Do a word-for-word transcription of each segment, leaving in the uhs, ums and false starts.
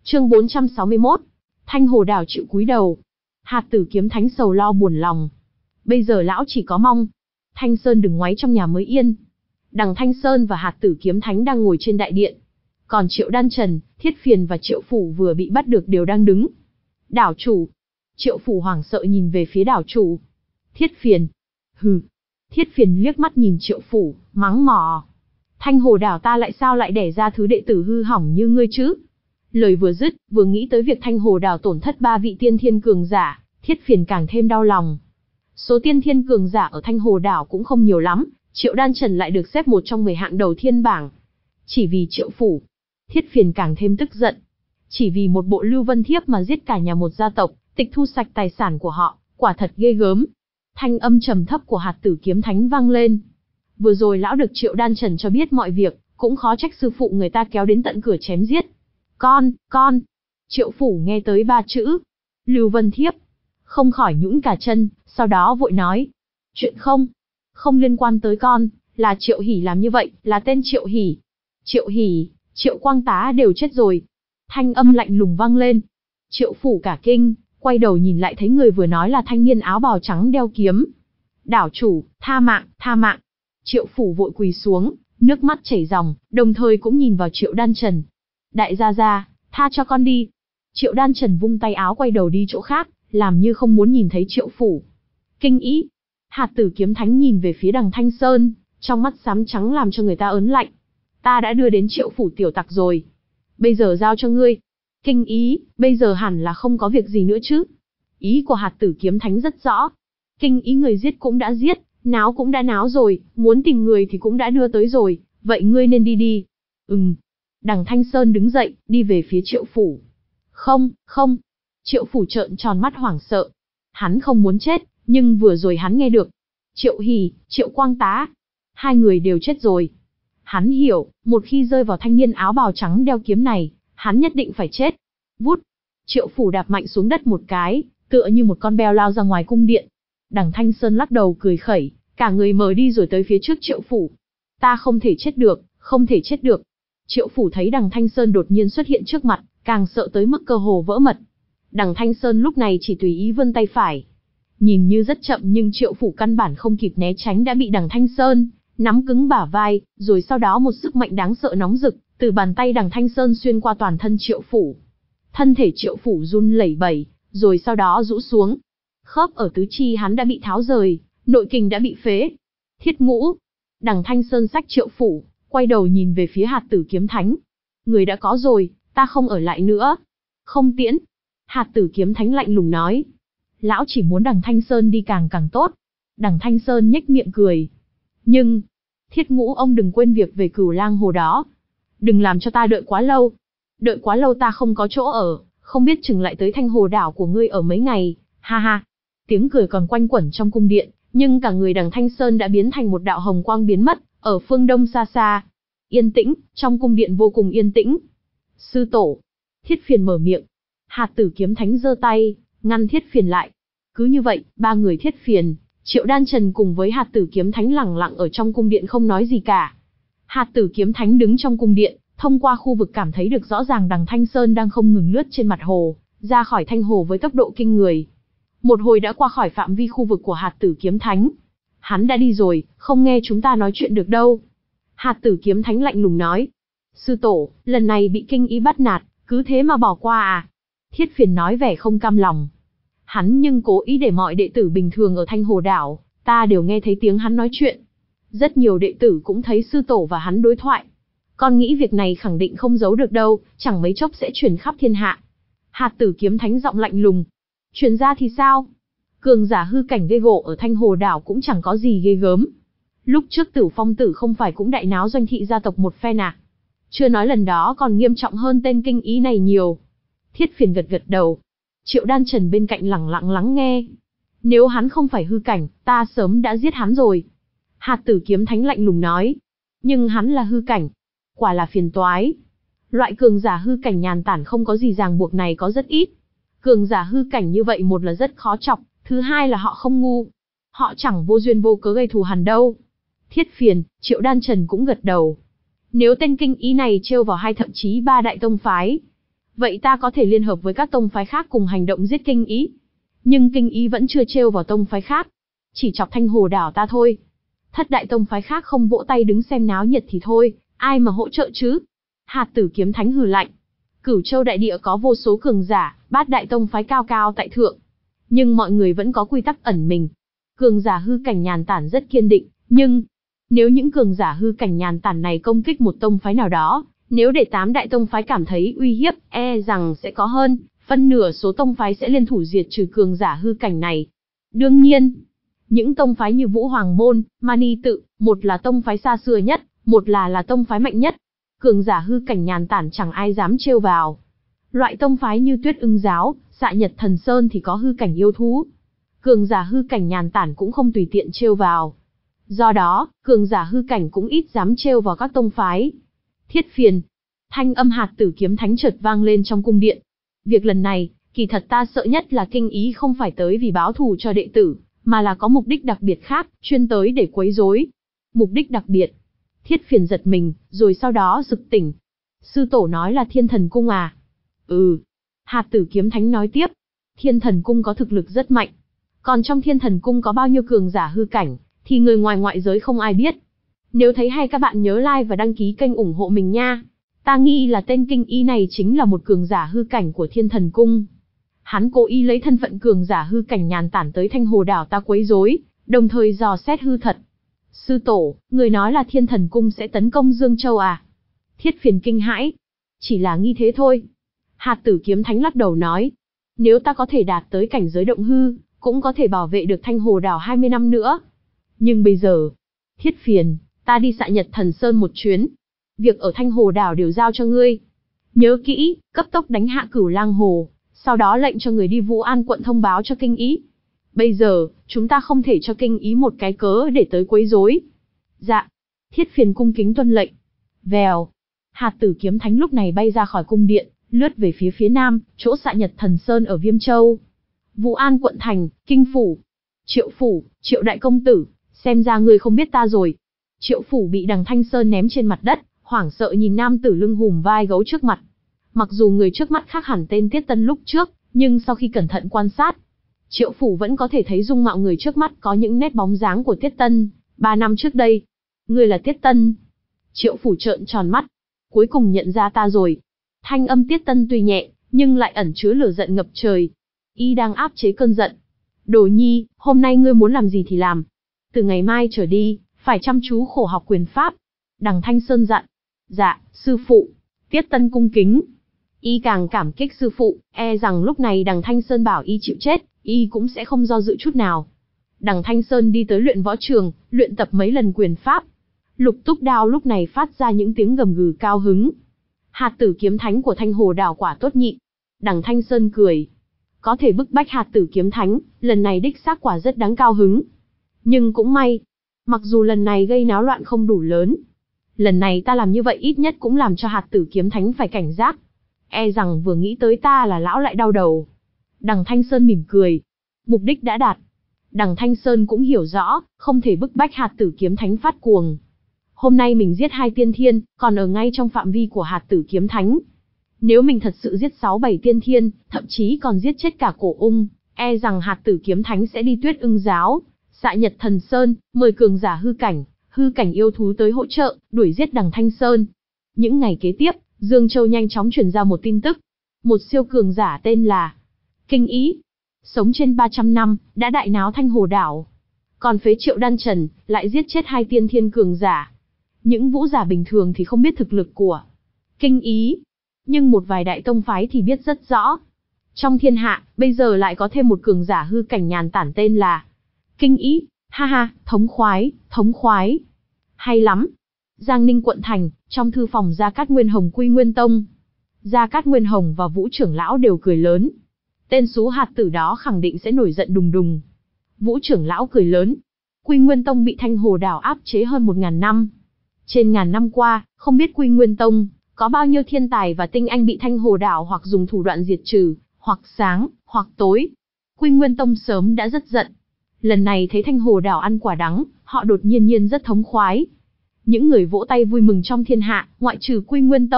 Chương bốn trăm sáu mươi mốt. Thanh Hồ Đảo chịu cúi đầu. Hạt Tử Kiếm Thánh sầu lo buồn lòng. Bây giờ lão chỉ có mong Thanh Sơn đừng ngoáy trong nhà mới yên. Đằng Thanh Sơn và Hạt Tử Kiếm Thánh đang ngồi trên đại điện. Còn Triệu Đan Trần, Thiết Phiền và Triệu Phủ vừa bị bắt được đều đang đứng. Đảo chủ. Triệu Phủ hoảng sợ nhìn về phía đảo chủ. Thiết Phiền. Hừ. Thiết Phiền liếc mắt nhìn Triệu Phủ, mắng mỏ. Thanh Hồ Đảo ta lại sao lại đẻ ra thứ đệ tử hư hỏng như ngươi chứ? Lời vừa dứt, vừa nghĩ tới việc Thanh Hồ Đảo tổn thất ba vị tiên thiên cường giả, Thiết Phiền càng thêm đau lòng. Số tiên thiên cường giả ở Thanh Hồ Đảo cũng không nhiều lắm, Triệu Đan Trần lại được xếp một trong mười hạng đầu thiên bảng. Chỉ vì Triệu Phủ, Thiết Phiền càng thêm tức giận. Chỉ vì một bộ Lưu Vân Thiếp mà giết cả nhà một gia tộc, tịch thu sạch tài sản của họ, quả thật ghê gớm. Thanh âm trầm thấp của Hạt Tử Kiếm Thánh vang lên. Vừa rồi lão được Triệu Đan Trần cho biết mọi việc, cũng khó trách sư phụ người ta kéo đến tận cửa chém giết. Con, con. Triệu Phủ nghe tới ba chữ Lưu Vân Thiếp, không khỏi nhũn cả chân, sau đó vội nói. Chuyện không, không liên quan tới con, là Triệu Hỉ làm như vậy, là tên Triệu Hỉ. Triệu Hỉ, Triệu Quang Tá đều chết rồi. Thanh âm lạnh lùng vang lên. Triệu Phủ cả kinh, quay đầu nhìn lại thấy người vừa nói là thanh niên áo bào trắng đeo kiếm. Đảo chủ, tha mạng, tha mạng. Triệu Phủ vội quỳ xuống, nước mắt chảy ròng, đồng thời cũng nhìn vào Triệu Đan Trần. Đại gia gia, tha cho con đi. Triệu Đan Trần vung tay áo quay đầu đi chỗ khác, làm như không muốn nhìn thấy Triệu Phủ. Kinh ý. Hạt Tử Kiếm Thánh nhìn về phía đằng Thanh Sơn, trong mắt xám trắng làm cho người ta ớn lạnh. Ta đã đưa đến Triệu Phủ tiểu tặc rồi. Bây giờ giao cho ngươi. Kinh ý, bây giờ hẳn là không có việc gì nữa chứ. Ý của Hạt Tử Kiếm Thánh rất rõ. Kinh ý người giết cũng đã giết, náo cũng đã náo rồi, muốn tìm người thì cũng đã đưa tới rồi, vậy ngươi nên đi đi. Ừm. Đằng Thanh Sơn đứng dậy, đi về phía Triệu Phủ. Không, không. Triệu Phủ trợn tròn mắt hoảng sợ. Hắn không muốn chết, nhưng vừa rồi hắn nghe được. Triệu Hỉ, Triệu Quang Tá. Hai người đều chết rồi. Hắn hiểu, một khi rơi vào thanh niên áo bào trắng đeo kiếm này, hắn nhất định phải chết. Vút. Triệu Phủ đạp mạnh xuống đất một cái, tựa như một con beo lao ra ngoài cung điện. Đằng Thanh Sơn lắc đầu cười khẩy, cả người mờ đi rồi tới phía trước Triệu Phủ. Ta không thể chết được, không thể chết được. Triệu Phủ thấy đằng Thanh Sơn đột nhiên xuất hiện trước mặt, càng sợ tới mức cơ hồ vỡ mật. Đằng Thanh Sơn lúc này chỉ tùy ý vươn tay phải. Nhìn như rất chậm nhưng Triệu Phủ căn bản không kịp né tránh đã bị đằng Thanh Sơn nắm cứng bả vai, rồi sau đó một sức mạnh đáng sợ nóng rực, từ bàn tay đằng Thanh Sơn xuyên qua toàn thân Triệu Phủ. Thân thể Triệu Phủ run lẩy bẩy, rồi sau đó rũ xuống. Khớp ở tứ chi hắn đã bị tháo rời, nội kình đã bị phế. Thiết Ngũ. Đằng Thanh Sơn xách Triệu Phủ, quay đầu nhìn về phía Hạt Tử Kiếm Thánh. Người đã có rồi, ta không ở lại nữa. Không tiễn. Hạt Tử Kiếm Thánh lạnh lùng nói. Lão chỉ muốn đằng Thanh Sơn đi càng càng tốt. Đằng Thanh Sơn nhếch miệng cười. Nhưng, Thiết Ngũ ông đừng quên việc về Cửu Lang Hồ đó. Đừng làm cho ta đợi quá lâu. Đợi quá lâu ta không có chỗ ở, không biết chừng lại tới Thanh Hồ Đảo của ngươi ở mấy ngày, ha ha. Tiếng cười còn quanh quẩn trong cung điện, nhưng cả người đằng Thanh Sơn đã biến thành một đạo hồng quang biến mất, ở phương đông xa xa. Yên tĩnh, trong cung điện vô cùng yên tĩnh. Sư tổ. Thiết Phiền mở miệng. Hạt Tử Kiếm Thánh giơ tay, ngăn Thiết Phiền lại. Cứ như vậy, ba người Thiết Phiền, Triệu Đan Trần cùng với Hạt Tử Kiếm Thánh lẳng lặng ở trong cung điện không nói gì cả. Hạt Tử Kiếm Thánh đứng trong cung điện, thông qua khu vực cảm thấy được rõ ràng đằng Thanh Sơn đang không ngừng lướt trên mặt hồ, ra khỏi thanh hồ với tốc độ kinh người. Một hồi đã qua khỏi phạm vi khu vực của Hạt Tử Kiếm Thánh. Hắn đã đi rồi, không nghe chúng ta nói chuyện được đâu. Hạt Tử Kiếm Thánh lạnh lùng nói. Sư tổ, lần này bị kinh ý bắt nạt, cứ thế mà bỏ qua à? Thiết Phiền nói vẻ không cam lòng. Hắn nhưng cố ý để mọi đệ tử bình thường ở Thanh Hồ Đảo, ta đều nghe thấy tiếng hắn nói chuyện. Rất nhiều đệ tử cũng thấy sư tổ và hắn đối thoại. Con nghĩ việc này khẳng định không giấu được đâu, chẳng mấy chốc sẽ truyền khắp thiên hạ. Hạt Tử Kiếm Thánh giọng lạnh lùng. Truyền ra thì sao? Cường giả hư cảnh gây gổ ở Thanh Hồ Đảo cũng chẳng có gì ghê gớm. Lúc trước Tử Phong Tử không phải cũng đại náo doanh thị gia tộc một phen à? Chưa nói lần đó còn nghiêm trọng hơn tên kinh ý này nhiều. Thiết Phiền gật gật đầu. Triệu Đan Trần bên cạnh lẳng lặng lắng nghe. Nếu hắn không phải hư cảnh, ta sớm đã giết hắn rồi. Hạt Tử Kiếm Thánh lạnh lùng nói. Nhưng hắn là hư cảnh. Quả là phiền toái. Loại cường giả hư cảnh nhàn tản không có gì ràng buộc này có rất ít. Cường giả hư cảnh như vậy một là rất khó chọc, thứ hai là họ không ngu. Họ chẳng vô duyên vô cớ gây thù hằn đâu. Thiết Phiền, Triệu Đan Trần cũng gật đầu. Nếu tên kinh ý này trêu vào hai thậm chí ba đại tông phái, vậy ta có thể liên hợp với các tông phái khác cùng hành động giết Kinh Ý. Nhưng Kinh Ý vẫn chưa trêu vào tông phái khác, chỉ chọc Thanh Hồ đảo ta thôi. Thất đại tông phái khác không vỗ tay đứng xem náo nhiệt thì thôi, ai mà hỗ trợ chứ? Hạt Tử Kiếm Thánh hừ lạnh. Cửu Châu đại địa có vô số cường giả, bát đại tông phái cao cao tại thượng. Nhưng mọi người vẫn có quy tắc ẩn mình. Cường giả hư cảnh nhàn tản rất kiên định, nhưng nếu những cường giả hư cảnh nhàn tản này công kích một tông phái nào đó, nếu để tám đại tông phái cảm thấy uy hiếp, e rằng sẽ có hơn phân nửa số tông phái sẽ liên thủ diệt trừ cường giả hư cảnh này. Đương nhiên, những tông phái như Vũ Hoàng Môn, Mani Tự, một là tông phái xa xưa nhất, một là là tông phái mạnh nhất. Cường giả hư cảnh nhàn tản chẳng ai dám trêu vào. Loại tông phái như Tuyết Ưng Giáo, Xạ Nhật Thần Sơn thì có hư cảnh yêu thú. Cường giả hư cảnh nhàn tản cũng không tùy tiện trêu vào. Do đó, cường giả hư cảnh cũng ít dám trêu vào các tông phái. Thiết phiền. Thanh âm Hạt Tử Kiếm Thánh chợt vang lên trong cung điện. Việc lần này, kỳ thật ta sợ nhất là Kinh Ý không phải tới vì báo thù cho đệ tử, mà là có mục đích đặc biệt khác, chuyên tới để quấy rối. Mục đích đặc biệt. Thiết phiền giật mình, rồi sau đó sực tỉnh. Sư tổ nói là Thiên Thần Cung à? Ừ. Hạt Tử Kiếm Thánh nói tiếp. Thiên Thần Cung có thực lực rất mạnh. Còn trong Thiên Thần Cung có bao nhiêu cường giả hư cảnh, thì người ngoài ngoại giới không ai biết. Nếu thấy hay các bạn nhớ like và đăng ký kênh ủng hộ mình nha. Ta nghi là tên Kinh Ý này chính là một cường giả hư cảnh của Thiên Thần Cung. Hắn cố ý lấy thân phận cường giả hư cảnh nhàn tản tới Thanh Hồ đảo ta quấy rối, đồng thời dò xét hư thật. Sư tổ, người nói là Thiên Thần Cung sẽ tấn công Dương Châu à? Thiết phiền kinh hãi. Chỉ là nghi thế thôi. Hạt Tử Kiếm Thánh lắc đầu nói. Nếu ta có thể đạt tới cảnh giới động hư, cũng có thể bảo vệ được Thanh Hồ đảo hai mươi năm nữa. Nhưng bây giờ, Thiết phiền, ta đi Xạ Nhật Thần Sơn một chuyến. Việc ở Thanh Hồ đảo đều giao cho ngươi. Nhớ kỹ, cấp tốc đánh hạ Cửu Lang Hồ, sau đó lệnh cho người đi Vũ An quận thông báo cho Kinh Ý. Bây giờ, chúng ta không thể cho Kinh Ý một cái cớ để tới quấy rối. Dạ. Thiết phiền cung kính tuân lệnh. Vèo. Hạt Tử Kiếm Thánh lúc này bay ra khỏi cung điện, lướt về phía phía nam, chỗ Xạ Nhật Thần Sơn ở Viêm Châu. Vũ An quận thành, Kinh phủ. Triệu phủ, Triệu đại công tử, xem ra ngươi không biết ta rồi. Triệu phủ bị Đằng Thanh Sơn ném trên mặt đất, hoảng sợ nhìn nam tử lưng hùm vai gấu trước mặt. Mặc dù người trước mắt khác hẳn tên Tiết Tân lúc trước, nhưng sau khi cẩn thận quan sát, Triệu phủ vẫn có thể thấy dung mạo người trước mắt có những nét bóng dáng của Tiết Tân, ba năm trước đây. Ngươi là Tiết Tân. Triệu phủ trợn tròn mắt. Cuối cùng nhận ra ta rồi. Thanh âm Tiết Tân tuy nhẹ, nhưng lại ẩn chứa lửa giận ngập trời. Y đang áp chế cơn giận. Đồ nhi, hôm nay ngươi muốn làm gì thì làm. Từ ngày mai trở đi, phải chăm chú khổ học quyền pháp. Đằng Thanh Sơn dặn. Dạ, sư phụ. Tiết Tân cung kính. Y càng cảm kích sư phụ, e rằng lúc này Đằng Thanh Sơn bảo y chịu chết, y cũng sẽ không do dự chút nào. Đằng Thanh Sơn đi tới luyện võ trường, luyện tập mấy lần quyền pháp. Lục Túc Đao lúc này phát ra những tiếng gầm gừ cao hứng. Hạt Tử Kiếm Thánh của Thanh Hồ đảo quả tốt nhị. Đằng Thanh Sơn cười. Có thể bức bách Hạt Tử Kiếm Thánh, lần này đích xác quả rất đáng cao hứng. Nhưng cũng may, mặc dù lần này gây náo loạn không đủ lớn, lần này ta làm như vậy ít nhất cũng làm cho Hạt Tử Kiếm Thánh phải cảnh giác. E rằng vừa nghĩ tới ta là lão lại đau đầu. Đằng Thanh Sơn mỉm cười. Mục đích đã đạt. Đằng Thanh Sơn cũng hiểu rõ, không thể bức bách Hạt Tử Kiếm Thánh phát cuồng. Hôm nay mình giết hai tiên thiên, còn ở ngay trong phạm vi của Hạt Tử Kiếm Thánh. Nếu mình thật sự giết sáu bảy tiên thiên, thậm chí còn giết chết cả Cổ Ung, e rằng Hạt Tử Kiếm Thánh sẽ đi Tuyết Ưng Giáo, Xạ Nhật Thần Sơn, mời cường giả hư cảnh, hư cảnh yêu thú tới hỗ trợ, đuổi giết Đằng Thanh Sơn. Những ngày kế tiếp, Dương Châu nhanh chóng truyền ra một tin tức. Một siêu cường giả tên là Kinh Ý, sống trên ba trăm năm, đã đại náo Thanh Hồ đảo. Còn phế Triệu Đan Trần, lại giết chết hai tiên thiên cường giả. Những vũ giả bình thường thì không biết thực lực của Kinh Ý, nhưng một vài đại tông phái thì biết rất rõ. Trong thiên hạ, bây giờ lại có thêm một cường giả hư cảnh nhàn tản tên là Kinh Ý. Ha ha, thống khoái, thống khoái. Hay lắm. Giang Ninh quận thành, trong thư phòng Gia Cát Nguyên Hồng Quy Nguyên Tông. Gia Cát Nguyên Hồng và Vũ trưởng lão đều cười lớn. Tên xú hạt tử đó khẳng định sẽ nổi giận đùng đùng. Vũ trưởng lão cười lớn. Quy Nguyên Tông bị Thanh Hồ đảo áp chế hơn một ngàn năm. Trên ngàn năm qua, không biết Quy Nguyên Tông có bao nhiêu thiên tài và tinh anh bị Thanh Hồ đảo hoặc dùng thủ đoạn diệt trừ, hoặc sáng, hoặc tối. Quy Nguyên Tông sớm đã rất giận. Lần này thấy Thanh Hồ đảo ăn quả đắng, họ đột nhiên nhiên rất thống khoái. Những người vỗ tay vui mừng trong thiên hạ, ngoại trừ Quy Nguyên Tông,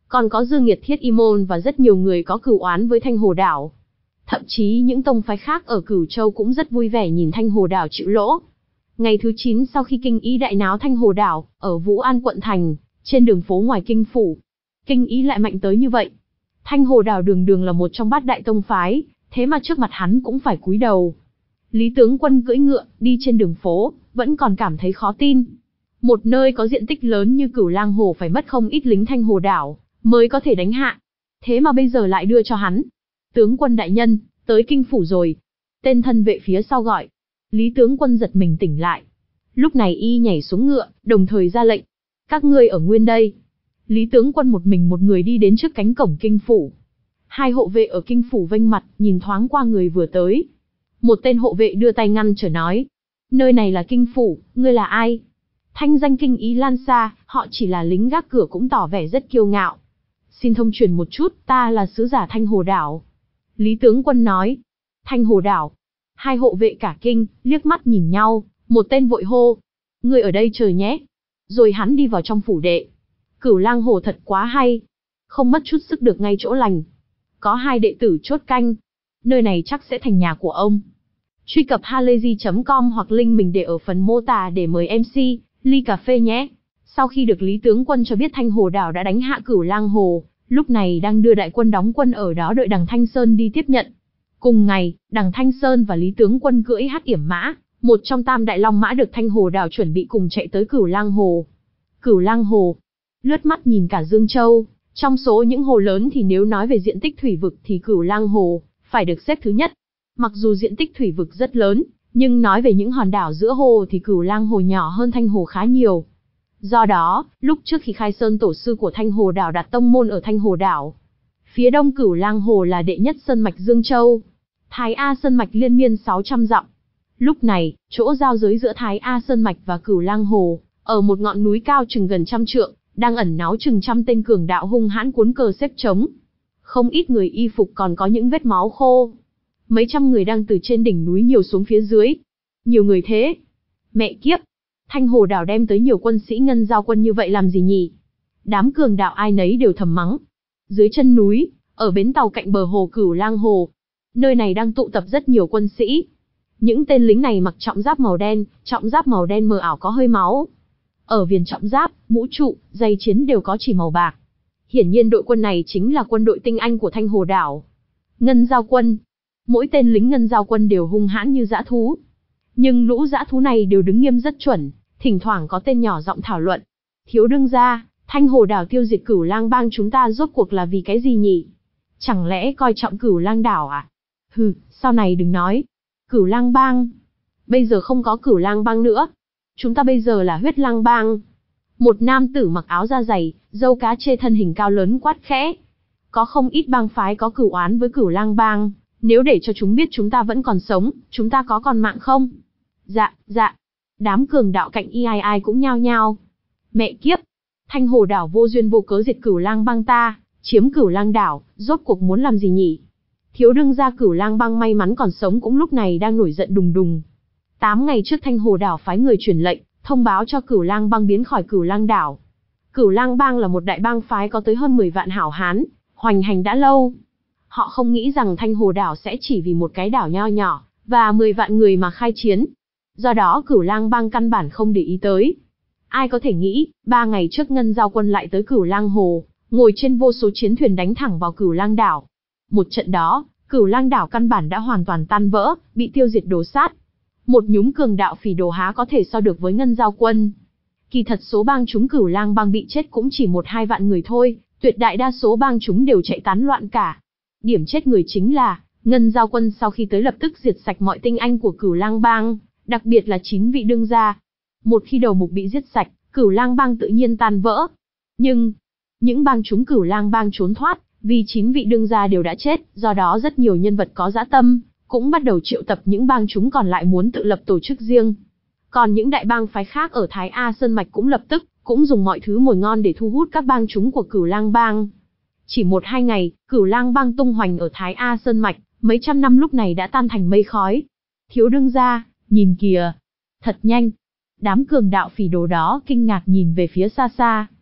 Còn có Dương Nghiệt Thiết Y Môn và rất nhiều người có cửu oán với Thanh Hồ Đảo. Thậm chí những tông phái khác ở Cửu Châu cũng rất vui vẻ nhìn Thanh Hồ Đảo chịu lỗ. Ngày thứ chín sau khi kinh ý đại náo Thanh Hồ Đảo, ở Vũ An quận thành, trên đường phố ngoài kinh phủ, kinh ý lại mạnh tới như vậy. Thanh Hồ Đảo đường đường là một trong bát đại tông phái, thế mà trước mặt hắn cũng phải cúi đầu. Lý tướng quân cưỡi ngựa, đi trên đường phố, vẫn còn cảm thấy khó tin. Một nơi có diện tích lớn như Cửu Lang Hồ phải mất không ít lính Thanh Hồ Đảo, mới có thể đánh hạ. Thế mà bây giờ lại đưa cho hắn. Tướng quân đại nhân, tới kinh phủ rồi. Tên thân vệ phía sau gọi. Lý tướng quân giật mình tỉnh lại. Lúc này y nhảy xuống ngựa, đồng thời ra lệnh. Các ngươi ở nguyên đây. Lý tướng quân một mình một người đi đến trước cánh cổng kinh phủ. Hai hộ vệ ở kinh phủ vênh mặt, nhìn thoáng qua người vừa tới. Một tên hộ vệ đưa tay ngăn trở nói. Nơi này là kinh phủ, ngươi là ai? Thanh danh kinh ý lan xa, họ chỉ là lính gác cửa cũng tỏ vẻ rất kiêu ngạo. Xin thông truyền một chút, ta là sứ giả Thanh Hồ Đảo. Lý tướng quân nói. Thanh Hồ Đảo. Hai hộ vệ cả kinh, liếc mắt nhìn nhau, một tên vội hô. Ngươi ở đây chờ nhé. Rồi hắn đi vào trong phủ đệ. Cửu Lang Hồ thật quá hay. Không mất chút sức được ngay chỗ lành. Có hai đệ tử chốt canh. Nơi này chắc sẽ thành nhà của ông. Truy cập halayzi chấm com hoặc link mình để ở phần mô tả để mời em xê, ly cà phê nhé. Sau khi được Lý tướng quân cho biết Thanh Hồ Đảo đã đánh hạ Cửu Lang Hồ, lúc này đang đưa đại quân đóng quân ở đó đợi đằng Thanh Sơn đi tiếp nhận. Cùng ngày, đằng Thanh Sơn và Lý tướng quân cưỡi Hắc Yểm Mã, một trong tam đại long mã được Thanh Hồ Đảo chuẩn bị cùng chạy tới Cửu Lang Hồ. Cửu Lang Hồ, lướt mắt nhìn cả Dương Châu, trong số những hồ lớn thì nếu nói về diện tích thủy vực thì Cửu Lang Hồ phải được xếp thứ nhất. Mặc dù diện tích thủy vực rất lớn, nhưng nói về những hòn đảo giữa hồ thì Cửu Lang Hồ nhỏ hơn Thanh Hồ khá nhiều. Do đó, lúc trước khi khai sơn tổ sư của Thanh Hồ Đảo đặt tông môn ở Thanh Hồ Đảo, phía đông Cửu Lang Hồ là đệ nhất sơn mạch Dương Châu, Thái A Sơn mạch liên miên sáu trăm dặm. Lúc này, chỗ giao giới giữa Thái A Sơn mạch và Cửu Lang Hồ, ở một ngọn núi cao chừng gần trăm trượng, đang ẩn náu chừng trăm tên cường đạo hung hãn cuốn cờ xếp trống. Không ít người y phục còn có những vết máu khô. Mấy trăm người đang từ trên đỉnh núi nhiều xuống phía dưới. Nhiều người thế. Mẹ kiếp. Thanh Hồ Đảo đem tới nhiều quân sĩ ngân giao quân như vậy làm gì nhỉ? Đám cường đạo ai nấy đều thầm mắng. Dưới chân núi, ở bến tàu cạnh bờ hồ Cửu Lang Hồ, nơi này đang tụ tập rất nhiều quân sĩ. Những tên lính này mặc trọng giáp màu đen, trọng giáp màu đen mờ ảo có hơi máu. Ở viền trọng giáp, mũ trụ, giày chiến đều có chỉ màu bạc. Hiển nhiên đội quân này chính là quân đội tinh anh của Thanh Hồ Đảo. Ngân giao quân. Mỗi tên lính ngân giao quân đều hung hãn như dã thú. Nhưng lũ dã thú này đều đứng nghiêm rất chuẩn, thỉnh thoảng có tên nhỏ giọng thảo luận. Thiếu đương gia, Thanh Hồ Đảo tiêu diệt Cửu Lang bang chúng ta rốt cuộc là vì cái gì nhỉ? Chẳng lẽ coi trọng Cửu Lang đảo à? Hừ, sau này đừng nói. Cửu Lang bang. Bây giờ không có Cửu Lang bang nữa. Chúng ta bây giờ là Huyết Lang bang. Một nam tử mặc áo da dày, râu cá chê thân hình cao lớn quát khẽ. Có không ít bang phái có cửu oán với Cửu Lang bang. Nếu để cho chúng biết chúng ta vẫn còn sống, chúng ta có còn mạng không? Dạ, dạ. Đám cường đạo cạnh y ai ai cũng nhao nhao. Mẹ kiếp. Thanh Hồ Đảo vô duyên vô cớ diệt Cửu Lang bang ta, chiếm Cửu Lang đảo, rốt cuộc muốn làm gì nhỉ? Thiếu đương gia Cửu Lang bang may mắn còn sống cũng lúc này đang nổi giận đùng đùng. Tám ngày trước Thanh Hồ Đảo phái người truyền lệnh, thông báo cho Cửu Lang bang biến khỏi Cửu Lang đảo. Cửu Lang bang là một đại bang phái có tới hơn mười vạn hảo hán, hoành hành đã lâu. Họ không nghĩ rằng Thanh Hồ Đảo sẽ chỉ vì một cái đảo nho nhỏ và mười vạn người mà khai chiến. Do đó Cửu Lang bang căn bản không để ý tới. Ai có thể nghĩ, ba ngày trước Ngân giao quân lại tới Cửu Lang Hồ, ngồi trên vô số chiến thuyền đánh thẳng vào Cửu Lang đảo. Một trận đó, Cửu Lang đảo căn bản đã hoàn toàn tan vỡ, bị tiêu diệt đổ sát. Một nhúm cường đạo phỉ đồ há có thể so được với Ngân giao quân. Kỳ thật số bang chúng Cửu Lang bang bị chết cũng chỉ một hai vạn người thôi, tuyệt đại đa số bang chúng đều chạy tán loạn cả. Điểm chết người chính là, Ngân giao quân sau khi tới lập tức diệt sạch mọi tinh anh của Cửu Lang bang, đặc biệt là chín vị đương gia. Một khi đầu mục bị giết sạch, Cửu Lang bang tự nhiên tan vỡ. Nhưng, những bang chúng Cửu Lang bang trốn thoát, vì chín vị đương gia đều đã chết, do đó rất nhiều nhân vật có dã tâm, cũng bắt đầu triệu tập những bang chúng còn lại muốn tự lập tổ chức riêng. Còn những đại bang phái khác ở Thái A Sơn Mạch cũng lập tức, cũng dùng mọi thứ mồi ngon để thu hút các bang chúng của Cửu Lang bang. Chỉ một hai ngày, Cửu Lang bang tung hoành ở Thái A Sơn Mạch, mấy trăm năm lúc này đã tan thành mây khói. Thiếu đương gia, nhìn kìa. Thật nhanh. Đám cường đạo phỉ đồ đó kinh ngạc nhìn về phía xa xa.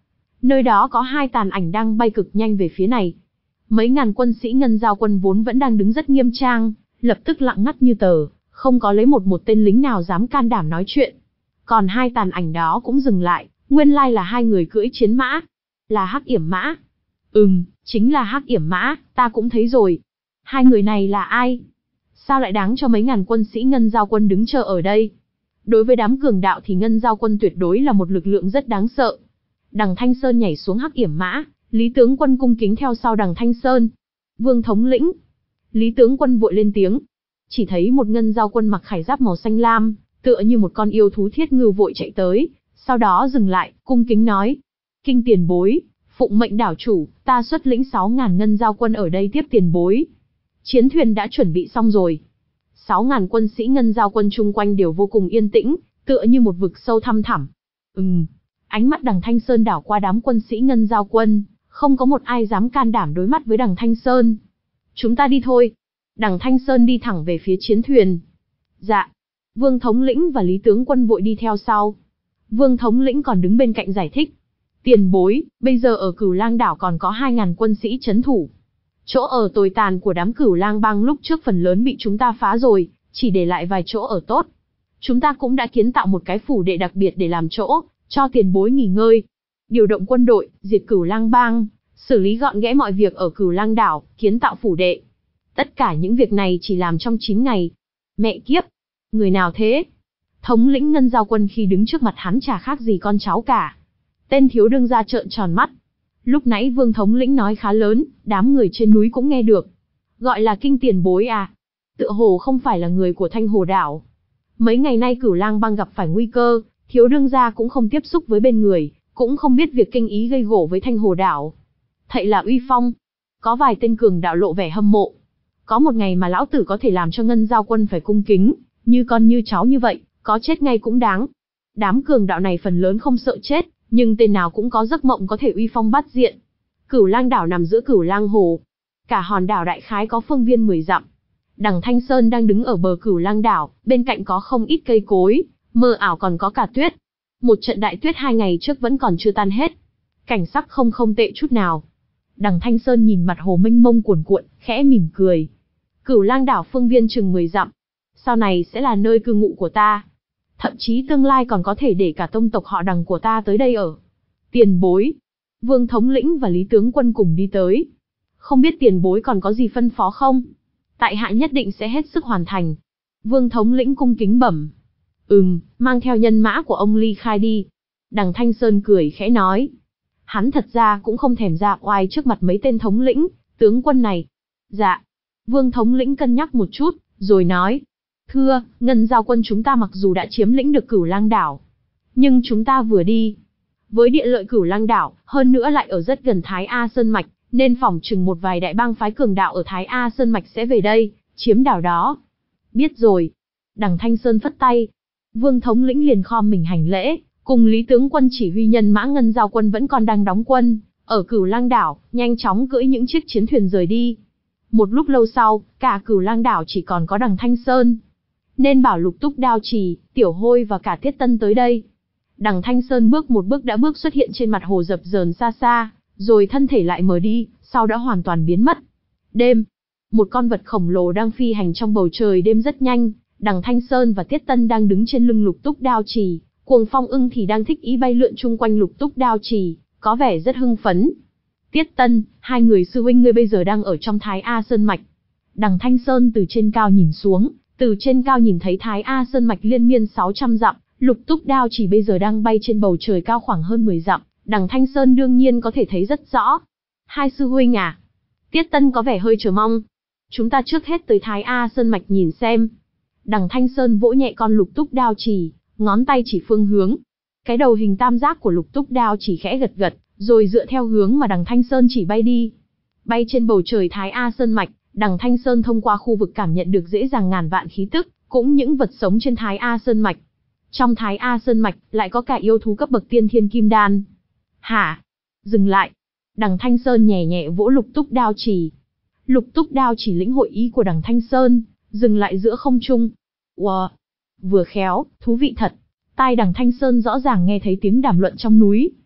Nơi đó có hai tàn ảnh đang bay cực nhanh về phía này. Mấy ngàn quân sĩ Ngân Giao quân vốn vẫn đang đứng rất nghiêm trang, lập tức lặng ngắt như tờ, không có lấy một một tên lính nào dám can đảm nói chuyện. Còn hai tàn ảnh đó cũng dừng lại, nguyên lai là hai người cưỡi chiến mã. Là Hắc Yểm Mã. Ừm, chính là Hắc Yểm Mã, ta cũng thấy rồi. Hai người này là ai? Sao lại đáng cho mấy ngàn quân sĩ Ngân Giao quân đứng chờ ở đây? Đối với đám cường đạo thì Ngân Giao quân tuyệt đối là một lực lượng rất đáng sợ. Đằng Thanh Sơn nhảy xuống Hắc Yểm Mã, Lý tướng quân cung kính theo sau Đằng Thanh Sơn. Vương thống lĩnh. Lý tướng quân vội lên tiếng. Chỉ thấy một Ngân Giao quân mặc khải giáp màu xanh lam, tựa như một con yêu thú thiết ngưu vội chạy tới, sau đó dừng lại, cung kính nói: Kinh tiền bối, phụng mệnh đảo chủ, ta xuất lĩnh sáu ngàn Ngân Giao quân ở đây tiếp tiền bối. Chiến thuyền đã chuẩn bị xong rồi. Sáu ngàn quân sĩ Ngân Giao quân chung quanh đều vô cùng yên tĩnh, tựa như một vực sâu thăm thẳm. Ừm. Ánh mắt Đằng Thanh Sơn đảo qua đám quân sĩ Ngân Giao quân, không có một ai dám can đảm đối mắt với Đằng Thanh Sơn. Chúng ta đi thôi. Đằng Thanh Sơn đi thẳng về phía chiến thuyền. Dạ. Vương thống lĩnh và Lý tướng quân vội đi theo sau. Vương thống lĩnh còn đứng bên cạnh giải thích. Tiền bối, bây giờ ở Cửu Lang đảo còn có hai ngàn quân sĩ trấn thủ. Chỗ ở tồi tàn của đám Cửu Lang bang lúc trước phần lớn bị chúng ta phá rồi, chỉ để lại vài chỗ ở tốt. Chúng ta cũng đã kiến tạo một cái phủ đệ đặc biệt để làm chỗ cho tiền bối nghỉ ngơi. Điều động quân đội, diệt Cửu Lang bang, xử lý gọn gẽ mọi việc ở Cửu Lang đảo, kiến tạo phủ đệ. Tất cả những việc này chỉ làm trong chín ngày. Mẹ kiếp! Người nào thế? Thống lĩnh Ngân Giao quân khi đứng trước mặt hắn chả khác gì con cháu cả. Tên thiếu đương gia trợn tròn mắt. Lúc nãy Vương thống lĩnh nói khá lớn, đám người trên núi cũng nghe được. Gọi là kinh tiền bối à? Tựa hồ không phải là người của Thanh Hồ đảo. Mấy ngày nay Cửu Lang bang gặp phải nguy cơ, thiếu đương gia cũng không tiếp xúc với bên người, cũng không biết việc kinh ý gây gổ với Thanh Hồ đảo. Thậy là uy phong. Có vài tên cường đạo lộ vẻ hâm mộ. Có một ngày mà lão tử có thể làm cho Ngân Giao quân phải cung kính, như con như cháu như vậy, có chết ngay cũng đáng. Đám cường đạo này phần lớn không sợ chết, nhưng tên nào cũng có giấc mộng có thể uy phong bát diện. Cửu Lang đảo nằm giữa Cửu Lang hồ. Cả hòn đảo đại khái có phương viên mười dặm. Đằng Thanh Sơn đang đứng ở bờ Cửu Lang đảo, bên cạnh có không ít cây cối, mờ ảo còn có cả tuyết. Một trận đại tuyết hai ngày trước vẫn còn chưa tan hết. Cảnh sắc không không tệ chút nào. Đằng Thanh Sơn nhìn mặt hồ mênh mông cuồn cuộn, khẽ mỉm cười. Cửu Lang đảo phương viên chừng mười dặm. Sau này sẽ là nơi cư ngụ của ta. Thậm chí tương lai còn có thể để cả tông tộc họ Đằng của ta tới đây ở. Tiền bối. Vương thống lĩnh và Lý tướng quân cùng đi tới. Không biết tiền bối còn có gì phân phó không? Tại hạ nhất định sẽ hết sức hoàn thành. Vương thống lĩnh cung kính bẩm. Ừm, mang theo nhân mã của ông ly khai đi. Đằng Thanh Sơn cười khẽ nói. Hắn thật ra cũng không thèm ra oai trước mặt mấy tên thống lĩnh, tướng quân này. Dạ. Vương thống lĩnh cân nhắc một chút, rồi nói. Thưa, Ngân Giao quân chúng ta mặc dù đã chiếm lĩnh được Cửu Lang đảo, nhưng chúng ta vừa đi với địa lợi Cửu Lang đảo, hơn nữa lại ở rất gần Thái A Sơn Mạch, nên phỏng chừng một vài đại bang phái cường đạo ở Thái A Sơn Mạch sẽ về đây, chiếm đảo đó. Biết rồi. Đằng Thanh Sơn phất tay. Vương thống lĩnh liền khom mình hành lễ, cùng Lý tướng quân chỉ huy nhân mã Ngân Giao quân vẫn còn đang đóng quân ở Cửu Lang đảo, nhanh chóng cưỡi những chiếc chiến thuyền rời đi. Một lúc lâu sau, cả Cửu Lang đảo chỉ còn có Đằng Thanh Sơn, nên bảo Lục Túc Đao Trì, Tiểu Hôi và cả Tiết Tân tới đây. Đằng Thanh Sơn bước một bước đã bước xuất hiện trên mặt hồ dập dờn xa xa, rồi thân thể lại mờ đi, sau đã hoàn toàn biến mất. Đêm, một con vật khổng lồ đang phi hành trong bầu trời đêm rất nhanh. Đằng Thanh Sơn và Tiết Tân đang đứng trên lưng Lục Túc Đao Trì, Cuồng Phong ưng thì đang thích ý bay lượn chung quanh Lục Túc Đao Trì, có vẻ rất hưng phấn. Tiết Tân, hai người sư huynh ngươi bây giờ đang ở trong Thái A Sơn Mạch. Đằng Thanh Sơn từ trên cao nhìn xuống, từ trên cao nhìn thấy Thái A Sơn Mạch liên miên sáu trăm dặm, Lục Túc Đao Trì bây giờ đang bay trên bầu trời cao khoảng hơn mười dặm, Đằng Thanh Sơn đương nhiên có thể thấy rất rõ. Hai sư huynh à? Tiết Tân có vẻ hơi chờ mong. Chúng ta trước hết tới Thái A Sơn Mạch nhìn xem. Đằng Thanh Sơn vỗ nhẹ con Lục Túc Đao Trì, ngón tay chỉ phương hướng. Cái đầu hình tam giác của Lục Túc Đao Trì khẽ gật gật, rồi dựa theo hướng mà Đằng Thanh Sơn chỉ bay đi. Bay trên bầu trời Thái A Sơn Mạch, Đằng Thanh Sơn thông qua khu vực cảm nhận được dễ dàng ngàn vạn khí tức, cũng những vật sống trên Thái A Sơn Mạch. Trong Thái A Sơn Mạch, lại có cả yêu thú cấp bậc tiên thiên kim đan. Hả? Dừng lại. Đằng Thanh Sơn nhẹ nhẹ vỗ Lục Túc Đao Trì. Lục Túc Đao Trì lĩnh hội ý của Đằng Thanh Sơn, dừng lại giữa không trung. Wow! Vừa khéo, thú vị thật. Tai Đằng Thanh Sơn rõ ràng nghe thấy tiếng đàm luận trong núi.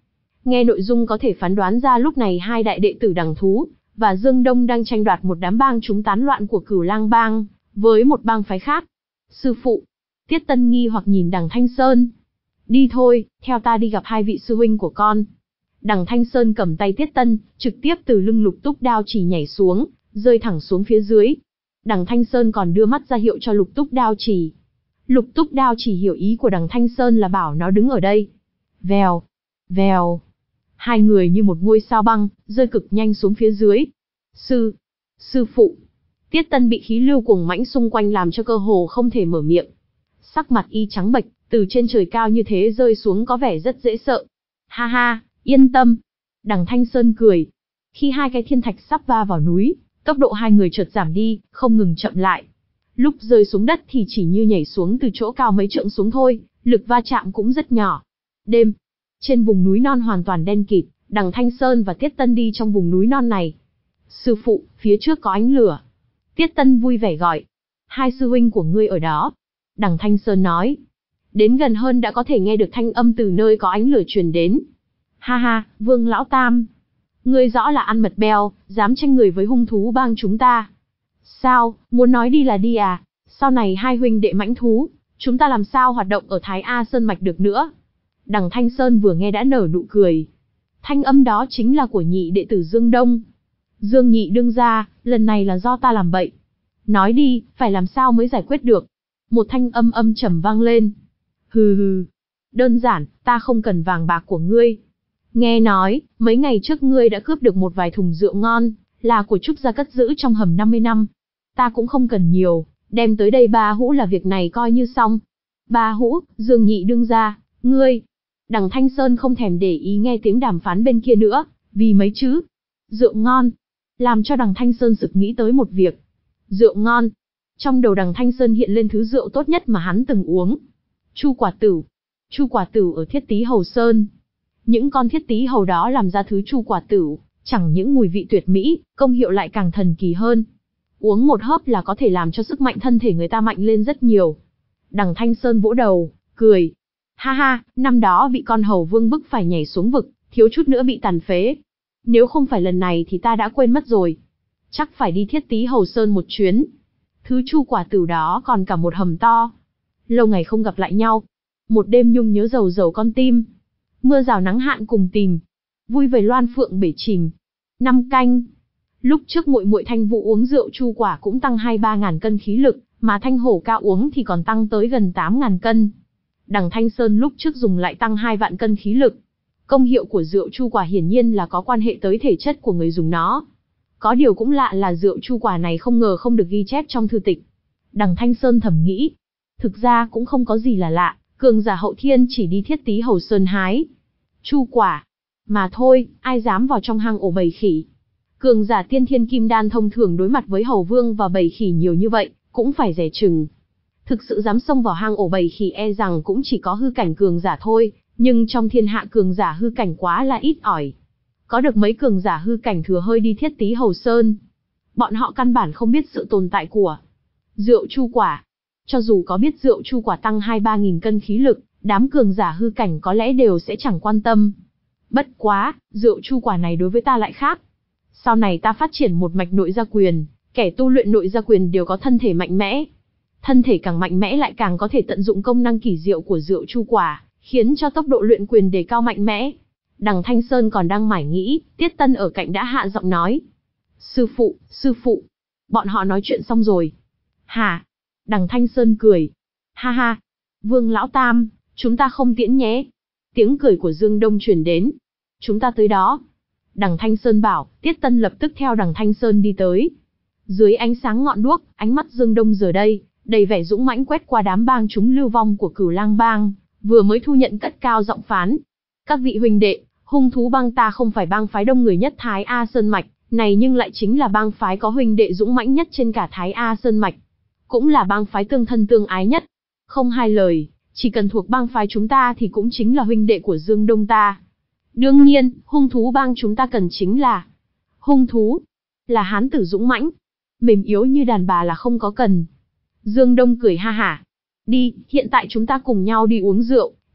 Nghe nội dung có thể phán đoán ra lúc này hai đại đệ tử Đằng Thú và Dương Đông đang tranh đoạt một đám bang chúng tán loạn của Cửu Lang bang với một bang phái khác. Sư phụ, Tiết Tân nghi hoặc nhìn Đằng Thanh Sơn. Đi thôi, theo ta đi gặp hai vị sư huynh của con. Đằng Thanh Sơn cầm tay Tiết Tân, trực tiếp từ lưng Lục Túc Đao Chỉ nhảy xuống, rơi thẳng xuống phía dưới. Đằng Thanh Sơn còn đưa mắt ra hiệu cho Lục Túc Đao Chỉ. Lục Túc Đao Chỉ hiểu ý của Đằng Thanh Sơn là bảo nó đứng ở đây. Vèo, vèo. Hai người như một ngôi sao băng, rơi cực nhanh xuống phía dưới. Sư, sư phụ. Tiết Tân bị khí lưu cuồng mãnh xung quanh làm cho cơ hồ không thể mở miệng. Sắc mặt y trắng bệch, từ trên trời cao như thế rơi xuống có vẻ rất dễ sợ. Ha ha, yên tâm. Đằng Thanh Sơn cười. Khi hai cái thiên thạch sắp va vào núi, tốc độ hai người chợt giảm đi, không ngừng chậm lại. Lúc rơi xuống đất thì chỉ như nhảy xuống từ chỗ cao mấy trượng xuống thôi, lực va chạm cũng rất nhỏ. Đêm, trên vùng núi non hoàn toàn đen kịt, Đằng Thanh Sơn và Tiết Tân đi trong vùng núi non này. Sư phụ, phía trước có ánh lửa. Tiết Tân vui vẻ gọi. Hai sư huynh của ngươi ở đó. Đằng Thanh Sơn nói. Đến gần hơn đã có thể nghe được thanh âm từ nơi có ánh lửa truyền đến. Ha ha, Vương Lão Tam. Ngươi rõ là ăn mật beo, dám tranh người với hung thú bang chúng ta. Sao, muốn nói đi là đi à? Sau này hai huynh đệ mãnh thú, chúng ta làm sao hoạt động ở Thái A Sơn Mạch được nữa? Đằng Thanh Sơn vừa nghe đã nở nụ cười. Thanh âm đó chính là của nhị đệ tử Dương Đông. Dương nhị đương ra, lần này là do ta làm bậy. Nói đi, phải làm sao mới giải quyết được? Một thanh âm âm trầm vang lên. Hừ hừ. Đơn giản, ta không cần vàng bạc của ngươi. Nghe nói, mấy ngày trước ngươi đã cướp được một vài thùng rượu ngon, là của Trúc gia cất giữ trong hầm năm mươi năm. Ta cũng không cần nhiều, đem tới đây ba hũ là việc này coi như xong. Ba hũ, Dương nhị đương ra, ngươi. Đằng Thanh Sơn không thèm để ý nghe tiếng đàm phán bên kia nữa, vì mấy chữ rượu ngon, làm cho đằng Thanh Sơn sực nghĩ tới một việc. Rượu ngon. Trong đầu đằng Thanh Sơn hiện lên thứ rượu tốt nhất mà hắn từng uống. Chu quả tửu. Chu quả tửu ở Thiết Tý Hầu Sơn. Những con thiết tý hầu đó làm ra thứ chu quả tửu, chẳng những mùi vị tuyệt mỹ, công hiệu lại càng thần kỳ hơn. Uống một hớp là có thể làm cho sức mạnh thân thể người ta mạnh lên rất nhiều. Đằng Thanh Sơn vỗ đầu, cười. Ha ha, năm đó vị con hầu vương bức phải nhảy xuống vực, thiếu chút nữa bị tàn phế. Nếu không phải lần này thì ta đã quên mất rồi. Chắc phải đi Thiết Tý Hầu Sơn một chuyến. Thứ chu quả tửu đó còn cả một hầm to. Lâu ngày không gặp lại nhau. Một đêm nhung nhớ dầu dầu con tim. Mưa rào nắng hạn cùng tìm. Vui về loan phượng bể chìm. Năm canh. Lúc trước muội muội Thanh Vũ uống rượu chu quả cũng tăng hai ba ngàn cân khí lực, mà Thanh Hổ Ca uống thì còn tăng tới gần tám ngàn cân. Đằng Thanh Sơn lúc trước dùng lại tăng hai vạn cân khí lực. Công hiệu của rượu chu quả hiển nhiên là có quan hệ tới thể chất của người dùng nó. Có điều cũng lạ là rượu chu quả này không ngờ không được ghi chép trong thư tịch. Đằng Thanh Sơn thầm nghĩ. Thực ra cũng không có gì là lạ, cường giả hậu thiên chỉ đi Thiết Tý Hầu Sơn hái chu quả. Mà thôi, ai dám vào trong hang ổ bầy khỉ. Cường giả tiên thiên kim đan thông thường đối mặt với hầu vương và bầy khỉ nhiều như vậy, cũng phải dè chừng. Thực sự dám xông vào hang ổ bầy khỉ e rằng cũng chỉ có hư cảnh cường giả thôi, nhưng trong thiên hạ cường giả hư cảnh quá là ít ỏi. Có được mấy cường giả hư cảnh thừa hơi đi Thiết Tý Hầu Sơn. Bọn họ căn bản không biết sự tồn tại của rượu chu quả. Cho dù có biết rượu chu quả tăng hai ba nghìn cân khí lực, đám cường giả hư cảnh có lẽ đều sẽ chẳng quan tâm. Bất quá, rượu chu quả này đối với ta lại khác. Sau này ta phát triển một mạch nội gia quyền, kẻ tu luyện nội gia quyền đều có thân thể mạnh mẽ. Thân thể càng mạnh mẽ lại càng có thể tận dụng công năng kỳ diệu của rượu chu quả, khiến cho tốc độ luyện quyền đề cao mạnh mẽ. Đằng Thanh Sơn còn đang mải nghĩ, Tiết Tân ở cạnh đã hạ giọng nói. Sư phụ, sư phụ. Bọn họ nói chuyện xong rồi. Hả? Đằng Thanh Sơn cười. Ha ha. Vương Lão Tam, chúng ta không tiễn nhé. Tiếng cười của Dương Đông truyền đến. Chúng ta tới đó. Đằng Thanh Sơn bảo, Tiết Tân lập tức theo đằng Thanh Sơn đi tới. Dưới ánh sáng ngọn đuốc, ánh mắt Dương Đông giờ đây, đầy vẻ dũng mãnh quét qua đám bang chúng lưu vong của Cửu Lang bang, vừa mới thu nhận cất cao giọng phán. Các vị huynh đệ, hung thú bang ta không phải bang phái đông người nhất Thái A Sơn Mạch, này nhưng lại chính là bang phái có huynh đệ dũng mãnh nhất trên cả Thái A Sơn Mạch. Cũng là bang phái tương thân tương ái nhất. Không hai lời, chỉ cần thuộc bang phái chúng ta thì cũng chính là huynh đệ của Dương Đông ta. Đương nhiên, hung thú bang chúng ta cần chính là hung thú, là hán tử dũng mãnh, mềm yếu như đàn bà là không có cần. Dương Đông cười ha hả. Đi, hiện tại chúng ta cùng nhau đi uống rượu,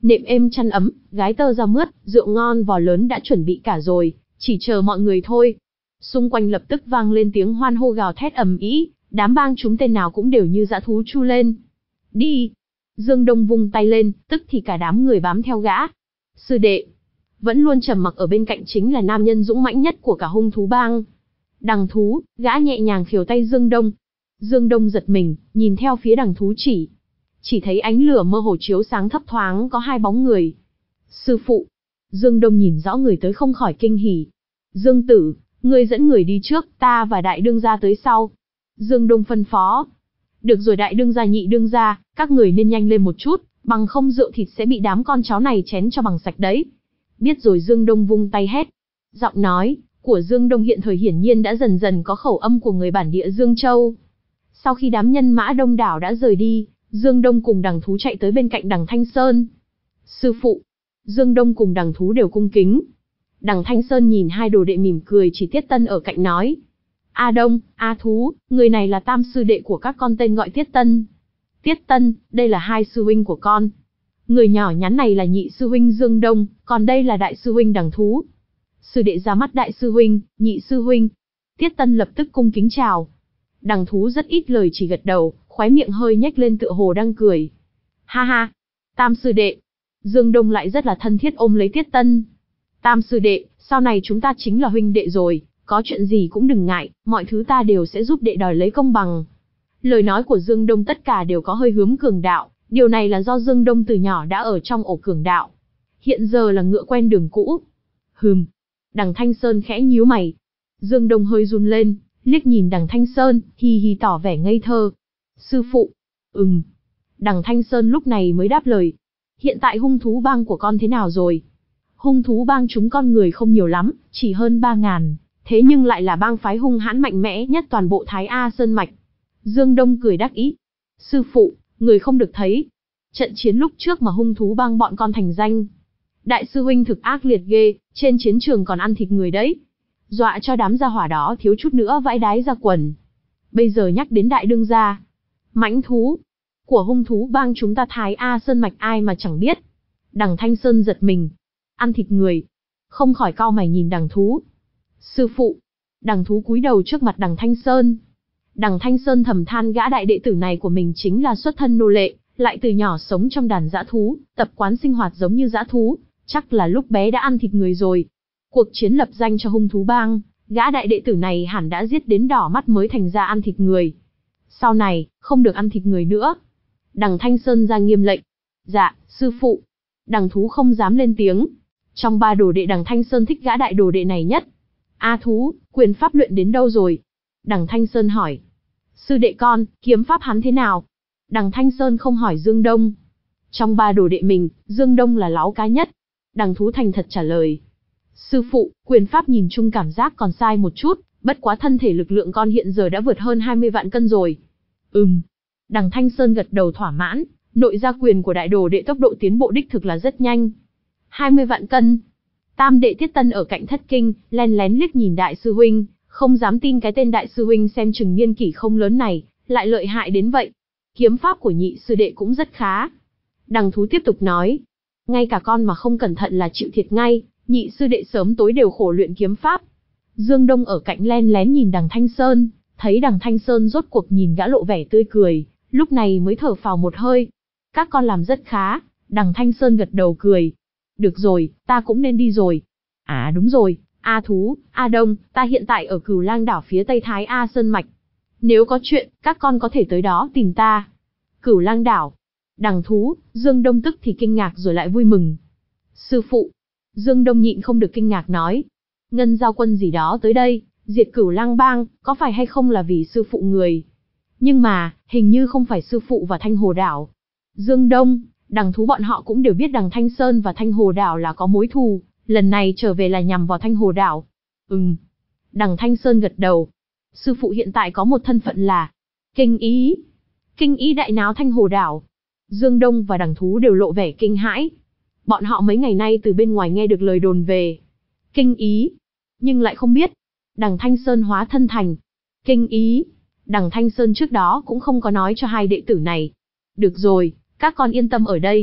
Nệm êm chăn ấm, gái tơ da mướt, rượu ngon vò lớn đã chuẩn bị cả rồi, chỉ chờ mọi người thôi. Xung quanh lập tức vang lên tiếng hoan hô gào thét ầm ĩ, đám bang chúng tên nào cũng đều như dã thú chu lên. Đi! Dương Đông vung tay lên, tức thì cả đám người bám theo gã. Sư đệ! Vẫn luôn trầm mặc ở bên cạnh chính là nam nhân dũng mãnh nhất của cả hung thú bang. Đằng thú, gã nhẹ nhàng khều tay Dương Đông. Dương Đông giật mình, nhìn theo phía đằng thú chỉ. Chỉ thấy ánh lửa mơ hồ chiếu sáng thấp thoáng có hai bóng người. Sư phụ! Dương Đông nhìn rõ người tới không khỏi kinh hỉ. Dương tử, ngươi dẫn người đi trước, ta và đại đương gia tới sau. Dương Đông phân phó. Được rồi đại đương gia nhị đương gia, các người nên nhanh lên một chút, bằng không rượu thịt sẽ bị đám con chó này chén cho bằng sạch đấy. Biết rồi Dương Đông vung tay hét. Giọng nói của Dương Đông hiện thời hiển nhiên đã dần dần có khẩu âm của người bản địa Dương Châu. Sau khi đám nhân mã đông đảo đã rời đi, Dương Đông cùng đằng thú chạy tới bên cạnh đằng Thanh Sơn. Sư phụ! Dương Đông cùng đằng thú đều cung kính. Đằng Thanh Sơn nhìn hai đồ đệ mỉm cười, chỉ Tiết Tân ở cạnh nói. A Đông, A Thú, người này là tam sư đệ của các con tên gọi Tiết Tân. Tiết Tân, đây là hai sư huynh của con. Người nhỏ nhắn này là nhị sư huynh Dương Đông, còn đây là đại sư huynh đằng thú. Sư đệ ra mắt đại sư huynh, nhị sư huynh. Tiết Tân lập tức cung kính chào. Đằng thú rất ít lời chỉ gật đầu, khóe miệng hơi nhếch lên tựa hồ đang cười. Ha ha, tam sư đệ. Dương Đông lại rất là thân thiết ôm lấy Tiết Tân. Tam sư đệ, sau này chúng ta chính là huynh đệ rồi, có chuyện gì cũng đừng ngại, mọi thứ ta đều sẽ giúp đệ đòi lấy công bằng. Lời nói của Dương Đông tất cả đều có hơi hướng cường đạo, điều này là do Dương Đông từ nhỏ đã ở trong ổ cường đạo. Hiện giờ là ngựa quen đường cũ. Hừm. Đằng Thanh Sơn khẽ nhíu mày. Dương Đông hơi run lên, liếc nhìn đằng Thanh Sơn, hi hi tỏ vẻ ngây thơ. Sư phụ. Ừm. Đằng Thanh Sơn lúc này mới đáp lời. Hiện tại hung thú bang của con thế nào rồi? Hung thú bang chúng con người không nhiều lắm, chỉ hơn ba ngàn, thế nhưng lại là bang phái hung hãn mạnh mẽ nhất toàn bộ Thái A Sơn Mạch. Dương Đông cười đắc ý. Sư phụ, người không được thấy. Trận chiến lúc trước mà hung thú bang bọn con thành danh. Đại sư huynh thực ác liệt ghê, trên chiến trường còn ăn thịt người đấy. Dọa cho đám gia hỏa đó thiếu chút nữa vãi đái ra quần. Bây giờ nhắc đến đại đương gia. Mãnh thú của hung thú bang chúng ta Thái A Sơn Mạch ai mà chẳng biết. Đằng Thanh Sơn giật mình. Ăn thịt người. Không khỏi cau mày nhìn đằng thú. Sư phụ. Đằng thú cúi đầu trước mặt đằng Thanh Sơn. Đằng Thanh Sơn thầm than gã đại đệ tử này của mình chính là xuất thân nô lệ, lại từ nhỏ sống trong đàn dã thú, tập quán sinh hoạt giống như dã thú, chắc là lúc bé đã ăn thịt người rồi. Cuộc chiến lập danh cho hung thú bang, gã đại đệ tử này hẳn đã giết đến đỏ mắt mới thành ra ăn thịt người. Sau này, không được ăn thịt người nữa. Đằng Thanh Sơn ra nghiêm lệnh. Dạ, sư phụ. Đằng thú không dám lên tiếng. Trong ba đồ đệ đằng Thanh Sơn thích gã đại đồ đệ này nhất. A Thú, quyền pháp luyện đến đâu rồi? Đằng Thanh Sơn hỏi. Sư đệ con, kiếm pháp hắn thế nào? Đằng Thanh Sơn không hỏi Dương Đông. Trong ba đồ đệ mình, Dương Đông là láu cá nhất. Đằng thú thành thật trả lời. Sư phụ, quyền pháp nhìn chung cảm giác còn sai một chút, bất quá thân thể lực lượng con hiện giờ đã vượt hơn hai mươi vạn cân rồi. Ừm. Đằng Thanh Sơn gật đầu thỏa mãn, nội gia quyền của đại đồ đệ tốc độ tiến bộ đích thực là rất nhanh. hai mươi vạn cân. Tam đệ Tiết Tân ở cạnh thất kinh, len lén liếc nhìn đại sư huynh, không dám tin cái tên đại sư huynh xem chừng niên kỷ không lớn này, lại lợi hại đến vậy. Kiếm pháp của nhị sư đệ cũng rất khá. Đằng thú tiếp tục nói. Ngay cả con mà không cẩn thận là chịu thiệt ngay, nhị sư đệ sớm tối đều khổ luyện kiếm pháp. Dương Đông ở cạnh len lén nhìn đằng Thanh Sơn, thấy đằng Thanh Sơn rốt cuộc nhìn gã lộ vẻ tươi cười, lúc này mới thở phào một hơi. Các con làm rất khá, đằng Thanh Sơn gật đầu cười. Được rồi, ta cũng nên đi rồi. À đúng rồi, A Thú, A Đông, ta hiện tại ở Cửu Lang đảo phía tây Thái A Sơn Mạch. Nếu có chuyện, các con có thể tới đó tìm ta. Cửu Lang đảo. Đằng Thú, Dương Đông tức thì kinh ngạc rồi lại vui mừng. Sư phụ. Dương Đông nhịn không được kinh ngạc nói. Ngân giao quân gì đó tới đây, diệt Cửu Lang bang, có phải hay không là vì sư phụ người? Nhưng mà, hình như không phải sư phụ và Thanh Hồ đảo. Dương Đông, đằng Thú bọn họ cũng đều biết đằng Thanh Sơn và Thanh Hồ đảo là có mối thù, lần này trở về là nhằm vào Thanh Hồ đảo. Ừm. Đằng Thanh Sơn gật đầu. Sư phụ hiện tại có một thân phận là Kinh Ý. Kinh Ý đại náo Thanh Hồ đảo. Dương Đông và đằng Thú đều lộ vẻ kinh hãi. Bọn họ mấy ngày nay từ bên ngoài nghe được lời đồn về Kinh Ý, nhưng lại không biết đằng Thanh Sơn hóa thân thành Kinh Ý. Đằng Thanh Sơn trước đó cũng không có nói cho hai đệ tử này. Được rồi, các con yên tâm ở đây.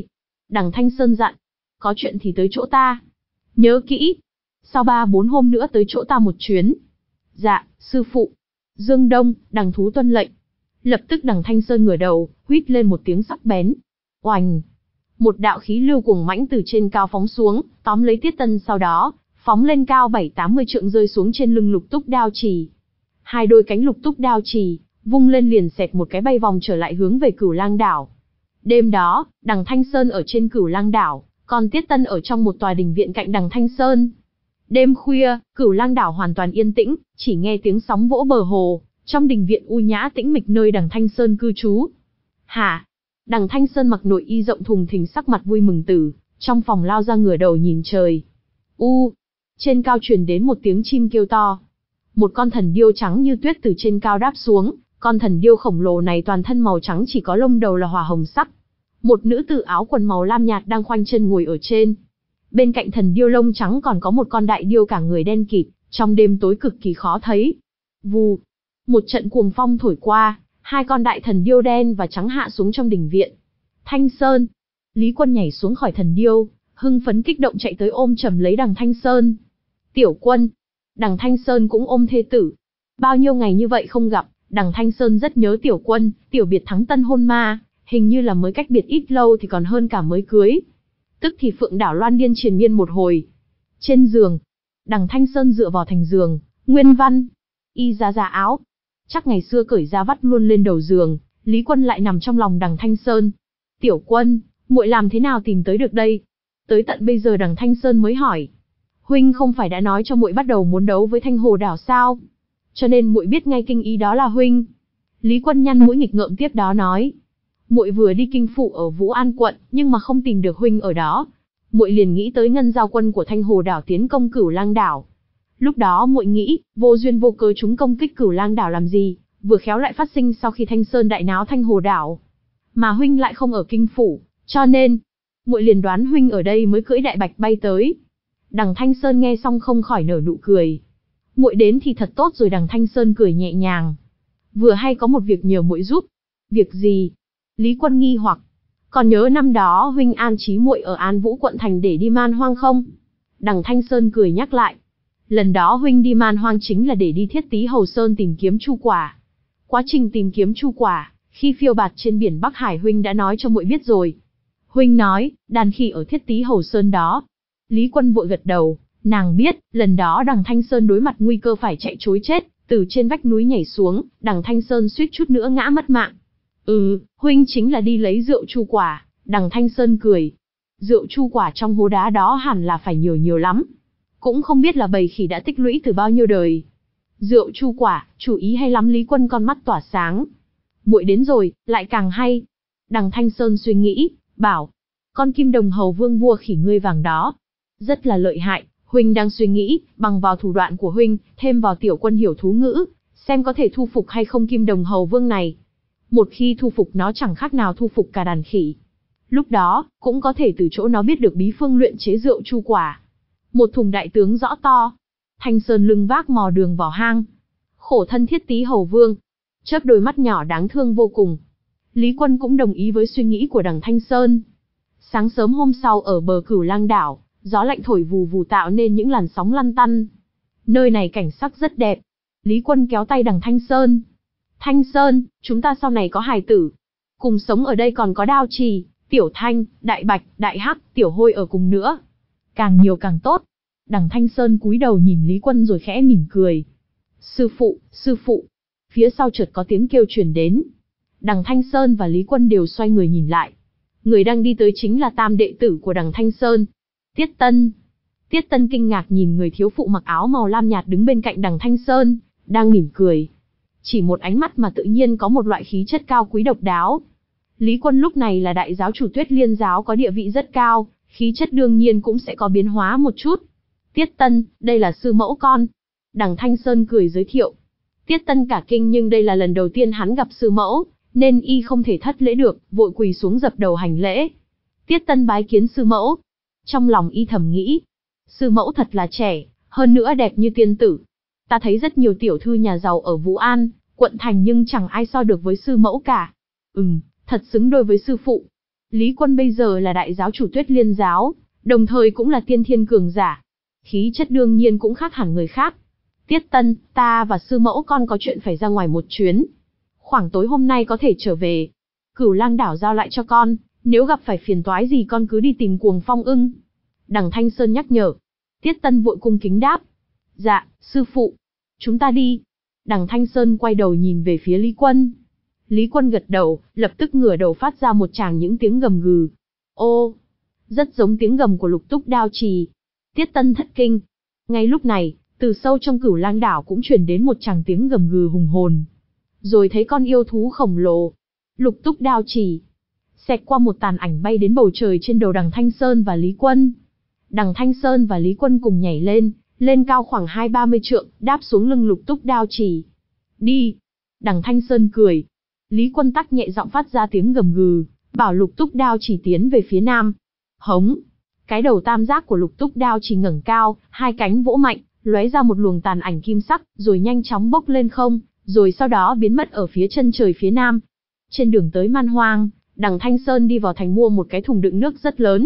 Đằng Thanh Sơn dặn, có chuyện thì tới chỗ ta. Nhớ kỹ, sau ba bốn hôm nữa tới chỗ ta một chuyến. Dạ, sư phụ. Dương Đông, đằng thú tuân lệnh. Lập tức đằng Thanh Sơn ngửa đầu, huýt lên một tiếng sắc bén. Oành! Một đạo khí lưu cuồng mãnh từ trên cao phóng xuống, tóm lấy Tiết Tân, sau đó phóng lên cao bảy tám mươi trượng rơi xuống trên lưng Lục Túc Đao Trì. Hai đôi cánh Lục Túc Đao Trì vung lên liền xẹt một cái bay vòng trở lại hướng về Cửu Lang đảo. Đêm đó, đằng Thanh Sơn ở trên Cửu Lang đảo, còn Tiết Tân ở trong một tòa đình viện cạnh đằng Thanh Sơn. Đêm khuya, Cửu Lang đảo hoàn toàn yên tĩnh, chỉ nghe tiếng sóng vỗ bờ hồ, trong đình viện u nhã tĩnh mịch nơi đằng Thanh Sơn cư trú. Hả? Đằng Thanh Sơn mặc nội y rộng thùng thình, sắc mặt vui mừng từ trong phòng lao ra, ngửa đầu nhìn trời. U! Trên cao truyền đến một tiếng chim kêu to. Một con thần điêu trắng như tuyết từ trên cao đáp xuống, con thần điêu khổng lồ này toàn thân màu trắng, chỉ có lông đầu là hỏa hồng sắc. Một nữ tử áo quần màu lam nhạt đang khoanh chân ngồi ở trên. Bên cạnh thần điêu lông trắng còn có một con đại điêu cả người đen kịt, trong đêm tối cực kỳ khó thấy. Vù! Một trận cuồng phong thổi qua, hai con đại thần điêu đen và trắng hạ xuống trong đình viện. Thanh Sơn! Lý Quân nhảy xuống khỏi thần điêu, hưng phấn kích động chạy tới ôm chầm lấy đằng Thanh Sơn. Tiểu Quân! Đằng Thanh Sơn cũng ôm thê tử. Bao nhiêu ngày như vậy không gặp, đằng Thanh Sơn rất nhớ Tiểu Quân, tiểu biệt thắng tân hôn ma, hình như là mới cách biệt ít lâu thì còn hơn cả mới cưới. Tức thì Phượng đảo loan điên triền miên một hồi. Trên giường, đằng Thanh Sơn dựa vào thành giường, nguyên văn, y ra ra áo. Chắc ngày xưa cởi ra vắt luôn lên đầu giường, Lý Quân lại nằm trong lòng đằng Thanh Sơn. Tiểu Quân, muội làm thế nào tìm tới được đây? Tới tận bây giờ đằng Thanh Sơn mới hỏi. Huynh không phải đã nói cho muội bắt đầu muốn đấu với Thanh Hồ đảo sao? Cho nên muội biết ngay kinh ý đó là huynh. Lý Quân nhăn mũi nghịch ngợm tiếp đó nói. Muội vừa đi kinh phụ ở Vũ An quận, nhưng mà không tìm được huynh ở đó. Muội liền nghĩ tới ngân giao quân của Thanh Hồ đảo tiến công Cửu Lang đảo. Lúc đó muội nghĩ, vô duyên vô cớ chúng công kích Cửu Lang đảo làm gì, vừa khéo lại phát sinh sau khi Thanh Sơn đại náo Thanh Hồ đảo. Mà huynh lại không ở kinh phủ, cho nên muội liền đoán huynh ở đây mới cưỡi đại bạch bay tới. Đằng Thanh Sơn nghe xong không khỏi nở nụ cười. Muội đến thì thật tốt rồi, đằng Thanh Sơn cười nhẹ nhàng. Vừa hay có một việc nhờ muội giúp. Việc gì? Lý Quân nghi hoặc. Còn nhớ năm đó huynh an trí muội ở An Vũ quận thành để đi man hoang không? Đằng Thanh Sơn cười nhắc lại. Lần đó huynh đi man hoang chính là để đi Thiết Tý Hầu Sơn tìm kiếm chu quả. Quá trình tìm kiếm chu quả, khi phiêu bạt trên biển Bắc Hải huynh đã nói cho muội biết rồi. Huynh nói, đàn khỉ ở Thiết Tý Hầu Sơn đó. Lý Quân vội gật đầu, nàng biết, lần đó đằng Thanh Sơn đối mặt nguy cơ phải chạy trối chết, từ trên vách núi nhảy xuống, đằng Thanh Sơn suýt chút nữa ngã mất mạng. Ừ, huynh chính là đi lấy rượu chu quả, đằng Thanh Sơn cười. Rượu chu quả trong hố đá đó hẳn là phải nhiều nhiều lắm. Cũng không biết là bầy khỉ đã tích lũy từ bao nhiêu đời. Rượu chu quả, chủ ý hay lắm. Lý Quân con mắt tỏa sáng. Muội đến rồi, lại càng hay. Đằng Thanh Sơn suy nghĩ, bảo, con kim đồng hầu vương vua khỉ ngươi vàng đó, rất là lợi hại. Huynh đang suy nghĩ, bằng vào thủ đoạn của huynh, thêm vào Tiểu Quân hiểu thú ngữ, xem có thể thu phục hay không kim đồng hầu vương này. Một khi thu phục nó chẳng khác nào thu phục cả đàn khỉ. Lúc đó, cũng có thể từ chỗ nó biết được bí phương luyện chế rượu chu quả. Một thùng đại tướng rõ to. Thanh Sơn lưng vác mò đường vào hang. Khổ thân Thiết Tý Hầu Vương. Chớp đôi mắt nhỏ đáng thương vô cùng. Lý Quân cũng đồng ý với suy nghĩ của đằng Thanh Sơn. Sáng sớm hôm sau ở bờ Cửu Lang đảo, gió lạnh thổi vù vù tạo nên những làn sóng lăn tăn. Nơi này cảnh sắc rất đẹp. Lý Quân kéo tay đằng Thanh Sơn. Thanh Sơn, chúng ta sau này có hài tử. Cùng sống ở đây còn có Đao Trì, Tiểu Thanh, Đại Bạch, Đại Hắc, Tiểu Hôi ở cùng nữa. Càng nhiều càng tốt. Đằng Thanh Sơn cúi đầu nhìn Lý Quân rồi khẽ mỉm cười. Sư phụ, sư phụ. Phía sau chợt có tiếng kêu truyền đến. Đằng Thanh Sơn và Lý Quân đều xoay người nhìn lại. Người đang đi tới chính là tam đệ tử của đằng Thanh Sơn. Tiết Tân. Tiết Tân kinh ngạc nhìn người thiếu phụ mặc áo màu lam nhạt đứng bên cạnh đằng Thanh Sơn, đang mỉm cười. Chỉ một ánh mắt mà tự nhiên có một loại khí chất cao quý độc đáo. Lý Quân lúc này là đại giáo chủ Tuyết Liên giáo, có địa vị rất cao, khí chất đương nhiên cũng sẽ có biến hóa một chút. Tiết Tân, đây là sư mẫu con. Đằng Thanh Sơn cười giới thiệu. Tiết Tân cả kinh, nhưng đây là lần đầu tiên hắn gặp sư mẫu, nên y không thể thất lễ được, vội quỳ xuống dập đầu hành lễ. Tiết Tân bái kiến sư mẫu. Trong lòng y thầm nghĩ, sư mẫu thật là trẻ, hơn nữa đẹp như tiên tử. Ta thấy rất nhiều tiểu thư nhà giàu ở Vũ An, quận thành, nhưng chẳng ai so được với sư mẫu cả. Ừm, thật xứng đôi với sư phụ. Lý Quân bây giờ là đại giáo chủ Tuyết Liên giáo, đồng thời cũng là tiên thiên cường giả. Khí chất đương nhiên cũng khác hẳn người khác. Tiết Tân, ta và sư mẫu con có chuyện phải ra ngoài một chuyến. Khoảng tối hôm nay có thể trở về. Cửu Lang đảo giao lại cho con, nếu gặp phải phiền toái gì con cứ đi tìm Cuồng Phong ưng. Đằng Thanh Sơn nhắc nhở. Tiết Tân vội cung kính đáp. Dạ, sư phụ. Chúng ta đi. Đằng Thanh Sơn quay đầu nhìn về phía Lý Quân. Lý Quân gật đầu, lập tức ngửa đầu phát ra một tràng những tiếng gầm gừ. Ô, rất giống tiếng gầm của Lục Túc Đao Trì. Tiết Tân thất kinh. Ngay lúc này, từ sâu trong Cửu Lang đảo cũng truyền đến một tràng tiếng gầm gừ hùng hồn. Rồi thấy con yêu thú khổng lồ. Lục Túc Đao Trì. Xẹt qua một tàn ảnh bay đến bầu trời trên đầu đằng Thanh Sơn và Lý Quân. Đằng Thanh Sơn và Lý Quân cùng nhảy lên, lên cao khoảng hai ba mươi trượng, đáp xuống lưng Lục Túc Đao Trì. Đi. Đằng Thanh Sơn cười. Lý Quân tắc nhẹ giọng phát ra tiếng gầm gừ, bảo Lục Túc Đao Trì tiến về phía nam. Hống. Cái đầu tam giác của Lục Túc Đao Trì ngẩng cao, hai cánh vỗ mạnh, lóe ra một luồng tàn ảnh kim sắc, rồi nhanh chóng bốc lên không, rồi sau đó biến mất ở phía chân trời phía nam. Trên đường tới Man Hoang, đằng Thanh Sơn đi vào thành mua một cái thùng đựng nước rất lớn.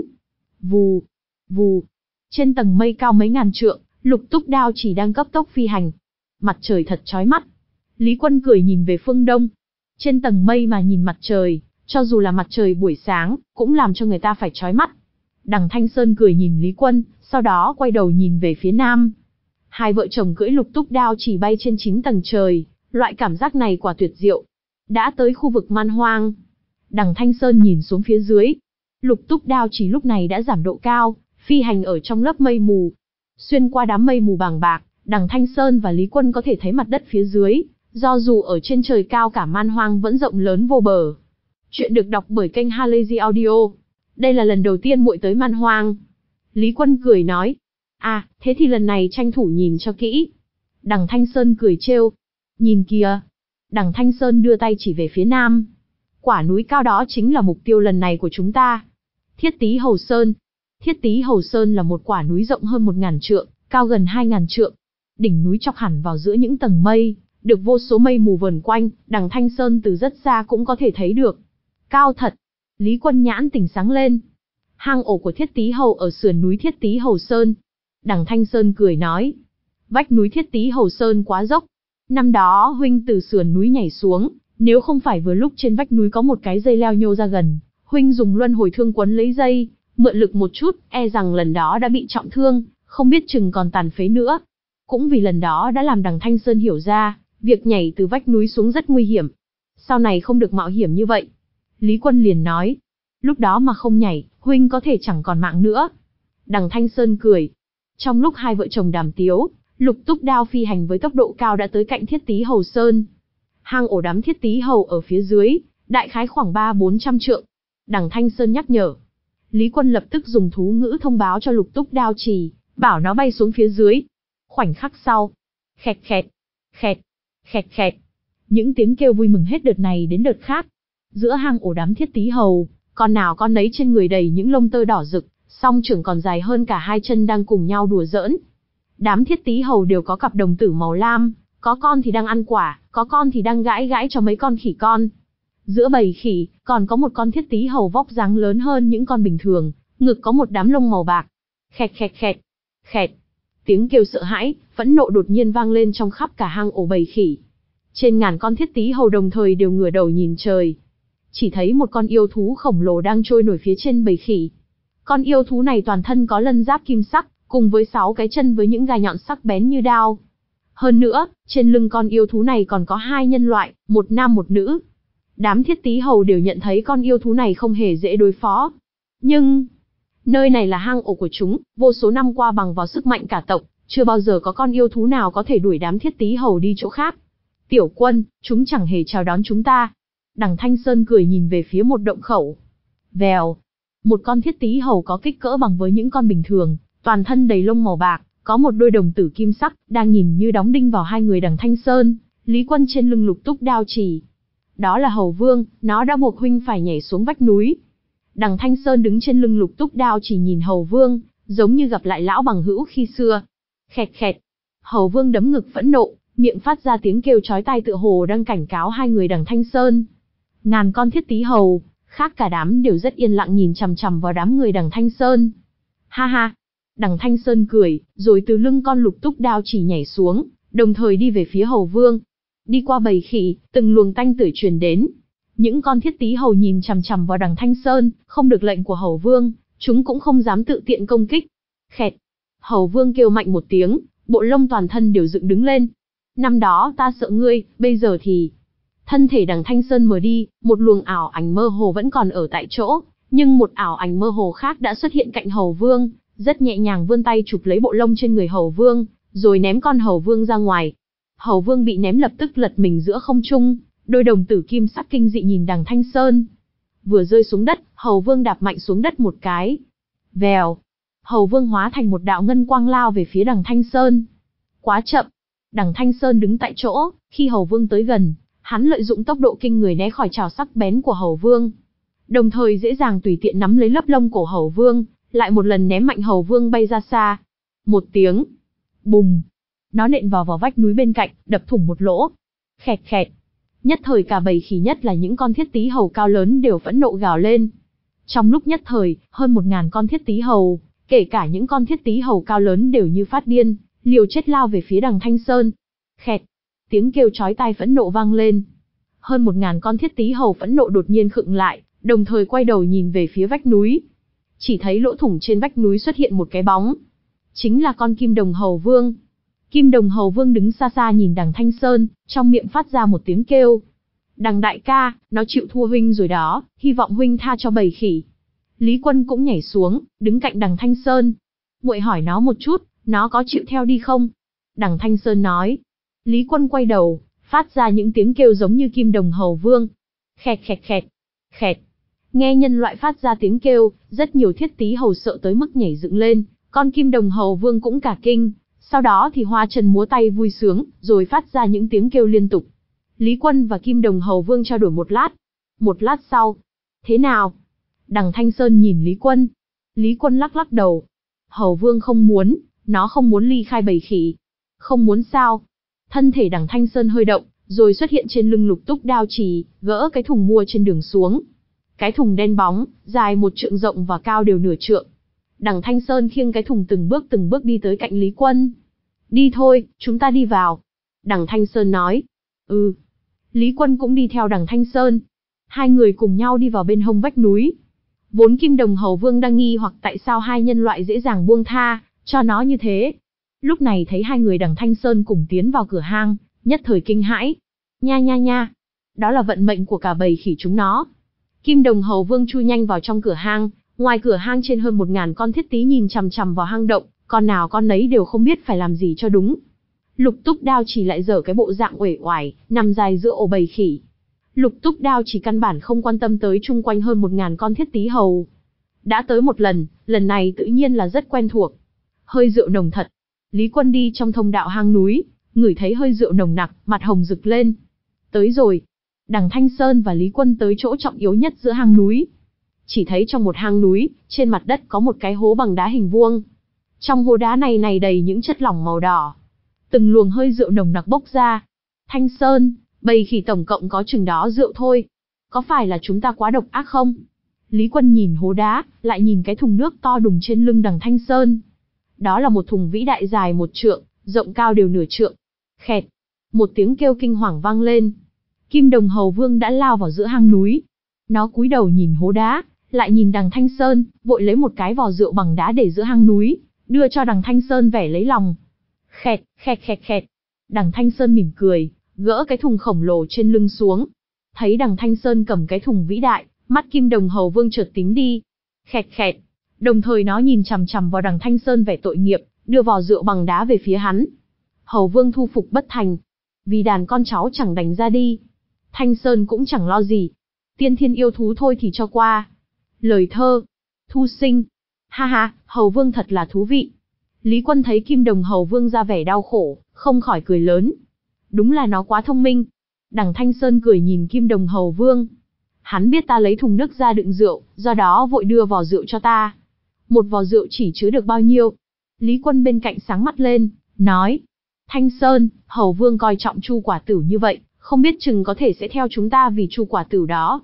Vù, vù. Trên tầng mây cao mấy ngàn trượng, Lục Túc Đao Trì đang cấp tốc phi hành. Mặt trời thật chói mắt. Lý Quân cười nhìn về phương đông. Trên tầng mây mà nhìn mặt trời, cho dù là mặt trời buổi sáng, cũng làm cho người ta phải chói mắt. Đằng Thanh Sơn cười nhìn Lý Quân, sau đó quay đầu nhìn về phía nam. Hai vợ chồng cưỡi Lục Túc Đao Trì bay trên chín tầng trời, loại cảm giác này quả tuyệt diệu. Đã tới khu vực Man Hoang. Đằng Thanh Sơn nhìn xuống phía dưới. Lục Túc Đao Trì lúc này đã giảm độ cao, phi hành ở trong lớp mây mù. Xuyên qua đám mây mù bàng bạc, đằng Thanh Sơn và Lý Quân có thể thấy mặt đất phía dưới, do dù ở trên trời cao cả Man Hoang vẫn rộng lớn vô bờ. Chuyện được đọc bởi kênh Halazy Audio. Đây là lần đầu tiên muội tới Man Hoang. Lý Quân cười nói. À, thế thì lần này tranh thủ nhìn cho kỹ. Đằng Thanh Sơn cười trêu. Nhìn kìa. Đằng Thanh Sơn đưa tay chỉ về phía nam. Quả núi cao đó chính là mục tiêu lần này của chúng ta. Thiết Tý Hầu Sơn. Thiết Tý Hầu Sơn là một quả núi rộng hơn một ngàn trượng, cao gần hai ngàn trượng. Đỉnh núi chọc hẳn vào giữa những tầng mây, được vô số mây mù vờn quanh, đằng Thanh Sơn từ rất xa cũng có thể thấy được. Cao thật. Lý Quân nhãn tỉnh sáng lên. Hang ổ của Thiết Tý Hầu ở sườn núi Thiết Tý Hầu Sơn. Đằng Thanh Sơn cười nói. Vách núi Thiết Tý Hầu Sơn quá dốc. Năm đó huynh từ sườn núi nhảy xuống, nếu không phải vừa lúc trên vách núi có một cái dây leo nhô ra gần, huynh dùng luân hồi thương quấn lấy dây, mượn lực một chút, e rằng lần đó đã bị trọng thương, không biết chừng còn tàn phế nữa. Cũng vì lần đó đã làm đằng Thanh Sơn hiểu ra, việc nhảy từ vách núi xuống rất nguy hiểm. Sau này không được mạo hiểm như vậy. Lý Quân liền nói. Lúc đó mà không nhảy, huynh có thể chẳng còn mạng nữa. Đằng Thanh Sơn cười. Trong lúc hai vợ chồng đàm tiếu, Lục Túc Đao phi hành với tốc độ cao đã tới cạnh Thiết Tý Hầu Sơn. Hang ổ đám Thiết Tý Hầu ở phía dưới, đại khái khoảng ba bốn trăm trượng. Đằng Thanh Sơn nhắc nhở. Lý Quân lập tức dùng thú ngữ thông báo cho Lục Túc Đao Trì, bảo nó bay xuống phía dưới. Khoảnh khắc sau. Khẹt khẹt, khẹt, khẹt khẹt. Những tiếng kêu vui mừng hết đợt này đến đợt khác. Giữa hang ổ đám Thiết Tý Hầu, con nào con nấy trên người đầy những lông tơ đỏ rực, song trưởng còn dài hơn cả hai chân đang cùng nhau đùa giỡn. Đám Thiết Tý Hầu đều có cặp đồng tử màu lam, có con thì đang ăn quả, có con thì đang gãi gãi cho mấy con khỉ con. Giữa bầy khỉ, còn có một con Thiết Tý Hầu vóc dáng lớn hơn những con bình thường, ngực có một đám lông màu bạc. Khẹt khẹt khẹt, khẹt. Tiếng kêu sợ hãi, phẫn nộ đột nhiên vang lên trong khắp cả hang ổ bầy khỉ. Trên ngàn con Thiết Tý Hầu đồng thời đều ngửa đầu nhìn trời. Chỉ thấy một con yêu thú khổng lồ đang trôi nổi phía trên bầy khỉ. Con yêu thú này toàn thân có lân giáp kim sắc, cùng với sáu cái chân với những gai nhọn sắc bén như đao. Hơn nữa, trên lưng con yêu thú này còn có hai nhân loại, một nam một nữ. Đám Thiết Tý Hầu đều nhận thấy con yêu thú này không hề dễ đối phó. Nhưng, nơi này là hang ổ của chúng, vô số năm qua bằng vào sức mạnh cả tộc, chưa bao giờ có con yêu thú nào có thể đuổi đám Thiết Tý Hầu đi chỗ khác. Tiểu Quân, chúng chẳng hề chào đón chúng ta. Đằng Thanh Sơn cười nhìn về phía một động khẩu. Vèo, một con Thiết Tý Hầu có kích cỡ bằng với những con bình thường, toàn thân đầy lông màu bạc, có một đôi đồng tử kim sắc, đang nhìn như đóng đinh vào hai người đằng Thanh Sơn, Lý Quân trên lưng Lục Túc Đao Trì. Đó là Hầu Vương, nó đã buộc huynh phải nhảy xuống vách núi. Đằng Thanh Sơn đứng trên lưng Lục Túc Đao Trì nhìn Hầu Vương, giống như gặp lại lão bằng hữu khi xưa. Khẹt khẹt. Hầu Vương đấm ngực phẫn nộ, miệng phát ra tiếng kêu chói tai tựa hồ đang cảnh cáo hai người đằng Thanh Sơn. Ngàn con Thiết Tý Hầu, Khác cả đám đều rất yên lặng nhìn chằm chằm vào đám người đằng Thanh Sơn. Ha ha! Đằng Thanh Sơn cười, rồi từ lưng con lục túc đao chỉ nhảy xuống, đồng thời đi về phía Hầu Vương. Đi qua bầy khỉ, từng luồng tanh tưởi truyền đến. Những con thiết tí hầu nhìn chằm chằm vào đằng Thanh Sơn, không được lệnh của Hầu Vương, chúng cũng không dám tự tiện công kích. Khẹt! Hầu Vương kêu mạnh một tiếng, bộ lông toàn thân đều dựng đứng lên. Năm đó ta sợ ngươi, bây giờ thì... Thân thể đằng Thanh Sơn mờ đi, một luồng ảo ảnh mơ hồ vẫn còn ở tại chỗ, nhưng một ảo ảnh mơ hồ khác đã xuất hiện cạnh Hầu Vương, rất nhẹ nhàng vươn tay chụp lấy bộ lông trên người Hầu Vương, rồi ném con Hầu Vương ra ngoài. Hầu Vương bị ném lập tức lật mình giữa không trung, đôi đồng tử kim sắc kinh dị nhìn đằng Thanh Sơn. Vừa rơi xuống đất, Hầu Vương đạp mạnh xuống đất một cái. Vèo! Hầu Vương hóa thành một đạo ngân quang lao về phía đằng Thanh Sơn. Quá chậm! Đằng Thanh Sơn đứng tại chỗ, khi Hầu Vương tới gần, hắn lợi dụng tốc độ kinh người né khỏi chảo sắc bén của Hầu Vương. Đồng thời dễ dàng tùy tiện nắm lấy lớp lông cổ Hầu Vương, lại một lần ném mạnh Hầu Vương bay ra xa. Một tiếng. Bùng! Nó nện vào vào vách núi bên cạnh, đập thủng một lỗ. Khẹt khẹt! Nhất thời cả bầy khỉ, nhất là những con thiết tí hầu cao lớn đều phẫn nộ gào lên. Trong lúc nhất thời, hơn một ngàn con thiết tí hầu, kể cả những con thiết tí hầu cao lớn đều như phát điên, liều chết lao về phía đằng Thanh Sơn. Khẹt! Tiếng kêu chói tai phẫn nộ vang lên. Hơn một ngàn con thiết tí hầu phẫn nộ đột nhiên khựng lại, đồng thời quay đầu nhìn về phía vách núi. Chỉ thấy lỗ thủng trên vách núi xuất hiện một cái bóng. Chính là con Kim Đồng Hầu Vương. Kim Đồng Hầu Vương đứng xa xa nhìn đằng Thanh Sơn, trong miệng phát ra một tiếng kêu. Đằng đại ca, nó chịu thua huynh rồi đó, hy vọng huynh tha cho bầy khỉ. Lý Quân cũng nhảy xuống, đứng cạnh đằng Thanh Sơn. Muội hỏi nó một chút, nó có chịu theo đi không? Đằng Thanh Sơn nói. Lý Quân quay đầu, phát ra những tiếng kêu giống như Kim Đồng Hầu Vương. Khẹt khẹt khẹt, khẹt. Nghe nhân loại phát ra tiếng kêu, rất nhiều thiết tí hầu sợ tới mức nhảy dựng lên, con Kim Đồng Hầu Vương cũng cả kinh. Sau đó thì hoa chân múa tay vui sướng, rồi phát ra những tiếng kêu liên tục. Lý Quân và Kim Đồng Hầu Vương trao đổi một lát. Một lát sau. Thế nào? Đằng Thanh Sơn nhìn Lý Quân. Lý Quân lắc lắc đầu. Hầu Vương không muốn, nó không muốn ly khai bầy khỉ. Không muốn sao? Thân thể đằng Thanh Sơn hơi động, rồi xuất hiện trên lưng lục túc đao trì, gỡ cái thùng mua trên đường xuống. Cái thùng đen bóng, dài một trượng rộng và cao đều nửa trượng. Đằng Thanh Sơn khiêng cái thùng từng bước từng bước đi tới cạnh Lý Quân. Đi thôi, chúng ta đi vào. Đằng Thanh Sơn nói. Ừ. Lý Quân cũng đi theo đằng Thanh Sơn. Hai người cùng nhau đi vào bên hông vách núi. Vốn Kim Đồng Hầu Vương đang nghi hoặc tại sao hai nhân loại dễ dàng buông tha cho nó như thế. Lúc này thấy hai người đằng Thanh Sơn cùng tiến vào cửa hang, nhất thời kinh hãi. Nha nha nha. Đó là vận mệnh của cả bầy khỉ chúng nó. Kim Đồng Hầu Vương chui nhanh vào trong cửa hang. Ngoài cửa hang trên hơn một ngàn con thiết tí nhìn chằm chằm vào hang động, con nào con nấy đều không biết phải làm gì cho đúng. Lục túc đao chỉ lại dở cái bộ dạng uể oải, nằm dài giữa ổ bầy khỉ. Lục túc đao chỉ căn bản không quan tâm tới chung quanh hơn một ngàn con thiết tí hầu. Đã tới một lần, lần này tự nhiên là rất quen thuộc. Hơi rượu nồng thật. Lý Quân đi trong thông đạo hang núi, ngửi thấy hơi rượu nồng nặc, mặt hồng rực lên. Tới rồi. Đằng Thanh Sơn và Lý Quân tới chỗ trọng yếu nhất giữa hang núi. Chỉ thấy trong một hang núi, trên mặt đất có một cái hố bằng đá hình vuông. Trong hố đá này này đầy những chất lỏng màu đỏ. Từng luồng hơi rượu nồng nặc bốc ra. Thanh Sơn, bầy khỉ tổng cộng có chừng đó rượu thôi. Có phải là chúng ta quá độc ác không? Lý Quân nhìn hố đá, lại nhìn cái thùng nước to đùng trên lưng đằng Thanh Sơn. Đó là một thùng vĩ đại dài một trượng, rộng cao đều nửa trượng. Khẹt. Một tiếng kêu kinh hoàng vang lên. Kim Đồng Hầu Vương đã lao vào giữa hang núi. Nó cúi đầu nhìn hố đá, lại nhìn đằng Thanh Sơn, vội lấy một cái vò rượu bằng đá để giữa hang núi, đưa cho đằng Thanh Sơn vẻ lấy lòng. Khẹt, khẹt khẹt khẹt. Đằng Thanh Sơn mỉm cười, gỡ cái thùng khổng lồ trên lưng xuống. Thấy đằng Thanh Sơn cầm cái thùng vĩ đại, mắt Kim Đồng Hầu Vương chợt tím đi. Khẹt khẹt. Đồng thời nó nhìn chằm chằm vào đằng Thanh Sơn vẻ tội nghiệp, đưa vò rượu bằng đá về phía hắn. Hầu Vương thu phục bất thành. Vì đàn con cháu chẳng đành ra đi. Thanh Sơn cũng chẳng lo gì. Tiên thiên yêu thú thôi thì cho qua. Lời thơ. Thu sinh. Ha ha, Hầu Vương thật là thú vị. Lý Quân thấy Kim Đồng Hầu Vương ra vẻ đau khổ, không khỏi cười lớn. Đúng là nó quá thông minh. Đằng Thanh Sơn cười nhìn Kim Đồng Hầu Vương. Hắn biết ta lấy thùng nước ra đựng rượu, do đó vội đưa vò rượu cho ta. Một vò rượu chỉ chứa được bao nhiêu? Lý Quân bên cạnh sáng mắt lên, nói. Thanh Sơn, Hầu Vương coi trọng Chu quả tử như vậy, không biết chừng có thể sẽ theo chúng ta vì Chu quả tử đó.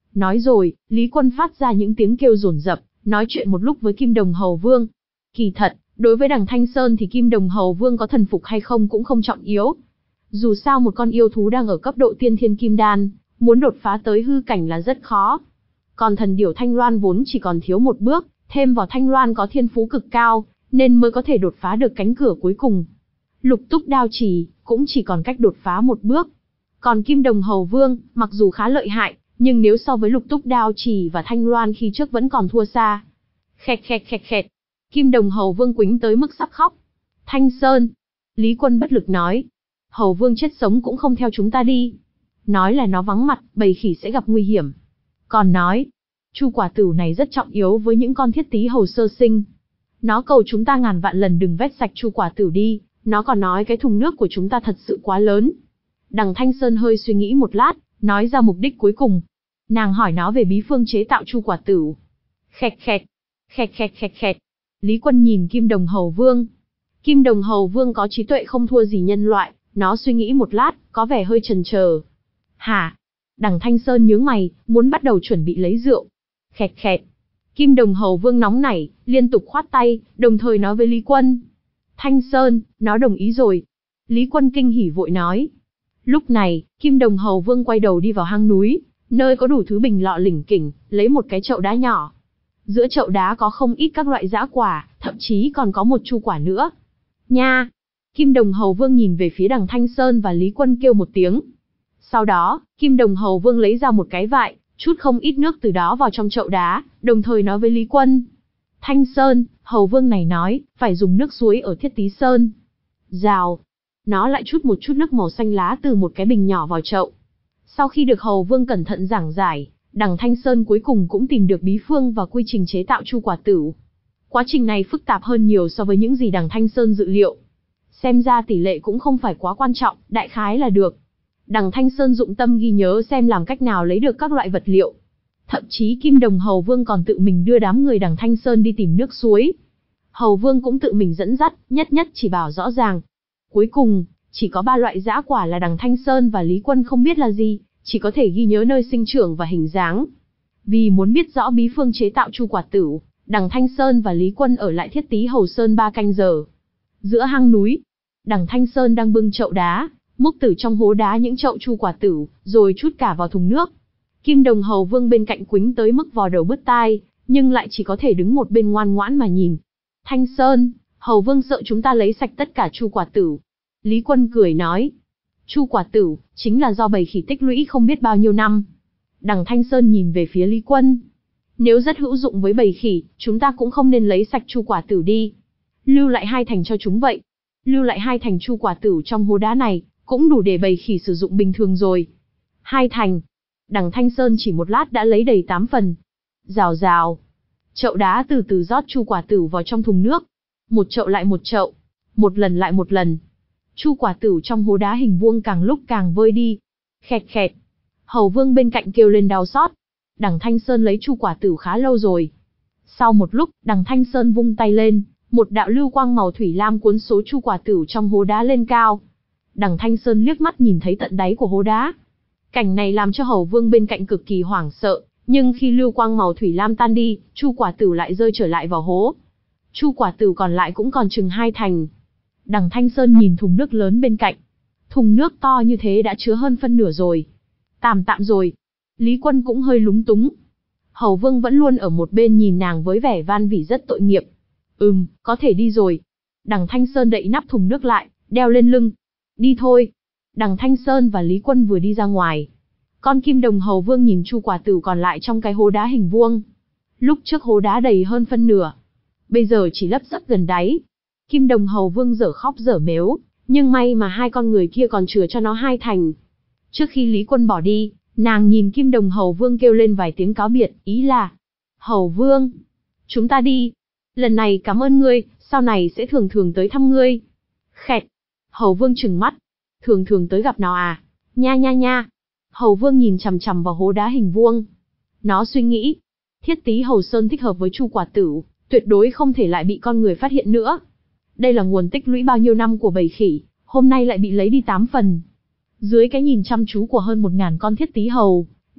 Nói rồi, Lý Quân phát ra những tiếng kêu dồn dập, nói chuyện một lúc với Kim Đồng Hầu Vương. Kỳ thật, đối với đằng Thanh Sơn thì Kim Đồng Hầu Vương có thần phục hay không cũng không trọng yếu. Dù sao một con yêu thú đang ở cấp độ tiên thiên kim đan, muốn đột phá tới hư cảnh là rất khó. Còn thần điểu Thanh Loan vốn chỉ còn thiếu một bước, thêm vào Thanh Loan có thiên phú cực cao, nên mới có thể đột phá được cánh cửa cuối cùng. Lục Túc Đao Trì cũng chỉ còn cách đột phá một bước. Còn Kim Đồng Hầu Vương, mặc dù khá lợi hại, nhưng nếu so với Lục Túc Đao Trì và Thanh Loan khi trước vẫn còn thua xa. Khẹt khẹt khẹt khẹt. Kim Đồng Hầu Vương quĩnh tới mức sắp khóc. Thanh Sơn. Lý Quân bất lực nói. Hầu Vương chết sống cũng không theo chúng ta đi. Nói là nó vắng mặt, bầy khỉ sẽ gặp nguy hiểm. Còn nói, Chu quả tửu này rất trọng yếu với những con thiết tí hầu sơ sinh. Nó cầu chúng ta ngàn vạn lần đừng vét sạch Chu quả tửu đi, nó còn nói cái thùng nước của chúng ta thật sự quá lớn. Đằng Thanh Sơn hơi suy nghĩ một lát, nói ra mục đích cuối cùng. Nàng hỏi nó về bí phương chế tạo Chu quả tửu. Khẹt khẹt, khẹt khẹt khẹt khẹt. Lý Quân nhìn Kim Đồng Hầu Vương. Kim Đồng Hầu Vương có trí tuệ không thua gì nhân loại, nó suy nghĩ một lát, có vẻ hơi chần chờ. Hả? Đằng Thanh Sơn nhướng mày, muốn bắt đầu chuẩn bị lấy rượu. Khẹt khẹt. Kim Đồng Hầu Vương nóng nảy, liên tục khoát tay, đồng thời nói với Lý Quân. Thanh Sơn, nó đồng ý rồi. Lý Quân kinh hỉ vội nói. Lúc này, Kim Đồng Hầu Vương quay đầu đi vào hang núi, nơi có đủ thứ bình lọ lỉnh kỉnh, lấy một cái chậu đá nhỏ. Giữa chậu đá có không ít các loại dã quả, thậm chí còn có một chu quả nữa. Nha! Kim Đồng Hầu Vương nhìn về phía đằng Thanh Sơn và Lý Quân kêu một tiếng. Sau đó, Kim Đồng Hầu Vương lấy ra một cái vại, chút không ít nước từ đó vào trong chậu đá, đồng thời nói với Lý Quân. Thanh Sơn, Hầu Vương này nói, phải dùng nước suối ở Thiết Tí Sơn. Rào. Nó lại chút một chút nước màu xanh lá từ một cái bình nhỏ vào chậu. Sau khi được Hầu Vương cẩn thận giảng giải, đằng Thanh Sơn cuối cùng cũng tìm được bí phương và quy trình chế tạo chu quả tửu. Quá trình này phức tạp hơn nhiều so với những gì đằng Thanh Sơn dự liệu. Xem ra tỷ lệ cũng không phải quá quan trọng, đại khái là được. Đằng Thanh Sơn dụng tâm ghi nhớ xem làm cách nào lấy được các loại vật liệu. Thậm chí Kim Đồng Hầu Vương còn tự mình đưa đám người đằng Thanh Sơn đi tìm nước suối. Hầu Vương cũng tự mình dẫn dắt, nhất nhất chỉ bảo rõ ràng. Cuối cùng, chỉ có ba loại dã quả là đằng Thanh Sơn và Lý Quân không biết là gì, chỉ có thể ghi nhớ nơi sinh trưởng và hình dáng. Vì muốn biết rõ bí phương chế tạo chu quả tửu, đằng Thanh Sơn và Lý Quân ở lại Thiết Tí Hầu Sơn ba canh giờ. Giữa hang núi, đằng Thanh Sơn đang bưng chậu đá, múc từ trong hố đá những chậu chu quả tửu, rồi trút cả vào thùng nước. Kim Đồng Hầu Vương bên cạnh quĩnh tới mức vò đầu bứt tai, nhưng lại chỉ có thể đứng một bên ngoan ngoãn mà nhìn. Thanh Sơn, Hầu Vương sợ chúng ta lấy sạch tất cả chu quả tửu. Lý Quân cười nói. Chu quả tửu, chính là do bầy khỉ tích lũy không biết bao nhiêu năm. Đằng Thanh Sơn nhìn về phía Lý Quân. Nếu rất hữu dụng với bầy khỉ, chúng ta cũng không nên lấy sạch chu quả tửu đi. Lưu lại hai thành cho chúng vậy. Lưu lại hai thành chu quả tửu trong hố đá này, cũng đủ để bầy khỉ sử dụng bình thường rồi. Hai thành. Đằng Thanh Sơn chỉ một lát đã lấy đầy tám phần. Rào rào. Chậu đá từ từ rót chu quả tửu vào trong thùng nước. Một chậu lại một chậu. Một lần lại một lần. Chu quả tửu trong hố đá hình vuông càng lúc càng vơi đi. Khẹt khẹt. Hầu Vương bên cạnh kêu lên đau xót. Đằng Thanh Sơn lấy chu quả tửu khá lâu rồi. Sau một lúc, đằng Thanh Sơn vung tay lên, một đạo lưu quang màu thủy lam cuốn số chu quả tửu trong hố đá lên cao. Đằng Thanh Sơn liếc mắt nhìn thấy tận đáy của hố đá. Cảnh này làm cho Hầu Vương bên cạnh cực kỳ hoảng sợ, nhưng khi lưu quang màu thủy lam tan đi, chu quả tửu lại rơi trở lại vào hố. Chu quả tửu còn lại cũng còn chừng hai thành. Đằng Thanh Sơn nhìn thùng nước lớn bên cạnh. Thùng nước to như thế đã chứa hơn phân nửa rồi. Tạm tạm rồi. Lý Quân cũng hơi lúng túng. Hầu Vương vẫn luôn ở một bên nhìn nàng với vẻ van vỉ rất tội nghiệp. Ừm, có thể đi rồi. Đằng Thanh Sơn đậy nắp thùng nước lại, đeo lên lưng. Đi thôi. Đằng Thanh Sơn và Lý Quân vừa đi ra ngoài. Con Kim Đồng Hầu Vương nhìn chu quả tửu còn lại trong cái hố đá hình vuông. Lúc trước hố đá đầy hơn phân nửa. Bây giờ chỉ lấp sấp gần đáy. Kim Đồng Hầu Vương dở khóc dở mếu, nhưng may mà hai con người kia còn chừa cho nó hai thành. Trước khi Lý Quân bỏ đi, nàng nhìn Kim Đồng Hầu Vương kêu lên vài tiếng cáo biệt, ý là: Hầu Vương, chúng ta đi. Lần này cảm ơn ngươi, sau này sẽ thường thường tới thăm ngươi. Khẹt. Hầu Vương trừng mắt. Thường thường tới gặp nào à? Nha nha nha. Hầu Vương nhìn chằm chằm vào hố đá hình vuông. Nó suy nghĩ, Thiết Tí Hầu Sơn thích hợp với chu quả tửu, tuyệt đối không thể lại bị con người phát hiện nữa. Đây là nguồn tích lũy bao nhiêu năm của bầy khỉ, hôm nay lại bị lấy đi tám phần. Dưới cái nhìn chăm chú của hơn một ngàn con thiết tí hầu,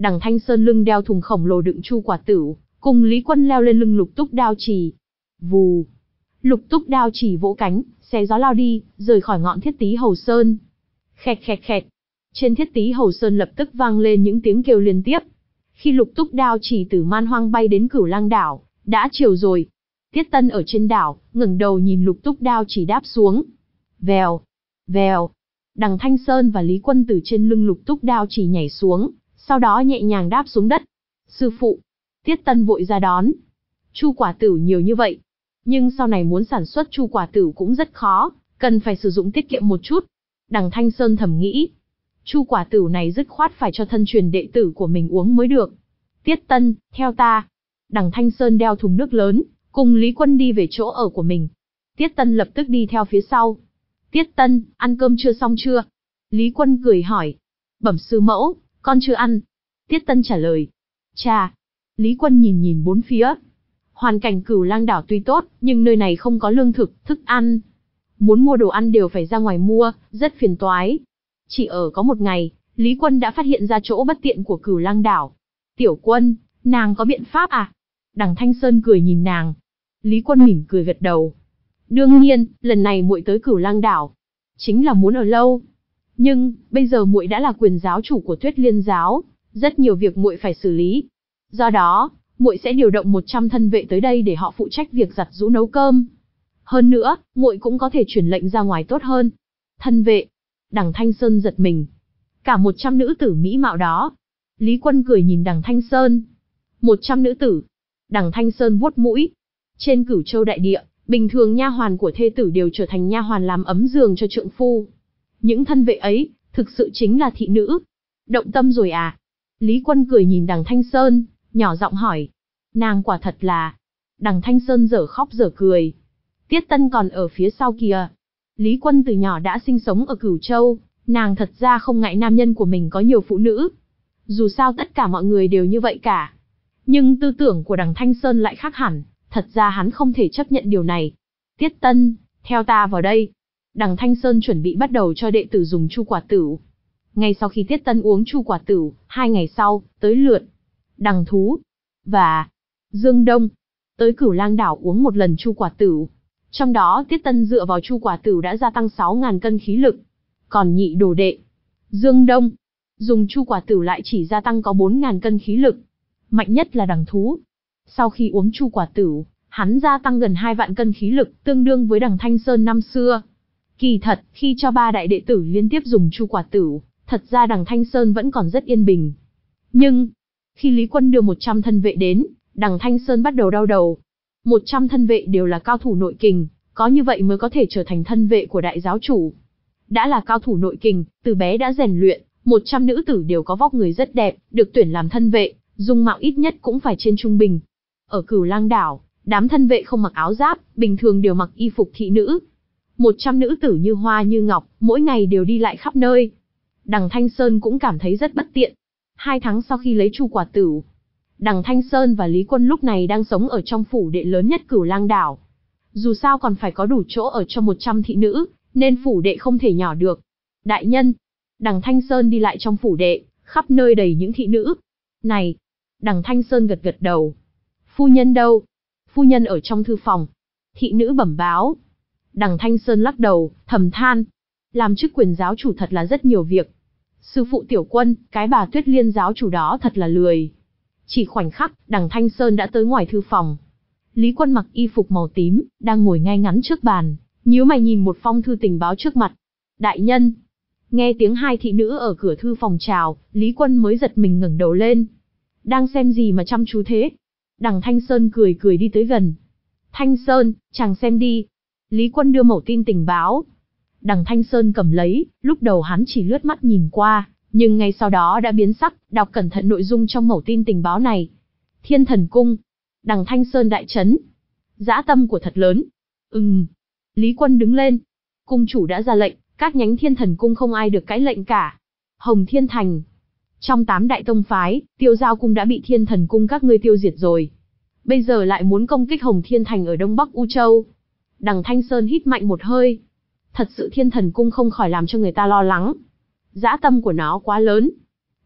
Đằng Thanh Sơn lưng đeo thùng khổng lồ đựng chu quả tửu, cùng Lý Quân leo lên lưng Lục Túc Đao Chì. Vù! Lục Túc Đao Chì vỗ cánh, xé gió lao đi, rời khỏi ngọn Thiết Tý Hầu Sơn. Khẹt khẹt khẹt. Trên Thiết Tý Hầu Sơn lập tức vang lên những tiếng kêu liên tiếp. Khi Lục Túc Đao Chì từ Man Hoang bay đến Cửu Lang đảo, đã chiều rồi. Tiết Tân ở trên đảo, ngẩng đầu nhìn Lục Túc Đao Chì đáp xuống. Vèo, vèo. Đằng Thanh Sơn và Lý Quân từ trên lưng Lục Túc Đao Chì nhảy xuống, sau đó nhẹ nhàng đáp xuống đất. Sư phụ. Tiết Tân vội ra đón. Chu quả tửu nhiều như vậy, nhưng sau này muốn sản xuất chu quả tửu cũng rất khó, cần phải sử dụng tiết kiệm một chút. Đằng Thanh Sơn thầm nghĩ, chu quả tửu này dứt khoát phải cho thân truyền đệ tử của mình uống mới được. Tiết Tân, theo ta. Đằng Thanh Sơn đeo thùng nước lớn, cùng Lý Quân đi về chỗ ở của mình. Tiết Tân lập tức đi theo phía sau. Tiết Tân, ăn cơm chưa xong chưa? Lý Quân cười hỏi. Bẩm sư mẫu, con chưa ăn. Tiết Tân trả lời. Chà. Lý Quân nhìn nhìn bốn phía. Hoàn cảnh Cửu Lang đảo tuy tốt, nhưng nơi này không có lương thực, thức ăn. Muốn mua đồ ăn đều phải ra ngoài mua, rất phiền toái. Chỉ ở có một ngày, Lý Quân đã phát hiện ra chỗ bất tiện của Cửu Lang đảo. Tiểu Quân, nàng có biện pháp à? Đằng Thanh Sơn cười nhìn nàng. Lý Quân mỉm cười gật đầu. Đương nhiên, lần này muội tới Cửu Lang đảo, chính là muốn ở lâu. Nhưng, bây giờ muội đã là quyền giáo chủ của Tuyết Liên giáo, rất nhiều việc muội phải xử lý. Do đó, muội sẽ điều động một trăm thân vệ tới đây để họ phụ trách việc giặt giũ nấu cơm. Hơn nữa, muội cũng có thể truyền lệnh ra ngoài tốt hơn. Thân vệ. Đằng Thanh Sơn giật mình. Cả một trăm nữ tử mỹ mạo đó. Lý Quân cười nhìn đằng Thanh Sơn. Một trăm nữ tử. Đằng Thanh Sơn vuốt mũi. Trên Cửu Châu đại địa, bình thường nha hoàn của thê tử đều trở thành nha hoàn làm ấm giường cho trượng phu. Những thân vệ ấy, thực sự chính là thị nữ. Động tâm rồi à? Lý Quân cười nhìn đằng Thanh Sơn, nhỏ giọng hỏi. Nàng quả thật là... Đằng Thanh Sơn dở khóc dở cười. Tiết Tân còn ở phía sau kìa. Lý Quân từ nhỏ đã sinh sống ở Cửu Châu, nàng thật ra không ngại nam nhân của mình có nhiều phụ nữ. Dù sao tất cả mọi người đều như vậy cả. Nhưng tư tưởng của đằng Thanh Sơn lại khác hẳn, thật ra hắn không thể chấp nhận điều này. Tiết Tân, theo ta vào đây. Đằng Thanh Sơn chuẩn bị bắt đầu cho đệ tử dùng chu quả tửu. Ngay sau khi Tiết Tân uống chu quả tửu, hai ngày sau, tới lượt Đằng Thú và Dương Đông tới Cửu Lang đảo uống một lần chu quả tửu. Trong đó Tiết Tân dựa vào chu quả tửu đã gia tăng sáu nghìn cân khí lực. Còn nhị đồ đệ Dương Đông dùng chu quả tửu lại chỉ gia tăng có bốn nghìn cân khí lực. Mạnh nhất là Đằng Thú. Sau khi uống chu quả tửu, hắn gia tăng gần hai vạn cân khí lực, tương đương với đằng Thanh Sơn năm xưa. Kỳ thật, khi cho ba đại đệ tử liên tiếp dùng chu quả tửu, thật ra đằng Thanh Sơn vẫn còn rất yên bình. Nhưng, khi Lý Quân đưa một trăm thân vệ đến, đằng Thanh Sơn bắt đầu đau đầu. một trăm thân vệ đều là cao thủ nội kình, có như vậy mới có thể trở thành thân vệ của đại giáo chủ. Đã là cao thủ nội kình, từ bé đã rèn luyện, một trăm nữ tử đều có vóc người rất đẹp, được tuyển làm thân vệ, dung mạo ít nhất cũng phải trên trung bình. Ở Cửu Lang đảo, đám thân vệ không mặc áo giáp, bình thường đều mặc y phục thị nữ. một trăm nữ tử như hoa như ngọc, mỗi ngày đều đi lại khắp nơi. Đằng Thanh Sơn cũng cảm thấy rất bất tiện. Hai tháng sau khi lấy chu quả tửu, đằng Thanh Sơn và Lý Quân lúc này đang sống ở trong phủ đệ lớn nhất Cửu Lang đảo. Dù sao còn phải có đủ chỗ ở cho một trăm thị nữ, nên phủ đệ không thể nhỏ được. Đại nhân, đằng Thanh Sơn đi lại trong phủ đệ, khắp nơi đầy những thị nữ. Này, đằng Thanh Sơn gật gật đầu. Phu nhân đâu? Phu nhân ở trong thư phòng. Thị nữ bẩm báo. Đằng Thanh Sơn lắc đầu, thầm than. Làm chức quyền giáo chủ thật là rất nhiều việc. Sư phụ Tiểu Quân, cái bà Tuyết Liên giáo chủ đó thật là lười. Chỉ khoảnh khắc, đằng Thanh Sơn đã tới ngoài thư phòng. Lý Quân mặc y phục màu tím, đang ngồi ngay ngắn trước bàn, nhíu mày nhìn một phong thư tình báo trước mặt. Đại nhân. Nghe tiếng hai thị nữ ở cửa thư phòng chào, Lý Quân mới giật mình ngẩng đầu lên. Đang xem gì mà chăm chú thế? Đằng Thanh Sơn cười cười đi tới gần. Thanh Sơn, chàng xem đi. Lý Quân đưa mẩu tin tình báo. Đằng Thanh Sơn cầm lấy, lúc đầu hắn chỉ lướt mắt nhìn qua, nhưng ngay sau đó đã biến sắc, đọc cẩn thận nội dung trong mẩu tin tình báo này. Thiên Thần Cung. Đằng Thanh Sơn đại chấn. Dã tâm của thật lớn. Ừm. Lý Quân đứng lên. Cung chủ đã ra lệnh, các nhánh Thiên Thần Cung không ai được cãi lệnh cả. Hồng Thiên Thành. Trong tám đại tông phái, Tiêu Giao Cung đã bị Thiên Thần Cung các ngươi tiêu diệt rồi. Bây giờ lại muốn công kích Hồng Thiên Thành ở Đông Bắc U Châu. Đằng Thanh Sơn hít mạnh một hơi. Thật sự Thiên Thần Cung không khỏi làm cho người ta lo lắng. Dã tâm của nó quá lớn.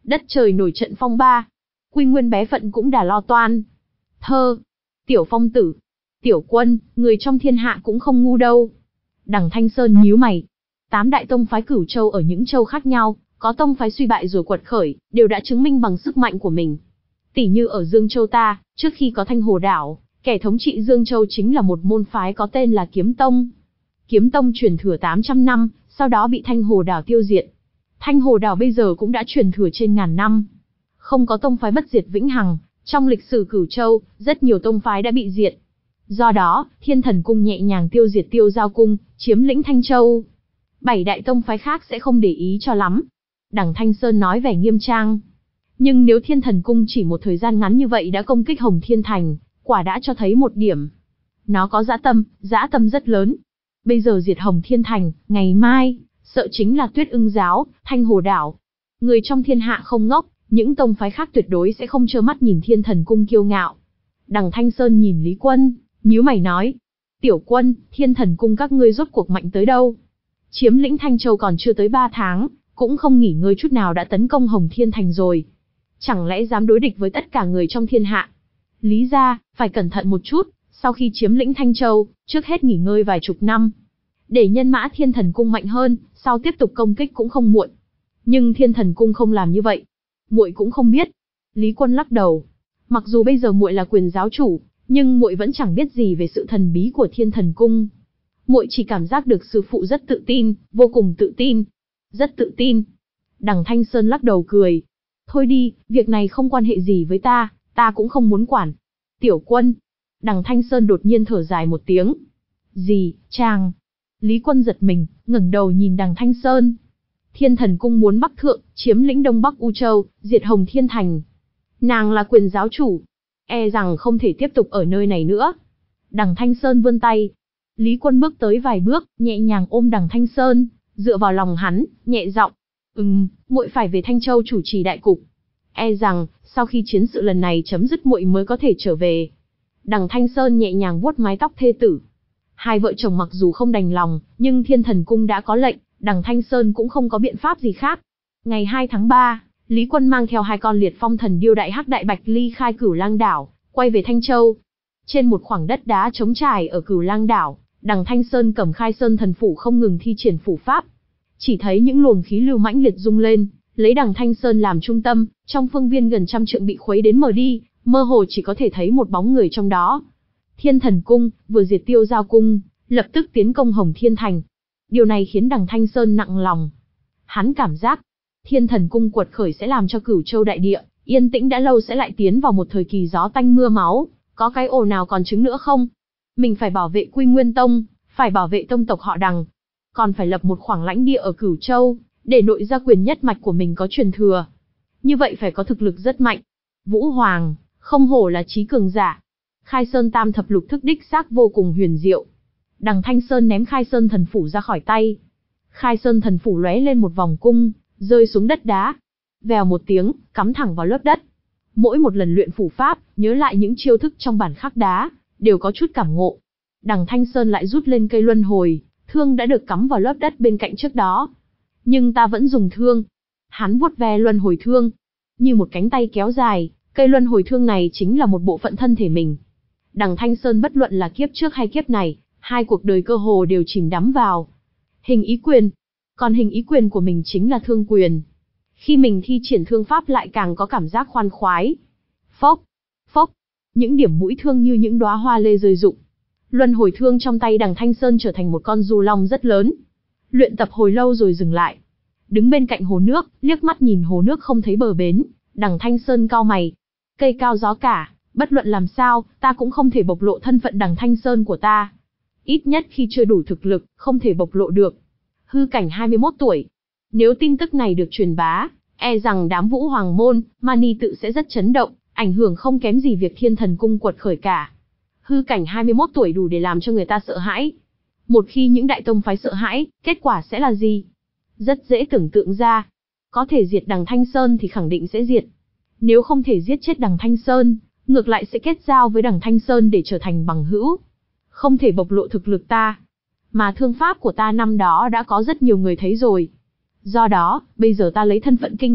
Đất trời nổi trận phong ba. Quy Nguyên bé phận cũng đà lo toan. Thơ. Tiểu Phong tử. Tiểu Quân, người trong thiên hạ cũng không ngu đâu. Đằng Thanh Sơn nhíu mày. Tám đại tông phái Cửu Châu ở những châu khác nhau, có tông phái suy bại rồi quật khởi, đều đã chứng minh bằng sức mạnh của mình. Tỷ như ở Dương Châu ta, trước khi có Thanh Hồ Đảo, kẻ thống trị Dương Châu chính là một môn phái có tên là Kiếm Tông. Kiếm Tông truyền thừa tám trăm năm, sau đó bị Thanh Hồ Đảo tiêu diệt. Thanh Hồ Đảo bây giờ cũng đã truyền thừa trên ngàn năm. Không có tông phái bất diệt vĩnh hằng, trong lịch sử Cửu Châu, rất nhiều tông phái đã bị diệt. Do đó, Thiên Thần Cung nhẹ nhàng tiêu diệt Tiêu Giao Cung, chiếm lĩnh Thanh Châu. Bảy đại tông phái khác sẽ không để ý cho lắm. Đằng Thanh Sơn nói vẻ nghiêm trang. Nhưng nếu Thiên Thần Cung chỉ một thời gian ngắn như vậy đã công kích Hồng Thiên Thành, quả đã cho thấy một điểm. Nó có dã tâm, dã tâm rất lớn. Bây giờ diệt Hồng Thiên Thành, ngày mai, sợ chính là Tuyết Ưng Giáo, Thanh Hồ Đảo. Người trong thiên hạ không ngốc, những tông phái khác tuyệt đối sẽ không trơ mắt nhìn Thiên Thần Cung kiêu ngạo. Đằng Thanh Sơn nhìn Lý Quân, nhíu mày nói. Tiểu Quân, Thiên Thần Cung các ngươi rốt cuộc mạnh tới đâu? Chiếm lĩnh Thanh Châu còn chưa tới ba tháng, cũng không nghỉ ngơi chút nào đã tấn công Hồng Thiên Thành rồi. Chẳng lẽ dám đối địch với tất cả người trong thiên hạ? Lý gia, phải cẩn thận một chút, sau khi chiếm lĩnh Thanh Châu, trước hết nghỉ ngơi vài chục năm. Để nhân mã Thiên Thần Cung mạnh hơn, sau tiếp tục công kích cũng không muộn. Nhưng Thiên Thần Cung không làm như vậy. Muội cũng không biết. Lý Quân lắc đầu. Mặc dù bây giờ muội là quyền giáo chủ, nhưng muội vẫn chẳng biết gì về sự thần bí của Thiên Thần Cung. Muội chỉ cảm giác được sư phụ rất tự tin, vô cùng tự tin. Rất tự tin. Đằng Thanh Sơn lắc đầu cười. Thôi đi, việc này không quan hệ gì với ta, ta cũng không muốn quản. Tiểu Quân. Đằng Thanh Sơn đột nhiên thở dài một tiếng. Gì, chàng? Lý Quân giật mình, ngẩng đầu nhìn đằng Thanh Sơn. Thiên Thần Cung muốn bắc thượng, chiếm lĩnh Đông Bắc U Châu, diệt Hồng Thiên Thành. Nàng là quyền giáo chủ. E rằng không thể tiếp tục ở nơi này nữa. Đằng Thanh Sơn vươn tay. Lý Quân bước tới vài bước, nhẹ nhàng ôm đằng Thanh Sơn, dựa vào lòng hắn, nhẹ giọng. Ừm, muội phải về Thanh Châu chủ trì đại cục. E rằng, sau khi chiến sự lần này chấm dứt muội mới có thể trở về. Đằng Thanh Sơn nhẹ nhàng vuốt mái tóc thê tử. Hai vợ chồng mặc dù không đành lòng, nhưng Thiên Thần Cung đã có lệnh, đằng Thanh Sơn cũng không có biện pháp gì khác. Ngày hai tháng ba, Lý Quân mang theo hai con liệt phong thần điêu đại hắc đại bạch ly khai Cửu Lang đảo, quay về Thanh Châu. Trên một khoảng đất đá trống trải ở Cửu Lang đảo, đằng Thanh Sơn cầm Khai Sơn thần phủ không ngừng thi triển phủ pháp. Chỉ thấy những luồng khí lưu mãnh liệt rung lên, lấy đằng Thanh Sơn làm trung tâm, trong phương viên gần trăm trượng bị khuấy đến mờ đi, mơ hồ chỉ có thể thấy một bóng người trong đó. Thiên Thần Cung vừa diệt Tiêu Giao Cung, lập tức tiến công Hồng Thiên Thành. Điều này khiến đằng Thanh Sơn nặng lòng. Hắn cảm giác, Thiên Thần Cung quật khởi sẽ làm cho Cửu Châu đại địa, yên tĩnh đã lâu sẽ lại tiến vào một thời kỳ gió tanh mưa máu, có cái ồ nào còn trứng nữa không? Mình phải bảo vệ Quy Nguyên Tông, phải bảo vệ tông tộc họ đằng. Còn phải lập một khoảng lãnh địa ở Cửu Châu, để nội gia quyền nhất mạch của mình có truyền thừa. Như vậy phải có thực lực rất mạnh. Vũ Hoàng, không hổ là trí cường giả. Khai Sơn Tam thập lục thức đích xác vô cùng huyền diệu. Đằng Thanh Sơn ném Khai Sơn thần phủ ra khỏi tay. Khai Sơn thần phủ lóe lên một vòng cung, rơi xuống đất đá. Vèo một tiếng, cắm thẳng vào lớp đất. Mỗi một lần luyện phủ pháp, nhớ lại những chiêu thức trong bản khắc đá, đều có chút cảm ngộ. Đằng Thanh Sơn lại rút lên cây luân hồi, thương đã được cắm vào lớp đất bên cạnh trước đó. Nhưng ta vẫn dùng thương. Hắn vuốt ve luân hồi thương. Như một cánh tay kéo dài, cây luân hồi thương này chính là một bộ phận thân thể mình. Đằng Thanh Sơn bất luận là kiếp trước hay kiếp này, hai cuộc đời cơ hồ đều chìm đắm vào hình ý quyền. Còn hình ý quyền của mình chính là thương quyền. Khi mình thi triển thương pháp lại càng có cảm giác khoan khoái. Phốc, phốc, những điểm mũi thương như những đóa hoa lê rơi rụng. Luân hồi thương trong tay đằng Thanh Sơn trở thành một con du long rất lớn. Luyện tập hồi lâu rồi dừng lại. Đứng bên cạnh hồ nước, liếc mắt nhìn hồ nước không thấy bờ bến, đằng Thanh Sơn cau mày. Cây cao gió cả, bất luận làm sao, ta cũng không thể bộc lộ thân phận đằng Thanh Sơn của ta. Ít nhất khi chưa đủ thực lực, không thể bộc lộ được. Hư cảnh hai mươi mốt tuổi. Nếu tin tức này được truyền bá, e rằng đám Vũ Hoàng môn, Mani tự sẽ rất chấn động, ảnh hưởng không kém gì việc Thiên Thần Cung quật khởi cả. Hư cảnh hai mươi mốt tuổi đủ để làm cho người ta sợ hãi. Một khi những đại tông phái sợ hãi, kết quả sẽ là gì? Rất dễ tưởng tượng ra. Có thể diệt đằng Thanh Sơn thì khẳng định sẽ diệt. Nếu không thể giết chết đằng Thanh Sơn, ngược lại sẽ kết giao với đằng Thanh Sơn để trở thành bằng hữu. Không thể bộc lộ thực lực ta. Mà thương pháp của ta năm đó đã có rất nhiều người thấy rồi. Do đó, bây giờ ta lấy thân phận kinh ý,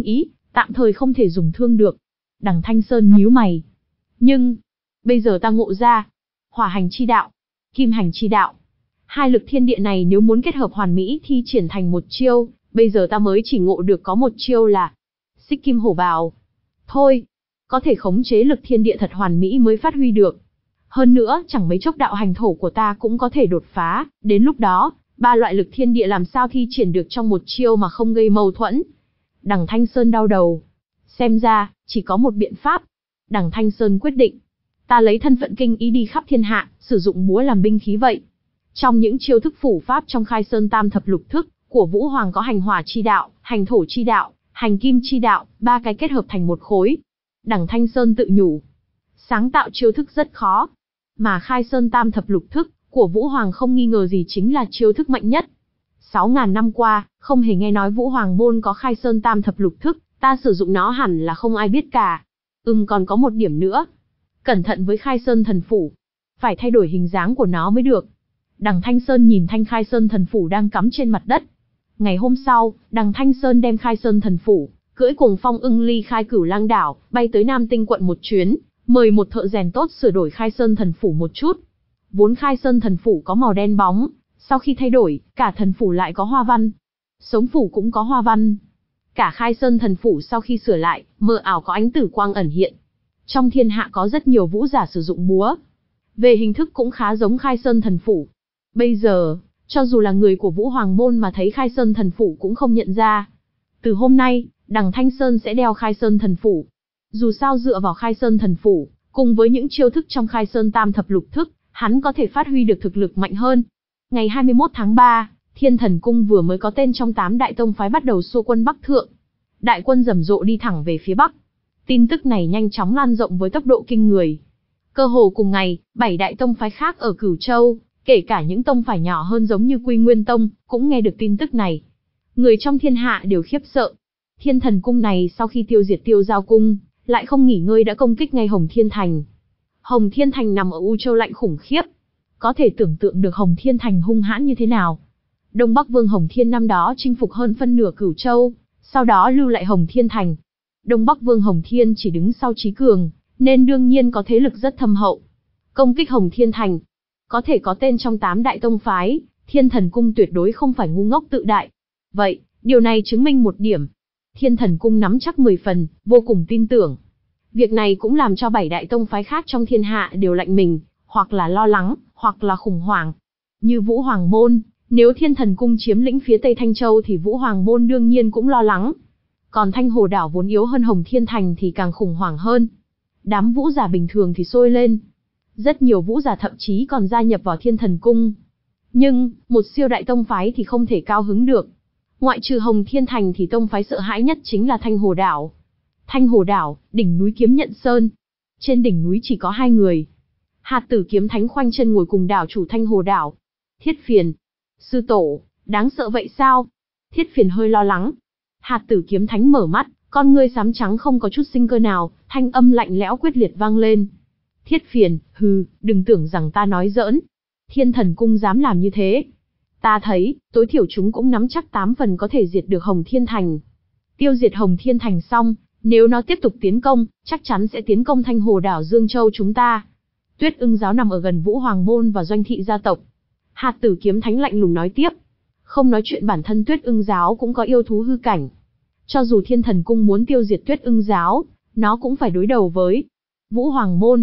Tạm thời không thể dùng thương được. Đằng Thanh Sơn nhíu mày. Nhưng, bây giờ ta ngộ ra. Hỏa hành chi đạo, kim hành chi đạo. Hai lực thiên địa này nếu muốn kết hợp hoàn mỹ thi triển thành một chiêu, bây giờ ta mới chỉ ngộ được có một chiêu là Xích Kim Hổ Bào. Thôi, có thể khống chế lực thiên địa thật hoàn mỹ mới phát huy được. Hơn nữa, chẳng mấy chốc đạo hành thổ của ta cũng có thể đột phá, đến lúc đó, ba loại lực thiên địa làm sao thi triển được trong một chiêu mà không gây mâu thuẫn. Đằng Thanh Sơn đau đầu. Xem ra, chỉ có một biện pháp. Đằng Thanh Sơn quyết định. Ta lấy thân phận kinh ý đi khắp thiên hạ, sử dụng búa làm binh khí vậy. Trong những chiêu thức phủ pháp trong Khai Sơn Tam Thập Lục Thức, của Vũ Hoàng có hành hỏa chi đạo, hành thổ chi đạo, hành kim chi đạo, ba cái kết hợp thành một khối. Đằng Thanh Sơn tự nhủ. Sáng tạo chiêu thức rất khó. Mà Khai Sơn Tam Thập Lục Thức, của Vũ Hoàng không nghi ngờ gì chính là chiêu thức mạnh nhất. Sáu ngàn năm qua, không hề nghe nói Vũ Hoàng môn có Khai Sơn Tam Thập Lục Thức, ta sử dụng nó hẳn là không ai biết cả. Ừm còn có một điểm nữa. Cẩn thận với Khai Sơn Thần Phủ. Phải thay đổi hình dáng của nó mới được. Đằng Thanh Sơn nhìn thanh Khai Sơn Thần Phủ đang cắm trên mặt đất. Ngày hôm sau, đằng Thanh Sơn đem Khai Sơn Thần Phủ, cưỡi cùng Phong Ưng ly khai Cửu Lang đảo, bay tới Nam Tinh quận một chuyến, mời một thợ rèn tốt sửa đổi Khai Sơn Thần Phủ một chút. Vốn Khai Sơn Thần Phủ có màu đen bóng, sau khi thay đổi, cả thần phủ lại có hoa văn. Sống phủ cũng có hoa văn. Cả Khai Sơn Thần Phủ sau khi sửa lại, mờ ảo có ánh tử quang ẩn hiện. Trong thiên hạ có rất nhiều vũ giả sử dụng búa. Về hình thức cũng khá giống Khai Sơn Thần Phủ. Bây giờ, cho dù là người của Vũ Hoàng môn mà thấy Khai Sơn Thần Phủ cũng không nhận ra. Từ hôm nay, đằng Thanh Sơn sẽ đeo Khai Sơn Thần Phủ. Dù sao dựa vào Khai Sơn Thần Phủ, cùng với những chiêu thức trong Khai Sơn Tam Thập Lục Thức, hắn có thể phát huy được thực lực mạnh hơn. Ngày hai mươi mốt tháng ba, Thiên Thần Cung vừa mới có tên trong tám đại tông phái bắt đầu xua quân Bắc Thượng. Đại quân rầm rộ đi thẳng về phía Bắc. Tin tức này nhanh chóng lan rộng với tốc độ kinh người. Cơ hồ cùng ngày, bảy đại tông phái khác ở Cửu Châu, kể cả những tông phái nhỏ hơn giống như Quy Nguyên Tông, cũng nghe được tin tức này. Người trong thiên hạ đều khiếp sợ. Thiên Thần Cung này sau khi tiêu diệt Tiêu Giao Cung, lại không nghỉ ngơi đã công kích ngay Hồng Thiên Thành. Hồng Thiên Thành nằm ở U Châu lạnh khủng khiếp. Có thể tưởng tượng được Hồng Thiên Thành hung hãn như thế nào. Đông Bắc Vương Hồng Thiên năm đó chinh phục hơn phân nửa Cửu Châu, sau đó lưu lại Hồng Thiên Thành. Đông Bắc Vương Hồng Thiên chỉ đứng sau Chí Cường, nên đương nhiên có thế lực rất thâm hậu. Công kích Hồng Thiên Thành, có thể có tên trong tám đại tông phái, Thiên Thần Cung tuyệt đối không phải ngu ngốc tự đại. Vậy, điều này chứng minh một điểm. Thiên Thần Cung nắm chắc mười phần, vô cùng tin tưởng. Việc này cũng làm cho bảy đại tông phái khác trong thiên hạ đều lạnh mình, hoặc là lo lắng, hoặc là khủng hoảng. Như Vũ Hoàng môn, nếu Thiên Thần Cung chiếm lĩnh phía Tây Thanh Châu thì Vũ Hoàng môn đương nhiên cũng lo lắng. Còn Thanh Hồ đảo vốn yếu hơn Hồng Thiên Thành thì càng khủng hoảng hơn. Đám vũ giả bình thường thì sôi lên. Rất nhiều vũ giả thậm chí còn gia nhập vào Thiên Thần Cung. Nhưng, một siêu đại tông phái thì không thể cao hứng được. Ngoại trừ Hồng Thiên Thành thì tông phái sợ hãi nhất chính là Thanh Hồ đảo. Thanh Hồ đảo, đỉnh núi Kiếm Nhận Sơn. Trên đỉnh núi chỉ có hai người. Hạt Tử Kiếm Thánh khoanh chân ngồi cùng đảo chủ Thanh Hồ đảo. Thiết Phiền. Sư tổ, đáng sợ vậy sao? Thiết Phiền hơi lo lắng. Hạt Tử Kiếm Thánh mở mắt, con ngươi xám trắng không có chút sinh cơ nào, thanh âm lạnh lẽo quyết liệt vang lên. Thiết Phiền, hừ, đừng tưởng rằng ta nói giỡn. Thiên Thần Cung dám làm như thế. Ta thấy, tối thiểu chúng cũng nắm chắc tám phần có thể diệt được Hồng Thiên Thành. Tiêu diệt Hồng Thiên Thành xong, nếu nó tiếp tục tiến công, chắc chắn sẽ tiến công Thanh Hồ đảo Dương Châu chúng ta. Tuyết Ưng giáo nằm ở gần Vũ Hoàng môn và Doanh thị gia tộc. Hạt Tử Kiếm Thánh lạnh lùng nói tiếp. Không nói chuyện bản thân Tuyết Ưng giáo cũng có yêu thú hư cảnh. Cho dù Thiên Thần Cung muốn tiêu diệt Tuyết Ưng giáo, nó cũng phải đối đầu với Vũ Hoàng môn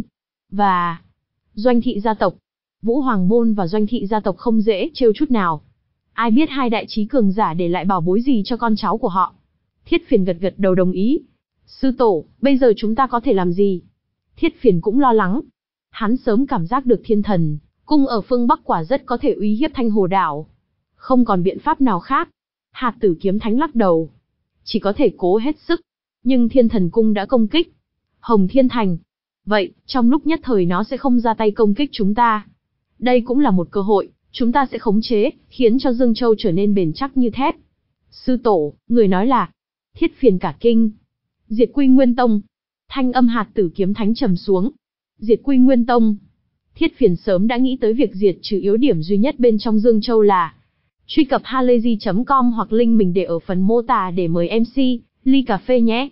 và Doanh thị gia tộc. Vũ Hoàng môn và Doanh thị gia tộc không dễ trêu chút nào. Ai biết hai đại chí cường giả để lại bảo bối gì cho con cháu của họ. Thiết Phiền gật gật đầu đồng ý. Sư tổ, bây giờ chúng ta có thể làm gì? Thiết Phiền cũng lo lắng. Hắn sớm cảm giác được Thiên Thần Cung ở phương Bắc quả rất có thể uy hiếp Thanh Hồ đảo. Không còn biện pháp nào khác. Hạt Tử Kiếm Thánh lắc đầu. Chỉ có thể cố hết sức. Nhưng Thiên Thần Cung đã công kích Hồng Thiên Thành. Vậy, trong lúc nhất thời nó sẽ không ra tay công kích chúng ta. Đây cũng là một cơ hội, chúng ta sẽ khống chế, khiến cho Dương Châu trở nên bền chắc như thép. Sư tổ, người nói là. Thiết Phiền cả kinh. Diệt Quy Nguyên Tông. Thanh âm Hạt Tử Kiếm Thánh trầm xuống. Diệt Quy Nguyên Tông. Thiết Phiền sớm đã nghĩ tới việc diệt trừ yếu điểm duy nhất bên trong Dương Châu là. Truy cập halayzi chấm com hoặc link mình để ở phần mô tả để mời em xê, ly cà phê nhé.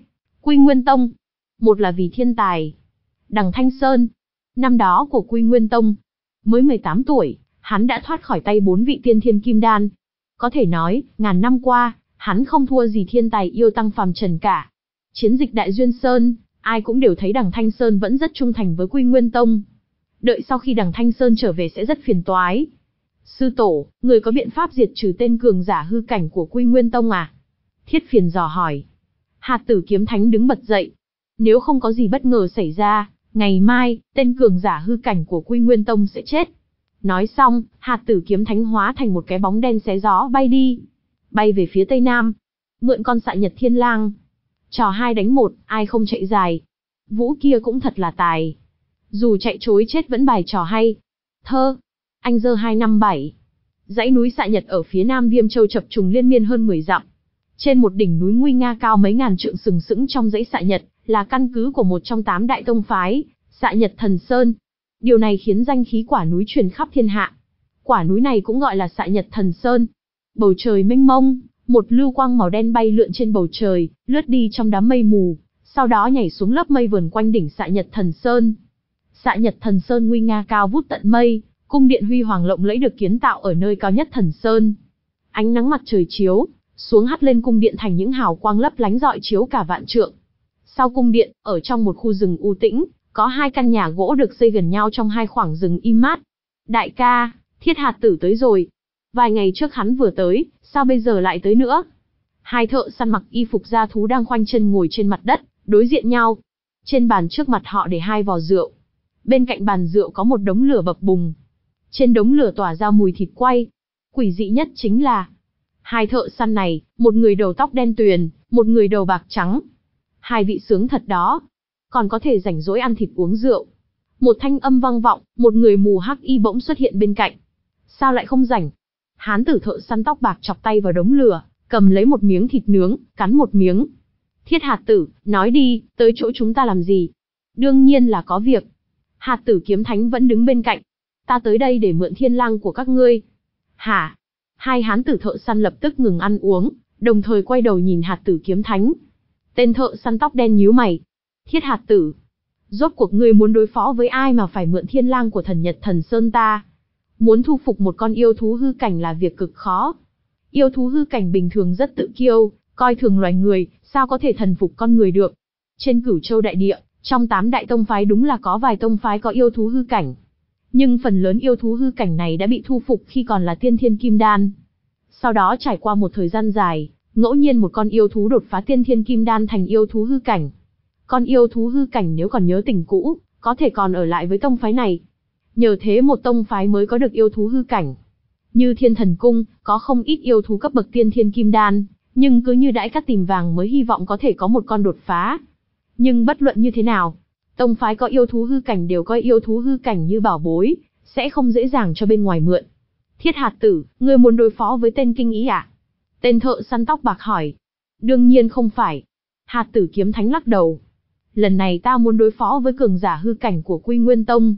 Quy Nguyên Tông. Một là vì thiên tài. Đằng Thanh Sơn. Năm đó của Quy Nguyên Tông. Mới mười tám tuổi, hắn đã thoát khỏi tay bốn vị tiên thiên kim đan. Có thể nói, ngàn năm qua, hắn không thua gì thiên tài yêu tăng phàm trần cả. Chiến dịch Đại Duyên Sơn, ai cũng đều thấy đằng Thanh Sơn vẫn rất trung thành với Quy Nguyên Tông. Đợi sau khi đằng Thanh Sơn trở về sẽ rất phiền toái. Sư tổ, người có biện pháp diệt trừ tên cường giả hư cảnh của Quy Nguyên Tông à? Thiết Phiền dò hỏi. Hạt Tử Kiếm Thánh đứng bật dậy. Nếu không có gì bất ngờ xảy ra, ngày mai, tên cường giả hư cảnh của Quy Nguyên Tông sẽ chết. Nói xong, Hạt Tử Kiếm Thánh hóa thành một cái bóng đen xé gió bay đi. Bay về phía tây nam. Mượn con xạ nhật thiên lang. Trò hai đánh một, ai không chạy dài. Vũ kia cũng thật là tài. Dù chạy chối chết vẫn bài trò hay. Thơ. Anh dơ hai năm bảy. Dãy núi xạ nhật ở phía nam Viêm Châu chập trùng liên miên hơn mười dặm. Trên một đỉnh núi nguy nga cao mấy ngàn trượng sừng sững trong dãy xạ nhật, là căn cứ của một trong tám đại tông phái, Xạ Nhật Thần Sơn. Điều này khiến danh khí quả núi truyền khắp thiên hạ. Quả núi này cũng gọi là Xạ Nhật Thần Sơn. Bầu trời mênh mông, một lưu quang màu đen bay lượn trên bầu trời, lướt đi trong đám mây mù, sau đó nhảy xuống lớp mây vờn quanh đỉnh Xạ Nhật Thần Sơn. Xạ Nhật Thần Sơn nguy nga cao vút tận mây, cung điện huy hoàng lộng lẫy được kiến tạo ở nơi cao nhất Thần Sơn. Ánh nắng mặt trời chiếu xuống hắt lên cung điện thành những hào quang lấp lánh rọi chiếu cả vạn trượng. Sau cung điện, ở trong một khu rừng u tĩnh, có hai căn nhà gỗ được xây gần nhau trong hai khoảng rừng im mát. Đại ca, Thiết Hạt Tử tới rồi. Vài ngày trước hắn vừa tới, sao bây giờ lại tới nữa? Hai thợ săn mặc y phục da thú đang khoanh chân ngồi trên mặt đất, đối diện nhau. Trên bàn trước mặt họ để hai vò rượu. Bên cạnh bàn rượu có một đống lửa bập bùng. Trên đống lửa tỏa ra mùi thịt quay. Quỷ dị nhất chính là hai thợ săn này, một người đầu tóc đen tuyền, một người đầu bạc trắng. Hai vị sướng thật đó. Còn có thể rảnh rỗi ăn thịt uống rượu. Một thanh âm vang vọng, một người mù hắc y bỗng xuất hiện bên cạnh. Sao lại không rảnh? Hán tử thợ săn tóc bạc chọc tay vào đống lửa, cầm lấy một miếng thịt nướng, cắn một miếng. Thiết Hạt Tử, nói đi, tới chỗ chúng ta làm gì? Đương nhiên là có việc. Hạt Tử Kiếm Thánh vẫn đứng bên cạnh. Ta tới đây để mượn thiên lang của các ngươi. Hả? Hai hán tử thợ săn lập tức ngừng ăn uống, đồng thời quay đầu nhìn Hạt Tử Kiếm Thánh. Tên thợ săn tóc đen nhíu mày. Thiết Hạt Tử, rốt cuộc ngươi muốn đối phó với ai mà phải mượn thiên lang của Thần Nhật Thần Sơn ta? Muốn thu phục một con yêu thú hư cảnh là việc cực khó. Yêu thú hư cảnh bình thường rất tự kiêu, coi thường loài người, sao có thể thần phục con người được? Trên Cửu Châu đại địa, trong tám đại tông phái đúng là có vài tông phái có yêu thú hư cảnh. Nhưng phần lớn yêu thú hư cảnh này đã bị thu phục khi còn là tiên thiên kim đan. Sau đó trải qua một thời gian dài, ngẫu nhiên một con yêu thú đột phá tiên thiên kim đan thành yêu thú hư cảnh. Con yêu thú hư cảnh nếu còn nhớ tình cũ, có thể còn ở lại với tông phái này. Nhờ thế một tông phái mới có được yêu thú hư cảnh. Như Thiên Thần Cung, có không ít yêu thú cấp bậc tiên thiên kim đan, nhưng cứ như đãi cát tìm vàng mới hy vọng có thể có một con đột phá. Nhưng bất luận như thế nào, tông phái có yêu thú hư cảnh đều coi yêu thú hư cảnh như bảo bối, sẽ không dễ dàng cho bên ngoài mượn. Thiết Hạt Tử, ngươi muốn đối phó với tên kinh ý à? Tên thợ săn tóc bạc hỏi. Đương nhiên không phải. Hạt Tử Kiếm Thánh lắc đầu. Lần này ta muốn đối phó với cường giả hư cảnh của Quy Nguyên Tông.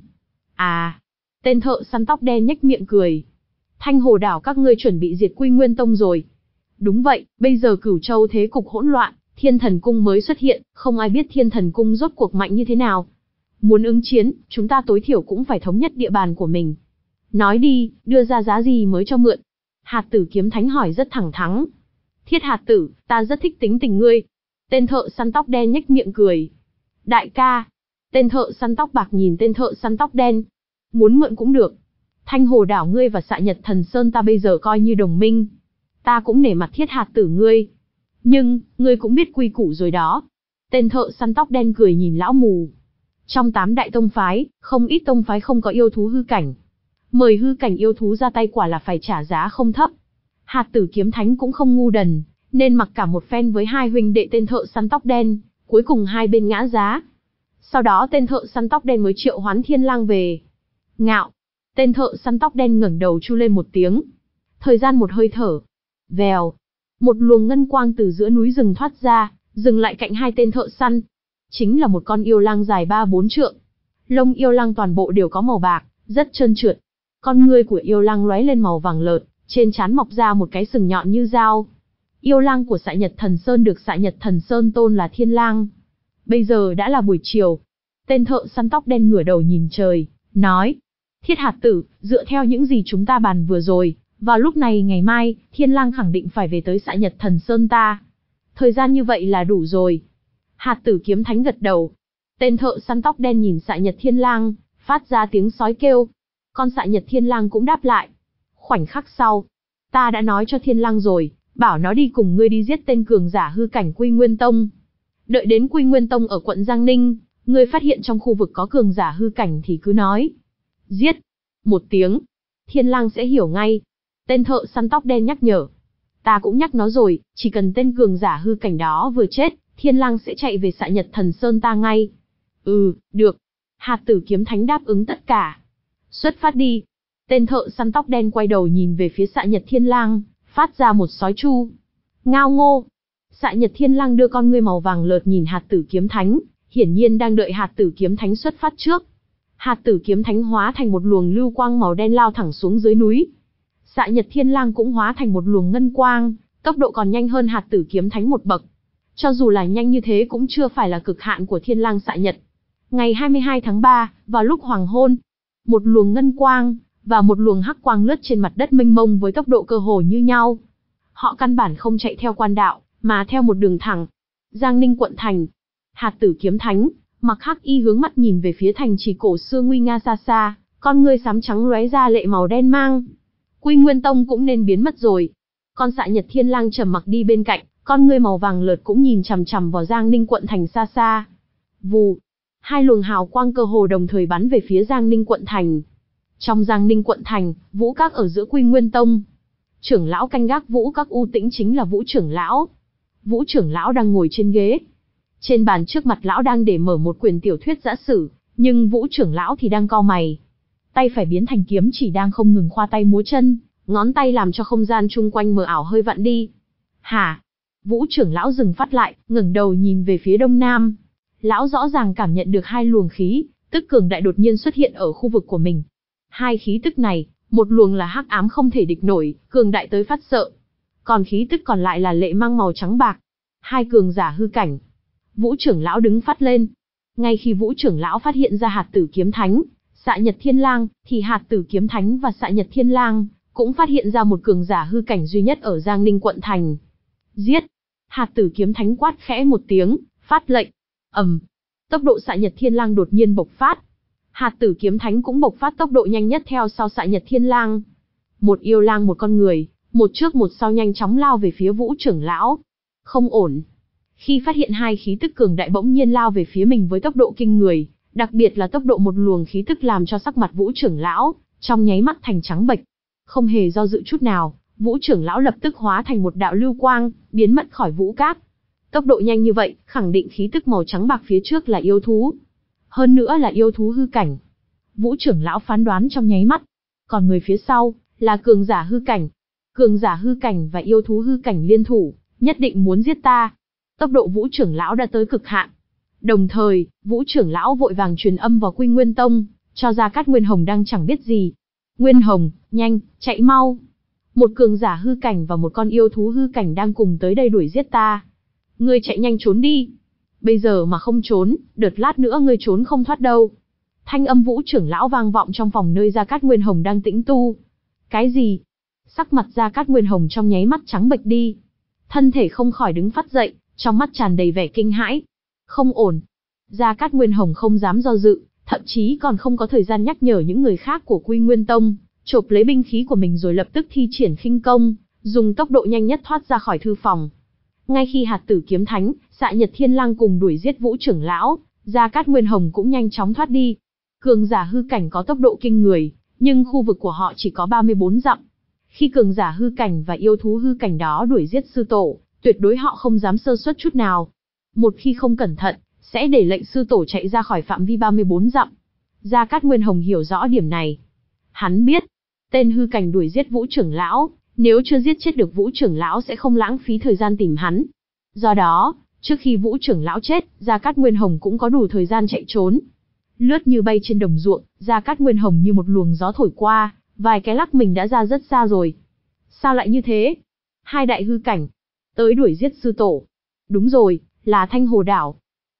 À, tên thợ săn tóc đen nhếch miệng cười. Thanh Hồ đảo các ngươi chuẩn bị diệt Quy Nguyên Tông rồi. Đúng vậy, bây giờ Cửu Châu thế cục hỗn loạn, Thiên Thần Cung mới xuất hiện, không ai biết Thiên Thần Cung rốt cuộc mạnh như thế nào. Muốn ứng chiến, chúng ta tối thiểu cũng phải thống nhất địa bàn của mình. Nói đi, đưa ra giá gì mới cho mượn? Hạt Tử Kiếm Thánh hỏi rất thẳng thắn. Thiết Hạt Tử, ta rất thích tính tình ngươi. Tên thợ săn tóc đen nhếch miệng cười. Đại ca. Tên thợ săn tóc bạc nhìn tên thợ săn tóc đen. Muốn mượn cũng được. Thanh Hồ đảo ngươi và Xạ Nhật Thần Sơn ta bây giờ coi như đồng minh. Ta cũng nể mặt Thiết Hạt Tử ngươi. Nhưng, ngươi cũng biết quy củ rồi đó. Tên thợ săn tóc đen cười nhìn lão mù. Trong tám đại tông phái, không ít tông phái không có yêu thú hư cảnh. Mời hư cảnh yêu thú ra tay quả là phải trả giá không thấp. Hạt Tử Kiếm Thánh cũng không ngu đần, nên mặc cả một phen với hai huynh đệ tên thợ săn tóc đen, cuối cùng hai bên ngã giá. Sau đó tên thợ săn tóc đen mới triệu hoán thiên lang về. Ngạo. Tên thợ săn tóc đen ngẩng đầu chu lên một tiếng. Thời gian một hơi thở. Vèo. Một luồng ngân quang từ giữa núi rừng thoát ra, dừng lại cạnh hai tên thợ săn. Chính là một con yêu lang dài ba bốn trượng. Lông yêu lang toàn bộ đều có màu bạc, rất trơn trượt. Con ngươi của yêu lang lóe lên màu vàng lợt, trên trán mọc ra một cái sừng nhọn như dao. Yêu lang của Xạ Nhật Thần Sơn được Xạ Nhật Thần Sơn tôn là Thiên Lang. Bây giờ đã là buổi chiều. Tên thợ săn tóc đen ngửa đầu nhìn trời, nói. Thiết hạt tử, dựa theo những gì chúng ta bàn vừa rồi, vào lúc này ngày mai, Thiên Lang khẳng định phải về tới Xạ Nhật Thần Sơn ta. Thời gian như vậy là đủ rồi. Hạt tử kiếm thánh gật đầu. Tên thợ săn tóc đen nhìn Xạ Nhật Thiên Lang, phát ra tiếng sói kêu. Con Xạ Nhật Thiên Lang cũng đáp lại. Khoảnh khắc sau, ta đã nói cho Thiên Lang rồi, bảo nó đi cùng ngươi đi giết tên cường giả hư cảnh Quy Nguyên Tông. Đợi đến Quy Nguyên Tông ở quận Giang Ninh, ngươi phát hiện trong khu vực có cường giả hư cảnh thì cứ nói. Giết. Một tiếng. Thiên Lang sẽ hiểu ngay. Tên thợ săn tóc đen nhắc nhở. Ta cũng nhắc nó rồi, chỉ cần tên cường giả hư cảnh đó vừa chết, Thiên Lang sẽ chạy về Xạ Nhật Thần Sơn ta ngay. Ừ, được. Hạt tử kiếm thánh đáp ứng tất cả. Xuất phát đi. Tên thợ săn tóc đen quay đầu nhìn về phía Xạ Nhật Thiên Lang, phát ra một sói chu. Ngao ngô. Xạ Nhật Thiên Lang đưa con ngươi màu vàng lợt nhìn hạt tử kiếm thánh, hiển nhiên đang đợi hạt tử kiếm thánh xuất phát trước. Hạt tử kiếm thánh hóa thành một luồng lưu quang màu đen lao thẳng xuống dưới núi. Xạ Nhật Thiên Lang cũng hóa thành một luồng ngân quang, tốc độ còn nhanh hơn hạt tử kiếm thánh một bậc. Cho dù là nhanh như thế cũng chưa phải là cực hạn của Thiên Lang Xạ Nhật. Ngày hai mươi hai tháng ba, vào lúc hoàng hôn, một luồng ngân quang và một luồng hắc quang lướt trên mặt đất mênh mông với tốc độ cơ hồ như nhau. Họ căn bản không chạy theo quan đạo, mà theo một đường thẳng. Giang Ninh quận thành. Hạt tử kiếm thánh, mặc hắc y hướng mắt nhìn về phía thành trì cổ xưa nguy nga xa xa, con ngươi xám trắng lóe ra lệ màu đen mang. Quy Nguyên Tông cũng nên biến mất rồi. Con Xạ Nhật Thiên Lang trầm mặc đi bên cạnh, con ngươi màu vàng lợt cũng nhìn chằm chằm vào Giang Ninh quận thành xa xa. Vù, hai luồng hào quang cơ hồ đồng thời bắn về phía Giang Ninh quận thành. Trong Giang Ninh quận thành, Vũ Các ở giữa Quy Nguyên Tông. Trưởng lão canh gác Vũ Các U Tĩnh chính là Vũ trưởng lão. Vũ trưởng lão đang ngồi trên ghế. Trên bàn trước mặt lão đang để mở một quyển tiểu thuyết giã sử, nhưng Vũ trưởng lão thì đang cau mày. Tay phải biến thành kiếm chỉ đang không ngừng khoa tay múa chân, ngón tay làm cho không gian chung quanh mờ ảo hơi vặn đi. Hả? Vũ trưởng lão dừng phát lại, ngẩng đầu nhìn về phía đông nam. Lão rõ ràng cảm nhận được hai luồng khí, tức cường đại đột nhiên xuất hiện ở khu vực của mình. Hai khí tức này, một luồng là hắc ám không thể địch nổi, cường đại tới phát sợ. Còn khí tức còn lại là lệ mang màu trắng bạc. Hai cường giả hư cảnh. Vũ trưởng lão đứng phát lên. Ngay khi Vũ trưởng lão phát hiện ra hạt tử kiếm thánh, Xạ Nhật Thiên Lang, thì hạt tử kiếm thánh và Xạ Nhật Thiên Lang cũng phát hiện ra một cường giả hư cảnh duy nhất ở Giang Ninh quận thành. Giết! Hạt tử kiếm thánh quát khẽ một tiếng, phát lệnh. Ầm! Tốc độ Xạ Nhật Thiên Lang đột nhiên bộc phát. Hạt tử kiếm thánh cũng bộc phát tốc độ nhanh nhất theo sau Xạ Nhật Thiên Lang. Một yêu lang một con người, một trước một sau nhanh chóng lao về phía Vũ trưởng lão. Không ổn. Khi phát hiện hai khí tức cường đại bỗng nhiên lao về phía mình với tốc độ kinh người, đặc biệt là tốc độ một luồng khí tức làm cho sắc mặt Vũ trưởng lão trong nháy mắt thành trắng bệch. Không hề do dự chút nào, Vũ trưởng lão lập tức hóa thành một đạo lưu quang, biến mất khỏi Vũ Các. Tốc độ nhanh như vậy, khẳng định khí tức màu trắng bạc phía trước là yêu thú. Hơn nữa là yêu thú hư cảnh. Vũ trưởng lão phán đoán trong nháy mắt. Còn người phía sau, là cường giả hư cảnh. Cường giả hư cảnh và yêu thú hư cảnh liên thủ, nhất định muốn giết ta. Tốc độ Vũ trưởng lão đã tới cực hạn. Đồng thời, Vũ trưởng lão vội vàng truyền âm vào Quy Nguyên Tông, cho Gia Cát Nguyên Hồng đang chẳng biết gì. Nguyên Hồng, nhanh, chạy mau. Một cường giả hư cảnh và một con yêu thú hư cảnh đang cùng tới đây đuổi giết ta. Ngươi chạy nhanh trốn đi. Bây giờ mà không trốn, đợt lát nữa ngươi trốn không thoát đâu. Thanh âm Vũ trưởng lão vang vọng trong phòng nơi Gia Cát Nguyên Hồng đang tĩnh tu. Cái gì? Sắc mặt Gia Cát Nguyên Hồng trong nháy mắt trắng bệch đi. Thân thể không khỏi đứng phát dậy, trong mắt tràn đầy vẻ kinh hãi. Không ổn. Gia Cát Nguyên Hồng không dám do dự, thậm chí còn không có thời gian nhắc nhở những người khác của Quy Nguyên Tông, chộp lấy binh khí của mình rồi lập tức thi triển khinh công, dùng tốc độ nhanh nhất thoát ra khỏi thư phòng. Ngay khi hạt tử kiếm thánh, Xạ Nhật Thiên Lang cùng đuổi giết Vũ trưởng lão, Gia Cát Nguyên Hồng cũng nhanh chóng thoát đi. Cường giả hư cảnh có tốc độ kinh người, nhưng khu vực của họ chỉ có ba mươi bốn dặm. Khi cường giả hư cảnh và yêu thú hư cảnh đó đuổi giết sư tổ, tuyệt đối họ không dám sơ suất chút nào. Một khi không cẩn thận, sẽ để lệnh sư tổ chạy ra khỏi phạm vi ba mươi bốn dặm. Gia Cát Nguyên Hồng hiểu rõ điểm này. Hắn biết, tên hư cảnh đuổi giết Vũ trưởng lão, nếu chưa giết chết được Vũ trưởng lão sẽ không lãng phí thời gian tìm hắn. Do đó, trước khi Vũ trưởng lão chết, Gia Cát Nguyên Hồng cũng có đủ thời gian chạy trốn. Lướt như bay trên đồng ruộng, Gia Cát Nguyên Hồng như một luồng gió thổi qua, vài cái lắc mình đã ra rất xa rồi. Sao lại như thế? Hai đại hư cảnh tới đuổi giết sư tổ. Đúng rồi, là Thanh Hồ Đảo.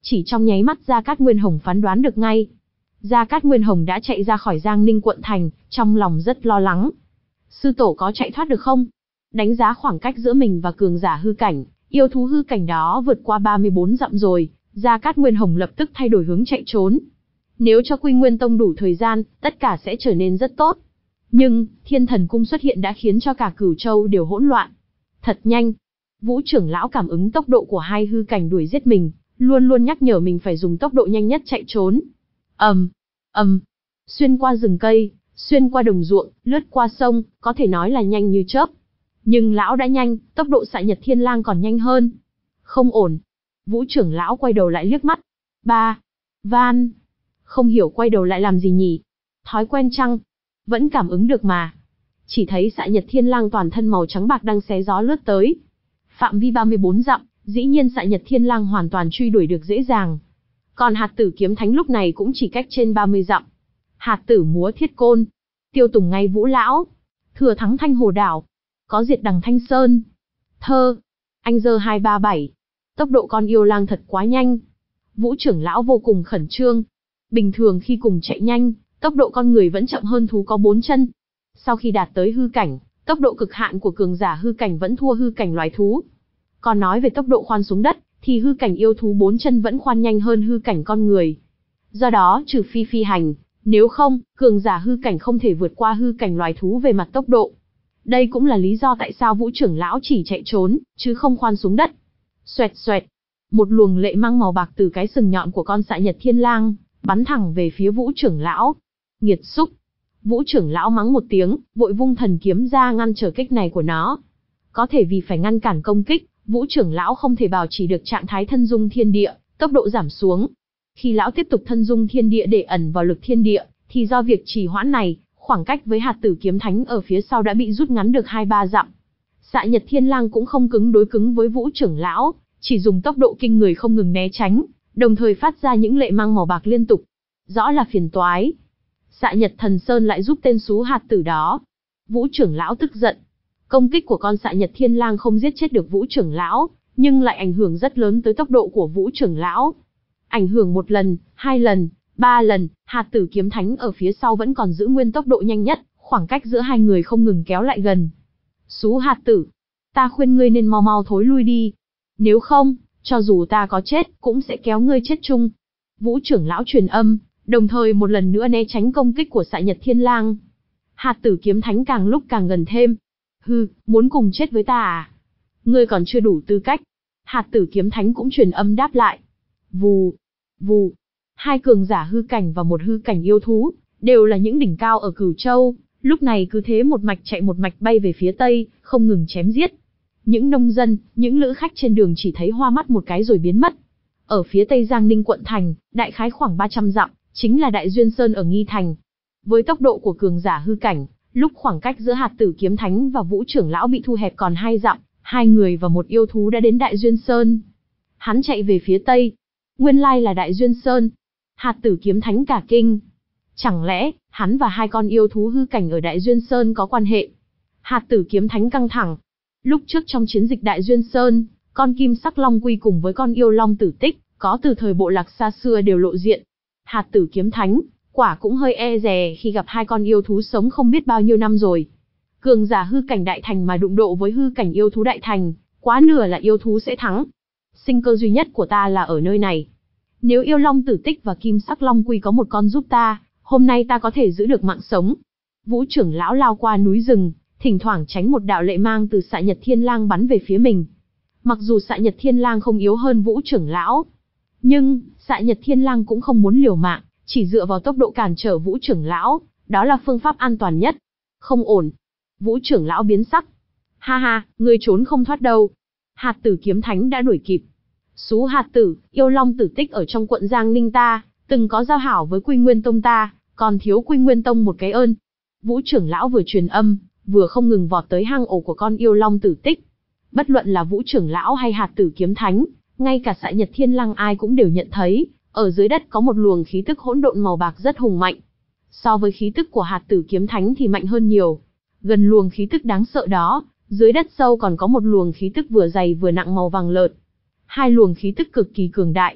Chỉ trong nháy mắt Gia Cát Nguyên Hồng phán đoán được ngay. Gia Cát Nguyên Hồng đã chạy ra khỏi Giang Ninh quận thành, trong lòng rất lo lắng. Sư tổ có chạy thoát được không? Đánh giá khoảng cách giữa mình và cường giả hư cảnh, yêu thú hư cảnh đó vượt qua ba mươi bốn dặm rồi, Gia Cát Nguyên Hồng lập tức thay đổi hướng chạy trốn. Nếu cho Quy Nguyên Tông đủ thời gian, tất cả sẽ trở nên rất tốt. Nhưng, Thiên Thần Cung xuất hiện đã khiến cho cả Cửu Châu đều hỗn loạn. Thật nhanh. Vũ trưởng lão cảm ứng tốc độ của hai hư cảnh đuổi giết mình, luôn luôn nhắc nhở mình phải dùng tốc độ nhanh nhất chạy trốn. Ầm, ầm, xuyên qua rừng cây, xuyên qua đồng ruộng, lướt qua sông, có thể nói là nhanh như chớp. Nhưng lão đã nhanh, tốc độ Xạ Nhật Thiên Lang còn nhanh hơn. Không ổn. Vũ trưởng lão quay đầu lại liếc mắt. Ba, van. Không hiểu quay đầu lại làm gì nhỉ? Thói quen chăng? Vẫn cảm ứng được mà. Chỉ thấy Xạ Nhật Thiên Lang toàn thân màu trắng bạc đang xé gió lướt tới. Phạm vi ba mươi bốn dặm, dĩ nhiên Xạ Nhật Thiên Lang hoàn toàn truy đuổi được dễ dàng. Còn Hạt Tử Kiếm Thánh lúc này cũng chỉ cách trên ba mươi dặm. Hạt Tử múa thiết côn, tiêu tùng ngay Vũ lão, thừa thắng Thanh Hồ đảo, có diệt đằng Thanh Sơn. Thơ, anh dơ hai ba bảy. Tốc độ con yêu lang thật quá nhanh. Vũ trưởng lão vô cùng khẩn trương. Bình thường khi cùng chạy nhanh, tốc độ con người vẫn chậm hơn thú có bốn chân. Sau khi đạt tới hư cảnh, tốc độ cực hạn của cường giả hư cảnh vẫn thua hư cảnh loài thú. Còn nói về tốc độ khoan xuống đất, thì hư cảnh yêu thú bốn chân vẫn khoan nhanh hơn hư cảnh con người. Do đó, trừ phi phi hành, nếu không, cường giả hư cảnh không thể vượt qua hư cảnh loài thú về mặt tốc độ. Đây cũng là lý do tại sao Vũ trưởng lão chỉ chạy trốn, chứ không khoan xuống đất. Xoẹt xoẹt, một luồng lệ mang màu bạc từ cái sừng nhọn của con Xạ Nhật Thiên Lang bắn thẳng về phía Vũ trưởng lão. Nghiệt xúc. Vũ trưởng lão mắng một tiếng, vội vung thần kiếm ra ngăn trở kích này của nó. Có thể vì phải ngăn cản công kích, Vũ trưởng lão không thể bảo trì được trạng thái thân dung thiên địa, tốc độ giảm xuống. Khi lão tiếp tục thân dung thiên địa để ẩn vào lực thiên địa, thì do việc trì hoãn này, khoảng cách với Hạt Tử Kiếm Thánh ở phía sau đã bị rút ngắn được hai ba dặm. Xạ Nhật Thiên Lang cũng không cứng đối cứng với Vũ trưởng lão, chỉ dùng tốc độ kinh người không ngừng né tránh, đồng thời phát ra những lệ mang màu bạc liên tục. Rõ là phiền toái. Xạ Nhật Thần Sơn lại giúp tên xú hạt tử đó. Vũ trưởng lão tức giận. Công kích của con Xạ Nhật Thiên Lang không giết chết được Vũ trưởng lão, nhưng lại ảnh hưởng rất lớn tới tốc độ của Vũ trưởng lão. Ảnh hưởng một lần, hai lần, ba lần, Hạt Tử Kiếm Thánh ở phía sau vẫn còn giữ nguyên tốc độ nhanh nhất, khoảng cách giữa hai người không ngừng kéo lại gần. Xú hạt tử, ta khuyên ngươi nên mau mau thối lui đi. Nếu không, cho dù ta có chết, cũng sẽ kéo ngươi chết chung. Vũ trưởng lão truyền âm, đồng thời một lần nữa né tránh công kích của Xạ Nhật Thiên Lang. Hạt Tử Kiếm Thánh càng lúc càng gần thêm. Hừ, muốn cùng chết với ta à? Ngươi còn chưa đủ tư cách. Hạt Tử Kiếm Thánh cũng truyền âm đáp lại. Vù, vù. Hai cường giả hư cảnh và một hư cảnh yêu thú, đều là những đỉnh cao ở Cửu Châu, lúc này cứ thế một mạch chạy một mạch bay về phía tây, không ngừng chém giết. Những nông dân, những lữ khách trên đường chỉ thấy hoa mắt một cái rồi biến mất. Ở phía tây Giang Ninh quận thành, đại khái khoảng ba trăm dặm, chính là Đại Duyên Sơn ở Nghi Thành. Với tốc độ của cường giả hư cảnh, lúc khoảng cách giữa Hạt Tử Kiếm Thánh và Vũ trưởng lão bị thu hẹp còn hai dặm, hai người và một yêu thú đã đến Đại Duyên Sơn. Hắn chạy về phía tây, nguyên lai là Đại Duyên Sơn. Hạt Tử Kiếm Thánh cả kinh. Chẳng lẽ, hắn và hai con yêu thú hư cảnh ở Đại Duyên Sơn có quan hệ? Hạt Tử Kiếm Thánh căng thẳng. Lúc trước trong chiến dịch Đại Duyên Sơn, con kim sắc long quy cùng với con yêu long Tử Tích, có từ thời bộ lạc xa xưa đều lộ diện. Hạt Tử Kiếm Thánh, quả cũng hơi e dè khi gặp hai con yêu thú sống không biết bao nhiêu năm rồi. Cường giả hư cảnh đại thành mà đụng độ với hư cảnh yêu thú đại thành, quá nửa là yêu thú sẽ thắng. Sinh cơ duy nhất của ta là ở nơi này. Nếu yêu long Tử Tích và kim sắc long quy có một con giúp ta, hôm nay ta có thể giữ được mạng sống. Vũ trưởng lão lao qua núi rừng, thỉnh thoảng tránh một đạo lệ mang từ Xạ Nhật Thiên Lang bắn về phía mình. Mặc dù Xạ Nhật Thiên Lang không yếu hơn Vũ trưởng lão, nhưng Xạ Nhật Thiên Lang cũng không muốn liều mạng, chỉ dựa vào tốc độ cản trở Vũ trưởng lão, đó là phương pháp an toàn nhất. Không ổn. Vũ trưởng lão biến sắc. Ha ha, ngươi trốn không thoát đâu. Hạt Tử Kiếm Thánh đã đuổi kịp. Xú hạt tử, yêu long Tử Tích ở trong quận Giang Ninh ta, từng có giao hảo với Quy Nguyên Tông ta, còn thiếu Quy Nguyên Tông một cái ơn. Vũ trưởng lão vừa truyền âm, vừa không ngừng vọt tới hang ổ của con yêu long Tử Tích. Bất luận là Vũ trưởng lão hay Hạt Tử Kiếm Thánh, ngay cả Xạ Nhật Thiên Lang ai cũng đều nhận thấy, ở dưới đất có một luồng khí tức hỗn độn màu bạc rất hùng mạnh. So với khí tức của Hạt Tử Kiếm Thánh thì mạnh hơn nhiều. Gần luồng khí tức đáng sợ đó, dưới đất sâu còn có một luồng khí tức vừa dày vừa nặng màu vàng lợt. Hai luồng khí tức cực kỳ cường đại.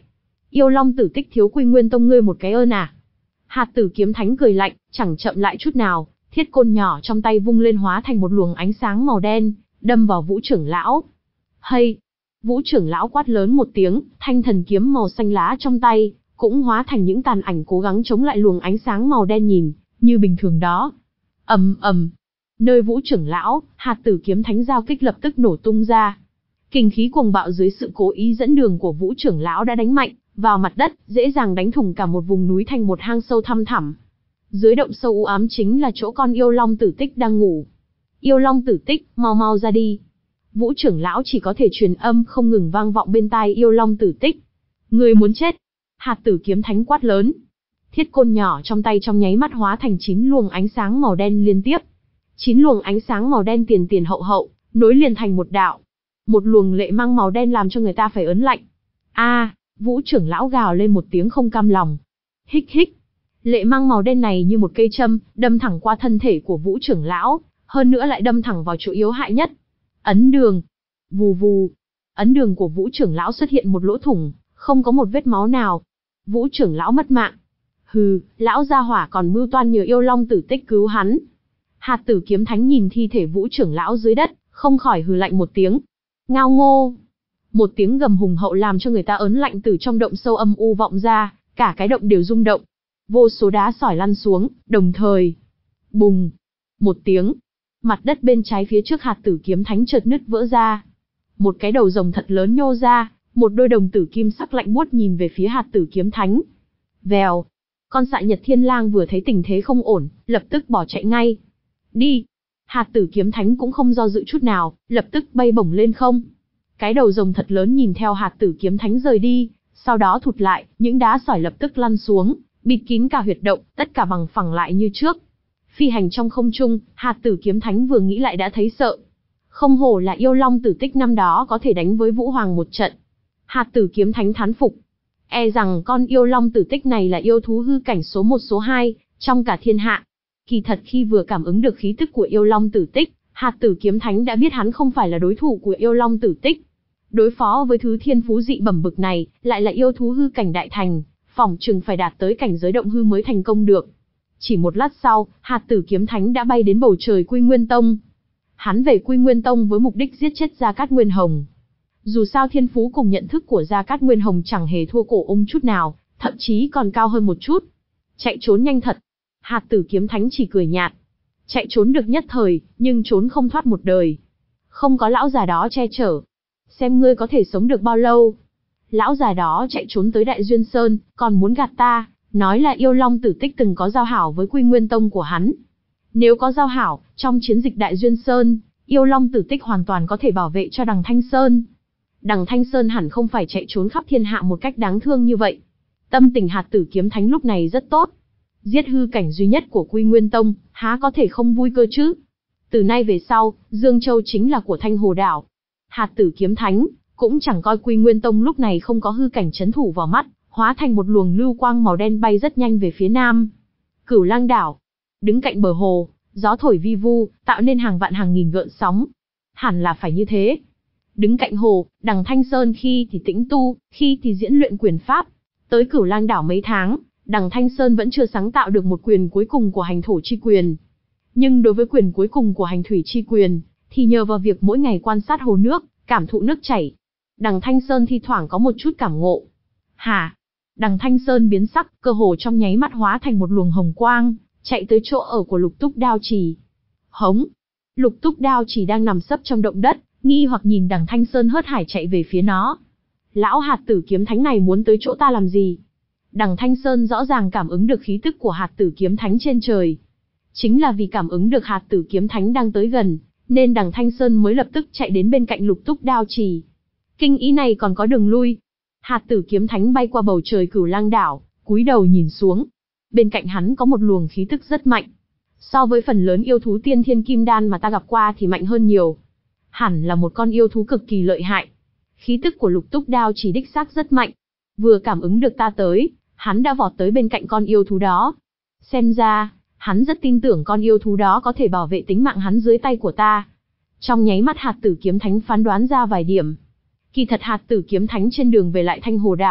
Yêu Long Tử Tích thiếu Quy Nguyên Tông ngươi một cái ơn à? Hạt Tử Kiếm Thánh cười lạnh, chẳng chậm lại chút nào, thiết côn nhỏ trong tay vung lên hóa thành một luồng ánh sáng màu đen, đâm vào Vũ trưởng lão. Hay! Vũ trưởng lão quát lớn một tiếng, thanh thần kiếm màu xanh lá trong tay, cũng hóa thành những tàn ảnh cố gắng chống lại luồng ánh sáng màu đen nhìn, như bình thường đó. Ầm ầm. Nơi Vũ trưởng lão, Hạt Tử Kiếm Thánh giao kích lập tức nổ tung ra. Kình khí cuồng bạo dưới sự cố ý dẫn đường của Vũ trưởng lão đã đánh mạnh vào mặt đất, dễ dàng đánh thủng cả một vùng núi thành một hang sâu thăm thẳm. Dưới động sâu u ám chính là chỗ con yêu Long Tử Tích đang ngủ. Yêu Long Tử Tích, mau mau ra đi. Vũ trưởng lão chỉ có thể truyền âm không ngừng vang vọng bên tai yêu Long Tử Tích. Người muốn chết. Hạt Tử Kiếm Thánh quát lớn. Thiết côn nhỏ trong tay trong nháy mắt hóa thành chín luồng ánh sáng màu đen liên tiếp. Chín luồng ánh sáng màu đen tiền tiền hậu hậu, nối liền thành một đạo. Một luồng lệ mang màu đen làm cho người ta phải ớn lạnh. A, à, Vũ trưởng lão gào lên một tiếng không cam lòng. Hích hích. Lệ mang màu đen này như một cây châm, đâm thẳng qua thân thể của Vũ trưởng lão, hơn nữa lại đâm thẳng vào chỗ yếu hại nhất. Ấn đường. Vù vù. Ấn đường của Vũ trưởng lão xuất hiện một lỗ thủng, không có một vết máu nào. Vũ trưởng lão mất mạng. Hừ, lão gia hỏa còn mưu toan nhờ yêu Long Tử Tích cứu hắn. Hạt Tử Kiếm Thánh nhìn thi thể Vũ trưởng lão dưới đất, không khỏi hừ lạnh một tiếng. Ngao ngô. Một tiếng gầm hùng hậu làm cho người ta ớn lạnh từ trong động sâu âm u vọng ra, cả cái động đều rung động. Vô số đá sỏi lăn xuống, đồng thời. Bùng. Một tiếng. Mặt đất bên trái phía trước Hạt Tử Kiếm Thánh chợt nứt vỡ ra. Một cái đầu rồng thật lớn nhô ra, một đôi đồng tử kim sắc lạnh buốt nhìn về phía Hạt Tử Kiếm Thánh. Vèo. Con Xạ Nhật Thiên Lang vừa thấy tình thế không ổn, lập tức bỏ chạy ngay. Đi. Hạt Tử Kiếm Thánh cũng không do dự chút nào, lập tức bay bổng lên không. Cái đầu rồng thật lớn nhìn theo Hạt Tử Kiếm Thánh rời đi, sau đó thụt lại, những đá sỏi lập tức lăn xuống, bịt kín cả huyệt động, tất cả bằng phẳng lại như trước. Phi hành trong không trung, Hạt Tử Kiếm Thánh vừa nghĩ lại đã thấy sợ. Không hổ là yêu Long Tử Tích năm đó có thể đánh với Vũ Hoàng một trận. Hạt Tử Kiếm Thánh thán phục. E rằng con yêu Long Tử Tích này là yêu thú hư cảnh số một số hai, trong cả thiên hạ. Kỳ thật khi vừa cảm ứng được khí tức của yêu Long Tử Tích, Hạt Tử Kiếm Thánh đã biết hắn không phải là đối thủ của yêu Long Tử Tích. Đối phó với thứ thiên phú dị bẩm bực này, lại là yêu thú hư cảnh đại thành, phỏng chừng phải đạt tới cảnh giới động hư mới thành công được. Chỉ một lát sau, Hạt Tử Kiếm Thánh đã bay đến bầu trời Quy Nguyên Tông. Hắn về Quy Nguyên Tông với mục đích giết chết Gia Cát Nguyên Hồng. Dù sao thiên phú cùng nhận thức của Gia Cát Nguyên Hồng chẳng hề thua cổ ông chút nào, thậm chí còn cao hơn một chút. Chạy trốn nhanh thật. Hạt Tử Kiếm Thánh chỉ cười nhạt. Chạy trốn được nhất thời, nhưng trốn không thoát một đời. Không có lão già đó che chở. Xem ngươi có thể sống được bao lâu. Lão già đó chạy trốn tới Đại Duyên Sơn, còn muốn gạt ta, nói là yêu Long Tử Tích từng có giao hảo với Quy Nguyên Tông của hắn. Nếu có giao hảo, trong chiến dịch Đại Duyên Sơn, yêu Long Tử Tích hoàn toàn có thể bảo vệ cho Đằng Thanh Sơn. Đằng Thanh Sơn hẳn không phải chạy trốn khắp thiên hạ một cách đáng thương như vậy. Tâm tình Hạt Tử Kiếm Thánh lúc này rất tốt. Giết hư cảnh duy nhất của Quy Nguyên Tông, há có thể không vui cơ chứ? Từ nay về sau, Dương Châu chính là của Thanh Hồ Đảo. Hạt Tử Kiếm Thánh cũng chẳng coi Quy Nguyên Tông lúc này không có hư cảnh chấn thủ vào mắt, hóa thành một luồng lưu quang màu đen bay rất nhanh về phía nam. Cửu Lang đảo, đứng cạnh bờ hồ, gió thổi vi vu, tạo nên hàng vạn hàng nghìn gợn sóng. Hẳn là phải như thế. Đứng cạnh hồ, Đằng Thanh Sơn khi thì tĩnh tu, khi thì diễn luyện quyền pháp. Tới Cửu Lang đảo mấy tháng, Đằng Thanh Sơn vẫn chưa sáng tạo được một quyền cuối cùng của hành thổ chi quyền. Nhưng đối với quyền cuối cùng của hành thủy chi quyền, thì nhờ vào việc mỗi ngày quan sát hồ nước, cảm thụ nước chảy, Đằng Thanh Sơn thi thoảng có một chút cảm ngộ. Hả? Đằng Thanh Sơn biến sắc, cơ hồ trong nháy mắt hóa thành một luồng hồng quang, chạy tới chỗ ở của Lục Túc Đao Trì. Hống! Lục Túc Đao Trì đang nằm sấp trong động đất, nghi hoặc nhìn Đằng Thanh Sơn hớt hải chạy về phía nó. Lão Hạt Tử Kiếm Thánh này muốn tới chỗ ta làm gì? Đằng Thanh Sơn rõ ràng cảm ứng được khí tức của Hạt Tử Kiếm Thánh trên trời. Chính là vì cảm ứng được Hạt Tử Kiếm Thánh đang tới gần, nên Đằng Thanh Sơn mới lập tức chạy đến bên cạnh Lục Túc Đao Trì. Kinh ý này còn có đường lui. Hạt Tử Kiếm Thánh bay qua bầu trời Cửu Lang đảo, cúi đầu nhìn xuống. Bên cạnh hắn có một luồng khí tức rất mạnh. So với phần lớn yêu thú tiên thiên kim đan mà ta gặp qua thì mạnh hơn nhiều. Hẳn là một con yêu thú cực kỳ lợi hại. Khí tức của Lục Túc Đao Trì đích xác rất mạnh. Vừa cảm ứng được ta tới, hắn đã vọt tới bên cạnh con yêu thú đó. Xem ra, hắn rất tin tưởng con yêu thú đó có thể bảo vệ tính mạng hắn dưới tay của ta. Trong nháy mắt Hạt Tử Kiếm Thánh phán đoán ra vài điểm. Kỳ thật Hạt Tử Kiếm Thánh trên đường về lại Thanh Hồ Đảo,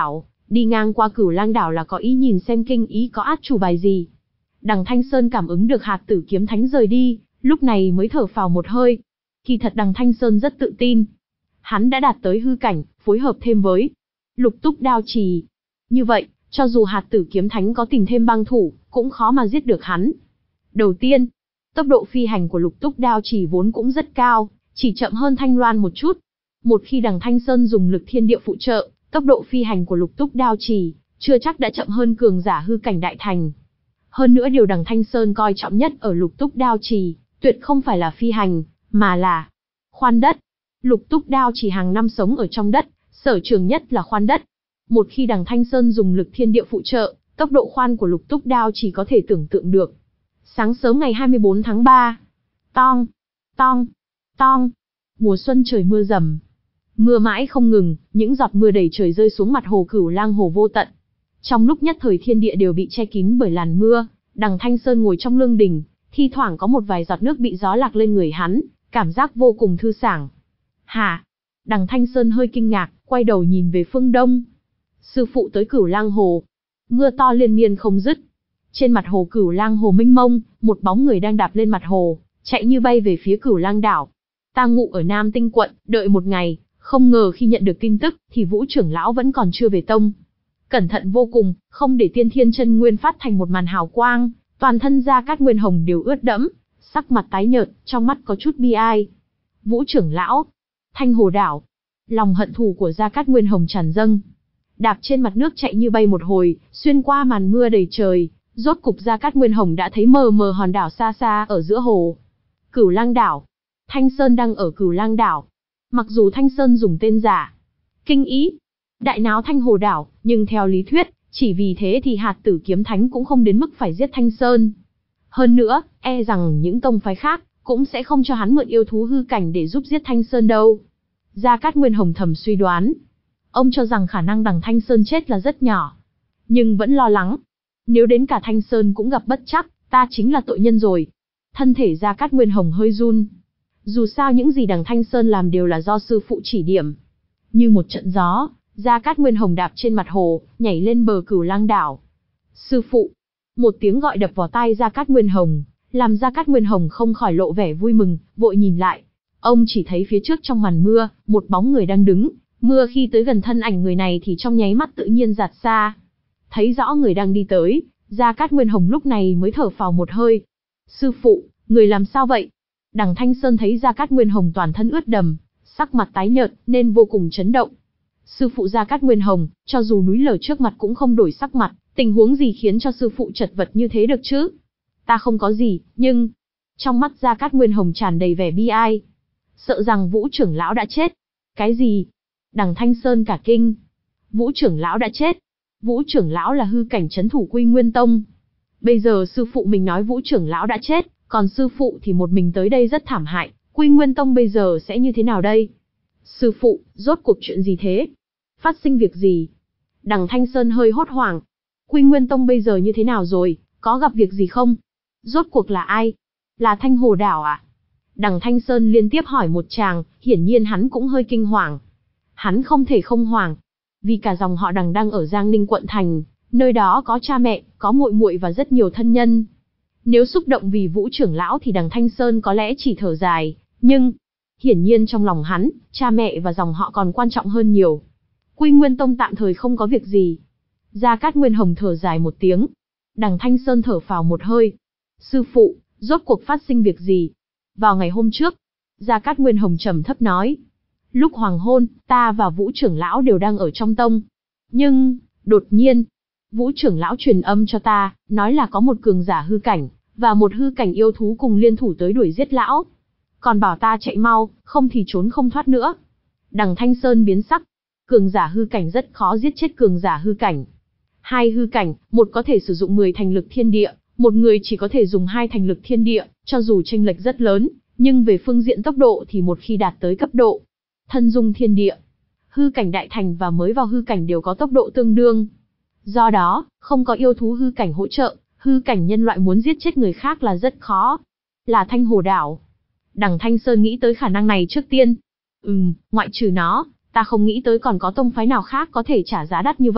Đi ngang qua Cửu Lang đảo là có ý nhìn xem kinh ý có át chủ bài gì. Đằng Thanh Sơn cảm ứng được hạt tử kiếm thánh rời đi, lúc này mới thở phào một hơi. Kỳ thật đằng Thanh Sơn rất tự tin. Hắn đã đạt tới hư cảnh, phối hợp thêm với Lục Túc Đao Trì. Như vậy, cho dù hạt tử kiếm thánh có tìm thêm bang thủ, cũng khó mà giết được hắn. Đầu tiên, tốc độ phi hành của Lục Túc Đao Trì vốn cũng rất cao, chỉ chậm hơn Thanh Loan một chút. Một khi đằng Thanh Sơn dùng lực thiên địa phụ trợ, tốc độ phi hành của Lục Túc Đao Trì chưa chắc đã chậm hơn cường giả hư cảnh đại thành. Hơn nữa điều đằng Thanh Sơn coi trọng nhất ở Lục Túc Đao Trì, tuyệt không phải là phi hành, mà là khoan đất. Lục Túc Đao Trì hàng năm sống ở trong đất, sở trường nhất là khoan đất. Một khi đằng Thanh Sơn dùng lực thiên địa phụ trợ, tốc độ khoan của Lục Túc Đao Trì có thể tưởng tượng được. Sáng sớm ngày hai mươi bốn tháng ba, tong, tong, tong, mùa xuân trời mưa rầm. Mưa mãi không ngừng, những giọt mưa đầy trời rơi xuống mặt hồ Cửu Lang hồ vô tận. Trong lúc nhất thời thiên địa đều bị che kín bởi làn mưa, đằng Thanh Sơn ngồi trong lương đình, thi thoảng có một vài giọt nước bị gió lạc lên người hắn, cảm giác vô cùng thư sảng. Hả? Đằng Thanh Sơn hơi kinh ngạc, quay đầu nhìn về phương đông. Sư phụ tới Cửu Lang hồ. Mưa to liên miên không dứt. Trên mặt hồ Cửu Lang hồ mênh mông, một bóng người đang đạp lên mặt hồ, chạy như bay về phía Cửu Lang đảo. Ta ngụ ở Nam Tinh quận, đợi một ngày, không ngờ khi nhận được tin tức, thì Vũ trưởng lão vẫn còn chưa về tông. Cẩn thận vô cùng, không để Tiên Thiên Chân Nguyên phát thành một màn hào quang, toàn thân Gia Cát Nguyên Hồng đều ướt đẫm, sắc mặt tái nhợt, trong mắt có chút bi ai. Vũ trưởng lão, Thanh Hồ đảo, lòng hận thù của Gia Cát Nguyên Hồng tràn dâng. Đạp trên mặt nước chạy như bay một hồi, xuyên qua màn mưa đầy trời, rốt cục Gia Cát Nguyên Hồng đã thấy mờ mờ hòn đảo xa xa ở giữa hồ. Cửu Lang đảo. Thanh Sơn đang ở Cửu Lang đảo. Mặc dù Thanh Sơn dùng tên giả, kinh ý, đại náo Thanh Hồ đảo, nhưng theo lý thuyết, chỉ vì thế thì hạt tử kiếm thánh cũng không đến mức phải giết Thanh Sơn. Hơn nữa, e rằng những tông phái khác cũng sẽ không cho hắn mượn yêu thú hư cảnh để giúp giết Thanh Sơn đâu. Gia Cát Nguyên Hồng thầm suy đoán. Ông cho rằng khả năng đằng Thanh Sơn chết là rất nhỏ. Nhưng vẫn lo lắng. Nếu đến cả Thanh Sơn cũng gặp bất trắc, ta chính là tội nhân rồi. Thân thể Gia Cát Nguyên Hồng hơi run. Dù sao những gì đằng Thanh Sơn làm đều là do sư phụ chỉ điểm. Như một trận gió, Gia Cát Nguyên Hồng đạp trên mặt hồ, nhảy lên bờ Cửu Lang đảo. Sư phụ! Một tiếng gọi đập vào tai Gia Cát Nguyên Hồng, làm Gia Cát Nguyên Hồng không khỏi lộ vẻ vui mừng, vội nhìn lại. Ông chỉ thấy phía trước trong màn mưa, một bóng người đang đứng. Mưa khi tới gần thân ảnh người này thì trong nháy mắt tự nhiên giạt xa. Thấy rõ người đang đi tới, Gia Cát Nguyên Hồng lúc này mới thở phào một hơi. Sư phụ, người làm sao vậy? Đằng Thanh Sơn thấy Gia Cát Nguyên Hồng toàn thân ướt đầm, sắc mặt tái nhợt nên vô cùng chấn động. Sư phụ Gia Cát Nguyên Hồng, cho dù núi lở trước mặt cũng không đổi sắc mặt, tình huống gì khiến cho sư phụ chật vật như thế được chứ? Ta không có gì, nhưng... Trong mắt Gia Cát Nguyên Hồng tràn đầy vẻ bi ai. Sợ rằng Vũ trưởng lão đã chết. Cái gì? Đằng Thanh Sơn cả kinh. Vũ trưởng lão đã chết. Vũ trưởng lão là hư cảnh trấn thủ Quy Nguyên Tông. Bây giờ sư phụ mình nói Vũ trưởng lão đã chết, còn sư phụ thì một mình tới đây rất thảm hại. Quy Nguyên Tông bây giờ sẽ như thế nào đây? Sư phụ, rốt cuộc chuyện gì thế? Phát sinh việc gì? Đằng Thanh Sơn hơi hốt hoảng. Quy Nguyên Tông bây giờ như thế nào rồi? Có gặp việc gì không? Rốt cuộc là ai? Là Thanh Hồ đảo à? Đằng Thanh Sơn liên tiếp hỏi một tràng, hiển nhiên hắn cũng hơi kinh hoàng. Hắn không thể không hoảng, vì cả dòng họ Đằng đang ở Giang Ninh quận thành, nơi đó có cha mẹ, có muội muội và rất nhiều thân nhân. Nếu xúc động vì Vũ trưởng lão thì Đằng Thanh Sơn có lẽ chỉ thở dài, nhưng hiển nhiên trong lòng hắn, cha mẹ và dòng họ còn quan trọng hơn nhiều. Quy Nguyên Tông tạm thời không có việc gì. Gia Cát Nguyên Hồng thở dài một tiếng. Đằng Thanh Sơn thở phào một hơi. Sư phụ, rốt cuộc phát sinh việc gì? Vào ngày hôm trước, Gia Cát Nguyên Hồng trầm thấp nói. Lúc hoàng hôn, ta và Vũ trưởng lão đều đang ở trong tông. Nhưng, đột nhiên, Vũ trưởng lão truyền âm cho ta, nói là có một cường giả hư cảnh, và một hư cảnh yêu thú cùng liên thủ tới đuổi giết lão. Còn bảo ta chạy mau, không thì trốn không thoát nữa. Đằng Thanh Sơn biến sắc. Cường giả hư cảnh rất khó giết chết cường giả hư cảnh. Hai hư cảnh, một có thể sử dụng mười thành lực thiên địa, một người chỉ có thể dùng hai thành lực thiên địa, cho dù chênh lệch rất lớn, nhưng về phương diện tốc độ thì một khi đạt tới cấp độ thân dung thiên địa, hư cảnh đại thành và mới vào hư cảnh đều có tốc độ tương đương. Do đó, không có yêu thú hư cảnh hỗ trợ, hư cảnh nhân loại muốn giết chết người khác là rất khó. Là Thanh Hồ đảo. Đằng Thanh Sơn nghĩ tới khả năng này trước tiên. Ừm, ngoại trừ nó, ta không nghĩ tới còn có tông phái nào khác có thể trả giá đắt như vậy,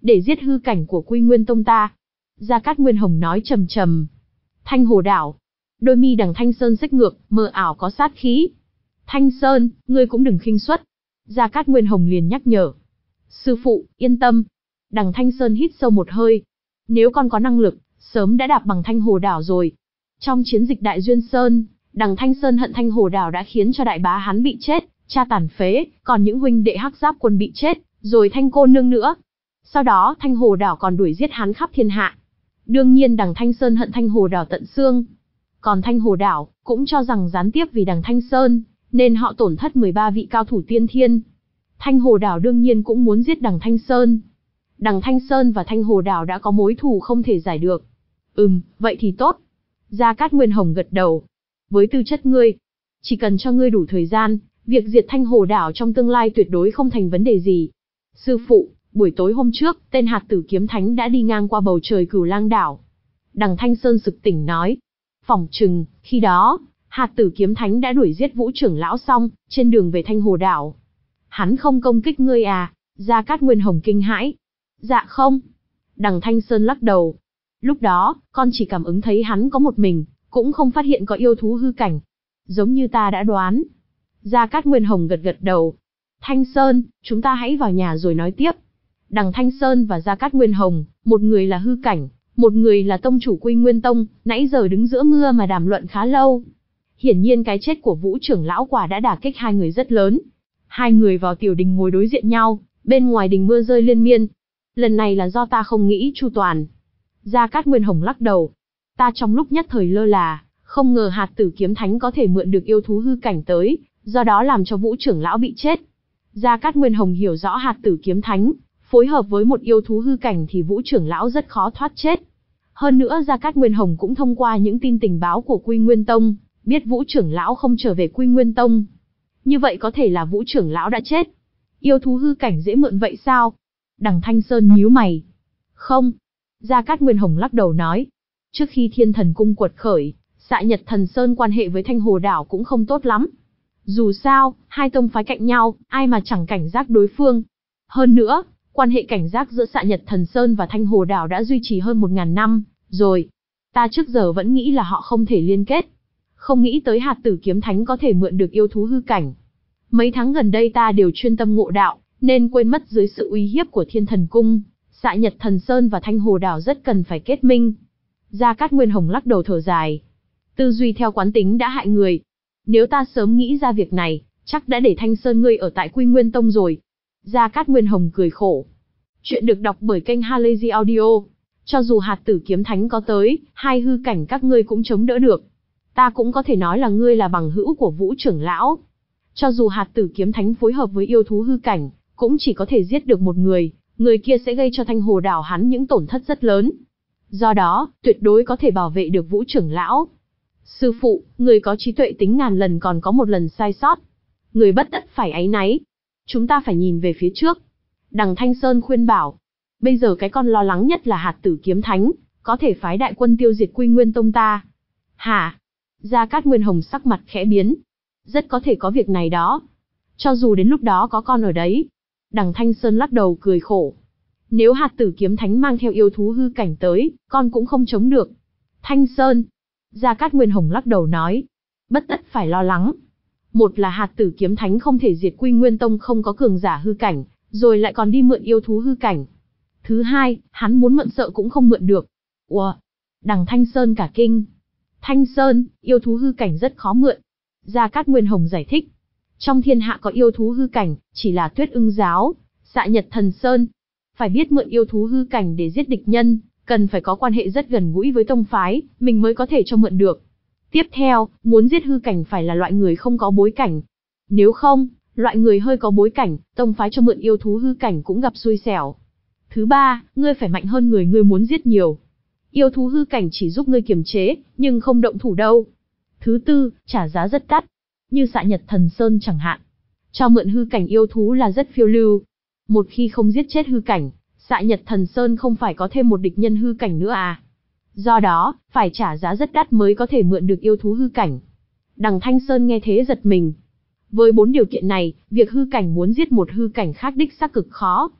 để giết hư cảnh của Quy Nguyên Tông ta. Gia Cát Nguyên Hồng nói trầm trầm. Thanh Hồ Đảo. Đôi mi đằng Thanh Sơn xếch ngược, mờ ảo có sát khí. Thanh Sơn, ngươi cũng đừng khinh suất. Gia Cát Nguyên Hồng liền nhắc nhở. Sư phụ, yên tâm. Đằng Thanh Sơn hít sâu một hơi. Nếu con có năng lực, sớm đã đạp bằng Thanh Hồ Đảo rồi. Trong chiến dịch Đại Duyên Sơn, đằng Thanh Sơn hận Thanh Hồ Đảo đã khiến cho đại bá hắn bị chết, cha tàn phế, còn những huynh đệ Hắc Giáp quân bị chết, rồi Thanh cô nương nữa. Sau đó Thanh Hồ Đảo còn đuổi giết hắn khắp thiên hạ. Đương nhiên đằng Thanh Sơn hận Thanh Hồ Đảo tận xương. Còn Thanh Hồ Đảo cũng cho rằng gián tiếp vì đằng Thanh Sơn, nên họ tổn thất mười ba vị cao thủ tiên thiên. Thanh Hồ Đảo đương nhiên cũng muốn giết đằng Thanh Sơn. Đằng Thanh Sơn và Thanh Hồ Đảo đã có mối thù không thể giải được. Ừm, vậy thì tốt. Gia Cát Nguyên Hồng gật đầu. Với tư chất ngươi, chỉ cần cho ngươi đủ thời gian, việc diệt Thanh Hồ Đảo trong tương lai tuyệt đối không thành vấn đề gì. Sư phụ, buổi tối hôm trước, tên hạt tử kiếm thánh đã đi ngang qua bầu trời Cửu Lang đảo. Đằng Thanh Sơn sực tỉnh nói. Phỏng chừng, khi đó, hạt tử kiếm thánh đã đuổi giết Vũ trưởng lão xong, trên đường về Thanh Hồ Đảo. Hắn không công kích ngươi à? Gia Cát Nguyên Hồng kinh hãi. Dạ không. Đằng Thanh Sơn lắc đầu. Lúc đó, con chỉ cảm ứng thấy hắn có một mình, cũng không phát hiện có yêu thú hư cảnh. Giống như ta đã đoán. Gia Cát Nguyên Hồng gật gật đầu. Thanh Sơn, chúng ta hãy vào nhà rồi nói tiếp. Đằng Thanh Sơn và Gia Cát Nguyên Hồng, một người là hư cảnh, một người là tông chủ Quy Nguyên Tông, nãy giờ đứng giữa mưa mà đàm luận khá lâu. Hiển nhiên cái chết của Vũ trưởng lão quả đã đả kích hai người rất lớn. Hai người vào tiểu đình ngồi đối diện nhau, bên ngoài đình mưa rơi liên miên. Lần này là do ta không nghĩ chu toàn. Gia Cát Nguyên Hồng lắc đầu. Ta trong lúc nhất thời lơ là, không ngờ hạt tử kiếm thánh có thể mượn được yêu thú hư cảnh tới, do đó làm cho Vũ trưởng lão bị chết. Gia Cát Nguyên Hồng hiểu rõ hạt tử kiếm thánh, phối hợp với một yêu thú hư cảnh thì Vũ trưởng lão rất khó thoát chết. Hơn nữa Gia Cát Nguyên Hồng cũng thông qua những tin tình báo của Quy Nguyên Tông, biết Vũ trưởng lão không trở về Quy Nguyên Tông. Như vậy có thể là Vũ trưởng lão đã chết. Yêu thú hư cảnh dễ mượn vậy sao? Đằng Thanh Sơn nhíu mày. Không. Gia Cát Nguyên Hồng lắc đầu nói. Trước khi Thiên Thần Cung quật khởi, Xạ Nhật Thần Sơn quan hệ với Thanh Hồ Đảo cũng không tốt lắm. Dù sao, hai tông phái cạnh nhau, ai mà chẳng cảnh giác đối phương. Hơn nữa, quan hệ cảnh giác giữa Xạ Nhật Thần Sơn và Thanh Hồ Đảo đã duy trì hơn một ngàn năm, rồi. Ta trước giờ vẫn nghĩ là họ không thể liên kết. Không nghĩ tới hạt tử kiếm thánh có thể mượn được yêu thú hư cảnh. Mấy tháng gần đây ta đều chuyên tâm ngộ đạo, nên quên mất dưới sự uy hiếp của Thiên Thần Cung, Xạ Nhật Thần Sơn và Thanh Hồ Đảo rất cần phải kết minh. Gia Cát Nguyên Hồng lắc đầu thở dài. Tư duy theo quán tính đã hại người. Nếu ta sớm nghĩ ra việc này, chắc đã để Thanh Sơn ngươi ở tại Quy Nguyên Tông rồi. Gia Cát Nguyên Hồng cười khổ. Chuyện được đọc bởi kênh Halazy Audio. Cho dù hạt tử kiếm thánh có tới, hai hư cảnh các ngươi cũng chống đỡ được. Ta cũng có thể nói là ngươi là bằng hữu của Vũ trưởng lão. Cho dù hạt tử kiếm thánh phối hợp với yêu thú hư cảnh, cũng chỉ có thể giết được một người, người kia sẽ gây cho Thanh Hồ Đảo hắn những tổn thất rất lớn. Do đó, tuyệt đối có thể bảo vệ được Vũ trưởng lão. Sư phụ, người có trí tuệ tính ngàn lần còn có một lần sai sót. Người bất tất phải áy náy. Chúng ta phải nhìn về phía trước. Đằng Thanh Sơn khuyên bảo. Bây giờ cái con lo lắng nhất là hạt tử kiếm thánh, có thể phái đại quân tiêu diệt Quy Nguyên Tông ta. Hả? Gia Cát Nguyên Hồng sắc mặt khẽ biến. Rất có thể có việc này đó. Cho dù đến lúc đó có con ở đấy. Đằng Thanh Sơn lắc đầu cười khổ. Nếu hạt tử kiếm thánh mang theo yêu thú hư cảnh tới, con cũng không chống được. Thanh Sơn. Gia Cát Nguyên Hồng lắc đầu nói. Bất tất phải lo lắng. Một là hạt tử kiếm thánh không thể diệt Quy Nguyên Tông không có cường giả hư cảnh, rồi lại còn đi mượn yêu thú hư cảnh. Thứ hai, hắn muốn mượn sợ cũng không mượn được. Ủa? Đằng Thanh Sơn cả kinh. Thanh Sơn, yêu thú hư cảnh rất khó mượn. Gia Cát Nguyên Hồng giải thích. Trong thiên hạ có yêu thú hư cảnh, chỉ là Tuyết Ưng Giáo, Xạ Nhật Thần Sơn. Phải biết mượn yêu thú hư cảnh để giết địch nhân, cần phải có quan hệ rất gần gũi với tông phái, mình mới có thể cho mượn được. Tiếp theo, muốn giết hư cảnh phải là loại người không có bối cảnh. Nếu không, loại người hơi có bối cảnh, tông phái cho mượn yêu thú hư cảnh cũng gặp xui xẻo. Thứ ba, ngươi phải mạnh hơn người ngươi muốn giết nhiều. Yêu thú hư cảnh chỉ giúp ngươi kiềm chế, nhưng không động thủ đâu. Thứ tư, trả giá rất đắt. Như Xạ Nhật Thần Sơn chẳng hạn. Cho mượn hư cảnh yêu thú là rất phiêu lưu. Một khi không giết chết hư cảnh, Xạ Nhật Thần Sơn không phải có thêm một địch nhân hư cảnh nữa à. Do đó, phải trả giá rất đắt mới có thể mượn được yêu thú hư cảnh. Đằng Thanh Sơn nghe thế giật mình. Với bốn điều kiện này, việc hư cảnh muốn giết một hư cảnh khác đích xác cực khó.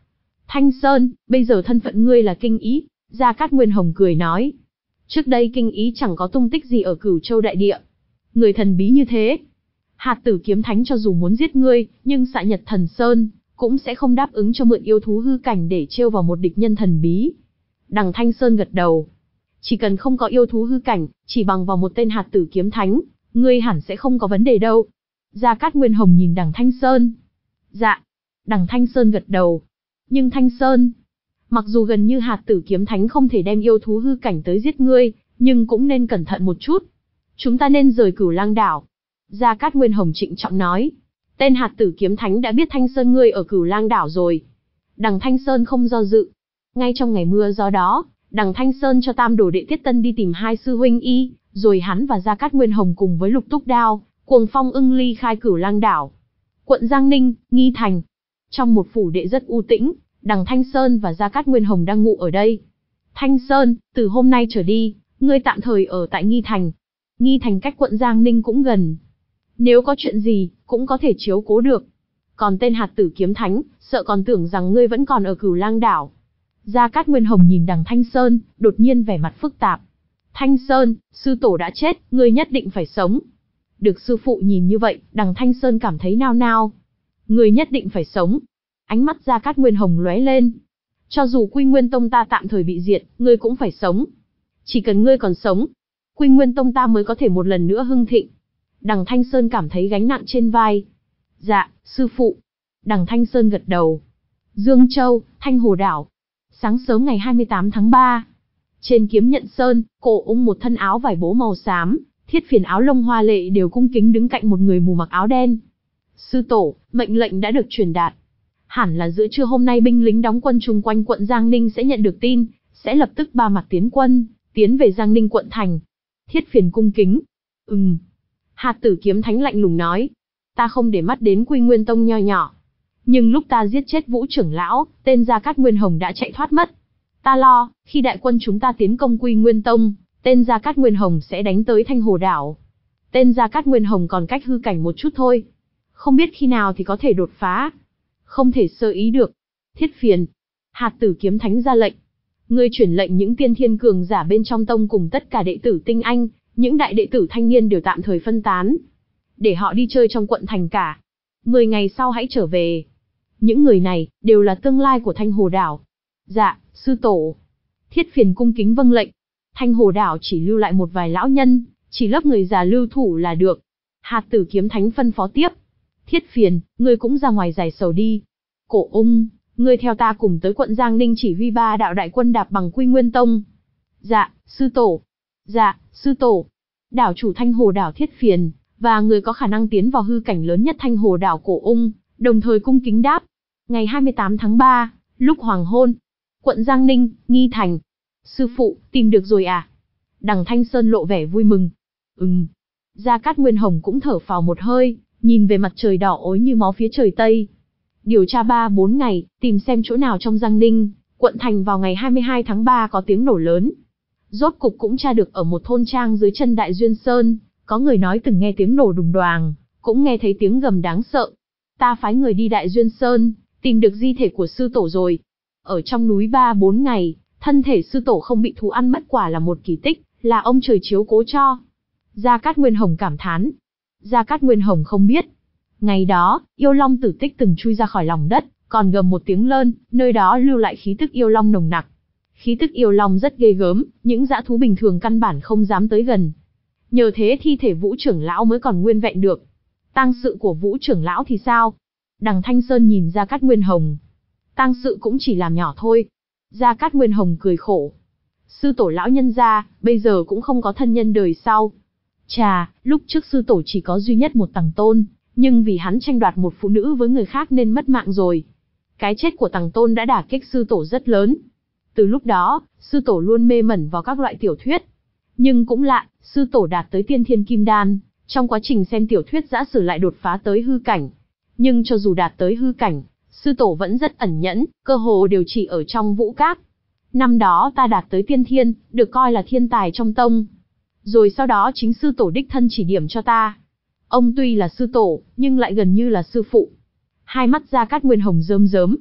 Thanh Sơn, bây giờ thân phận ngươi là Kinh Ý. Gia Cát Nguyên Hồng cười nói. Trước đây Kinh Ý chẳng có tung tích gì ở Cửu Châu đại địa. Người thần bí như thế. Hạt Tử Kiếm Thánh cho dù muốn giết ngươi, nhưng Xạ Nhật Thần Sơn cũng sẽ không đáp ứng cho mượn yêu thú hư cảnh để trêu vào một địch nhân thần bí. Đằng Thanh Sơn gật đầu. Chỉ cần không có yêu thú hư cảnh, chỉ bằng vào một tên Hạt Tử Kiếm Thánh, ngươi hẳn sẽ không có vấn đề đâu. Gia Cát Nguyên Hồng nhìn đằng Thanh Sơn. Dạ. Đằng Thanh Sơn gật đầu. Nhưng Thanh Sơn, mặc dù gần như Hạt Tử Kiếm Thánh không thể đem yêu thú hư cảnh tới giết ngươi, nhưng cũng nên cẩn thận một chút. Chúng ta nên rời Cửu Lang đảo. Gia Cát Nguyên Hồng trịnh trọng nói. Tên Hạt Tử Kiếm Thánh đã biết Thanh Sơn ngươi ở Cửu Lang đảo rồi. Đằng Thanh Sơn không do dự. Ngay trong ngày mưa gió đó, đằng Thanh Sơn cho Tam Đồ Đệ Tiết Tân đi tìm hai sư huynh y, rồi hắn và Gia Cát Nguyên Hồng cùng với Lục Túc Đao, Cuồng Phong ưng ly khai Cửu Lang đảo. Quận Giang Ninh, Nghi Thành. Trong một phủ đệ rất u tĩnh, đằng Thanh Sơn và Gia Cát Nguyên Hồng đang ngủ ở đây. Thanh Sơn, từ hôm nay trở đi, ngươi tạm thời ở tại Nghi Thành. Nghi Thành cách quận Giang Ninh cũng gần. Nếu có chuyện gì, cũng có thể chiếu cố được. Còn tên Hạt Tử Kiếm Thánh, sợ còn tưởng rằng ngươi vẫn còn ở Cửu Lang đảo. Gia Cát Nguyên Hồng nhìn đằng Thanh Sơn, đột nhiên vẻ mặt phức tạp. Thanh Sơn, sư tổ đã chết, ngươi nhất định phải sống. Được sư phụ nhìn như vậy, đằng Thanh Sơn cảm thấy nao nao. Ngươi nhất định phải sống. Ánh mắt Gia Cát Nguyên Hồng lóe lên. Cho dù Quy Nguyên Tông ta tạm thời bị diệt, ngươi cũng phải sống. Chỉ cần ngươi còn sống, Quy Nguyên Tông ta mới có thể một lần nữa hưng thịnh. Đằng Thanh Sơn cảm thấy gánh nặng trên vai. Dạ, sư phụ. Đằng Thanh Sơn gật đầu. Dương Châu, Thanh Hồ Đảo. Sáng sớm ngày hai mươi tám tháng ba. Trên Kiếm Nhận Sơn, Cổ Ung một thân áo vải bố màu xám, Thiết Phiền áo lông hoa lệ đều cung kính đứng cạnh một người mù mặc áo đen. Sư tổ, mệnh lệnh đã được truyền đạt. Hẳn là giữa trưa hôm nay binh lính đóng quân chung quanh quận Giang Ninh sẽ nhận được tin, sẽ lập tức ba mặt tiến quân, tiến về Giang Ninh quận thành. Thiết Phiền cung kính. Ừm. Hạt Tử Kiếm Thánh lạnh lùng nói. Ta không để mắt đến Quy Nguyên Tông nho nhỏ. Nhưng lúc ta giết chết Vũ trưởng lão, tên Gia Cát Nguyên Hồng đã chạy thoát mất. Ta lo, khi đại quân chúng ta tiến công Quy Nguyên Tông, tên Gia Cát Nguyên Hồng sẽ đánh tới Thanh Hồ Đảo. Tên Gia Cát Nguyên Hồng còn cách hư cảnh một chút thôi. Không biết khi nào thì có thể đột phá. Không thể sơ ý được. Thiết Phiền. Hạt Tử Kiếm Thánh ra lệnh. Ngươi chuyển lệnh những tiên thiên cường giả bên trong tông cùng tất cả đệ tử tinh anh, những đại đệ tử thanh niên đều tạm thời phân tán. Để họ đi chơi trong quận thành cả. Mười ngày sau hãy trở về. Những người này, đều là tương lai của Thanh Hồ Đảo. Dạ, sư tổ. Thiết Phiền cung kính vâng lệnh. Thanh Hồ Đảo chỉ lưu lại một vài lão nhân, chỉ lớp người già lưu thủ là được. Hạt Tử Kiếm Thánh phân phó tiếp. Thiết Phiền, ngươi cũng ra ngoài giải sầu đi. Cổ Ung, ngươi theo ta cùng tới quận Giang Ninh chỉ huy ba đạo đại quân đạp bằng Quy Nguyên Tông. Dạ, sư tổ. Dạ, sư tổ. Đảo chủ Thanh Hồ Đảo Thiết Phiền, và người có khả năng tiến vào hư cảnh lớn nhất Thanh Hồ Đảo Cổ Ung, đồng thời cung kính đáp. Ngày hai mươi tám tháng ba, lúc hoàng hôn. Quận Giang Ninh, Nghi Thành. Sư phụ, tìm được rồi à? Đằng Thanh Sơn lộ vẻ vui mừng. Ừm. Gia Cát Nguyên Hồng cũng thở phào một hơi, nhìn về mặt trời đỏ ối như máu phía trời Tây. Điều tra ba bốn ngày, tìm xem chỗ nào trong Giang Ninh, quận thành vào ngày hai mươi hai tháng ba có tiếng nổ lớn. Rốt cục cũng tra được ở một thôn trang dưới chân Đại Duyên Sơn, có người nói từng nghe tiếng nổ đùng đoàng, cũng nghe thấy tiếng gầm đáng sợ. Ta phái người đi Đại Duyên Sơn, tìm được di thể của sư tổ rồi. Ở trong núi ba bốn ngày, thân thể sư tổ không bị thú ăn mất quả là một kỳ tích, là ông trời chiếu cố cho. Gia Cát Nguyên Hồng cảm thán. Gia Cát Nguyên Hồng không biết. Ngày đó, yêu long Tử Tích từng chui ra khỏi lòng đất, còn gầm một tiếng lơn, nơi đó lưu lại khí tức yêu long nồng nặc. Khí tức yêu long rất ghê gớm, những dã thú bình thường căn bản không dám tới gần. Nhờ thế thi thể Vũ trưởng lão mới còn nguyên vẹn được. Tang sự của Vũ trưởng lão thì sao? Đằng Thanh Sơn nhìn Gia Cát Nguyên Hồng. Tang sự cũng chỉ làm nhỏ thôi. Gia Cát Nguyên Hồng cười khổ. Sư tổ lão nhân gia, bây giờ cũng không có thân nhân đời sau. Chà, lúc trước sư tổ chỉ có duy nhất một Tằng Tôn, nhưng vì hắn tranh đoạt một phụ nữ với người khác nên mất mạng rồi. Cái chết của Tằng Tôn đã đả kích sư tổ rất lớn. Từ lúc đó, sư tổ luôn mê mẩn vào các loại tiểu thuyết. Nhưng cũng lạ, sư tổ đạt tới tiên thiên kim đan, trong quá trình xem tiểu thuyết dã sử lại đột phá tới hư cảnh. Nhưng cho dù đạt tới hư cảnh, sư tổ vẫn rất ẩn nhẫn, cơ hồ đều chỉ ở trong vũ các. Năm đó ta đạt tới tiên thiên, được coi là thiên tài trong tông. Rồi sau đó chính sư tổ đích thân chỉ điểm cho ta. Ông tuy là sư tổ, nhưng lại gần như là sư phụ. Hai mắt Gia Cát Nguyên Hồng rơm rớm.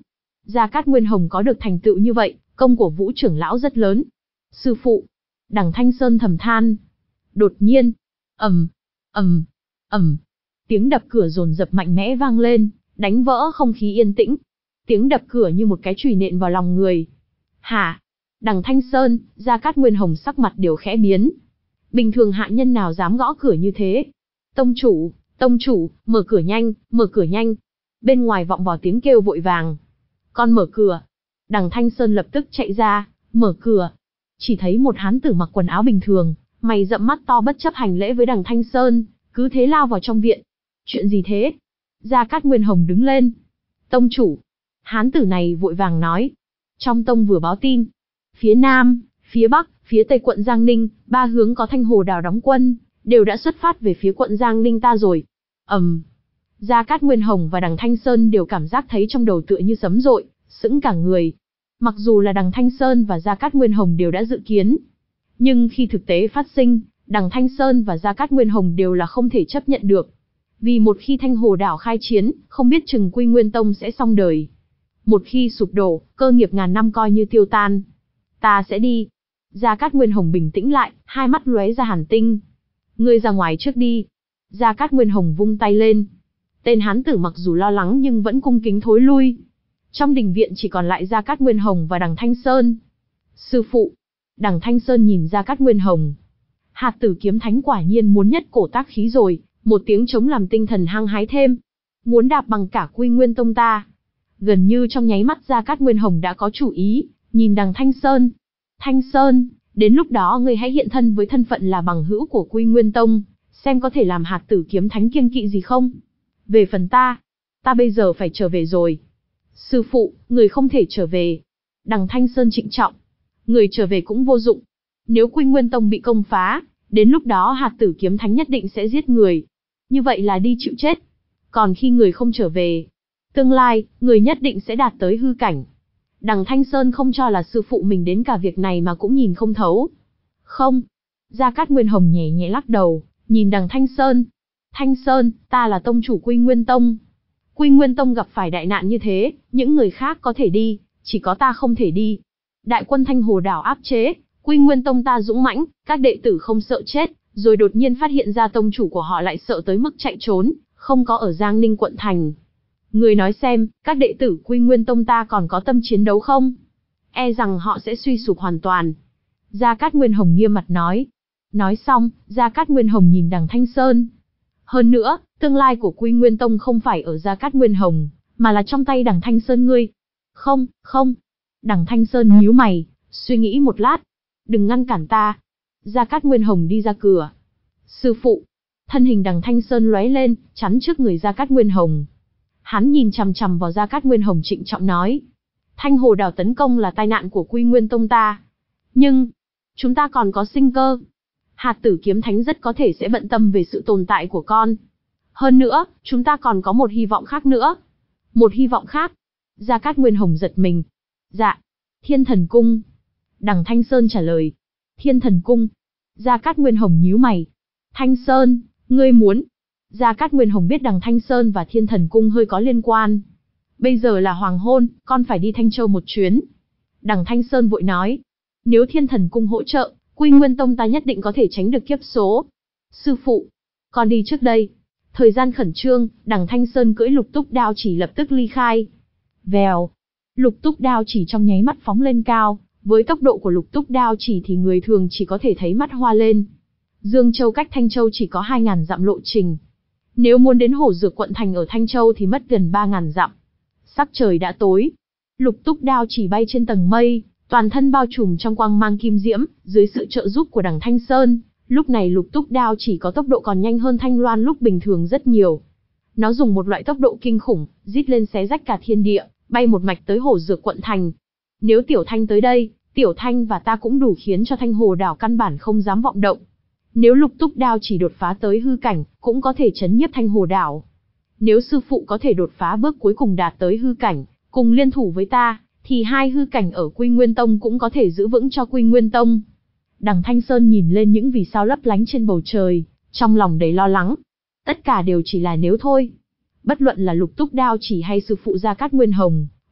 Gia Cát Nguyên Hồng có được thành tựu như vậy, công của Vũ trưởng lão rất lớn. Sư phụ, Đằng Thanh Sơn thầm than. Đột nhiên, ầm, ầm, ầm, tiếng đập cửa dồn dập mạnh mẽ vang lên, đánh vỡ không khí yên tĩnh. Tiếng đập cửa như một cái chùy nện vào lòng người. Hả? Đằng Thanh Sơn, Gia Cát Nguyên Hồng sắc mặt đều khẽ biến. Bình thường hạ nhân nào dám gõ cửa như thế? Tông chủ, tông chủ, mở cửa nhanh, mở cửa nhanh. Bên ngoài vọng vào tiếng kêu vội vàng. Con mở cửa. Đằng Thanh Sơn lập tức chạy ra, mở cửa. Chỉ thấy một hán tử mặc quần áo bình thường, mày rậm mắt to bất chấp hành lễ với đằng Thanh Sơn, cứ thế lao vào trong viện. Chuyện gì thế? Gia Cát Nguyên Hồng đứng lên. Tông chủ. Hán tử này vội vàng nói. Trong tông vừa báo tin. Phía Nam, phía Bắc, phía Tây quận Giang Ninh, ba hướng có Thanh Hồ Đảo đóng quân, đều đã xuất phát về phía quận Giang Ninh ta rồi. ầm, um. Gia Cát Nguyên Hồng và đằng Thanh Sơn đều cảm giác thấy trong đầu tựa như sấm dội, sững cả người. Mặc dù là đằng Thanh Sơn và Gia Cát Nguyên Hồng đều đã dự kiến, nhưng khi thực tế phát sinh, đằng Thanh Sơn và Gia Cát Nguyên Hồng đều là không thể chấp nhận được. Vì một khi Thanh Hồ Đảo khai chiến, không biết chừng Quy Nguyên Tông sẽ xong đời. Một khi sụp đổ, cơ nghiệp ngàn năm coi như tiêu tan. Ta sẽ đi. Gia Cát Nguyên Hồng bình tĩnh lại, hai mắt lóe ra hàn tinh. Ngươi ra ngoài trước đi. Gia Cát Nguyên Hồng vung tay lên. Tên hán tử mặc dù lo lắng nhưng vẫn cung kính thối lui. Trong đình viện chỉ còn lại Gia Cát Nguyên Hồng và đằng Thanh Sơn. Sư phụ. Đằng Thanh Sơn nhìn Gia Cát Nguyên Hồng. Hạt tử kiếm thánh quả nhiên muốn nhất cổ tác khí rồi, một tiếng trống làm tinh thần hăng hái thêm. Muốn đạp bằng cả Quy Nguyên Tông ta. Gần như trong nháy mắt Gia Cát Nguyên Hồng đã có chủ ý, nhìn đằng Thanh Sơn. Thanh Sơn, đến lúc đó ngươi hãy hiện thân với thân phận là bằng hữu của Quy Nguyên Tông, xem có thể làm hạt tử kiếm thánh kiêng kỵ gì không. Về phần ta, ta bây giờ phải trở về rồi. Sư phụ, người không thể trở về. Đằng Thanh Sơn trịnh trọng. Người trở về cũng vô dụng. Nếu Quy Nguyên Tông bị công phá, đến lúc đó hạt tử kiếm thánh nhất định sẽ giết người. Như vậy là đi chịu chết. Còn khi người không trở về, tương lai, người nhất định sẽ đạt tới hư cảnh. Đằng Thanh Sơn không cho là sư phụ mình đến cả việc này mà cũng nhìn không thấu. Không. Gia Cát Nguyên Hồng nhẹ nhẹ lắc đầu, nhìn đằng Thanh Sơn. Thanh Sơn, ta là tông chủ Quy Nguyên Tông. Quy Nguyên Tông gặp phải đại nạn như thế, những người khác có thể đi, chỉ có ta không thể đi. Đại quân Thanh Hồ Đảo áp chế, Quy Nguyên Tông ta dũng mãnh, các đệ tử không sợ chết, rồi đột nhiên phát hiện ra tông chủ của họ lại sợ tới mức chạy trốn, không có ở Giang Ninh quận thành. Người nói xem, các đệ tử Quy Nguyên Tông ta còn có tâm chiến đấu không? E rằng họ sẽ suy sụp hoàn toàn. Gia Cát Nguyên Hồng nghiêm mặt nói. Nói xong, Gia Cát Nguyên Hồng nhìn đằng Thanh Sơn. Hơn nữa, tương lai của Quy Nguyên Tông không phải ở Gia Cát Nguyên Hồng, mà là trong tay đằng Thanh Sơn ngươi. Không, không. Đằng Thanh Sơn nhíu mày, suy nghĩ một lát. Đừng ngăn cản ta. Gia Cát Nguyên Hồng đi ra cửa. Sư phụ. Thân hình đằng Thanh Sơn lóe lên, chắn trước người Gia Cát Nguyên Hồng. Hắn nhìn chằm chằm vào Gia Cát Nguyên Hồng trịnh trọng nói. Thanh Hồ Đảo tấn công là tai nạn của Quy Nguyên Tông ta. Nhưng, chúng ta còn có sinh cơ. Hạt tử kiếm thánh rất có thể sẽ bận tâm về sự tồn tại của con. Hơn nữa, chúng ta còn có một hy vọng khác nữa. Một hy vọng khác. Gia Cát Nguyên Hồng giật mình. Dạ. Thiên Thần Cung. Đằng Thanh Sơn trả lời. Thiên Thần Cung. Gia Cát Nguyên Hồng nhíu mày. Thanh Sơn, ngươi muốn... Gia Cát Nguyên Hồng biết đằng Thanh Sơn và Thiên Thần Cung hơi có liên quan. Bây giờ là hoàng hôn, con phải đi Thanh Châu một chuyến. Đằng Thanh Sơn vội nói. Nếu Thiên Thần Cung hỗ trợ, Quy Nguyên Tông ta nhất định có thể tránh được kiếp số. Sư phụ, con đi trước đây. Thời gian khẩn trương, đằng Thanh Sơn cưỡi lục túc đao chỉ lập tức ly khai. Vèo. Lục túc đao chỉ trong nháy mắt phóng lên cao. Với tốc độ của lục túc đao chỉ thì người thường chỉ có thể thấy mắt hoa lên. Dương Châu cách Thanh Châu chỉ có hai nghìn dặm lộ trình. Nếu muốn đến Hổ Dược quận thành ở Thanh Châu thì mất gần ba nghìn dặm. Sắc trời đã tối. Lục túc đao chỉ bay trên tầng mây, toàn thân bao trùm trong quang mang kim diễm, dưới sự trợ giúp của đằng Thanh Sơn. Lúc này lục túc đao chỉ có tốc độ còn nhanh hơn Thanh Loan lúc bình thường rất nhiều. Nó dùng một loại tốc độ kinh khủng, rít lên xé rách cả thiên địa, bay một mạch tới Hổ Dược quận thành. Nếu Tiểu Thanh tới đây, Tiểu Thanh và ta cũng đủ khiến cho Thanh Hồ Đảo căn bản không dám vọng động. Nếu lục túc đao chỉ đột phá tới hư cảnh, cũng có thể chấn nhiếp Thanh Hồ Đảo. Nếu sư phụ có thể đột phá bước cuối cùng đạt tới hư cảnh, cùng liên thủ với ta, thì hai hư cảnh ở Quy Nguyên Tông cũng có thể giữ vững cho Quy Nguyên Tông. Đằng Thanh Sơn nhìn lên những vì sao lấp lánh trên bầu trời, trong lòng đầy lo lắng. Tất cả đều chỉ là nếu thôi. Bất luận là lục túc đao chỉ hay sư phụ Gia Cát Nguyên Hồng,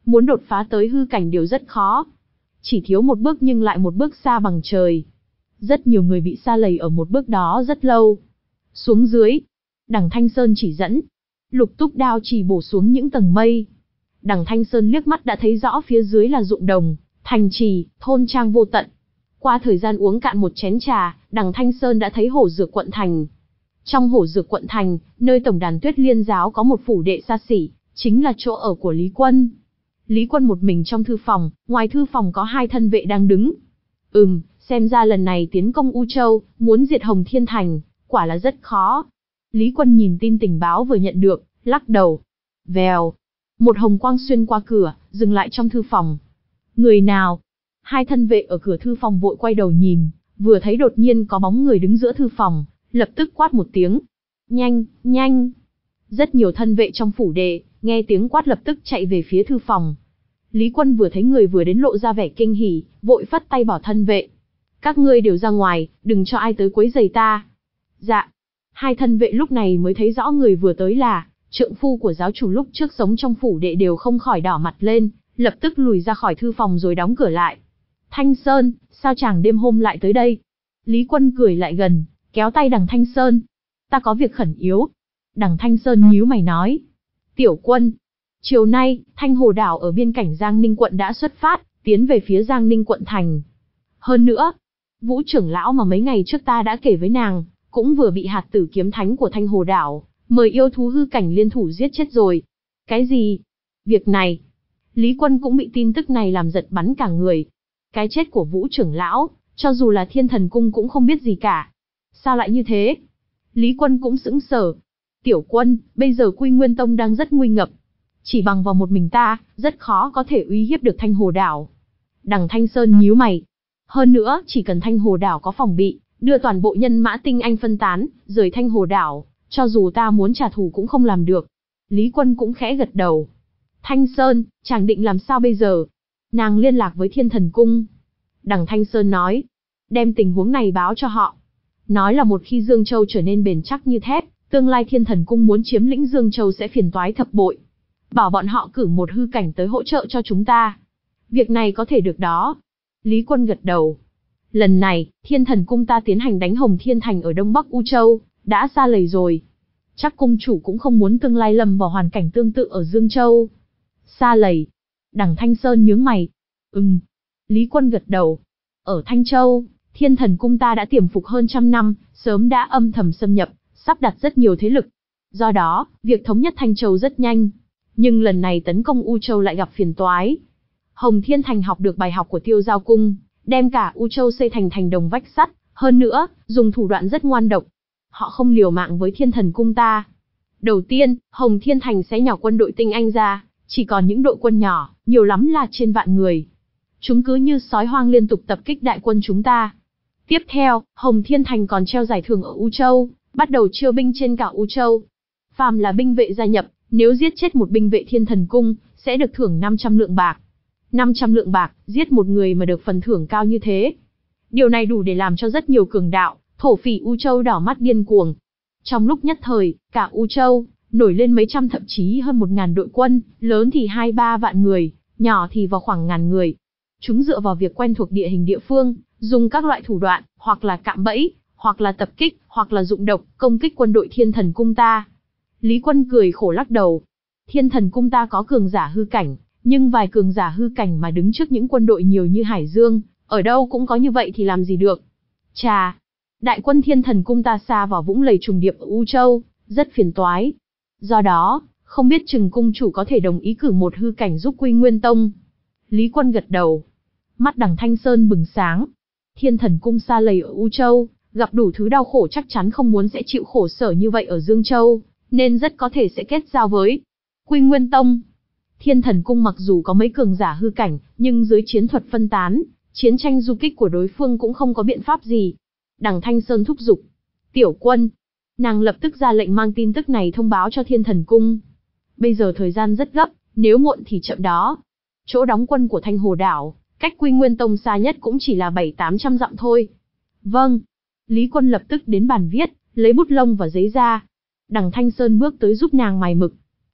muốn đột phá tới hư cảnh điều rất khó. Chỉ thiếu một bước nhưng lại một bước xa bằng trời. Rất nhiều người bị sa lầy ở một bước đó rất lâu. Xuống dưới, Đằng Thanh Sơn chỉ dẫn. Lục túc đao chỉ bổ xuống những tầng mây. Đằng Thanh Sơn liếc mắt đã thấy rõ phía dưới là ruộng đồng, thành trì, thôn trang vô tận. Qua thời gian uống cạn một chén trà, Đằng Thanh Sơn đã thấy Hổ Dược quận thành. Trong Hổ Dược quận thành, nơi tổng đàn Tuyết Liên giáo có một phủ đệ xa xỉ, chính là chỗ ở của Lý Quân. Lý Quân một mình trong thư phòng, ngoài thư phòng có hai thân vệ đang đứng. Ừm, xem ra lần này tiến công U Châu, muốn diệt Hồng Thiên Thành, quả là rất khó. Lý Quân nhìn tin tình báo vừa nhận được, lắc đầu. Vèo, một hồng quang xuyên qua cửa, dừng lại trong thư phòng. Người nào? Hai thân vệ ở cửa thư phòng vội quay đầu nhìn, vừa thấy đột nhiên có bóng người đứng giữa thư phòng, lập tức quát một tiếng. Nhanh, nhanh. Rất nhiều thân vệ trong phủ đệ, nghe tiếng quát lập tức chạy về phía thư phòng. Lý Quân vừa thấy người vừa đến lộ ra vẻ kinh hỉ, vội phất tay bảo thân vệ. Các ngươi đều ra ngoài, đừng cho ai tới quấy rầy ta. Dạ. Hai thân vệ lúc này mới thấy rõ người vừa tới là trượng phu của giáo chủ lúc trước sống trong phủ đệ, đều không khỏi đỏ mặt lên, lập tức lùi ra khỏi thư phòng rồi đóng cửa lại. Thanh Sơn, sao chàng đêm hôm lại tới đây? Lý Quân cười lại gần, kéo tay Đằng Thanh Sơn. Ta có việc khẩn yếu. Đằng Thanh Sơn nhíu mày nói. Tiểu Quân. Chiều nay, Thanh Hồ Đảo ở biên cảnh Giang Ninh quận đã xuất phát, tiến về phía Giang Ninh quận thành. Hơn nữa, Vũ trưởng lão mà mấy ngày trước ta đã kể với nàng, cũng vừa bị hạt tử kiếm thánh của Thanh Hồ Đảo, mời yêu thú hư cảnh liên thủ giết chết rồi. Cái gì? Việc này. Lý Quân cũng bị tin tức này làm giật bắn cả người. Cái chết của Vũ trưởng lão, cho dù là Thiên Thần Cung cũng không biết gì cả. Sao lại như thế? Lý Quân cũng sững sờ. Tiểu Quân, bây giờ Quy Nguyên Tông đang rất nguy ngập. Chỉ bằng vào một mình ta, rất khó có thể uy hiếp được Thanh Hồ Đảo. Đằng Thanh Sơn nhíu mày. Hơn nữa, chỉ cần Thanh Hồ Đảo có phòng bị, đưa toàn bộ nhân mã tinh anh phân tán, rời Thanh Hồ Đảo, cho dù ta muốn trả thù cũng không làm được. Lý Quân cũng khẽ gật đầu. Thanh Sơn, chàng định làm sao bây giờ? Nàng liên lạc với Thiên Thần Cung. Đằng Thanh Sơn nói, đem tình huống này báo cho họ. Nói là một khi Dương Châu trở nên bền chắc như thép, tương lai Thiên Thần Cung muốn chiếm lĩnh Dương Châu sẽ phiền toái thập bội. Bảo bọn họ cử một hư cảnh tới hỗ trợ cho chúng ta. Việc này có thể được đó. Lý Quân gật đầu. Lần này, Thiên Thần Cung ta tiến hành đánh Hồng Thiên Thành ở Đông Bắc U Châu, đã xa lầy rồi. Chắc cung chủ cũng không muốn tương lai lầm vào hoàn cảnh tương tự ở Dương Châu. Xa lầy. Đằng Thanh Sơn nhướng mày. Ừm. Lý Quân gật đầu. Ở Thanh Châu, Thiên Thần Cung ta đã tiềm phục hơn trăm năm, sớm đã âm thầm xâm nhập, sắp đặt rất nhiều thế lực. Do đó, việc thống nhất Thanh Châu rất nhanh. Nhưng lần này tấn công U Châu lại gặp phiền toái. Hồng Thiên Thành học được bài học của Tiêu Giao Cung, đem cả U Châu xây thành thành đồng vách sắt, hơn nữa, dùng thủ đoạn rất ngoan độc. Họ không liều mạng với Thiên Thần Cung ta. Đầu tiên, Hồng Thiên Thành sẽ nhỏ quân đội tinh anh ra, chỉ còn những đội quân nhỏ, nhiều lắm là trên vạn người. Chúng cứ như sói hoang liên tục tập kích đại quân chúng ta. Tiếp theo, Hồng Thiên Thành còn treo giải thưởng ở U Châu, bắt đầu chiêu binh trên cả U Châu. Phàm là binh vệ gia nhập, nếu giết chết một binh vệ Thiên Thần Cung, sẽ được thưởng năm trăm lượng bạc. năm trăm lượng bạc, giết một người mà được phần thưởng cao như thế. Điều này đủ để làm cho rất nhiều cường đạo, thổ phỉ U Châu đỏ mắt điên cuồng. Trong lúc nhất thời, cả U Châu, nổi lên mấy trăm thậm chí hơn một ngàn đội quân, lớn thì hai ba vạn người, nhỏ thì vào khoảng ngàn người. Chúng dựa vào việc quen thuộc địa hình địa phương, dùng các loại thủ đoạn, hoặc là cạm bẫy, hoặc là tập kích, hoặc là dụng độc, công kích quân đội Thiên Thần Cung ta. Lý Quân cười khổ lắc đầu. Thiên Thần Cung ta có cường giả hư cảnh, nhưng vài cường giả hư cảnh mà đứng trước những quân đội nhiều như Hải Dương, ở đâu cũng có như vậy thì làm gì được. Chà, đại quân Thiên Thần Cung ta xa vào vũng lầy trùng điệp ở U Châu, rất phiền toái. Do đó, không biết chừng cung chủ có thể đồng ý cử một hư cảnh giúp Quy Nguyên Tông. Lý Quân gật đầu. Mắt Đằng Thanh Sơn bừng sáng. Thiên Thần Cung xa lầy ở U Châu, gặp đủ thứ đau khổ, chắc chắn không muốn sẽ chịu khổ sở như vậy ở Dương Châu, nên rất có thể sẽ kết giao với Quy Nguyên Tông. Thiên Thần Cung mặc dù có mấy cường giả hư cảnh, nhưng dưới chiến thuật phân tán, chiến tranh du kích của đối phương cũng không có biện pháp gì. Đằng Thanh Sơn thúc giục. Tiểu Quân. Nàng lập tức ra lệnh mang tin tức này thông báo cho Thiên Thần Cung. Bây giờ thời gian rất gấp, nếu muộn thì chậm đó. Chỗ đóng quân của Thanh Hồ Đảo, cách Quy Nguyên Tông xa nhất cũng chỉ là bảy tám trăm dặm thôi. Vâng. Lý Quân lập tức đến bàn viết, lấy bút lông và giấy ra. Đằng Thanh Sơn bước tới giúp nàng mài mực.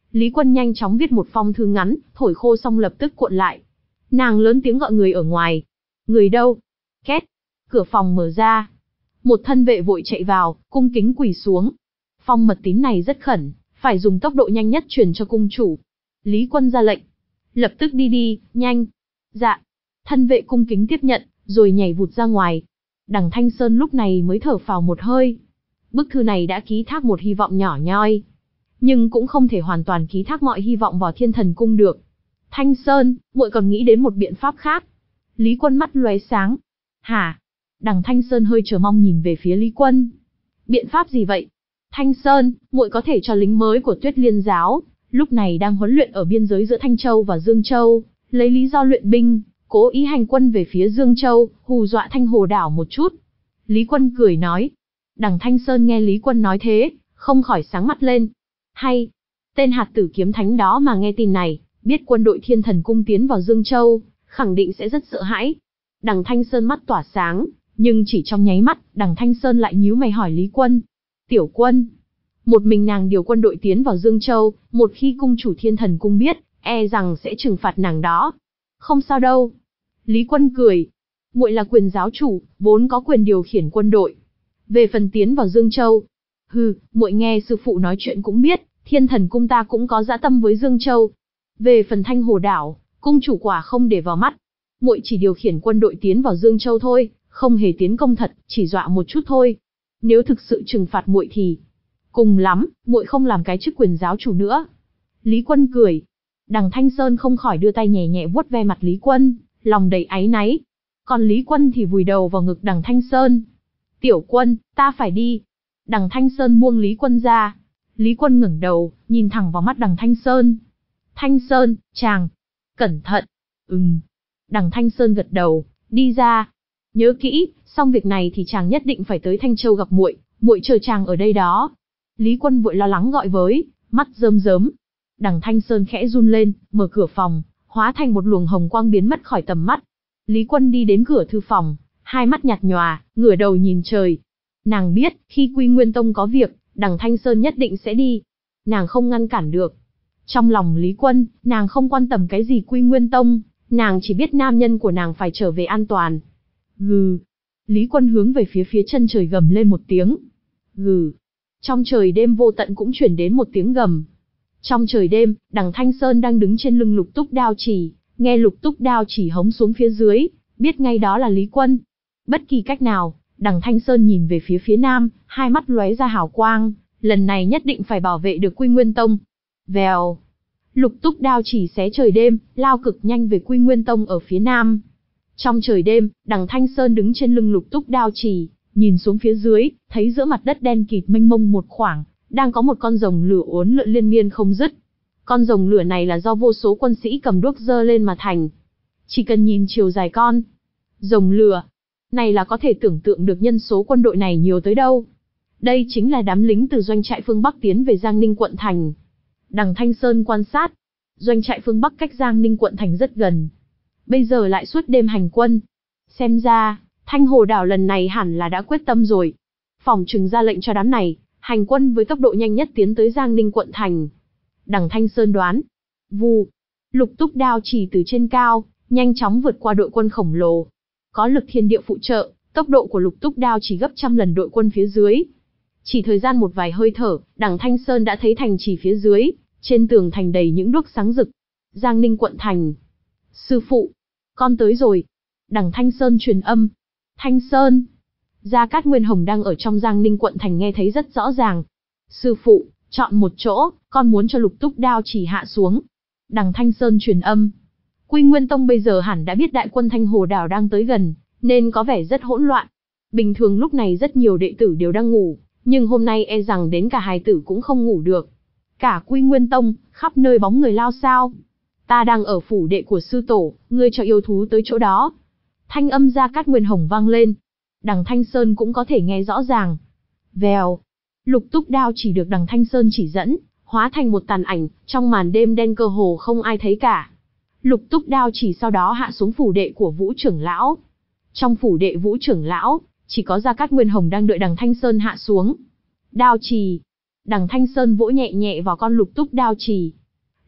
Lý Quân nhanh chóng viết một phong thư ngắn, thổi khô xong lập tức cuộn lại. Nàng lớn tiếng gọi người ở ngoài. Người đâu? Két. Cửa phòng mở ra. Một thân vệ vội chạy vào, cung kính quỳ xuống. Phong mật tín này rất khẩn, phải dùng tốc độ nhanh nhất truyền cho cung chủ. Lý Quân ra lệnh. Lập tức đi đi, nhanh. Dạ. Thân vệ cung kính tiếp nhận, rồi nhảy vụt ra ngoài. Đằng Thanh Sơn lúc này mới thở phào một hơi. Bức thư này đã ký thác một hy vọng nhỏ nhoi, nhưng cũng không thể hoàn toàn ký thác mọi hy vọng vào Thiên Thần Cung được. Thanh Sơn, muội còn nghĩ đến một biện pháp khác. Lý Quân mắt lóe sáng. Hả? Đằng Thanh Sơn hơi chờ mong nhìn về phía Lý Quân. Biện pháp gì vậy? Thanh Sơn, muội có thể cho lính mới của Tuyết Liên giáo, lúc này đang huấn luyện ở biên giới giữa Thanh Châu và Dương Châu, lấy lý do luyện binh, cố ý hành quân về phía Dương Châu, hù dọa Thanh Hồ đảo một chút. Lý Quân cười nói. Đằng Thanh Sơn nghe Lý Quân nói thế, không khỏi sáng mắt lên. Hay, tên hạt tử kiếm thánh đó mà nghe tin này, biết quân đội Thiên Thần Cung tiến vào Dương Châu, khẳng định sẽ rất sợ hãi. Đằng Thanh Sơn mắt tỏa sáng, nhưng chỉ trong nháy mắt, đằng Thanh Sơn lại nhíu mày hỏi Lý Quân. Tiểu Quân, một mình nàng điều quân đội tiến vào Dương Châu, một khi cung chủ Thiên Thần Cung biết, e rằng sẽ trừng phạt nàng đó. Không sao đâu. Lý Quân cười. Muội là quyền giáo chủ, vốn có quyền điều khiển quân đội. Về phần tiến vào Dương Châu, hừ, muội nghe sư phụ nói chuyện cũng biết, Thiên Thần Cung ta cũng có dã tâm với Dương Châu. Về phần Thanh Hồ đảo, cung chủ quả không để vào mắt. Muội chỉ điều khiển quân đội tiến vào Dương Châu thôi, không hề tiến công thật, chỉ dọa một chút thôi. Nếu thực sự trừng phạt muội thì, cùng lắm, muội không làm cái chức quyền giáo chủ nữa. Lý Quân cười. Đằng Thanh Sơn không khỏi đưa tay nhẹ nhẹ vuốt ve mặt Lý Quân, lòng đầy áy náy. Còn Lý Quân thì vùi đầu vào ngực đằng Thanh Sơn. Tiểu Quân, ta phải đi. Đằng Thanh Sơn buông Lý Quân ra. Lý Quân ngẩng đầu, nhìn thẳng vào mắt đằng Thanh Sơn. Thanh Sơn, chàng, cẩn thận. Ừm. Đằng Thanh Sơn gật đầu, đi ra. Nhớ kỹ, xong việc này thì chàng nhất định phải tới Thanh Châu gặp muội, muội chờ chàng ở đây đó. Lý Quân vội lo lắng gọi với, mắt rơm rớm. Đằng Thanh Sơn khẽ run lên, mở cửa phòng, hóa thành một luồng hồng quang biến mất khỏi tầm mắt. Lý Quân đi đến cửa thư phòng, hai mắt nhạt nhòa, ngửa đầu nhìn trời. Nàng biết, khi Quy Nguyên Tông có việc, đằng Thanh Sơn nhất định sẽ đi. Nàng không ngăn cản được. Trong lòng Lý Quân, nàng không quan tâm cái gì Quy Nguyên Tông, nàng chỉ biết nam nhân của nàng phải trở về an toàn. Gừ. Lý Quân hướng về phía phía chân trời gầm lên một tiếng. Gừ. Trong trời đêm vô tận cũng chuyển đến một tiếng gầm. Trong trời đêm, đằng Thanh Sơn đang đứng trên lưng Lục Túc Đao Chỉ, nghe Lục Túc Đao Chỉ hống xuống phía dưới, biết ngay đó là Lý Quân. Bất kỳ cách nào, đằng Thanh Sơn nhìn về phía phía nam, hai mắt lóe ra hào quang, lần này nhất định phải bảo vệ được Quy Nguyên Tông. Vèo. Lục Túc Đao Chỉ xé trời đêm, lao cực nhanh về Quy Nguyên Tông ở phía nam. Trong trời đêm, đằng Thanh Sơn đứng trên lưng Lục Túc Đao Chỉ, nhìn xuống phía dưới, thấy giữa mặt đất đen kịt mênh mông một khoảng, đang có một con rồng lửa uốn lượn liên miên không dứt. Con rồng lửa này là do vô số quân sĩ cầm đuốc giơ lên mà thành. Chỉ cần nhìn chiều dài con rồng lửa này là có thể tưởng tượng được nhân số quân đội này nhiều tới đâu. Đây chính là đám lính từ doanh trại phương Bắc tiến về Giang Ninh quận thành. Đằng Thanh Sơn quan sát, doanh trại phương Bắc cách Giang Ninh quận thành rất gần. Bây giờ lại suốt đêm hành quân. Xem ra, Thanh Hồ đảo lần này hẳn là đã quyết tâm rồi. Phỏng chừng ra lệnh cho đám này, hành quân với tốc độ nhanh nhất tiến tới Giang Ninh quận thành. Đằng Thanh Sơn đoán. Vù. Lục Túc Đao Chỉ từ trên cao, nhanh chóng vượt qua đội quân khổng lồ. Có lực thiên địa phụ trợ, tốc độ của Lục Túc Đao Chỉ gấp trăm lần đội quân phía dưới. Chỉ thời gian một vài hơi thở, đằng Thanh Sơn đã thấy thành trì phía dưới, trên tường thành đầy những đuốc sáng rực. Giang Ninh quận thành. Sư phụ, con tới rồi. Đằng Thanh Sơn truyền âm. Thanh Sơn. Gia Cát Nguyên Hồng đang ở trong Giang Ninh quận thành nghe thấy rất rõ ràng. Sư phụ, chọn một chỗ, con muốn cho Lục Túc Đao Chỉ hạ xuống. Đằng Thanh Sơn truyền âm. Quy Nguyên Tông bây giờ hẳn đã biết đại quân Thanh Hồ đảo đang tới gần, nên có vẻ rất hỗn loạn. Bình thường lúc này rất nhiều đệ tử đều đang ngủ, nhưng hôm nay e rằng đến cả hài tử cũng không ngủ được. Cả Quy Nguyên Tông, khắp nơi bóng người lao sao. Ta đang ở phủ đệ của sư tổ, ngươi cho yêu thú tới chỗ đó. Thanh âm Gia Cát Nguyên Hồng vang lên. Đằng Thanh Sơn cũng có thể nghe rõ ràng. Vèo. Lục Túc Đao Chỉ được đằng Thanh Sơn chỉ dẫn, hóa thành một tàn ảnh, trong màn đêm đen cơ hồ không ai thấy cả. Lục Túc Đao Chỉ sau đó hạ xuống phủ đệ của Vũ trưởng lão. Trong phủ đệ Vũ trưởng lão, chỉ có Gia Cát Nguyên Hồng đang đợi đằng Thanh Sơn hạ xuống. Đao Chỉ. Đằng Thanh Sơn vỗ nhẹ nhẹ vào con Lục Túc Đao Chỉ.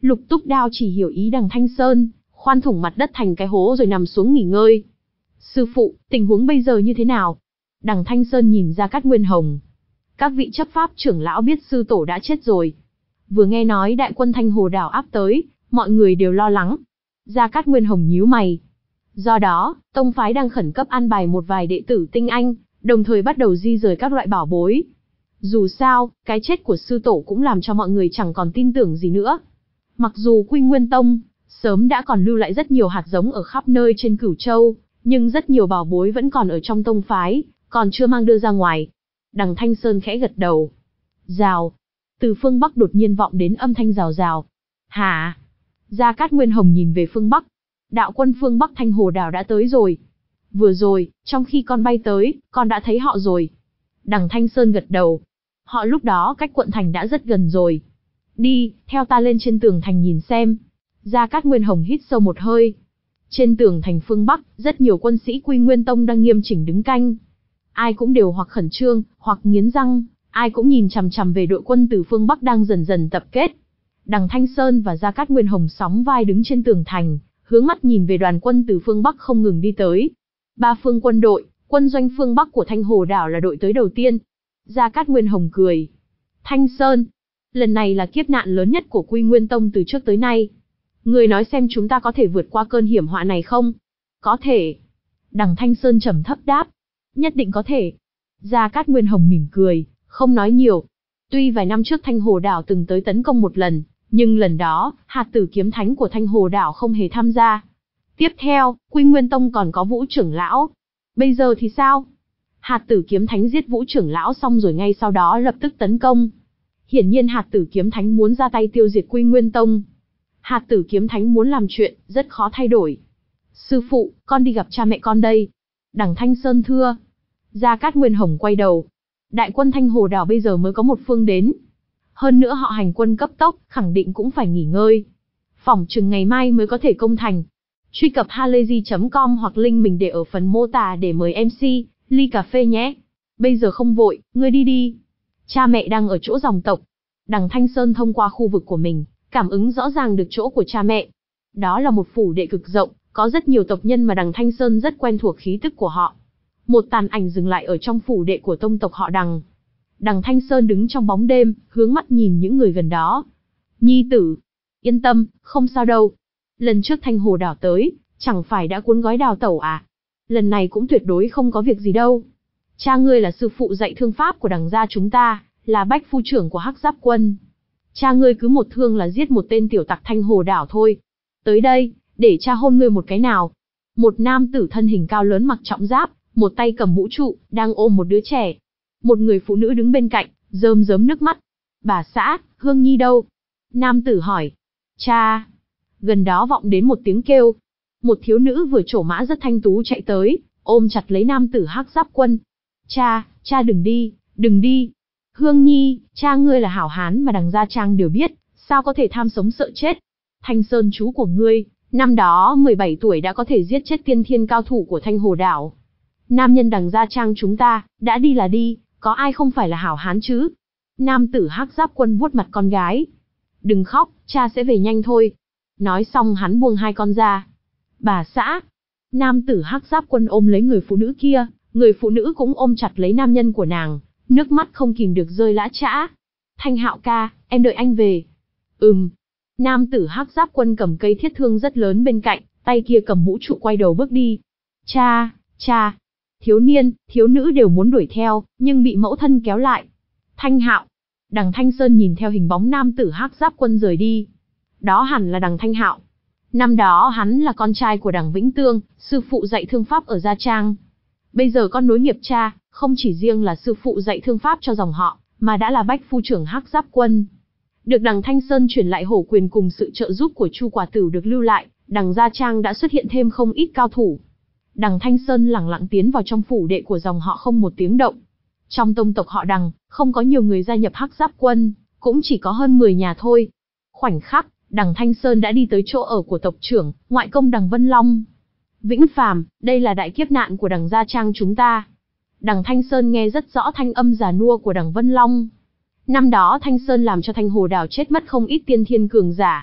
Lục Túc Đao chỉ hiểu ý đằng Thanh Sơn, khoan thủng mặt đất thành cái hố rồi nằm xuống nghỉ ngơi. Sư phụ, tình huống bây giờ như thế nào? Đằng Thanh Sơn nhìn Gia Cát Nguyên Hồng. Các vị chấp pháp trưởng lão biết sư tổ đã chết rồi. Vừa nghe nói đại quân Thanh Hồ Đảo áp tới, mọi người đều lo lắng. Gia Cát Nguyên Hồng nhíu mày. Do đó, tông phái đang khẩn cấp an bài một vài đệ tử tinh anh, đồng thời bắt đầu di rời các loại bảo bối. Dù sao, cái chết của sư tổ cũng làm cho mọi người chẳng còn tin tưởng gì nữa. Mặc dù Quy Nguyên Tông sớm đã còn lưu lại rất nhiều hạt giống ở khắp nơi trên Cửu Châu, nhưng rất nhiều bảo bối vẫn còn ở trong tông phái, còn chưa mang đưa ra ngoài. Đằng Thanh Sơn khẽ gật đầu. Rào. Từ phương Bắc đột nhiên vọng đến âm thanh rào rào. Hả? Gia Cát Nguyên Hồng nhìn về phương Bắc. Đạo quân phương Bắc Thanh Hồ Đảo đã tới rồi. Vừa rồi, trong khi con bay tới, con đã thấy họ rồi. Đằng Thanh Sơn gật đầu. Họ lúc đó cách quận thành đã rất gần rồi. Đi, theo ta lên trên tường thành nhìn xem. Gia Cát Nguyên Hồng hít sâu một hơi. Trên tường thành phương Bắc, rất nhiều quân sĩ Quy Nguyên Tông đang nghiêm chỉnh đứng canh. Ai cũng đều hoặc khẩn trương, hoặc nghiến răng, ai cũng nhìn chằm chằm về đội quân từ phương Bắc đang dần dần tập kết. Đằng Thanh Sơn và Gia Cát Nguyên Hồng sóng vai đứng trên tường thành, hướng mắt nhìn về đoàn quân từ phương Bắc không ngừng đi tới. Ba phương quân đội, quân doanh phương Bắc của Thanh Hồ Đảo là đội tới đầu tiên. Gia Cát Nguyên Hồng cười. Thanh Sơn, lần này là kiếp nạn lớn nhất của Quy Nguyên Tông từ trước tới nay. Người nói xem chúng ta có thể vượt qua cơn hiểm họa này không? Có thể. Đằng Thanh Sơn trầm thấp đáp. Nhất định có thể. Gia Cát Nguyên Hồng mỉm cười, không nói nhiều. Tuy vài năm trước Thanh Hồ Đảo từng tới tấn công một lần, nhưng lần đó, hạt tử kiếm thánh của Thanh Hồ Đảo không hề tham gia. Tiếp theo, Quy Nguyên Tông còn có Vũ trưởng lão. Bây giờ thì sao? Hạt tử kiếm thánh giết Vũ trưởng lão xong rồi ngay sau đó lập tức tấn công. Hiển nhiên hạt tử kiếm thánh muốn ra tay tiêu diệt Quy Nguyên Tông. Hạt tử kiếm thánh muốn làm chuyện, rất khó thay đổi. Sư phụ, con đi gặp cha mẹ con đây. Đằng Thanh Sơn thưa. Gia Cát Nguyên Hồng quay đầu. Đại quân Thanh Hồ Đảo bây giờ mới có một phương đến. Hơn nữa họ hành quân cấp tốc, khẳng định cũng phải nghỉ ngơi. Phỏng chừng ngày mai mới có thể công thành. Truy cập halayzi chấm com hoặc link mình để ở phần mô tả để mời em xê, ly cà phê nhé. Bây giờ không vội, ngươi đi đi. Cha mẹ đang ở chỗ dòng tộc. Đằng Thanh Sơn thông qua khu vực của mình, cảm ứng rõ ràng được chỗ của cha mẹ. Đó là một phủ đệ cực rộng, có rất nhiều tộc nhân mà đằng Thanh Sơn rất quen thuộc khí tức của họ. Một tàn ảnh dừng lại ở trong phủ đệ của tông tộc họ đằng. Đằng Thanh Sơn đứng trong bóng đêm, hướng mắt nhìn những người gần đó. Nhi tử, yên tâm, không sao đâu. Lần trước Thanh Hồ Đảo tới, chẳng phải đã cuốn gói đào tẩu à? Lần này cũng tuyệt đối không có việc gì đâu. Cha ngươi là sư phụ dạy thương pháp của đằng gia chúng ta, là bách phu trưởng của Hắc Giáp quân. Cha ngươi cứ một thương là giết một tên tiểu tặc Thanh Hồ Đảo thôi. Tới đây, để cha hôn ngươi một cái nào. Một nam tử thân hình cao lớn mặc trọng giáp, một tay cầm mũ trụ, đang ôm một đứa trẻ. Một người phụ nữ đứng bên cạnh, rơm rớm nước mắt. Bà xã, Hương Nhi đâu? Nam tử hỏi. Cha. Gần đó vọng đến một tiếng kêu. Một thiếu nữ vừa trổ mã rất thanh tú chạy tới, ôm chặt lấy nam tử Hắc Giáp quân. Cha, cha đừng đi, đừng đi. Hương Nhi, cha ngươi là hảo hán mà đằng gia trang đều biết, sao có thể tham sống sợ chết. Thanh Sơn chú của ngươi, năm đó mười bảy tuổi đã có thể giết chết tiên thiên cao thủ của Thanh Hồ Đảo. Nam nhân đằng gia trang chúng ta, đã đi là đi, có ai không phải là hảo hán chứ? Nam tử Hắc Giáp quân vuốt mặt con gái. Đừng khóc, cha sẽ về nhanh thôi. Nói xong hắn buông hai con ra. Bà xã. Nam tử Hắc Giáp quân ôm lấy người phụ nữ kia, người phụ nữ cũng ôm chặt lấy nam nhân của nàng, nước mắt không kìm được rơi lã chã. Thanh Hạo ca, em đợi anh về. Ừm. Nam tử Hắc Giáp quân cầm cây thiết thương rất lớn bên cạnh, tay kia cầm mũ trụ quay đầu bước đi. Cha, cha. Thiếu niên, thiếu nữ đều muốn đuổi theo, nhưng bị mẫu thân kéo lại. Thanh Hạo. Đằng Thanh Sơn nhìn theo hình bóng nam tử Hắc Giáp quân rời đi. Đó hẳn là đằng Thanh Hạo. Năm đó hắn là con trai của đằng Vĩnh Tương, sư phụ dạy thương pháp ở Gia Trang. Bây giờ con nối nghiệp cha, không chỉ riêng là sư phụ dạy thương pháp cho dòng họ, mà đã là bách phu trưởng Hắc Giáp quân. Được đằng Thanh Sơn chuyển lại hổ quyền cùng sự trợ giúp của Chu Quả Tửu được lưu lại, đằng Gia Trang đã xuất hiện thêm không ít cao thủ. Đằng Thanh Sơn lẳng lặng tiến vào trong phủ đệ của dòng họ không một tiếng động. Trong tông tộc họ đằng, không có nhiều người gia nhập Hắc Giáp quân, cũng chỉ có hơn mười nhà thôi. Khoảnh khắc, đằng Thanh Sơn đã đi tới chỗ ở của tộc trưởng, ngoại công đằng Vân Long. Vĩnh Phàm, đây là đại kiếp nạn của đằng Gia Trang chúng ta. Đằng Thanh Sơn nghe rất rõ thanh âm già nua của đằng Vân Long. Năm đó Thanh Sơn làm cho Thanh Hồ Đảo chết mất không ít tiên thiên cường giả.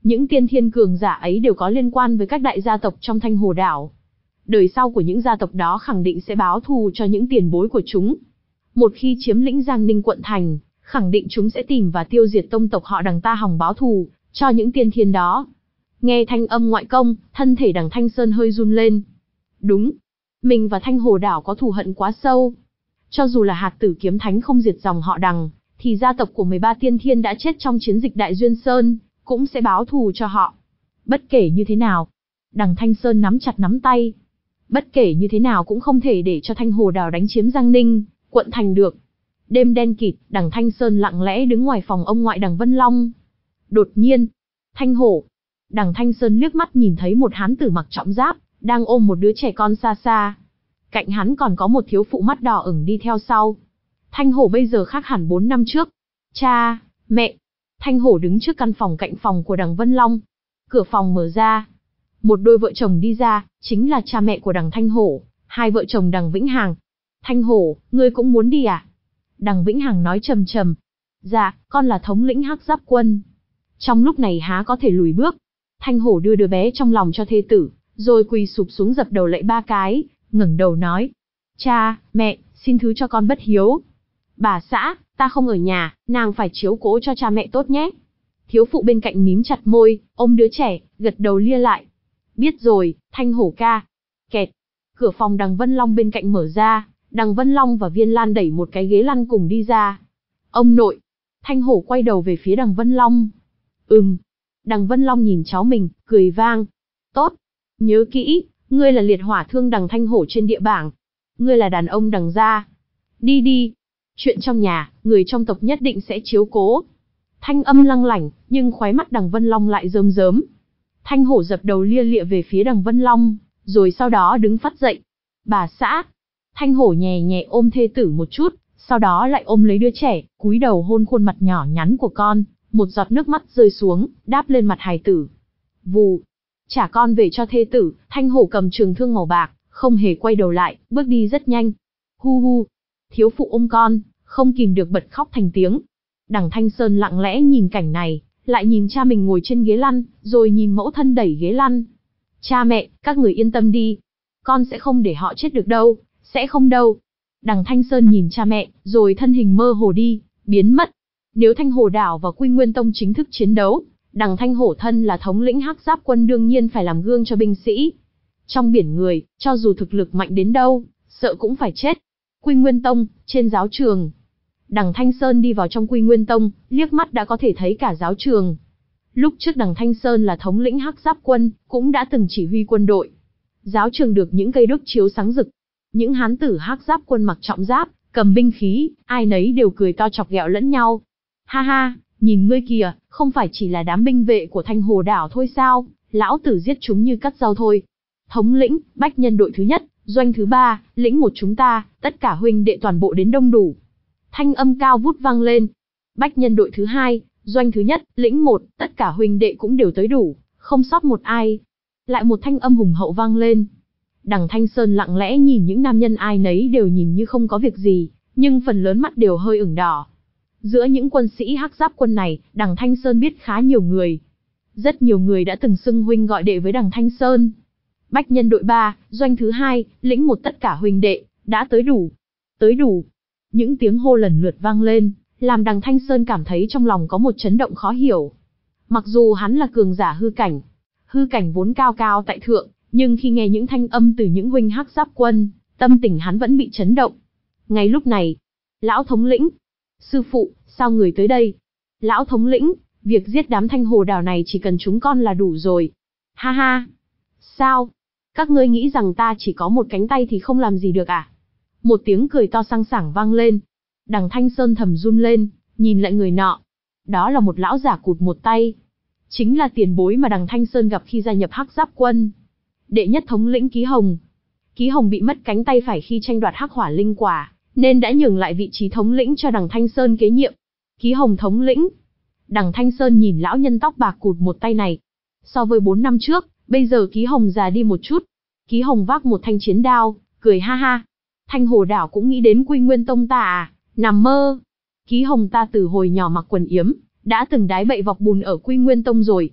Những tiên thiên cường giả ấy đều có liên quan với các đại gia tộc trong Thanh Hồ Đảo. Đời sau của những gia tộc đó khẳng định sẽ báo thù cho những tiền bối của chúng. Một khi chiếm lĩnh Giang Ninh quận thành, khẳng định chúng sẽ tìm và tiêu diệt tông tộc họ Đằng ta hòng báo thù cho những tiên thiên đó. Nghe thanh âm ngoại công, thân thể Đằng Thanh Sơn hơi run lên. Đúng, mình và Thanh Hồ Đảo có thù hận quá sâu. Cho dù là hạt tử kiếm thánh không diệt dòng họ Đằng, thì gia tộc của mười ba tiên thiên đã chết trong chiến dịch Đại Duyên Sơn, cũng sẽ báo thù cho họ. Bất kể như thế nào, Đằng Thanh Sơn nắm chặt nắm tay. Bất kể như thế nào cũng không thể để cho Thanh Hồ Đảo đánh chiếm Giang Ninh quận thành được. Đêm đen kịt, Đằng Thanh Sơn lặng lẽ đứng ngoài phòng ông ngoại Đằng Vân Long. Đột nhiên, Thanh Hổ. Đằng Thanh Sơn liếc mắt nhìn thấy một hán tử mặc trọng giáp, đang ôm một đứa trẻ con xa xa. Cạnh hắn còn có một thiếu phụ mắt đỏ ửng đi theo sau. Thanh Hổ bây giờ khác hẳn bốn năm trước. Cha, mẹ. Thanh Hổ đứng trước căn phòng cạnh phòng của Đằng Vân Long. Cửa phòng mở ra. Một đôi vợ chồng đi ra, chính là cha mẹ của Đằng Thanh Hổ, hai vợ chồng Đằng Vĩnh Hằng. Thanh Hổ, ngươi cũng muốn đi à? Đằng Vĩnh Hằng nói trầm trầm. Dạ, con là thống lĩnh Hắc Giáp quân. Trong lúc này há có thể lùi bước. Thanh Hổ đưa đứa bé trong lòng cho thê tử, rồi quỳ sụp xuống dập đầu lạy ba cái, ngẩng đầu nói. Cha, mẹ, xin thứ cho con bất hiếu. Bà xã, ta không ở nhà, nàng phải chiếu cố cho cha mẹ tốt nhé. Thiếu phụ bên cạnh mím chặt môi, ôm đứa trẻ, gật đầu lia lại. Biết rồi, Thanh Hổ ca. Kẹt. Cửa phòng Đằng Vân Long bên cạnh mở ra, Đằng Vân Long và Viên Lan đẩy một cái ghế lăn cùng đi ra. Ông nội. Thanh Hổ quay đầu về phía Đằng Vân Long. Ừm. Đằng Vân Long nhìn cháu mình, cười vang. Tốt. Nhớ kỹ, ngươi là liệt hỏa thương Đằng Thanh Hổ trên địa bảng. Ngươi là đàn ông Đằng gia. Đi đi. Chuyện trong nhà, người trong tộc nhất định sẽ chiếu cố. Thanh âm lăng lảnh, nhưng khóe mắt Đằng Vân Long lại rơm rớm. Thanh Hổ dập đầu lia lịa về phía Đằng Vân Long, rồi sau đó đứng phắt dậy. Bà xã. Thanh Hổ nhẹ nhẹ ôm thê tử một chút, sau đó lại ôm lấy đứa trẻ, cúi đầu hôn khuôn mặt nhỏ nhắn của con, một giọt nước mắt rơi xuống, đáp lên mặt hài tử. Vù. Trả con về cho thê tử, Thanh Hổ cầm trường thương màu bạc, không hề quay đầu lại, bước đi rất nhanh. Hu hu. Thiếu phụ ôm con, không kìm được bật khóc thành tiếng. Đằng Thanh Sơn lặng lẽ nhìn cảnh này, lại nhìn cha mình ngồi trên ghế lăn, rồi nhìn mẫu thân đẩy ghế lăn. Cha mẹ, các người yên tâm đi. Con sẽ không để họ chết được đâu, sẽ không đâu. Đằng Thanh Sơn nhìn cha mẹ, rồi thân hình mơ hồ đi, biến mất. Nếu Thanh Hồ Đảo và Quy Nguyên Tông chính thức chiến đấu, Đằng Thanh Hổ thân là thống lĩnh Hắc Giáp quân đương nhiên phải làm gương cho binh sĩ. Trong biển người, cho dù thực lực mạnh đến đâu, sợ cũng phải chết. Quy Nguyên Tông, trên giáo trường. Đằng Thanh Sơn đi vào trong Quy Nguyên Tông, liếc mắt đã có thể thấy cả giáo trường. Lúc trước Đằng Thanh Sơn là thống lĩnh Hắc Giáp quân, cũng đã từng chỉ huy quân đội. Giáo trường được những cây đuốc chiếu sáng rực. Những hán tử Hắc Giáp quân mặc trọng giáp, cầm binh khí, ai nấy đều cười to chọc ghẹo lẫn nhau. Ha ha, nhìn ngươi kìa, không phải chỉ là đám binh vệ của Thanh Hồ Đảo thôi sao, lão tử giết chúng như cắt rau thôi. Thống lĩnh, bách nhân đội thứ nhất, doanh thứ ba, lĩnh một chúng ta, tất cả huynh đệ toàn bộ đến đông đủ. Thanh âm cao vút vang lên. Bách nhân đội thứ hai, doanh thứ nhất, lĩnh một, tất cả huynh đệ cũng đều tới đủ, không sót một ai. Lại một thanh âm hùng hậu vang lên. Đằng Thanh Sơn lặng lẽ nhìn những nam nhân ai nấy đều nhìn như không có việc gì, nhưng phần lớn mắt đều hơi ửng đỏ. Giữa những quân sĩ Hắc Giáp quân này, Đằng Thanh Sơn biết khá nhiều người. Rất nhiều người đã từng xưng huynh gọi đệ với Đằng Thanh Sơn. Bách nhân đội ba, doanh thứ hai, lĩnh một tất cả huynh đệ, đã tới đủ. Tới đủ. Những tiếng hô lần lượt vang lên, làm Đằng Thanh Sơn cảm thấy trong lòng có một chấn động khó hiểu. Mặc dù hắn là cường giả hư cảnh, hư cảnh vốn cao cao tại thượng, nhưng khi nghe những thanh âm từ những huynh Hắc Giáp quân, tâm tình hắn vẫn bị chấn động. Ngay lúc này, lão thống lĩnh, sư phụ, sao người tới đây? Lão thống lĩnh, việc giết đám Thanh Hồ Đảo này chỉ cần chúng con là đủ rồi. Ha ha. Sao? Các ngươi nghĩ rằng ta chỉ có một cánh tay thì không làm gì được à? Một tiếng cười to sang sảng vang lên. Đằng Thanh Sơn thầm run lên, nhìn lại người nọ. Đó là một lão giả cụt một tay. Chính là tiền bối mà đằng Thanh Sơn gặp khi gia nhập Hắc Giáp quân. Đệ nhất thống lĩnh Ký Hồng. Ký Hồng bị mất cánh tay phải khi tranh đoạt Hắc Hỏa Linh Quả, nên đã nhường lại vị trí thống lĩnh cho đằng Thanh Sơn kế nhiệm. Ký Hồng thống lĩnh. Đằng Thanh Sơn nhìn lão nhân tóc bạc cụt một tay này. So với bốn năm trước, bây giờ Ký Hồng già đi một chút. Ký Hồng vác một thanh chiến đao, cười ha ha. Thanh Hồ Đảo cũng nghĩ đến Quy Nguyên Tông ta à? Nằm mơ. Ký Hồng ta từ hồi nhỏ mặc quần yếm, đã từng đái bậy vọc bùn ở Quy Nguyên Tông rồi.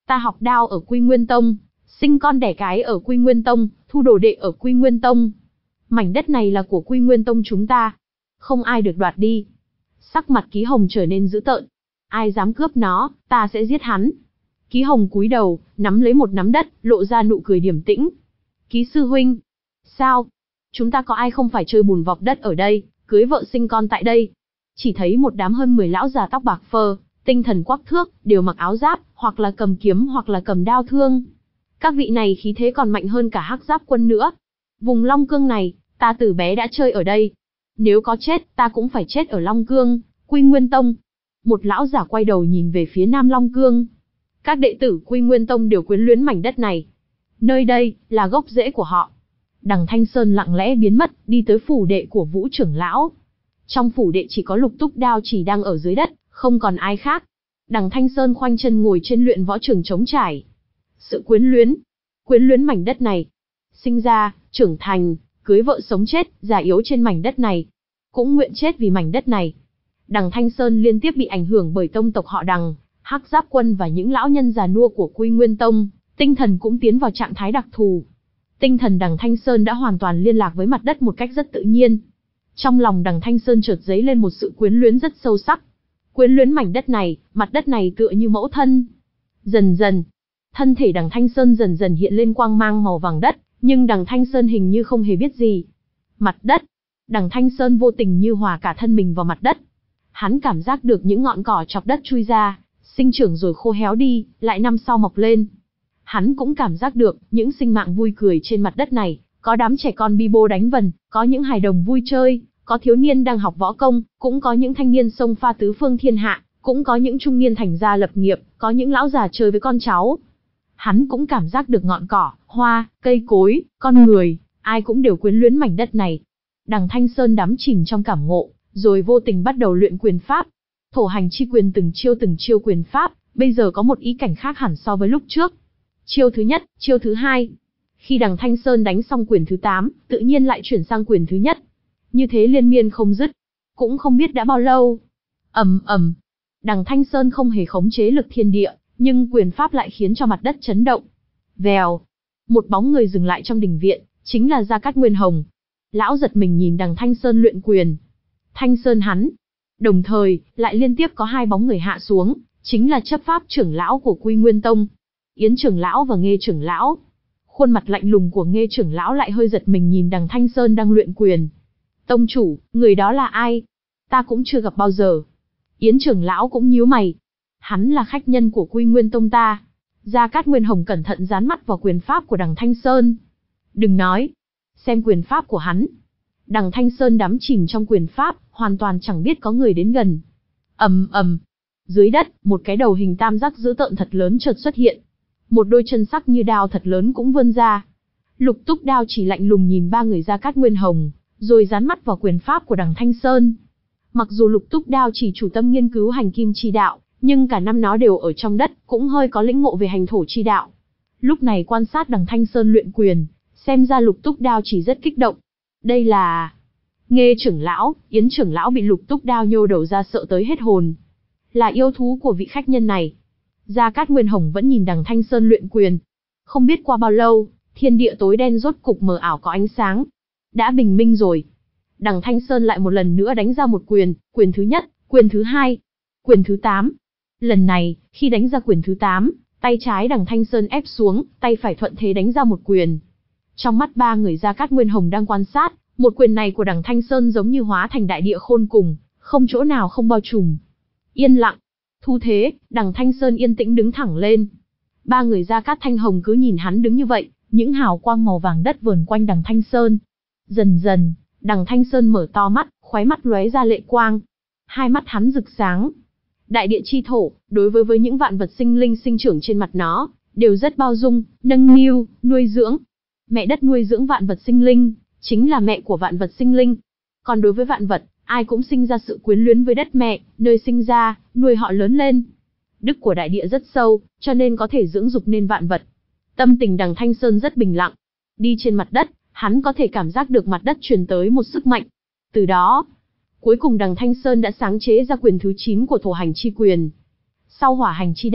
Ta học đao ở Quy Nguyên Tông, sinh con đẻ cái ở Quy Nguyên Tông, thu đồ đệ ở Quy Nguyên Tông. Mảnh đất này là của Quy Nguyên Tông chúng ta, không ai được đoạt đi. Sắc mặt Ký Hồng trở nên dữ tợn. Ai dám cướp nó, ta sẽ giết hắn. Ký Hồng cúi đầu, nắm lấy một nắm đất, lộ ra nụ cười điềm tĩnh. Ký sư huynh. Sao? Chúng ta có ai không phải chơi bùn vọc đất ở đây, cưới vợ sinh con tại đây? Chỉ thấy một đám hơn mười lão già tóc bạc phơ, tinh thần quắc thước, đều mặc áo giáp, hoặc là cầm kiếm hoặc là cầm đao thương. Các vị này khí thế còn mạnh hơn cả Hắc Giáp quân nữa. Vùng Long Cương này, ta từ bé đã chơi ở đây. Nếu có chết, ta cũng phải chết ở Long Cương, Quy Nguyên Tông. Một lão giả quay đầu nhìn về phía Nam Long Cương. Các đệ tử Quy Nguyên Tông đều quyến luyến mảnh đất này. Nơi đây, là gốc rễ của họ. Đằng Thanh Sơn lặng lẽ biến mất, đi tới phủ đệ của Vũ trưởng lão. Trong phủ đệ chỉ có Lục Túc Đao chỉ đang ở dưới đất, không còn ai khác. Đằng Thanh Sơn khoanh chân ngồi trên luyện võ trường trống trải. Sự quyến luyến, quyến luyến mảnh đất này. Sinh ra, trưởng thành, cưới vợ sống chết, già yếu trên mảnh đất này. Cũng nguyện chết vì mảnh đất này. Đằng Thanh Sơn liên tiếp bị ảnh hưởng bởi tông tộc họ Đằng, Hắc Giáp quân và những lão nhân già nua của Quy Nguyên Tông, tinh thần cũng tiến vào trạng thái đặc thù. Tinh thần Đằng Thanh Sơn đã hoàn toàn liên lạc với mặt đất một cách rất tự nhiên. Trong lòng Đằng Thanh Sơn chợt dấy lên một sự quyến luyến rất sâu sắc. Quyến luyến mảnh đất này, mặt đất này tựa như mẫu thân. Dần dần, thân thể Đằng Thanh Sơn dần dần hiện lên quang mang màu vàng đất, nhưng Đằng Thanh Sơn hình như không hề biết gì. Mặt đất, Đằng Thanh Sơn vô tình như hòa cả thân mình vào mặt đất. Hắn cảm giác được những ngọn cỏ chọc đất chui ra, sinh trưởng rồi khô héo đi, lại năm sau mọc lên. Hắn cũng cảm giác được những sinh mạng vui cười trên mặt đất này, có đám trẻ con bi bô đánh vần, có những hài đồng vui chơi, có thiếu niên đang học võ công, cũng có những thanh niên xông pha tứ phương thiên hạ, cũng có những trung niên thành gia lập nghiệp, có những lão già chơi với con cháu. Hắn cũng cảm giác được ngọn cỏ, hoa, cây cối, con người, ai cũng đều quyến luyến mảnh đất này. Đằng Thanh Sơn đắm chìm trong cảm ngộ, rồi vô tình bắt đầu luyện quyền pháp. Thổ hành chi quyền từng chiêu từng chiêu quyền pháp, bây giờ có một ý cảnh khác hẳn so với lúc trước. Chiêu thứ nhất, chiêu thứ hai. Khi Đằng Thanh Sơn đánh xong quyền thứ tám, tự nhiên lại chuyển sang quyền thứ nhất. Như thế liên miên không dứt. Cũng không biết đã bao lâu. Ầm ầm. Đằng Thanh Sơn không hề khống chế lực thiên địa, nhưng quyền pháp lại khiến cho mặt đất chấn động. Vèo. Một bóng người dừng lại trong đình viện, chính là Gia Cát Nguyên Hồng. Lão giật mình nhìn Đằng Thanh Sơn luyện quyền. Thanh Sơn hắn. Đồng thời, lại liên tiếp có hai bóng người hạ xuống, chính là chấp pháp trưởng lão của Quy Nguyên Tông, Yến trưởng lão và Nghê trưởng lão. Khuôn mặt lạnh lùng của Nghê trưởng lão lại hơi giật mình nhìn Đằng Thanh Sơn đang luyện quyền. Tông chủ, người đó là ai? Ta cũng chưa gặp bao giờ. Yến trưởng lão cũng nhíu mày. Hắn là khách nhân của Quy Nguyên Tông ta. Gia Cát Nguyên Hồng cẩn thận dán mắt vào quyền pháp của Đằng Thanh Sơn. Đừng nói. Xem quyền pháp của hắn. Đằng Thanh Sơn đắm chìm trong quyền pháp, hoàn toàn chẳng biết có người đến gần. Ầm ầm. Dưới đất, một cái đầu hình tam giác dữ tợn thật lớn chợt xuất hiện. Một đôi chân sắc như đao thật lớn cũng vươn ra. Lục Túc Đao chỉ lạnh lùng nhìn ba người Gia Cát Nguyên Hồng, rồi dán mắt vào quyền pháp của Đằng Thanh Sơn. Mặc dù Lục Túc Đao chỉ chủ tâm nghiên cứu hành kim chi đạo, nhưng cả năm nó đều ở trong đất, cũng hơi có lĩnh ngộ về hành thổ chi đạo. Lúc này quan sát Đằng Thanh Sơn luyện quyền, xem ra Lục Túc Đao chỉ rất kích động. Đây là... Nghê trưởng lão, Yến trưởng lão bị Lục Túc Đao nhô đầu ra sợ tới hết hồn. Là yêu thú của vị khách nhân này. Gia Cát Nguyên Hồng vẫn nhìn Đằng Thanh Sơn luyện quyền. Không biết qua bao lâu, thiên địa tối đen rốt cục mờ ảo có ánh sáng. Đã bình minh rồi. Đằng Thanh Sơn lại một lần nữa đánh ra một quyền, quyền thứ nhất, quyền thứ hai, quyền thứ tám. Lần này, khi đánh ra quyền thứ tám, tay trái Đằng Thanh Sơn ép xuống, tay phải thuận thế đánh ra một quyền. Trong mắt ba người Gia Cát Nguyên Hồng đang quan sát, một quyền này của Đằng Thanh Sơn giống như hóa thành đại địa khôn cùng, không chỗ nào không bao trùm. Yên lặng. Thu thế, Đằng Thanh Sơn yên tĩnh đứng thẳng lên. Ba người Gia Cát Thanh Hồng cứ nhìn hắn đứng như vậy, những hào quang màu vàng đất vờn quanh Đằng Thanh Sơn. Dần dần, Đằng Thanh Sơn mở to mắt, khóe mắt lóe ra lệ quang. Hai mắt hắn rực sáng. Đại địa chi thổ, đối với với những vạn vật sinh linh sinh trưởng trên mặt nó, đều rất bao dung, nâng niu, nuôi dưỡng. Mẹ đất nuôi dưỡng vạn vật sinh linh, chính là mẹ của vạn vật sinh linh. Còn đối với vạn vật, ai cũng sinh ra sự quyến luyến với đất mẹ, nơi sinh ra, nuôi họ lớn lên. Đức của đại địa rất sâu, cho nên có thể dưỡng dục nên vạn vật. Tâm tình Đằng Thanh Sơn rất bình lặng. Đi trên mặt đất, hắn có thể cảm giác được mặt đất truyền tới một sức mạnh. Từ đó, cuối cùng Đằng Thanh Sơn đã sáng chế ra quyền thứ chín của thổ hành chi quyền. Sau hỏa hành chi đạo,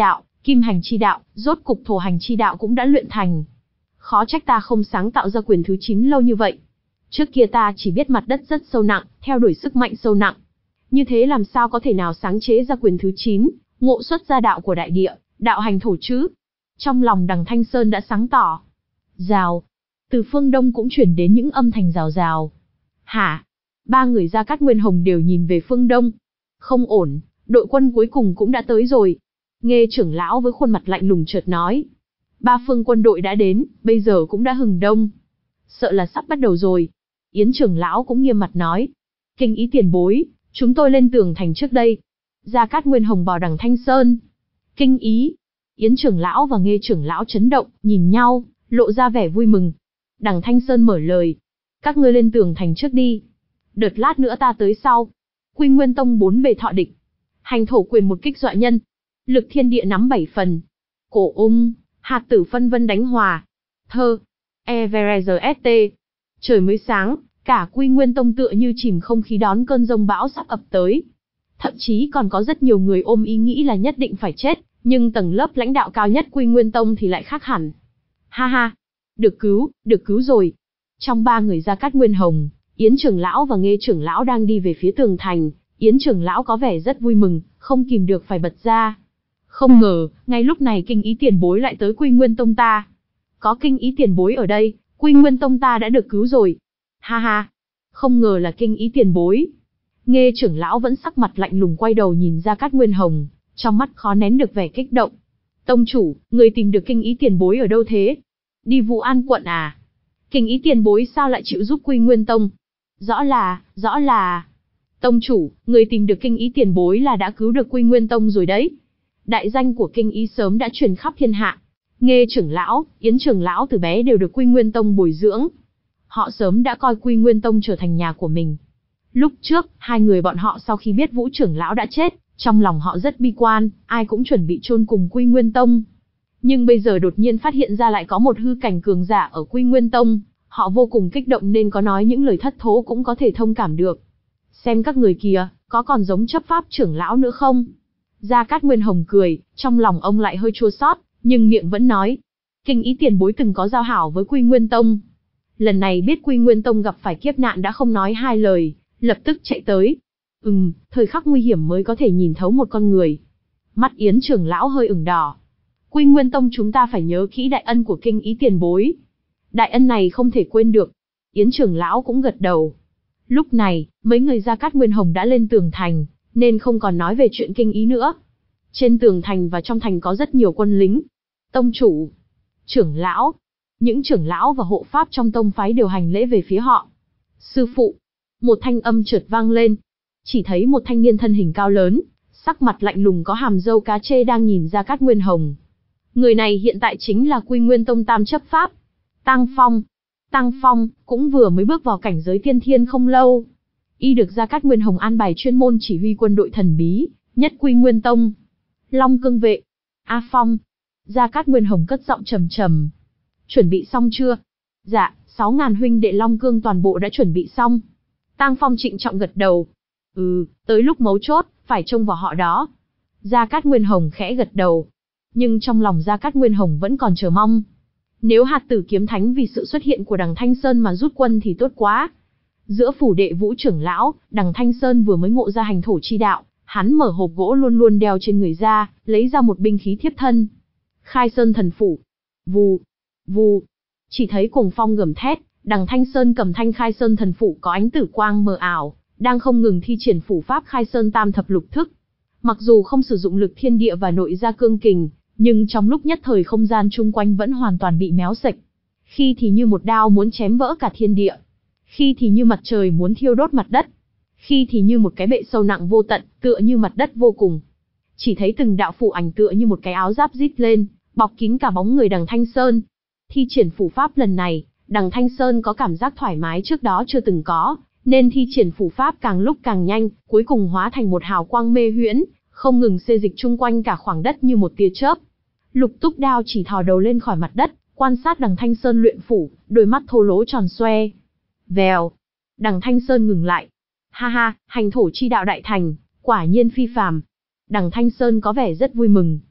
Kim hành chi đạo, rốt cục thổ hành chi đạo cũng đã luyện thành. Khó trách ta không sáng tạo ra quyền thứ chín lâu như vậy. Trước kia ta chỉ biết mặt đất rất sâu nặng, theo đuổi sức mạnh sâu nặng. Như thế làm sao có thể nào sáng chế ra quyền thứ chín, ngộ xuất ra đạo của đại địa, đạo hành thổ chứ? Trong lòng Đằng Thanh Sơn đã sáng tỏ. Rào. Từ phương đông cũng chuyển đến những âm thanh rào rào. Hả? Ba người Gia Cát Nguyên Hồng đều nhìn về phương đông. Không ổn, đội quân cuối cùng cũng đã tới rồi. Nghê trưởng lão với khuôn mặt lạnh lùng chợt nói. Ba phương quân đội đã đến, bây giờ cũng đã hừng đông. Sợ là sắp bắt đầu rồi. Yến trưởng lão cũng nghiêm mặt nói. Kinh ý tiền bối, chúng tôi lên tường thành trước đây. Gia Cát Nguyên Hồng bảo Đằng Thanh Sơn. Kinh ý. Yến trưởng lão và Nghê trưởng lão chấn động, nhìn nhau, lộ ra vẻ vui mừng. Đằng Thanh Sơn mở lời. Các ngươi lên tường thành trước đi. Đợt lát nữa ta tới sau. Quy Nguyên Tông bốn bề thọ địch. Hành thổ quyền một kích dọa nhân. Lực thiên địa nắm bảy phần. Cổ ung, hạt tử phân vân đánh hòa. Thơ. Everest. Trời mới sáng, cả Quy Nguyên Tông tựa như chìm không khí đón cơn giông bão sắp ập tới. Thậm chí còn có rất nhiều người ôm ý nghĩ là nhất định phải chết, nhưng tầng lớp lãnh đạo cao nhất Quy Nguyên Tông thì lại khác hẳn. Ha ha, được cứu, được cứu rồi. Trong ba người Gia Cát Nguyên Hồng, Yến trưởng lão và Nghê trưởng lão đang đi về phía tường thành, Yến trưởng lão có vẻ rất vui mừng, không kìm được phải bật ra. Không ngờ, ngay lúc này kinh ý tiền bối lại tới Quy Nguyên Tông ta. Có kinh ý tiền bối ở đây, Quy Nguyên Tông ta đã được cứu rồi. Ha ha, không ngờ là kinh ý tiền bối. Nghê trưởng lão vẫn sắc mặt lạnh lùng quay đầu nhìn Gia Cát Nguyên Hồng, trong mắt khó nén được vẻ kích động. Tông chủ, người tìm được kinh ý tiền bối ở đâu thế? Đi Vũ An quận à? Kinh ý tiền bối sao lại chịu giúp Quy Nguyên Tông? Rõ là, rõ là... Tông chủ, người tìm được kinh ý tiền bối là đã cứu được Quy Nguyên Tông rồi đấy. Đại danh của kinh ý sớm đã truyền khắp thiên hạ. Nghê trưởng lão, Yến trưởng lão từ bé đều được Quy Nguyên Tông bồi dưỡng. Họ sớm đã coi Quy Nguyên Tông trở thành nhà của mình. Lúc trước, hai người bọn họ sau khi biết Vũ trưởng lão đã chết, trong lòng họ rất bi quan, ai cũng chuẩn bị chôn cùng Quy Nguyên Tông. Nhưng bây giờ đột nhiên phát hiện ra lại có một hư cảnh cường giả ở Quy Nguyên Tông, họ vô cùng kích động nên có nói những lời thất thố cũng có thể thông cảm được. Xem các người kìa, có còn giống chấp pháp trưởng lão nữa không? Gia Cát Nguyên Hồng cười, trong lòng ông lại hơi chua xót, nhưng miệng vẫn nói. Kinh ý tiền bối từng có giao hảo với Quy Nguyên Tông. Lần này biết Quy Nguyên Tông gặp phải kiếp nạn đã không nói hai lời, lập tức chạy tới. Ừm, thời khắc nguy hiểm mới có thể nhìn thấu một con người. Mắt Yến trưởng lão hơi ửng đỏ. Quy Nguyên Tông chúng ta phải nhớ kỹ đại ân của kinh ý tiền bối. Đại ân này không thể quên được. Yến trưởng lão cũng gật đầu. Lúc này, mấy người Gia Cát Nguyên Hồng đã lên tường thành, nên không còn nói về chuyện kinh ý nữa. Trên tường thành và trong thành có rất nhiều quân lính. Tông chủ, trưởng lão, những trưởng lão và hộ pháp trong tông phái đều hành lễ về phía họ. Sư phụ, một thanh âm chợt vang lên. Chỉ thấy một thanh niên thân hình cao lớn, sắc mặt lạnh lùng có hàm râu cá trê đang nhìn Gia Cát Nguyên Hồng. Người này hiện tại chính là Quy Nguyên Tông tam chấp pháp, Tăng Phong. Tăng Phong cũng vừa mới bước vào cảnh giới tiên thiên không lâu. Y được Gia Cát Nguyên Hồng an bài chuyên môn chỉ huy quân đội thần bí nhất Quy Nguyên Tông. Long Cương vệ. A Phong. Gia Cát Nguyên Hồng cất giọng trầm trầm. Chuẩn bị xong chưa? Dạ, sáu ngàn huynh đệ Long Cương toàn bộ đã chuẩn bị xong. Tăng Phong trịnh trọng gật đầu. Ừ, tới lúc mấu chốt, phải trông vào họ đó. Gia Cát Nguyên Hồng khẽ gật đầu. Nhưng trong lòng Gia Cát Nguyên Hồng vẫn còn chờ mong. Nếu hạt tử kiếm thánh vì sự xuất hiện của Đằng Thanh Sơn mà rút quân thì tốt quá. Giữa phủ đệ Vũ trưởng lão, Đằng Thanh Sơn vừa mới ngộ ra hành thổ chi đạo, hắn mở hộp gỗ luôn luôn đeo trên người ra, lấy ra một binh khí thiếp thân. Khai Sơn thần phủ. Vù, vù. Chỉ thấy cuồng phong gầm thét, Đằng Thanh Sơn cầm thanh Khai Sơn thần phủ có ánh tử quang mờ ảo, đang không ngừng thi triển phủ pháp Khai Sơn tam thập lục thức. Mặc dù không sử dụng lực thiên địa và nội gia cương kình, nhưng trong lúc nhất thời không gian chung quanh vẫn hoàn toàn bị méo sạch. Khi thì như một đao muốn chém vỡ cả thiên địa, khi thì như mặt trời muốn thiêu đốt mặt đất, khi thì như một cái bệ sâu nặng vô tận, tựa như mặt đất vô cùng. Chỉ thấy từng đạo phù ảnh tựa như một cái áo giáp rít lên, bọc kín cả bóng người Đằng Thanh Sơn. Thi triển phủ pháp lần này, Đằng Thanh Sơn có cảm giác thoải mái trước đó chưa từng có, nên thi triển phủ pháp càng lúc càng nhanh, cuối cùng hóa thành một hào quang mê huyễn, không ngừng xê dịch chung quanh cả khoảng đất như một tia chớp. Lục Túc Đao chỉ thò đầu lên khỏi mặt đất, quan sát Đằng Thanh Sơn luyện phủ, đôi mắt thô lỗ tròn xoe. Vèo, Đằng Thanh Sơn ngừng lại. Ha ha, hành thổ chi đạo đại thành, quả nhiên phi phàm. Đằng Thanh Sơn có vẻ rất vui mừng.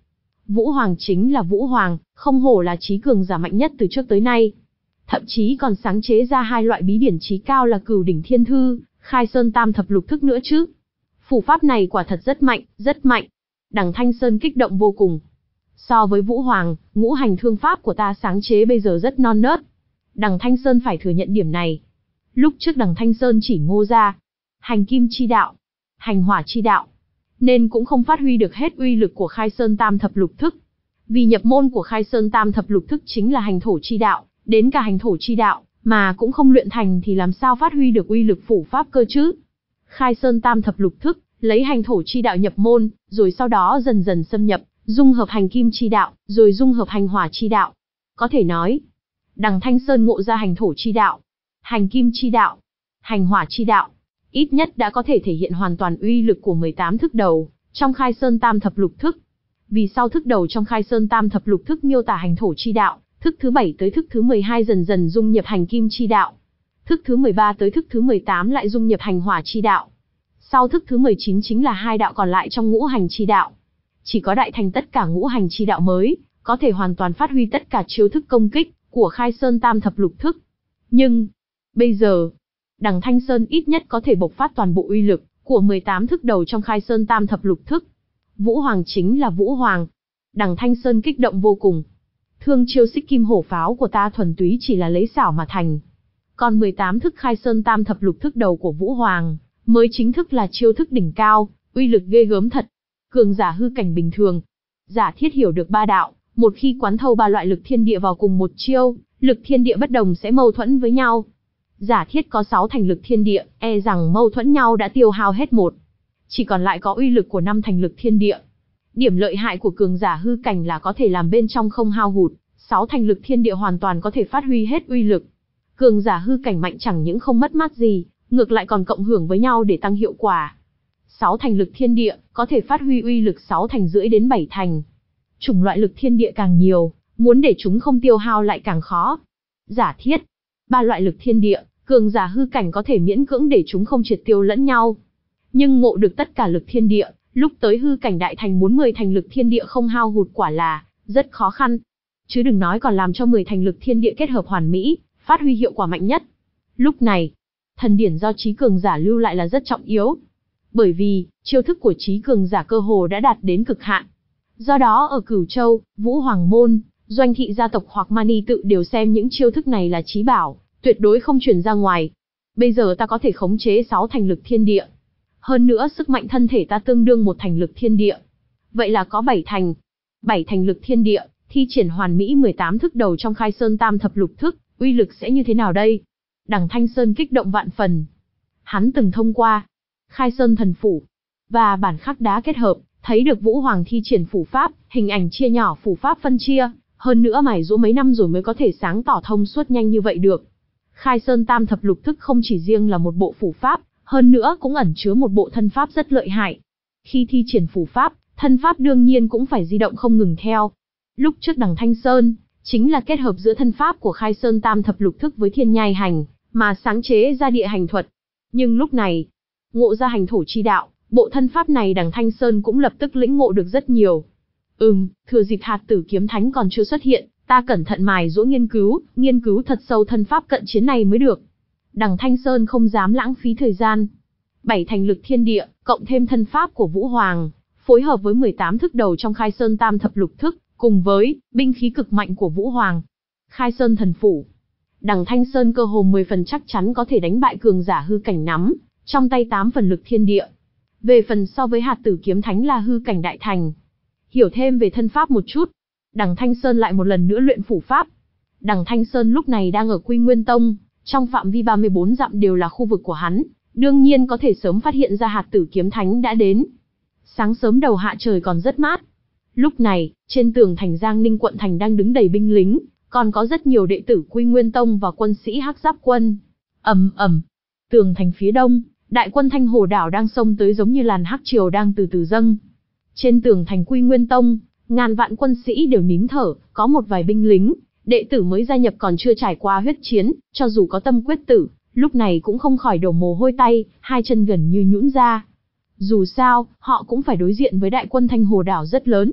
Vũ Hoàng chính là Vũ Hoàng, không hổ là trí cường giả mạnh nhất từ trước tới nay. Thậm chí còn sáng chế ra hai loại bí điển trí cao là Cửu Đỉnh Thiên Thư, Khai Sơn Tam Thập Lục Thức nữa chứ. Phù pháp này quả thật rất mạnh, rất mạnh. Đằng Thanh Sơn kích động vô cùng. So với Vũ Hoàng, ngũ hành thương pháp của ta sáng chế bây giờ rất non nớt. Đằng Thanh Sơn phải thừa nhận điểm này. Lúc trước đằng Thanh Sơn chỉ ngô ra hành kim chi đạo, hành hỏa chi đạo, nên cũng không phát huy được hết uy lực của Khai Sơn Tam Thập Lục Thức. Vì nhập môn của Khai Sơn Tam Thập Lục Thức chính là hành thổ chi đạo, đến cả hành thổ chi đạo mà cũng không luyện thành thì làm sao phát huy được uy lực phủ pháp cơ chứ? Khai Sơn Tam Thập Lục Thức, lấy hành thổ chi đạo nhập môn, rồi sau đó dần dần xâm nhập, dung hợp hành kim chi đạo, rồi dung hợp hành hỏa chi đạo. Có thể nói, đằng Thanh Sơn ngộ ra hành thổ chi đạo, hành kim chi đạo, hành hỏa chi đạo, ít nhất đã có thể thể hiện hoàn toàn uy lực của mười tám thức đầu trong Khai Sơn Tam Thập Lục Thức. Vì sau thức đầu trong Khai Sơn Tam Thập Lục Thức miêu tả hành thổ chi đạo, thức thứ bảy tới thức thứ mười hai dần dần dung nhập hành kim chi đạo. Thức thứ mười ba tới thức thứ mười tám lại dung nhập hành hỏa chi đạo. Sau thức thứ mười chín chính là hai đạo còn lại trong ngũ hành chi đạo. Chỉ có đại thành tất cả ngũ hành chi đạo mới, có thể hoàn toàn phát huy tất cả chiêu thức công kích của Khai Sơn Tam Thập Lục Thức. Nhưng, bây giờ, đằng Thanh Sơn ít nhất có thể bộc phát toàn bộ uy lực của mười tám thức đầu trong Khai Sơn Tam Thập Lục Thức. Vũ Hoàng chính là Vũ Hoàng. Đằng Thanh Sơn kích động vô cùng. Thương chiêu xích kim hổ pháo của ta thuần túy chỉ là lấy xảo mà thành. Còn mười tám thức Khai Sơn Tam Thập Lục Thức đầu của Vũ Hoàng, mới chính thức là chiêu thức đỉnh cao, uy lực ghê gớm thật. Cường giả hư cảnh bình thường, giả thiết hiểu được ba đạo, một khi quán thâu ba loại lực thiên địa vào cùng một chiêu, lực thiên địa bất đồng sẽ mâu thuẫn với nhau. Giả thiết có sáu thành lực thiên địa, e rằng mâu thuẫn nhau đã tiêu hao hết một. Chỉ còn lại có uy lực của năm thành lực thiên địa. Điểm lợi hại của cường giả hư cảnh là có thể làm bên trong không hao hụt, sáu thành lực thiên địa hoàn toàn có thể phát huy hết uy lực. Cường giả hư cảnh mạnh chẳng những không mất mát gì, ngược lại còn cộng hưởng với nhau để tăng hiệu quả. Sáu thành lực thiên địa có thể phát huy uy lực sáu thành rưỡi đến bảy thành. Chủng loại lực thiên địa càng nhiều, muốn để chúng không tiêu hao lại càng khó. Giả thiết ba loại lực thiên địa, cường giả hư cảnh có thể miễn cưỡng để chúng không triệt tiêu lẫn nhau. Nhưng ngộ được tất cả lực thiên địa, lúc tới hư cảnh đại thành muốn mười thành lực thiên địa không hao hụt quả là rất khó khăn. Chứ đừng nói còn làm cho mười thành lực thiên địa kết hợp hoàn mỹ, phát huy hiệu quả mạnh nhất. Lúc này, thần điển do trí cường giả lưu lại là rất trọng yếu. Bởi vì, chiêu thức của trí cường giả cơ hồ đã đạt đến cực hạn. Do đó ở Cửu Châu, Vũ Hoàng Môn, doanh thị gia tộc hoặc Mani tự đều xem những chiêu thức này là chí bảo, tuyệt đối không truyền ra ngoài. Bây giờ ta có thể khống chế sáu thành lực thiên địa. Hơn nữa sức mạnh thân thể ta tương đương một thành lực thiên địa. Vậy là có bảy thành. bảy thành lực thiên địa, thi triển hoàn mỹ mười tám thức đầu trong Khai Sơn Tam Thập Lục Thức, uy lực sẽ như thế nào đây? Đằng Thanh Sơn kích động vạn phần. Hắn từng thông qua Khai Sơn Thần Phủ và bản khắc đá kết hợp, thấy được Vũ Hoàng thi triển phủ pháp, hình ảnh chia nhỏ phủ pháp phân chia, hơn nữa mài giũa mấy năm rồi mới có thể sáng tỏ thông suốt nhanh như vậy được. Khai Sơn Tam Thập Lục Thức không chỉ riêng là một bộ phủ pháp, hơn nữa cũng ẩn chứa một bộ thân pháp rất lợi hại. Khi thi triển phủ pháp, thân pháp đương nhiên cũng phải di động không ngừng theo. Lúc trước đằng Thanh Sơn, chính là kết hợp giữa thân pháp của Khai Sơn Tam Thập Lục Thức với thiên nhai hành, mà sáng chế ra địa hành thuật. Nhưng lúc này, ngộ ra hành thổ chi đạo, bộ thân pháp này đằng Thanh Sơn cũng lập tức lĩnh ngộ được rất nhiều. Ừm, thừa dịp hạt tử kiếm thánh còn chưa xuất hiện, ta cẩn thận mài giũa nghiên cứu, nghiên cứu thật sâu thân pháp cận chiến này mới được. Đằng Thanh Sơn không dám lãng phí thời gian. Bảy thành lực thiên địa, cộng thêm thân pháp của Vũ Hoàng, phối hợp với mười tám thức đầu trong Khai Sơn Tam Thập Lục Thức, cùng với binh khí cực mạnh của Vũ Hoàng, Khai Sơn Thần Phủ. Đằng Thanh Sơn cơ hồ mười phần chắc chắn có thể đánh bại cường giả hư cảnh nắm trong tay tám phần lực thiên địa. Về phần so với hạt tử kiếm thánh là hư cảnh đại thành. Hiểu thêm về thân pháp một chút, đằng Thanh Sơn lại một lần nữa luyện phủ pháp. Đằng Thanh Sơn lúc này đang ở Quy Nguyên Tông, trong phạm vi ba mươi bốn dặm đều là khu vực của hắn, đương nhiên có thể sớm phát hiện ra hạt tử kiếm thánh đã đến. Sáng sớm đầu hạ trời còn rất mát. Lúc này, trên tường thành Giang Ninh quận thành đang đứng đầy binh lính, còn có rất nhiều đệ tử Quy Nguyên Tông và quân sĩ Hắc Giáp quân. Ầm ầm, tường thành phía đông, đại quân Thanh Hồ đảo đang xông tới giống như làn hắc triều đang từ từ dâng. Trên tường thành Quy Nguyên Tông, ngàn vạn quân sĩ đều nín thở, có một vài binh lính, đệ tử mới gia nhập còn chưa trải qua huyết chiến, cho dù có tâm quyết tử, lúc này cũng không khỏi đổ mồ hôi tay, hai chân gần như nhũn ra. Dù sao, họ cũng phải đối diện với đại quân Thanh Hồ đảo rất lớn.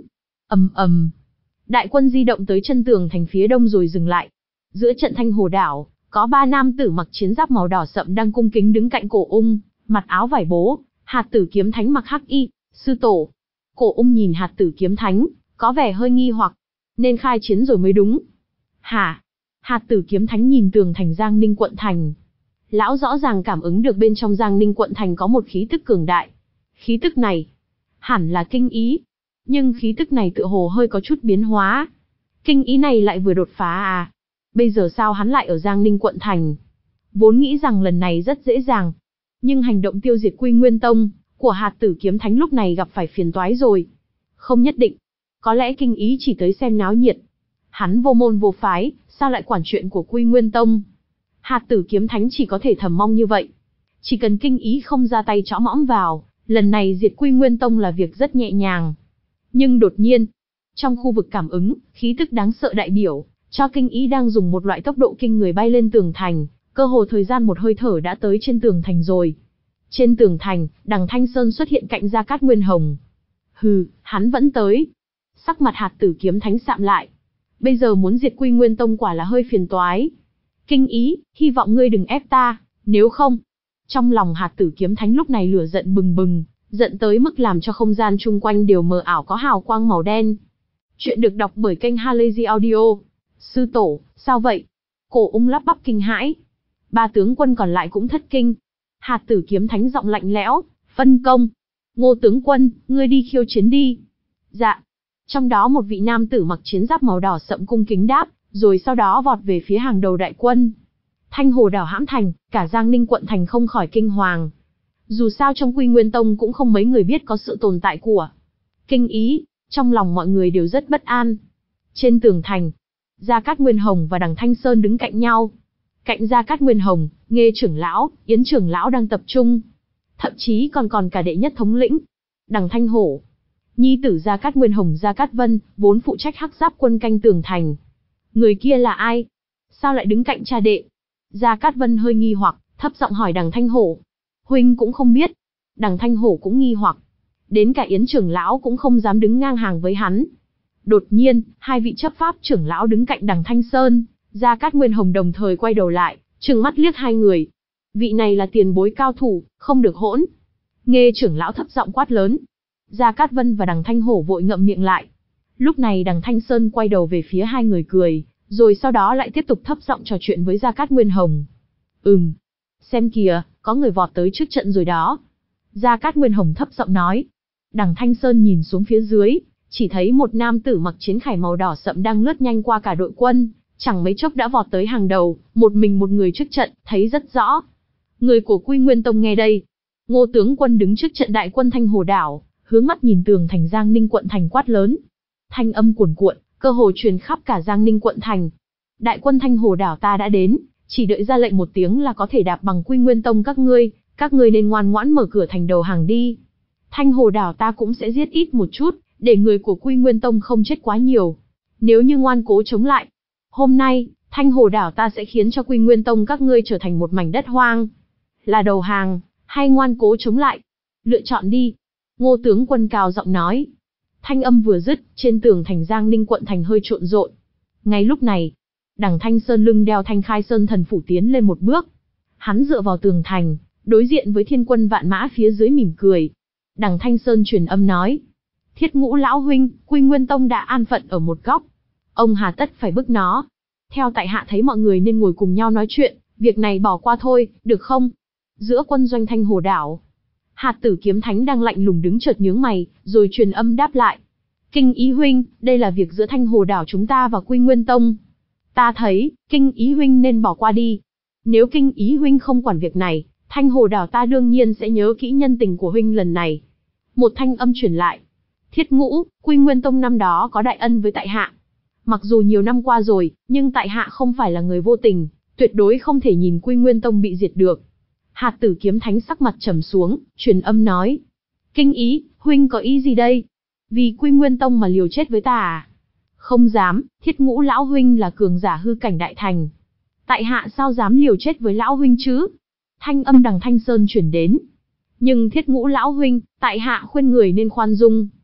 ầm ầm. Đại quân di động tới chân tường thành phía đông rồi dừng lại. Giữa trận Thanh Hồ đảo, có ba nam tử mặc chiến giáp màu đỏ sậm đang cung kính đứng cạnh Cổ Ung, mặc áo vải bố. Hạt Tử Kiếm Thánh mặc hắc y, sư tổ. Cổ Ung nhìn Hạt Tử Kiếm Thánh, có vẻ hơi nghi hoặc. Nên khai chiến rồi mới đúng. Hả? Hạt Tử Kiếm Thánh nhìn tường thành Giang Ninh quận thành. Lão rõ ràng cảm ứng được bên trong Giang Ninh quận thành có một khí tức cường đại. Khí tức này, hẳn là kinh ý. Nhưng khí tức này tựa hồ hơi có chút biến hóa. Kinh ý này lại vừa đột phá à? Bây giờ sao hắn lại ở Giang Ninh quận thành? Vốn nghĩ rằng lần này rất dễ dàng. Nhưng hành động tiêu diệt Quy Nguyên Tông của Hạt Tử Kiếm Thánh lúc này gặp phải phiền toái rồi. Không nhất định. Có lẽ kinh ý chỉ tới xem náo nhiệt. Hắn vô môn vô phái, sao lại quản chuyện của Quy Nguyên Tông? Hạt Tử Kiếm Thánh chỉ có thể thầm mong như vậy. Chỉ cần kinh ý không ra tay chõ mõm vào, lần này diệt Quy Nguyên Tông là việc rất nhẹ nhàng. Nhưng đột nhiên, trong khu vực cảm ứng, khí tức đáng sợ đại biểu, cho kinh ý đang dùng một loại tốc độ kinh người bay lên tường thành, cơ hồ thời gian một hơi thở đã tới trên tường thành rồi. Trên tường thành, Đằng Thanh Sơn xuất hiện cạnh Gia Cát Nguyên Hồng. Hừ, hắn vẫn tới. Sắc mặt Hạt Tử Kiếm Thánh sạm lại. Bây giờ muốn diệt Quy Nguyên Tông quả là hơi phiền toái. Kinh ý, hy vọng ngươi đừng ép ta, nếu không. Trong lòng Hạt Tử Kiếm Thánh lúc này lửa giận bừng bừng, giận tới mức làm cho không gian chung quanh đều mờ ảo có hào quang màu đen. Chuyện được đọc bởi kênh Halazy Audio. Sư tổ, sao vậy? Cổ Ung lắp bắp kinh hãi. Ba tướng quân còn lại cũng thất kinh. Hạt Tử Kiếm Thánh giọng lạnh lẽo, phân công. Ngô tướng quân, ngươi đi khiêu chiến đi. Dạ. Trong đó một vị nam tử mặc chiến giáp màu đỏ sậm cung kính đáp, rồi sau đó vọt về phía hàng đầu đại quân. Thanh Hồ đảo hãm thành, cả Giang Ninh quận thành không khỏi kinh hoàng. Dù sao trong Quy Nguyên Tông cũng không mấy người biết có sự tồn tại của kinh ý, trong lòng mọi người đều rất bất an. Trên tường thành, Gia Cát Nguyên Hồng và Đằng Thanh Sơn đứng cạnh nhau. Cạnh Gia Cát Nguyên Hồng, Nghê trưởng lão, Yến trưởng lão đang tập trung. Thậm chí còn còn cả đệ nhất thống lĩnh, Đằng Thanh Hổ. Nhi tử Gia Cát Nguyên Hồng Gia Cát Vân, vốn phụ trách hắc giáp quân canh tường thành. Người kia là ai? Sao lại đứng cạnh cha đệ? Gia Cát Vân hơi nghi hoặc, thấp giọng hỏi Đằng Thanh Hổ. Huynh cũng không biết. Đằng Thanh Hổ cũng nghi hoặc. Đến cả Yến trưởng lão cũng không dám đứng ngang hàng với hắn. Đột nhiên, hai vị chấp pháp trưởng lão đứng cạnh Đằng Thanh Sơn, Gia Cát Nguyên Hồng đồng thời quay đầu lại, trừng mắt liếc hai người. Vị này là tiền bối cao thủ, không được hỗn. Nghê trưởng lão thấp giọng quát lớn. Gia Cát Vân và Đằng Thanh Hổ vội ngậm miệng lại. Lúc này Đằng Thanh Sơn quay đầu về phía hai người cười, rồi sau đó lại tiếp tục thấp giọng trò chuyện với Gia Cát Nguyên Hồng. Ừm, xem kìa, có người vọt tới trước trận rồi đó. Gia Cát Nguyên Hồng thấp giọng nói. Đằng Thanh Sơn nhìn xuống phía dưới, chỉ thấy một nam tử mặc chiến khải màu đỏ sậm đang lướt nhanh qua cả đội quân, chẳng mấy chốc đã vọt tới hàng đầu, một mình một người trước trận, thấy rất rõ. Người của Quy Nguyên Tông nghe đây. Ngô tướng quân đứng trước trận đại quân Thanh Hồ đảo, hướng mắt nhìn tường thành Giang Ninh quận thành quát lớn. Thanh âm cuồn cuộn, cơ hồ truyền khắp cả Giang Ninh quận thành. Đại quân Thanh Hồ đảo ta đã đến, chỉ đợi ra lệnh một tiếng là có thể đạp bằng Quy Nguyên Tông các ngươi, các ngươi nên ngoan ngoãn mở cửa thành đầu hàng đi. Thanh Hồ đảo ta cũng sẽ giết ít một chút, để người của Quy Nguyên Tông không chết quá nhiều. Nếu như ngoan cố chống lại, hôm nay, Thanh Hồ đảo ta sẽ khiến cho Quy Nguyên Tông các ngươi trở thành một mảnh đất hoang. Là đầu hàng, hay ngoan cố chống lại? Lựa chọn đi. Ngô tướng quân cao giọng nói. Thanh âm vừa dứt, trên tường thành Giang Ninh quận thành hơi trộn rộn. Ngay lúc này, Đằng Thanh Sơn lưng đeo Thanh Khai Sơn thần phủ tiến lên một bước. Hắn dựa vào tường thành, đối diện với thiên quân vạn mã phía dưới mỉm cười. Đằng Thanh Sơn truyền âm nói. Thiết Ngũ lão huynh, Quy Nguyên Tông đã an phận ở một góc. Ông hà tất phải bức nó. Theo tại hạ thấy mọi người nên ngồi cùng nhau nói chuyện, việc này bỏ qua thôi, được không? Giữa quân doanh Thanh Hồ đảo, Hạt Tử Kiếm Thánh đang lạnh lùng đứng chợt nhướng mày, rồi truyền âm đáp lại. Kinh ý huynh, đây là việc giữa Thanh Hồ đảo chúng ta và Quy Nguyên Tông. Ta thấy, Kinh ý huynh nên bỏ qua đi. Nếu Kinh ý huynh không quản việc này, Thanh Hồ đảo ta đương nhiên sẽ nhớ kỹ nhân tình của huynh lần này. Một thanh âm truyền lại. Thiết Ngũ, Quy Nguyên Tông năm đó có đại ân với tại hạ. Mặc dù nhiều năm qua rồi, nhưng tại hạ không phải là người vô tình, tuyệt đối không thể nhìn Quy Nguyên Tông bị diệt được. Hạt Tử Kiếm Thánh sắc mặt trầm xuống, truyền âm nói. Kinh ý, huynh có ý gì đây? Vì Quy Nguyên Tông mà liều chết với ta à? Không dám, Thiết Ngũ lão huynh là cường giả hư cảnh đại thành. Tại hạ sao dám liều chết với lão huynh chứ? Thanh âm Đằng Thanh Sơn chuyển đến. Nhưng Thiết Ngũ lão huynh, tại hạ khuyên người nên khoan dung.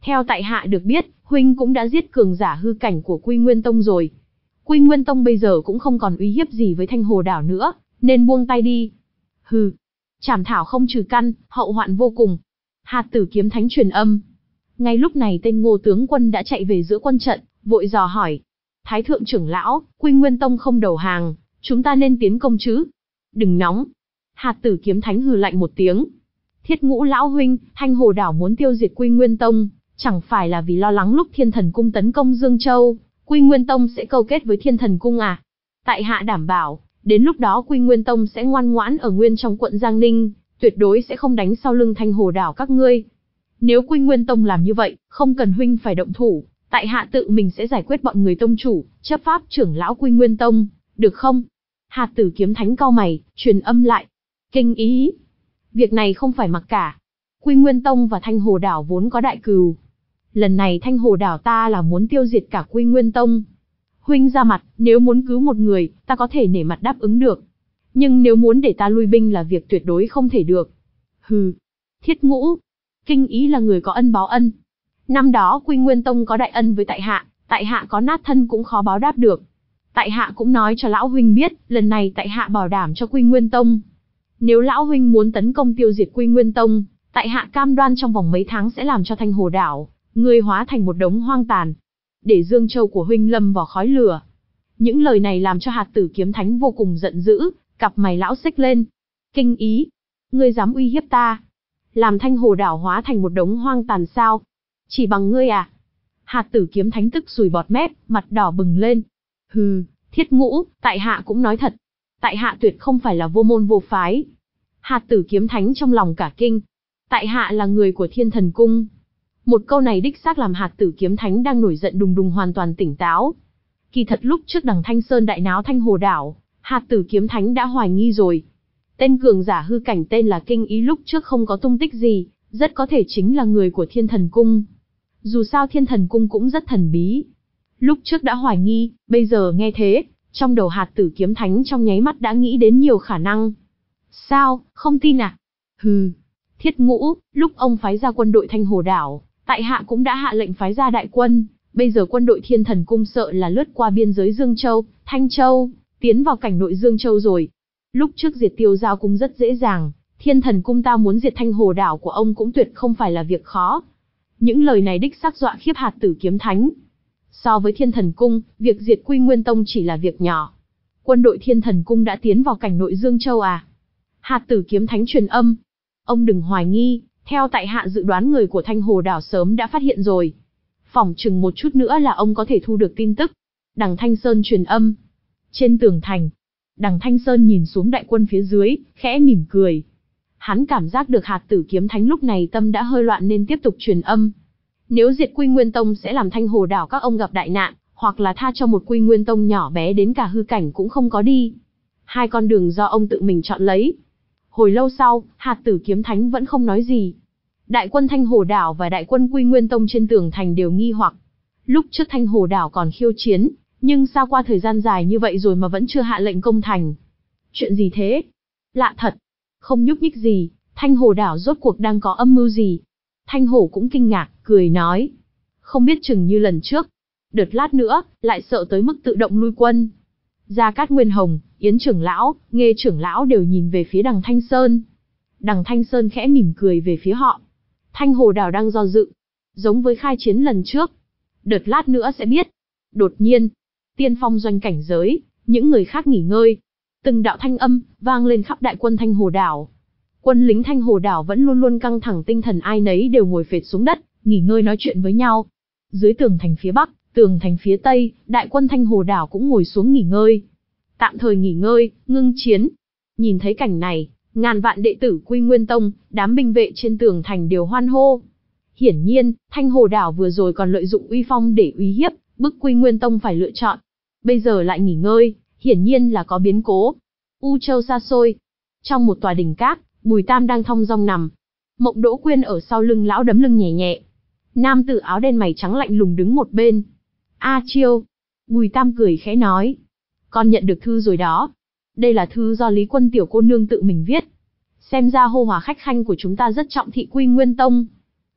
Theo tại hạ được biết, huynh cũng đã giết cường giả hư cảnh của Quy Nguyên Tông rồi. Quy Nguyên Tông bây giờ cũng không còn uy hiếp gì với Thanh Hồ Đảo nữa, nên buông tay đi. Hừ, trảm thảo không trừ căn, hậu hoạn vô cùng. Hạt Tử Kiếm Thánh truyền âm. Ngay lúc này tên Ngô tướng quân đã chạy về giữa quân trận, vội dò hỏi. Thái thượng trưởng lão, Quy Nguyên Tông không đầu hàng, chúng ta nên tiến công chứ? Đừng nóng. Hạt Tử Kiếm Thánh hừ lạnh một tiếng. Thiết Ngũ lão huynh, Thanh Hồ Đảo muốn tiêu diệt Quy Nguyên Tông, chẳng phải là vì lo lắng lúc Thiên Thần Cung tấn công Dương Châu, Quy Nguyên Tông sẽ câu kết với Thiên Thần Cung à? Tại hạ đảm bảo, đến lúc đó Quy Nguyên Tông sẽ ngoan ngoãn ở nguyên trong quận Giang Ninh, tuyệt đối sẽ không đánh sau lưng Thanh Hồ Đảo các ngươi. Nếu Quy Nguyên Tông làm như vậy, không cần huynh phải động thủ, tại hạ tự mình sẽ giải quyết bọn người tông chủ, chấp pháp trưởng lão Quy Nguyên Tông, được không? Hạt Tử Kiếm Thánh cau mày, truyền âm lại. Kinh ý. Việc này không phải mặc cả. Quy Nguyên Tông và Thanh Hồ Đảo vốn có đại cừu. Lần này Thanh Hồ Đảo ta là muốn tiêu diệt cả Quy Nguyên Tông. Huynh ra mặt, nếu muốn cứu một người, ta có thể nể mặt đáp ứng được. Nhưng nếu muốn để ta lui binh là việc tuyệt đối không thể được. Hừ. Thiết Ngũ. Kinh ý là người có ân báo ân. Năm đó Quy Nguyên Tông có đại ân với tại hạ, tại hạ có nát thân cũng khó báo đáp được. Tại hạ cũng nói cho lão huynh biết, lần này tại hạ bảo đảm cho Quy Nguyên Tông. Nếu lão huynh muốn tấn công tiêu diệt Quy Nguyên Tông, tại hạ cam đoan trong vòng mấy tháng sẽ làm cho Thanh Hồ Đảo, ngươi hóa thành một đống hoang tàn. Để Dương Châu của huynh lâm vào khói lửa. Những lời này làm cho Hạt Tử Kiếm Thánh vô cùng giận dữ, cặp mày lão xích lên. Kinh ý, ngươi dám uy hiếp ta? Làm Thanh Hồ Đảo hóa thành một đống hoang tàn sao? Chỉ bằng ngươi à? Hạt Tử Kiếm Thánh tức sùi bọt mép, mặt đỏ bừng lên. Hừ, Thiết Ngũ, tại hạ cũng nói thật. Tại hạ tuyệt không phải là vô môn vô phái. Hạt Tử Kiếm Thánh trong lòng cả kinh. Tại hạ là người của Thiên Thần Cung. Một câu này đích xác làm Hạt Tử Kiếm Thánh đang nổi giận đùng đùng hoàn toàn tỉnh táo. Kỳ thật lúc trước đằng Thanh Sơn đại náo Thanh Hồ Đảo, Hạt Tử Kiếm Thánh đã hoài nghi rồi. Tên cường giả hư cảnh tên là Kinh ý lúc trước không có tung tích gì, rất có thể chính là người của Thiên Thần Cung. Dù sao Thiên Thần Cung cũng rất thần bí. Lúc trước đã hoài nghi, bây giờ nghe thế, trong đầu Hạt Tử Kiếm Thánh trong nháy mắt đã nghĩ đến nhiều khả năng. Sao, không tin à? Hừ. Thiết Ngũ, lúc ông phái ra quân đội Thanh Hồ Đảo, tại hạ cũng đã hạ lệnh phái ra đại quân, bây giờ quân đội Thiên Thần Cung sợ là lướt qua biên giới Dương Châu, Thanh Châu, tiến vào cảnh nội Dương Châu rồi. Lúc trước diệt Tiêu Giao Cung rất dễ dàng, Thiên Thần Cung ta muốn diệt Thanh Hồ Đảo của ông cũng tuyệt không phải là việc khó. Những lời này đích xác dọa khiếp Hạt Tử Kiếm Thánh. So với Thiên Thần Cung, việc diệt Quy Nguyên Tông chỉ là việc nhỏ. Quân đội Thiên Thần Cung đã tiến vào cảnh nội Dương Châu à? Hạt Tử Kiếm Thánh truyền âm. Ông đừng hoài nghi, theo tại hạ dự đoán người của Thanh Hồ Đảo sớm đã phát hiện rồi. Phỏng chừng một chút nữa là ông có thể thu được tin tức. Đằng Thanh Sơn truyền âm. Trên tường thành, đằng Thanh Sơn nhìn xuống đại quân phía dưới, khẽ mỉm cười. Hắn cảm giác được Hạt Tử Kiếm Thánh lúc này tâm đã hơi loạn nên tiếp tục truyền âm. Nếu diệt Quy Nguyên Tông sẽ làm Thanh Hồ Đảo các ông gặp đại nạn, hoặc là tha cho một Quy Nguyên Tông nhỏ bé đến cả hư cảnh cũng không có đi. Hai con đường do ông tự mình chọn lấy. Hồi lâu sau, Hạt Tử Kiếm Thánh vẫn không nói gì. Đại quân Thanh Hồ Đảo và đại quân Quy Nguyên Tông trên tường thành đều nghi hoặc. Lúc trước Thanh Hồ Đảo còn khiêu chiến, nhưng sao qua thời gian dài như vậy rồi mà vẫn chưa hạ lệnh công thành. Chuyện gì thế? Lạ thật. Không nhúc nhích gì, Thanh Hồ Đảo rốt cuộc đang có âm mưu gì? Thanh Hổ cũng kinh ngạc, cười nói. Không biết chừng như lần trước. Đợt lát nữa, lại sợ tới mức tự động lui quân. Gia Cát Nguyên Hồng, Yến trưởng lão, Nghê trưởng lão đều nhìn về phía đằng Thanh Sơn. Đằng Thanh Sơn khẽ mỉm cười về phía họ. Thanh Hồ Đảo đang do dự. Giống với khai chiến lần trước. Đợt lát nữa sẽ biết. Đột nhiên, tiên phong doanh cảnh giới, những người khác nghỉ ngơi. Từng đạo thanh âm, vang lên khắp đại quân Thanh Hồ Đảo. Quân lính Thanh Hồ Đảo vẫn luôn luôn căng thẳng tinh thần, ai nấy đều ngồi phệt xuống đất, nghỉ ngơi nói chuyện với nhau. Dưới tường thành phía bắc, tường thành phía tây, đại quân Thanh Hồ Đảo cũng ngồi xuống nghỉ ngơi. Tạm thời nghỉ ngơi, ngưng chiến. Nhìn thấy cảnh này, ngàn vạn đệ tử Quy Nguyên Tông, đám binh vệ trên tường thành đều hoan hô. Hiển nhiên, Thanh Hồ Đảo vừa rồi còn lợi dụng uy phong để uy hiếp, bức Quy Nguyên Tông phải lựa chọn. Bây giờ lại nghỉ ngơi, hiển nhiên là có biến cố. U Châu xa xôi, trong một tòa đình cát, Bùi Tam đang thong dong nằm. Mộng Đỗ Quyên ở sau lưng lão đấm lưng nhẹ nhẹ. Nam tử áo đen mày trắng lạnh lùng đứng một bên. A Chiêu. Bùi Tam cười khẽ nói. Con nhận được thư rồi đó. Đây là thư do Lý Quân tiểu cô nương tự mình viết. Xem ra hô hòa khách khanh của chúng ta rất trọng thị Quy Nguyên Tông.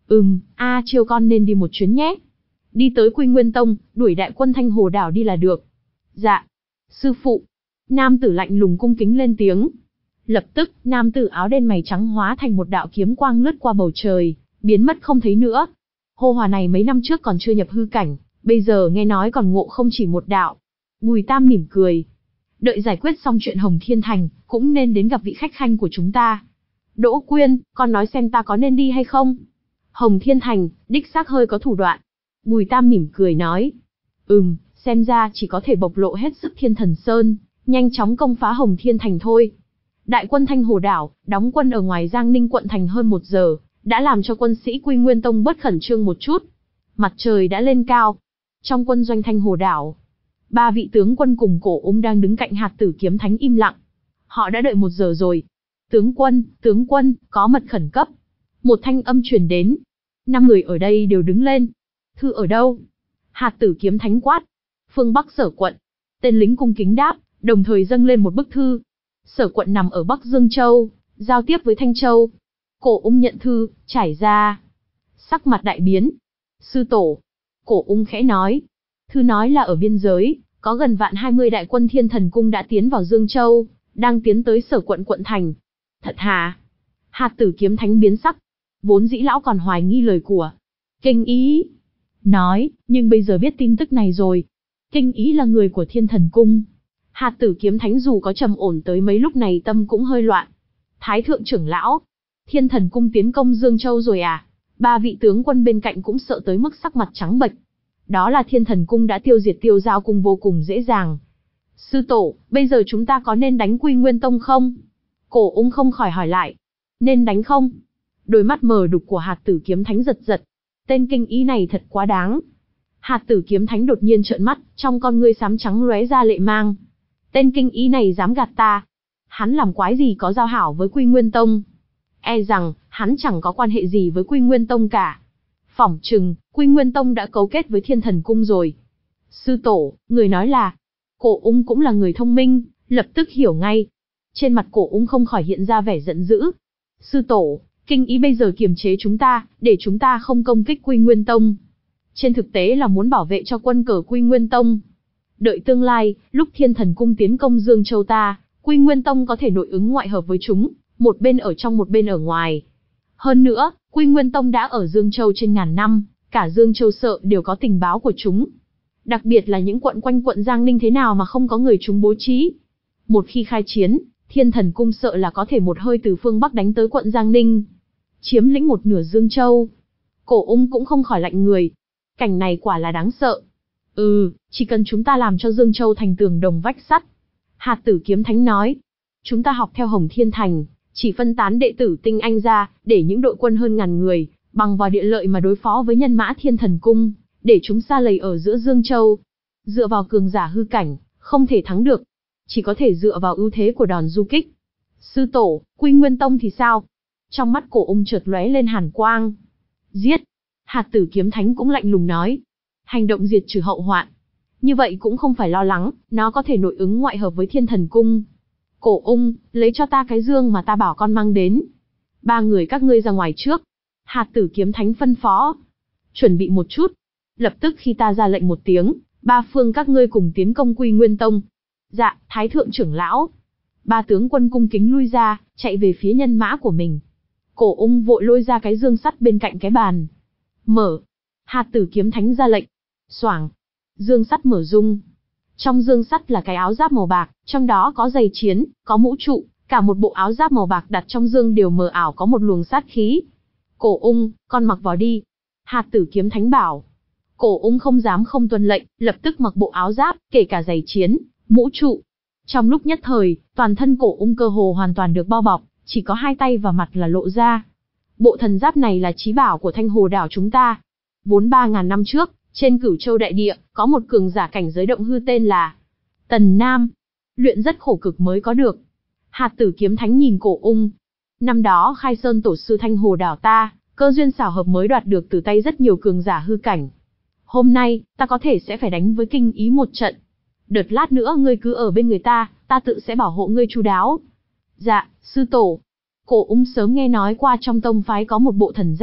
Ừm, A Chiêu con nên đi một chuyến nhé. Đi tới Quy Nguyên Tông, đuổi đại quân Thanh Hồ Đảo đi là được. Dạ. Sư phụ. Nam tử lạnh lùng cung kính lên tiếng. Lập tức, nam tử áo đen mày trắng hóa thành một đạo kiếm quang lướt qua bầu trời, biến mất không thấy nữa. Hô Hòa này mấy năm trước còn chưa nhập hư cảnh, bây giờ nghe nói còn ngộ không chỉ một đạo. Bùi Tam mỉm cười. Đợi giải quyết xong chuyện Hồng Thiên Thành, cũng nên đến gặp vị khách khanh của chúng ta. Đỗ Quyên, con nói xem ta có nên đi hay không? Hồng Thiên Thành, đích xác hơi có thủ đoạn. Bùi Tam mỉm cười nói. Ừm, xem ra chỉ có thể bộc lộ hết sức Thiên Thần Sơn, nhanh chóng công phá Hồng Thiên Thành thôi. Đại quân Thanh Hồ Đảo, đóng quân ở ngoài Giang Ninh quận thành hơn một giờ, đã làm cho quân sĩ Quy Nguyên Tông bớt khẩn trương một chút. Mặt trời đã lên cao. Trong quân doanh Thanh Hồ Đảo, ba vị tướng quân cùng Cổ Ung đang đứng cạnh Hạt Tử Kiếm Thánh im lặng. Họ đã đợi một giờ rồi. Tướng quân, tướng quân, có mật khẩn cấp. Một thanh âm truyền đến. Năm người ở đây đều đứng lên. Thư ở đâu? Hạt Tử Kiếm Thánh quát. Phương Bắc Sở quận. Tên lính cung kính đáp, đồng thời dâng lên một bức thư. Sở quận nằm ở Bắc Dương Châu, giao tiếp với Thanh Châu. Cổ Ung nhận thư, trải ra. Sắc mặt đại biến. Sư tổ. Cổ Ung khẽ nói. Thư nói là ở biên giới, có gần vạn hai mươi đại quân Thiên Thần Cung đã tiến vào Dương Châu, đang tiến tới Sở quận quận thành. Thật hả? Hạt Tử Kiếm Thánh biến sắc. Vốn dĩ lão còn hoài nghi lời của Kinh Ý. Nói, nhưng bây giờ biết tin tức này rồi. Kinh Ý là người của Thiên Thần Cung. Hạt Tử Kiếm Thánh dù có trầm ổn tới mấy lúc này tâm cũng hơi loạn. Thái thượng trưởng lão, Thiên Thần Cung tiến công Dương Châu rồi à? Ba vị tướng quân bên cạnh cũng sợ tới mức sắc mặt trắng bệch. Đó là Thiên Thần Cung đã tiêu diệt Tiêu Giao Cung vô cùng dễ dàng. Sư tổ, bây giờ chúng ta có nên đánh Quy Nguyên Tông không? Cổ Ung không khỏi hỏi lại. Nên đánh không? Đôi mắt mờ đục của Hạt Tử Kiếm Thánh giật giật. Tên Kinh Ý này thật quá đáng. Hạt Tử Kiếm Thánh đột nhiên trợn mắt, trong con ngươi xám trắng lóe ra lệ mang. Tên Kinh Ý này dám gạt ta. Hắn làm quái gì có giao hảo với Quy Nguyên Tông? E rằng, hắn chẳng có quan hệ gì với Quy Nguyên Tông cả. Phỏng chừng, Quy Nguyên Tông đã cấu kết với Thiên Thần Cung rồi. Sư tổ, người nói là... Cổ Ung cũng là người thông minh, lập tức hiểu ngay. Trên mặt Cổ Ung không khỏi hiện ra vẻ giận dữ. Sư tổ, Kinh Ý bây giờ kiềm chế chúng ta, để chúng ta không công kích Quy Nguyên Tông. Trên thực tế là muốn bảo vệ cho quân cờ Quy Nguyên Tông. Đợi tương lai, lúc Thiên Thần Cung tiến công Dương Châu ta, Quy Nguyên Tông có thể nội ứng ngoại hợp với chúng, một bên ở trong một bên ở ngoài. Hơn nữa, Quy Nguyên Tông đã ở Dương Châu trên ngàn năm, cả Dương Châu sợ đều có tình báo của chúng. Đặc biệt là những quận quanh quận Giang Ninh thế nào mà không có người chúng bố trí. Một khi khai chiến, Thiên Thần Cung sợ là có thể một hơi từ phương Bắc đánh tới quận Giang Ninh, chiếm lĩnh một nửa Dương Châu. Cổ Ung cũng không khỏi lạnh người. Cảnh này quả là đáng sợ. Ừ, chỉ cần chúng ta làm cho Dương Châu thành tường đồng vách sắt. Hạt Tử Kiếm Thánh nói. Chúng ta học theo Hồng Thiên Thành, chỉ phân tán đệ tử tinh anh ra, để những đội quân hơn ngàn người, bằng vào địa lợi mà đối phó với nhân mã Thiên Thần Cung, để chúng sa lầy ở giữa Dương Châu. Dựa vào cường giả hư cảnh, không thể thắng được. Chỉ có thể dựa vào ưu thế của đòn du kích. Sư tổ, Quy Nguyên Tông thì sao? Trong mắt Cổ Ung chợt lóe lên hàn quang. Giết! Hạt Tử Kiếm Thánh cũng lạnh lùng nói. Hành động diệt trừ hậu hoạn. Như vậy cũng không phải lo lắng, nó có thể nội ứng ngoại hợp với Thiên Thần Cung. Cổ Ung, lấy cho ta cái dương mà ta bảo con mang đến. Ba người các ngươi ra ngoài trước. Hạt Tử Kiếm Thánh phân phó. Chuẩn bị một chút. Lập tức khi ta ra lệnh một tiếng, ba phương các ngươi cùng tiến công Quy Nguyên Tông. Dạ, Thái thượng trưởng lão. Ba tướng quân cung kính lui ra, chạy về phía nhân mã của mình. Cổ Ung vội lôi ra cái dương sắt bên cạnh cái bàn. Mở. Hạt Tử Kiếm Thánh ra lệnh. Xoảng. Dương sắt mở rung. Trong dương sắt là cái áo giáp màu bạc, trong đó có giày chiến, có mũ trụ, cả một bộ áo giáp màu bạc đặt trong dương đều mờ ảo có một luồng sát khí. Cổ Ung, con mặc vào đi. Hạt Tử Kiếm Thánh bảo. Cổ Ung không dám không tuân lệnh, lập tức mặc bộ áo giáp, kể cả giày chiến, mũ trụ. Trong lúc nhất thời, toàn thân Cổ Ung cơ hồ hoàn toàn được bao bọc, chỉ có hai tay và mặt là lộ ra. Bộ thần giáp này là chí bảo của Thanh Hồ Đảo chúng ta. Vốn ba ngàn năm trước, trên Cửu Châu đại địa, có một cường giả cảnh giới động hư tên là Tần Nam. Luyện rất khổ cực mới có được. Hạt Tử Kiếm Thánh nhìn Cổ Ung. Năm đó Khai Sơn tổ sư Thanh Hồ Đảo ta, cơ duyên xảo hợp mới đoạt được từ tay rất nhiều cường giả hư cảnh. Hôm nay, ta có thể sẽ phải đánh với Kinh Ý một trận. Đợt lát nữa ngươi cứ ở bên người ta, ta tự sẽ bảo hộ ngươi chu đáo. Dạ, sư tổ. Cổ Ung sớm nghe nói qua trong tông phái có một bộ thần giáp,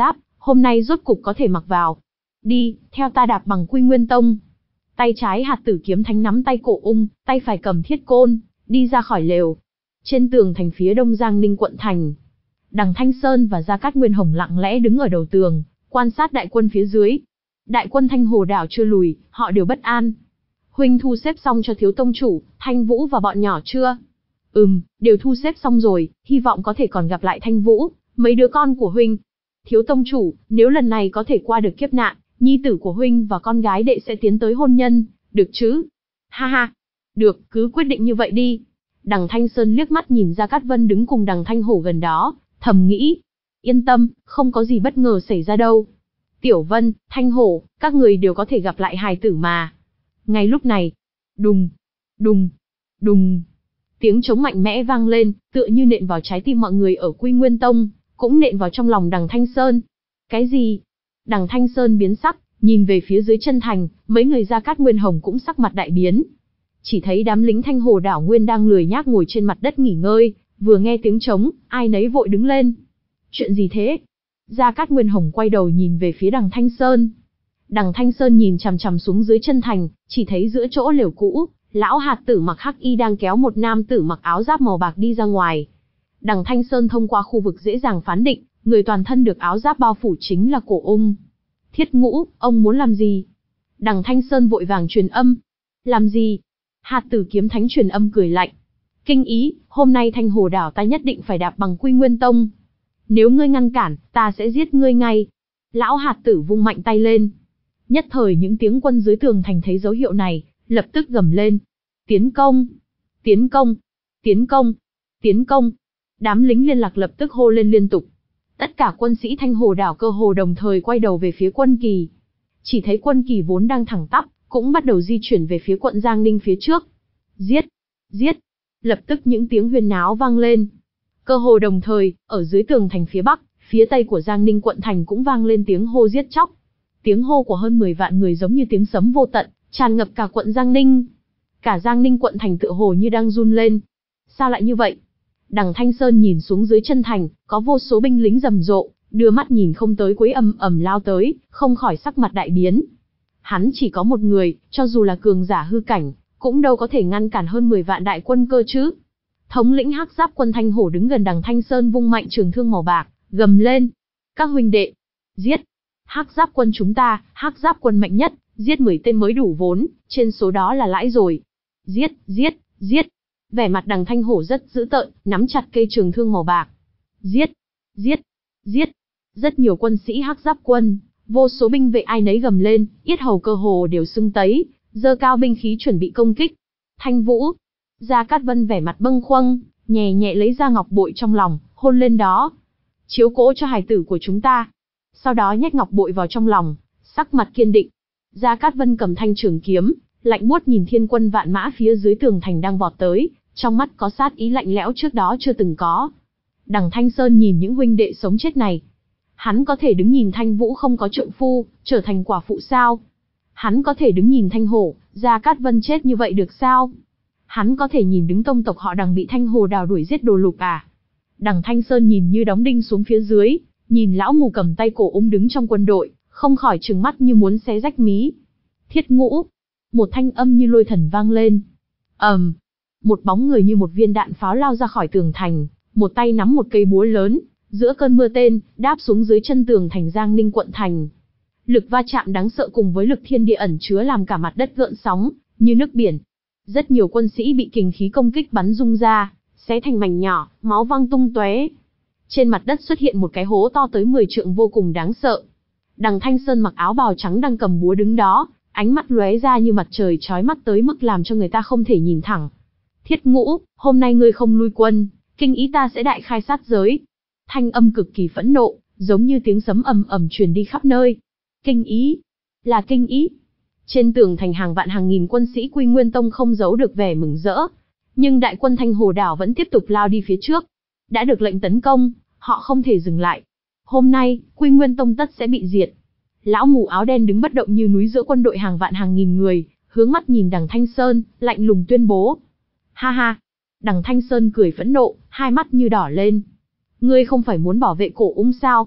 hôm nay rốt cục có thể mặc vào. Đi, theo ta đạp bằng Quy Nguyên Tông. Tay trái hạt tử kiếm thánh nắm tay Cổ Ung, tay phải cầm thiết côn, đi ra khỏi lều. Trên tường thành phía đông Giang Ninh quận thành, Đằng Thanh Sơn và Gia Cát Nguyên Hồng lặng lẽ đứng ở đầu tường, quan sát đại quân phía dưới. Đại quân Thanh Hồ đảo chưa lùi, họ đều bất an. Huynh thu xếp xong cho thiếu tông chủ, Thanh Vũ và bọn nhỏ chưa? Ừm, đều thu xếp xong rồi, hy vọng có thể còn gặp lại Thanh Vũ, mấy đứa con của huynh. Thiếu tông chủ, nếu lần này có thể qua được kiếp nạn, nhi tử của huynh và con gái đệ sẽ tiến tới hôn nhân, được chứ? Ha ha, được, cứ quyết định như vậy đi. Đằng Thanh Sơn liếc mắt nhìn Gia Cát Vân đứng cùng đằng Thanh Hổ gần đó, thầm nghĩ. Yên tâm, không có gì bất ngờ xảy ra đâu. Tiểu Vân, Thanh Hổ, các người đều có thể gặp lại hài tử mà. Ngay lúc này, đùng, đùng, đùng, tiếng trống mạnh mẽ vang lên, tựa như nện vào trái tim mọi người ở Quy Nguyên Tông, cũng nện vào trong lòng đằng Thanh Sơn. Cái gì? Đằng Thanh Sơn biến sắc, nhìn về phía dưới chân thành, mấy người Gia Cát Nguyên Hồng cũng sắc mặt đại biến. Chỉ thấy đám lính Thanh Hồ đảo Nguyên đang lười nhác ngồi trên mặt đất nghỉ ngơi, vừa nghe tiếng trống, ai nấy vội đứng lên. Chuyện gì thế? Gia Cát Nguyên Hồng quay đầu nhìn về phía đằng Thanh Sơn. Đằng Thanh Sơn nhìn chằm chằm xuống dưới chân thành, chỉ thấy giữa chỗ lều cũ, lão hạt tử mặc hắc y đang kéo một nam tử mặc áo giáp màu bạc đi ra ngoài. Đằng Thanh Sơn thông qua khu vực dễ dàng phán định, người toàn thân được áo giáp bao phủ chính là Cổ Ung. Thiết Ngũ, ông muốn làm gì? Đằng Thanh Sơn vội vàng truyền âm. Làm gì? Hạt tử kiếm thánh truyền âm cười lạnh. Kinh ý, hôm nay Thanh Hồ đảo ta nhất định phải đạp bằng Quy Nguyên Tông. Nếu ngươi ngăn cản, ta sẽ giết ngươi ngay. Lão hạt tử vung mạnh tay lên. Nhất thời những tiếng quân dưới tường thành thấy dấu hiệu này, lập tức gầm lên. Tiến công! Tiến công! Tiến công! Tiến công! Đám lính liên lạc lập tức hô lên liên tục. Tất cả quân sĩ Thanh Hồ đảo cơ hồ đồng thời quay đầu về phía quân kỳ. Chỉ thấy quân kỳ vốn đang thẳng tắp, cũng bắt đầu di chuyển về phía quận Giang Ninh phía trước. Giết! Giết! Lập tức những tiếng huyên náo vang lên. Cơ hồ đồng thời, ở dưới tường thành phía bắc, phía tây của Giang Ninh quận thành cũng vang lên tiếng hô giết chóc. Tiếng hô của hơn mười vạn người giống như tiếng sấm vô tận, tràn ngập cả quận Giang Ninh. Cả Giang Ninh quận thành tựa hồ như đang run lên. Sao lại như vậy? Đằng Thanh Sơn nhìn xuống dưới chân thành, có vô số binh lính rầm rộ, đưa mắt nhìn không tới quấy ầm ầm lao tới, không khỏi sắc mặt đại biến. Hắn chỉ có một người, cho dù là cường giả hư cảnh, cũng đâu có thể ngăn cản hơn mười vạn đại quân cơ chứ. Thống lĩnh hắc giáp quân Thanh Hổ đứng gần đằng Thanh Sơn vung mạnh trường thương màu bạc, gầm lên. Các huynh đệ, giết! Hắc giáp quân chúng ta, hắc giáp quân mạnh nhất, giết mười tên mới đủ vốn, trên số đó là lãi rồi. Giết, giết, giết! Vẻ mặt đằng Thanh Hổ rất dữ tợn, nắm chặt cây trường thương màu bạc. Giết, giết, giết! Rất nhiều quân sĩ hắc giáp quân, vô số binh vệ ai nấy gầm lên, yết hầu cơ hồ đều sưng tấy, giơ cao binh khí chuẩn bị công kích. Thanh Vũ! Gia Cát Vân vẻ mặt bâng khuâng, nhẹ nhẹ lấy ra ngọc bội trong lòng, hôn lên đó. Chiếu cố cho hài tử của chúng ta. Sau đó nhét ngọc bội vào trong lòng, sắc mặt kiên định. Gia Cát Vân cầm thanh trường kiếm, lạnh buốt nhìn thiên quân vạn mã phía dưới tường thành đang vọt tới, trong mắt có sát ý lạnh lẽo trước đó chưa từng có. Đằng Thanh Sơn nhìn những huynh đệ sống chết này. Hắn có thể đứng nhìn Thanh Vũ không có trượng phu, trở thành quả phụ sao? Hắn có thể đứng nhìn Thanh Hổ, Gia Cát Vân chết như vậy được sao? Hắn có thể nhìn đứng tông tộc họ đằng bị Thanh Hồ đào đuổi giết đồ lục à? Đằng Thanh Sơn nhìn như đóng đinh xuống phía dưới, nhìn lão mù cầm tay Cổ Ung đứng trong quân đội, không khỏi trừng mắt như muốn xé rách mí. Thiết Ngũ! Một thanh âm như lôi thần vang lên. ầm, um, một bóng người như một viên đạn pháo lao ra khỏi tường thành, một tay nắm một cây búa lớn, giữa cơn mưa tên, đáp xuống dưới chân tường thành Giang Ninh quận thành. Lực va chạm đáng sợ cùng với lực thiên địa ẩn chứa làm cả mặt đất gợn sóng, như nước biển. Rất nhiều quân sĩ bị kình khí công kích bắn rung ra, xé thành mảnh nhỏ, máu văng tung tóe. Trên mặt đất xuất hiện một cái hố to tới mười trượng vô cùng đáng sợ. Đằng Thanh Sơn mặc áo bào trắng đang cầm búa đứng đó, ánh mắt lóe ra như mặt trời chói mắt tới mức làm cho người ta không thể nhìn thẳng. Thiết Ngũ, hôm nay ngươi không lui quân, kinh ý ta sẽ đại khai sát giới. Thanh âm cực kỳ phẫn nộ, giống như tiếng sấm ầm ầm truyền đi khắp nơi. Kinh ý, là kinh ý. Trên tường thành hàng vạn hàng nghìn quân sĩ Quy Nguyên Tông không giấu được vẻ mừng rỡ. Nhưng đại quân Thanh Hồ đảo vẫn tiếp tục lao đi phía trước. Đã được lệnh tấn công, họ không thể dừng lại. Hôm nay, Quy Nguyên Tông tất sẽ bị diệt. Lão mù áo đen đứng bất động như núi giữa quân đội hàng vạn hàng nghìn người, hướng mắt nhìn đằng Thanh Sơn, lạnh lùng tuyên bố. Ha ha! Đằng Thanh Sơn cười phẫn nộ, hai mắt như đỏ lên. Ngươi không phải muốn bảo vệ Cổ Ung sao?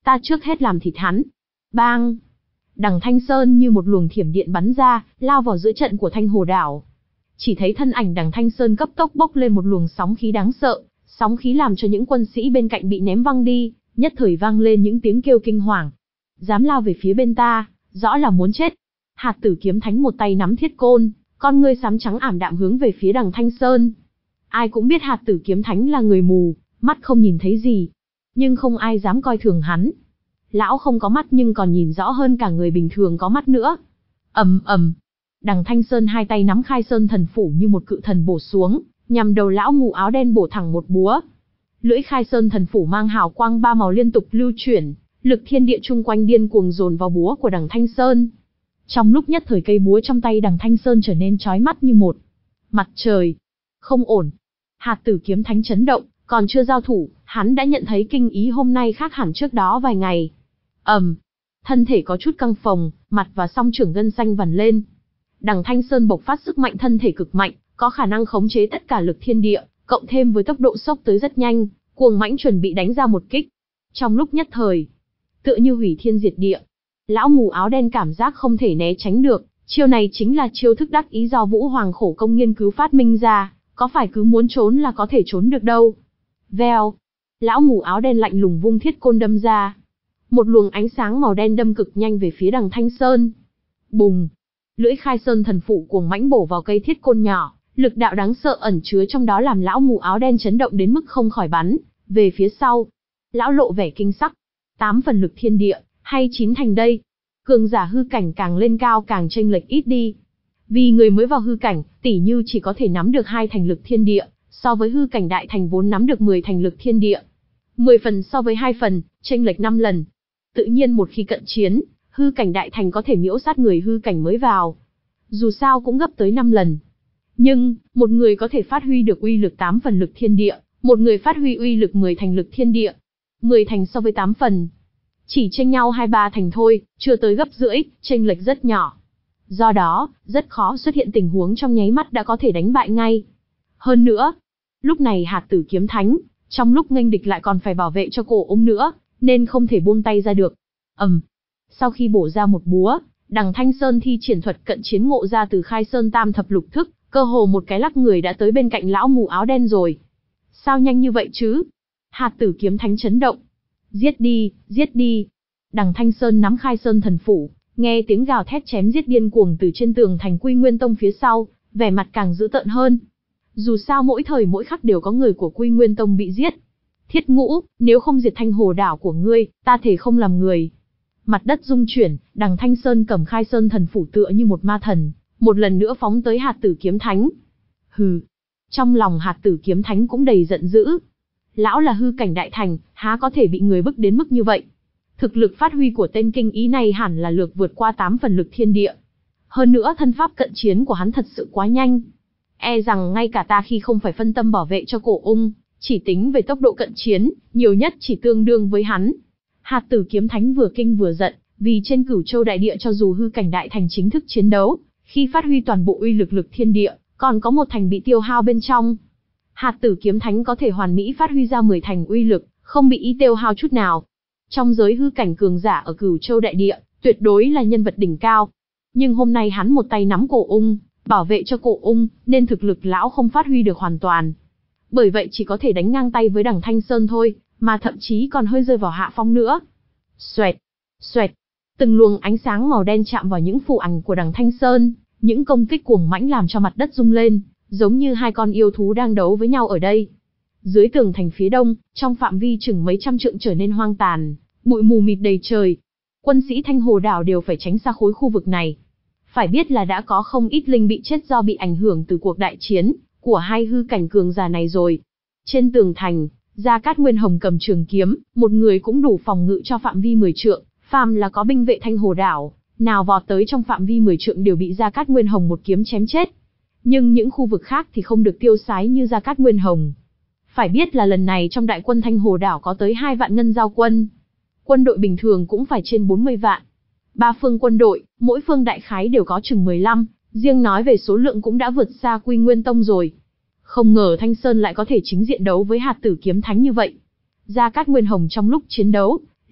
Ta trước hết làm thịt hắn. Bang! Đằng Thanh Sơn như một luồng thiểm điện bắn ra, lao vào giữa trận của Thanh Hồ Đảo. Chỉ thấy thân ảnh đằng Thanh Sơn cấp tốc bốc lên một luồng sóng khí đáng sợ, sóng khí làm cho những quân sĩ bên cạnh bị ném văng đi, nhất thời vang lên những tiếng kêu kinh hoàng. Dám lao về phía bên ta, rõ là muốn chết. Hạt Tử Kiếm Thánh một tay nắm thiết côn, con ngươi xám trắng ảm đạm hướng về phía đằng Thanh Sơn. Ai cũng biết Hạt Tử Kiếm Thánh là người mù, mắt không nhìn thấy gì, nhưng không ai dám coi thường hắn. Lão không có mắt nhưng còn nhìn rõ hơn cả người bình thường có mắt nữa. Ầm ầm, đằng Thanh Sơn hai tay nắm Khai Sơn Thần Phủ như một cự thần bổ xuống, nhằm đầu lão mù áo đen bổ thẳng một búa. Lưỡi Khai Sơn Thần Phủ mang hào quang ba màu liên tục lưu chuyển, lực thiên địa chung quanh điên cuồng dồn vào búa của đằng Thanh Sơn. Trong lúc nhất thời cây búa trong tay đằng Thanh Sơn trở nên chói mắt như một mặt trời. Không ổn. Hạt Tử Kiếm Thánh chấn động, còn chưa giao thủ, hắn đã nhận thấy kinh ý hôm nay khác hẳn trước đó vài ngày. ầm, um, thân thể có chút căng phồng, mặt và song trưởng gân xanh vằn lên. Đằng Thanh Sơn bộc phát sức mạnh thân thể cực mạnh, có khả năng khống chế tất cả lực thiên địa, cộng thêm với tốc độ xốc tới rất nhanh, cuồng mãnh chuẩn bị đánh ra một kích. Trong lúc nhất thời, tựa như hủy thiên diệt địa, lão mù áo đen cảm giác không thể né tránh được. Chiêu này chính là chiêu thức đắc ý do Vũ Hoàng khổ công nghiên cứu phát minh ra, có phải cứ muốn trốn là có thể trốn được đâu. Vèo, lão mù áo đen lạnh lùng vung thiết côn đâm ra. Một luồng ánh sáng màu đen đâm cực nhanh về phía đằng Thanh Sơn. Bùng, lưỡi Khai Sơn Thần Phủ cuồng mãnh bổ vào cây thiết côn nhỏ, lực đạo đáng sợ ẩn chứa trong đó làm lão mù áo đen chấn động đến mức không khỏi bắn về phía sau. Lão lộ vẻ kinh sắc. Tám phần lực thiên địa, hay chín thành đây? Cường giả hư cảnh càng lên cao càng chênh lệch ít đi. Vì người mới vào hư cảnh, tỷ như chỉ có thể nắm được hai thành lực thiên địa, so với hư cảnh đại thành vốn nắm được mười thành lực thiên địa. mười phần so với hai phần, chênh lệch năm lần. Tự nhiên một khi cận chiến, hư cảnh đại thành có thể miễu sát người hư cảnh mới vào. Dù sao cũng gấp tới năm lần. Nhưng, một người có thể phát huy được uy lực tám phần lực thiên địa, một người phát huy uy lực mười thành lực thiên địa. mười thành so với tám phần. Chỉ chênh nhau hai ba thành thôi, chưa tới gấp rưỡi, chênh lệch rất nhỏ. Do đó, rất khó xuất hiện tình huống trong nháy mắt đã có thể đánh bại ngay. Hơn nữa, lúc này Hạt Tử Kiếm Thánh, trong lúc nghênh địch lại còn phải bảo vệ cho cổ ung nữa, nên không thể buông tay ra được. ầm, um, sau khi bổ ra một búa, đằng Thanh Sơn thi triển thuật cận chiến ngộ ra từ Khai Sơn Tam Thập Lục Thức, cơ hồ một cái lắc người đã tới bên cạnh lão mù áo đen rồi. Sao nhanh như vậy chứ? Hạt Tử Kiếm Thánh chấn động. Giết đi, giết đi. Đằng Thanh Sơn nắm Khai Sơn Thần Phủ, nghe tiếng gào thét chém giết điên cuồng từ trên tường thành Quy Nguyên Tông phía sau, vẻ mặt càng dữ tợn hơn. Dù sao mỗi thời mỗi khắc đều có người của Quy Nguyên Tông bị giết. Thiết Ngũ, nếu không diệt Thanh Hồ Đảo của ngươi, ta thể không làm người. Mặt đất rung chuyển, đằng Thanh Sơn cầm Khai Sơn Thần Phủ tựa như một ma thần, một lần nữa phóng tới Hạt Tử Kiếm Thánh. Hừ. Trong lòng Hạt Tử Kiếm Thánh cũng đầy giận dữ. Lão là hư cảnh đại thành, há có thể bị người bức đến mức như vậy. Thực lực phát huy của tên kinh ý này hẳn là lược vượt qua tám phần lực thiên địa. Hơn nữa thân pháp cận chiến của hắn thật sự quá nhanh. E rằng ngay cả ta khi không phải phân tâm bảo vệ cho cổ ung, chỉ tính về tốc độ cận chiến, nhiều nhất chỉ tương đương với hắn. Hạt Tử Kiếm Thánh vừa kinh vừa giận, vì trên Cửu Châu đại địa cho dù hư cảnh đại thành chính thức chiến đấu, khi phát huy toàn bộ uy lực lực thiên địa, còn có một thành bị tiêu hao bên trong. Hạt Tử Kiếm Thánh có thể hoàn mỹ phát huy ra mười thành uy lực, không bị ý tiêu hao chút nào. Trong giới hư cảnh cường giả ở Cửu Châu đại địa, tuyệt đối là nhân vật đỉnh cao. Nhưng hôm nay hắn một tay nắm cổ ung, bảo vệ cho cổ ung, nên thực lực lão không phát huy được hoàn toàn. Bởi vậy chỉ có thể đánh ngang tay với đằng Thanh Sơn thôi, mà thậm chí còn hơi rơi vào hạ phong nữa. Xoẹt, xoẹt, từng luồng ánh sáng màu đen chạm vào những phù ảnh của đằng Thanh Sơn, những công kích cuồng mãnh làm cho mặt đất rung lên, giống như hai con yêu thú đang đấu với nhau ở đây. Dưới tường thành phía đông, trong phạm vi chừng mấy trăm trượng trở nên hoang tàn, bụi mù mịt đầy trời. Quân sĩ Thanh Hồ Đảo đều phải tránh xa khối khu vực này. Phải biết là đã có không ít linh bị chết do bị ảnh hưởng từ cuộc đại chiến của hai hư cảnh cường giả này rồi. Trên tường thành, Gia Cát Nguyên Hồng cầm trường kiếm, một người cũng đủ phòng ngự cho phạm vi mười trượng, phàm là có binh vệ Thanh Hồ Đảo, nào vọt tới trong phạm vi mười trượng đều bị Gia Cát Nguyên Hồng một kiếm chém chết. Nhưng những khu vực khác thì không được tiêu sái như Gia Cát Nguyên Hồng. Phải biết là lần này trong đại quân Thanh Hồ Đảo có tới hai vạn ngân giao quân. Quân đội bình thường cũng phải trên bốn mươi vạn. Ba phương quân đội, mỗi phương đại khái đều có chừng mười lăm, riêng nói về số lượng cũng đã vượt xa Quy Nguyên Tông rồi. Không ngờ Thanh Sơn lại có thể chính diện đấu với Hạt Tử Kiếm Thánh như vậy. Gia Cát Nguyên Hồng trong lúc chiến đấu,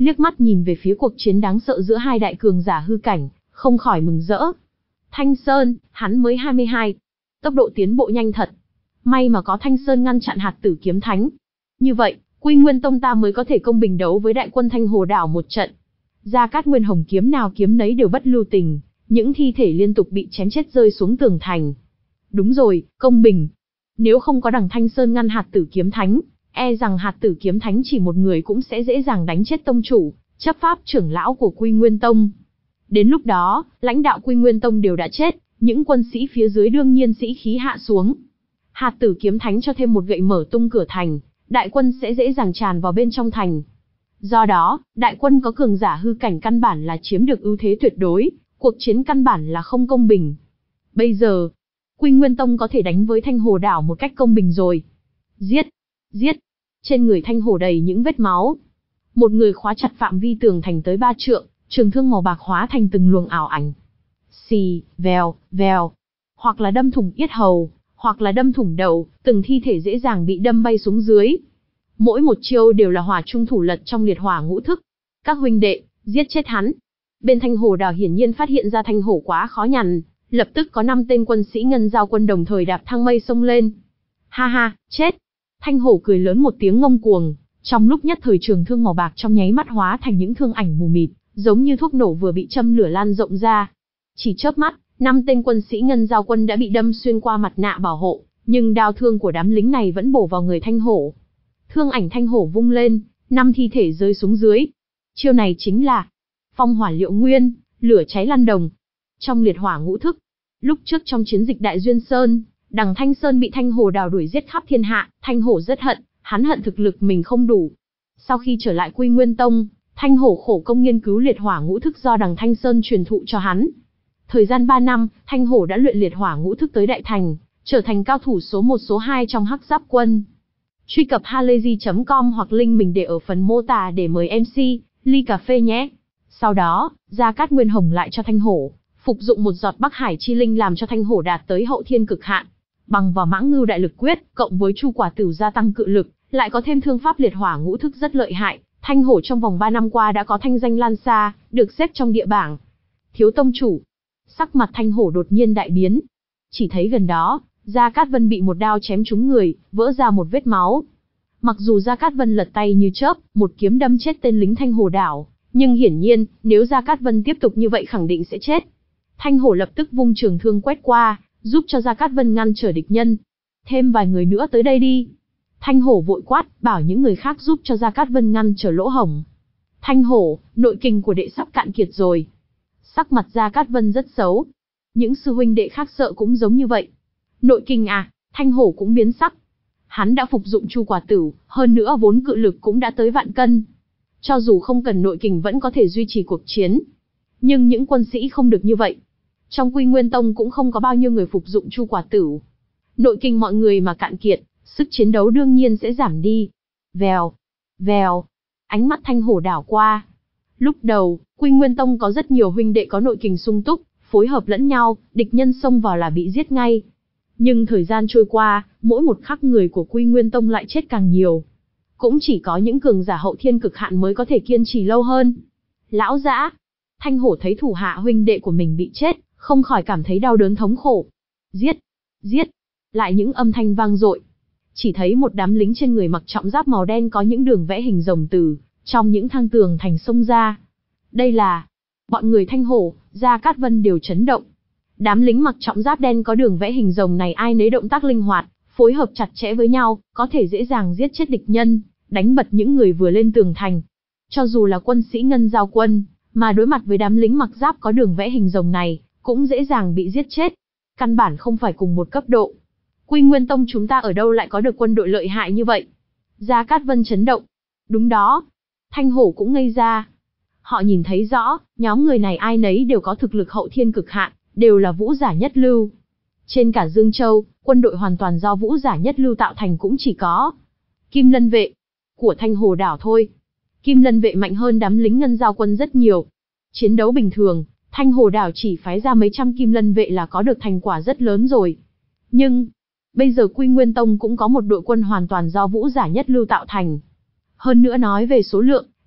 liếc mắt nhìn về phía cuộc chiến đáng sợ giữa hai đại cường giả hư cảnh, không khỏi mừng rỡ. Thanh Sơn, hắn mới hai mươi hai, tốc độ tiến bộ nhanh thật. May mà có Thanh Sơn ngăn chặn hạt tử kiếm thánh. Như vậy, Quy Nguyên Tông ta mới có thể công bình đấu với đại quân Thanh Hồ đảo một trận. Gia Cát Nguyên Hồng kiếm nào kiếm nấy đều bất lưu tình, những thi thể liên tục bị chém chết rơi xuống tường thành. Đúng rồi, công bình. Nếu không có đằng Thanh Sơn ngăn hạt tử kiếm thánh, e rằng hạt tử kiếm thánh chỉ một người cũng sẽ dễ dàng đánh chết tông chủ, chấp pháp trưởng lão của Quy Nguyên Tông. Đến lúc đó, lãnh đạo Quy Nguyên Tông đều đã chết, những quân sĩ phía dưới đương nhiên sĩ khí hạ xuống. Hạt tử kiếm thánh cho thêm một gậy mở tung cửa thành, đại quân sẽ dễ dàng tràn vào bên trong thành. Do đó, đại quân có cường giả hư cảnh căn bản là chiếm được ưu thế tuyệt đối, cuộc chiến căn bản là không công bình. Bây giờ, Quy Nguyên Tông có thể đánh với Thanh Hồ đảo một cách công bình rồi. Giết! Giết! Trên người Thanh Hồ đầy những vết máu. Một người khóa chặt phạm vi tường thành tới ba trượng, trường thương màu bạc hóa thành từng luồng ảo ảnh. Xì, vèo, vèo. Hoặc là đâm thủng yết hầu, hoặc là đâm thủng đầu, từng thi thể dễ dàng bị đâm bay xuống dưới. Mỗi một chiêu đều là hỏa trung thủ lật trong liệt hỏa ngũ thức. Các huynh đệ, giết chết hắn. Bên Thanh Hồ đảo hiển nhiên phát hiện ra Thanh Hổ quá khó nhằn, lập tức có năm tên quân sĩ ngân giao quân đồng thời đạp thang mây xông lên. Ha ha, chết. Thanh Hổ cười lớn một tiếng ngông cuồng, trong lúc nhất thời trường thương màu bạc trong nháy mắt hóa thành những thương ảnh mù mịt, giống như thuốc nổ vừa bị châm lửa lan rộng ra. Chỉ chớp mắt, năm tên quân sĩ ngân giao quân đã bị đâm xuyên qua mặt nạ bảo hộ, nhưng đao thương của đám lính này vẫn bổ vào người Thanh Hổ. Thương ảnh Thanh Hổ vung lên, năm thi thể rơi xuống dưới. Chiêu này chính là phong hỏa liệu nguyên, lửa cháy lan đồng. Trong liệt hỏa ngũ thức, lúc trước trong chiến dịch Đại Duyên Sơn, đằng Thanh Sơn bị Thanh Hồ đảo đuổi giết khắp thiên hạ, Thanh Hổ rất hận, hắn hận thực lực mình không đủ. Sau khi trở lại Quy Nguyên Tông, Thanh Hổ khổ công nghiên cứu liệt hỏa ngũ thức do đằng Thanh Sơn truyền thụ cho hắn. Thời gian ba năm, Thanh Hổ đã luyện liệt hỏa ngũ thức tới đại thành, trở thành cao thủ số một số hai trong Hắc Giáp quân. Truy cập halayzi chấm com hoặc link mình để ở phần mô tả để mời em xê, ly cà phê nhé. Sau đó, Gia Cát Nguyên Hồng lại cho Thanh Hổ phục dụng một giọt Bắc Hải chi linh làm cho Thanh Hổ đạt tới hậu thiên cực hạn. Bằng vào Mãng Ngưu đại lực quyết, cộng với Chu Quả Tửu gia tăng cự lực, lại có thêm thương pháp liệt hỏa ngũ thức rất lợi hại, Thanh Hổ trong vòng ba năm qua đã có thanh danh lan xa, được xếp trong địa bảng. Thiếu tông chủ. Sắc mặt Thanh Hổ đột nhiên đại biến. Chỉ thấy gần đó, Gia Cát Vân bị một đao chém trúng người, vỡ ra một vết máu. Mặc dù Gia Cát Vân lật tay như chớp, một kiếm đâm chết tên lính Thanh Hồ đảo, nhưng hiển nhiên, nếu Gia Cát Vân tiếp tục như vậy khẳng định sẽ chết. Thanh Hổ lập tức vung trường thương quét qua, giúp cho Gia Cát Vân ngăn trở địch nhân. Thêm vài người nữa tới đây đi. Thanh Hổ vội quát, bảo những người khác giúp cho Gia Cát Vân ngăn trở lỗ hổng. Thanh Hổ, nội kình của đệ sắp cạn kiệt rồi. Sắc mặt Gia Cát Vân rất xấu. Những sư huynh đệ khác sợ cũng giống như vậy. Nội kình à, Thanh Hổ cũng biến sắc. Hắn đã phục dụng Chu Quả Tửu, hơn nữa vốn cự lực cũng đã tới vạn cân. Cho dù không cần nội kình vẫn có thể duy trì cuộc chiến. Nhưng những quân sĩ không được như vậy. Trong Quy Nguyên Tông cũng không có bao nhiêu người phục dụng Chu Quả Tửu. Nội kình mọi người mà cạn kiệt, sức chiến đấu đương nhiên sẽ giảm đi. Vèo, vèo, ánh mắt Thanh Hổ đảo qua. Lúc đầu, Quy Nguyên Tông có rất nhiều huynh đệ có nội kình sung túc, phối hợp lẫn nhau, địch nhân xông vào là bị giết ngay. Nhưng thời gian trôi qua, mỗi một khắc người của Quy Nguyên Tông lại chết càng nhiều. Cũng chỉ có những cường giả hậu thiên cực hạn mới có thể kiên trì lâu hơn. Lão Dã, Thanh Hổ thấy thủ hạ huynh đệ của mình bị chết, không khỏi cảm thấy đau đớn thống khổ. Giết, giết, lại những âm thanh vang dội. Chỉ thấy một đám lính trên người mặc trọng giáp màu đen có những đường vẽ hình rồng từ trong những thang tường thành xông ra. Đây là bọn người Thanh Hổ, Gia Cát Vân đều chấn động. Đám lính mặc trọng giáp đen có đường vẽ hình rồng này ai nấy động tác linh hoạt, phối hợp chặt chẽ với nhau, có thể dễ dàng giết chết địch nhân, đánh bật những người vừa lên tường thành. Cho dù là quân sĩ ngân giao quân, mà đối mặt với đám lính mặc giáp có đường vẽ hình rồng này, cũng dễ dàng bị giết chết. Căn bản không phải cùng một cấp độ. Quy Nguyên Tông chúng ta ở đâu lại có được quân đội lợi hại như vậy? Gia Cát Vân chấn động. Đúng đó. Thanh Hổ cũng ngây ra. Họ nhìn thấy rõ, nhóm người này ai nấy đều có thực lực hậu thiên cực hạn, đều là vũ giả nhất lưu. Trên cả Dương Châu, quân đội hoàn toàn do vũ giả nhất lưu tạo thành cũng chỉ có Kim Lân vệ của Thanh Hồ đảo thôi. Kim Lân vệ mạnh hơn đám lính ngân giao quân rất nhiều. Chiến đấu bình thường, Thanh Hồ đảo chỉ phái ra mấy trăm Kim Lân vệ là có được thành quả rất lớn rồi. Nhưng, bây giờ Quy Nguyên Tông cũng có một đội quân hoàn toàn do vũ giả nhất lưu tạo thành. Hơn nữa nói về số lượng,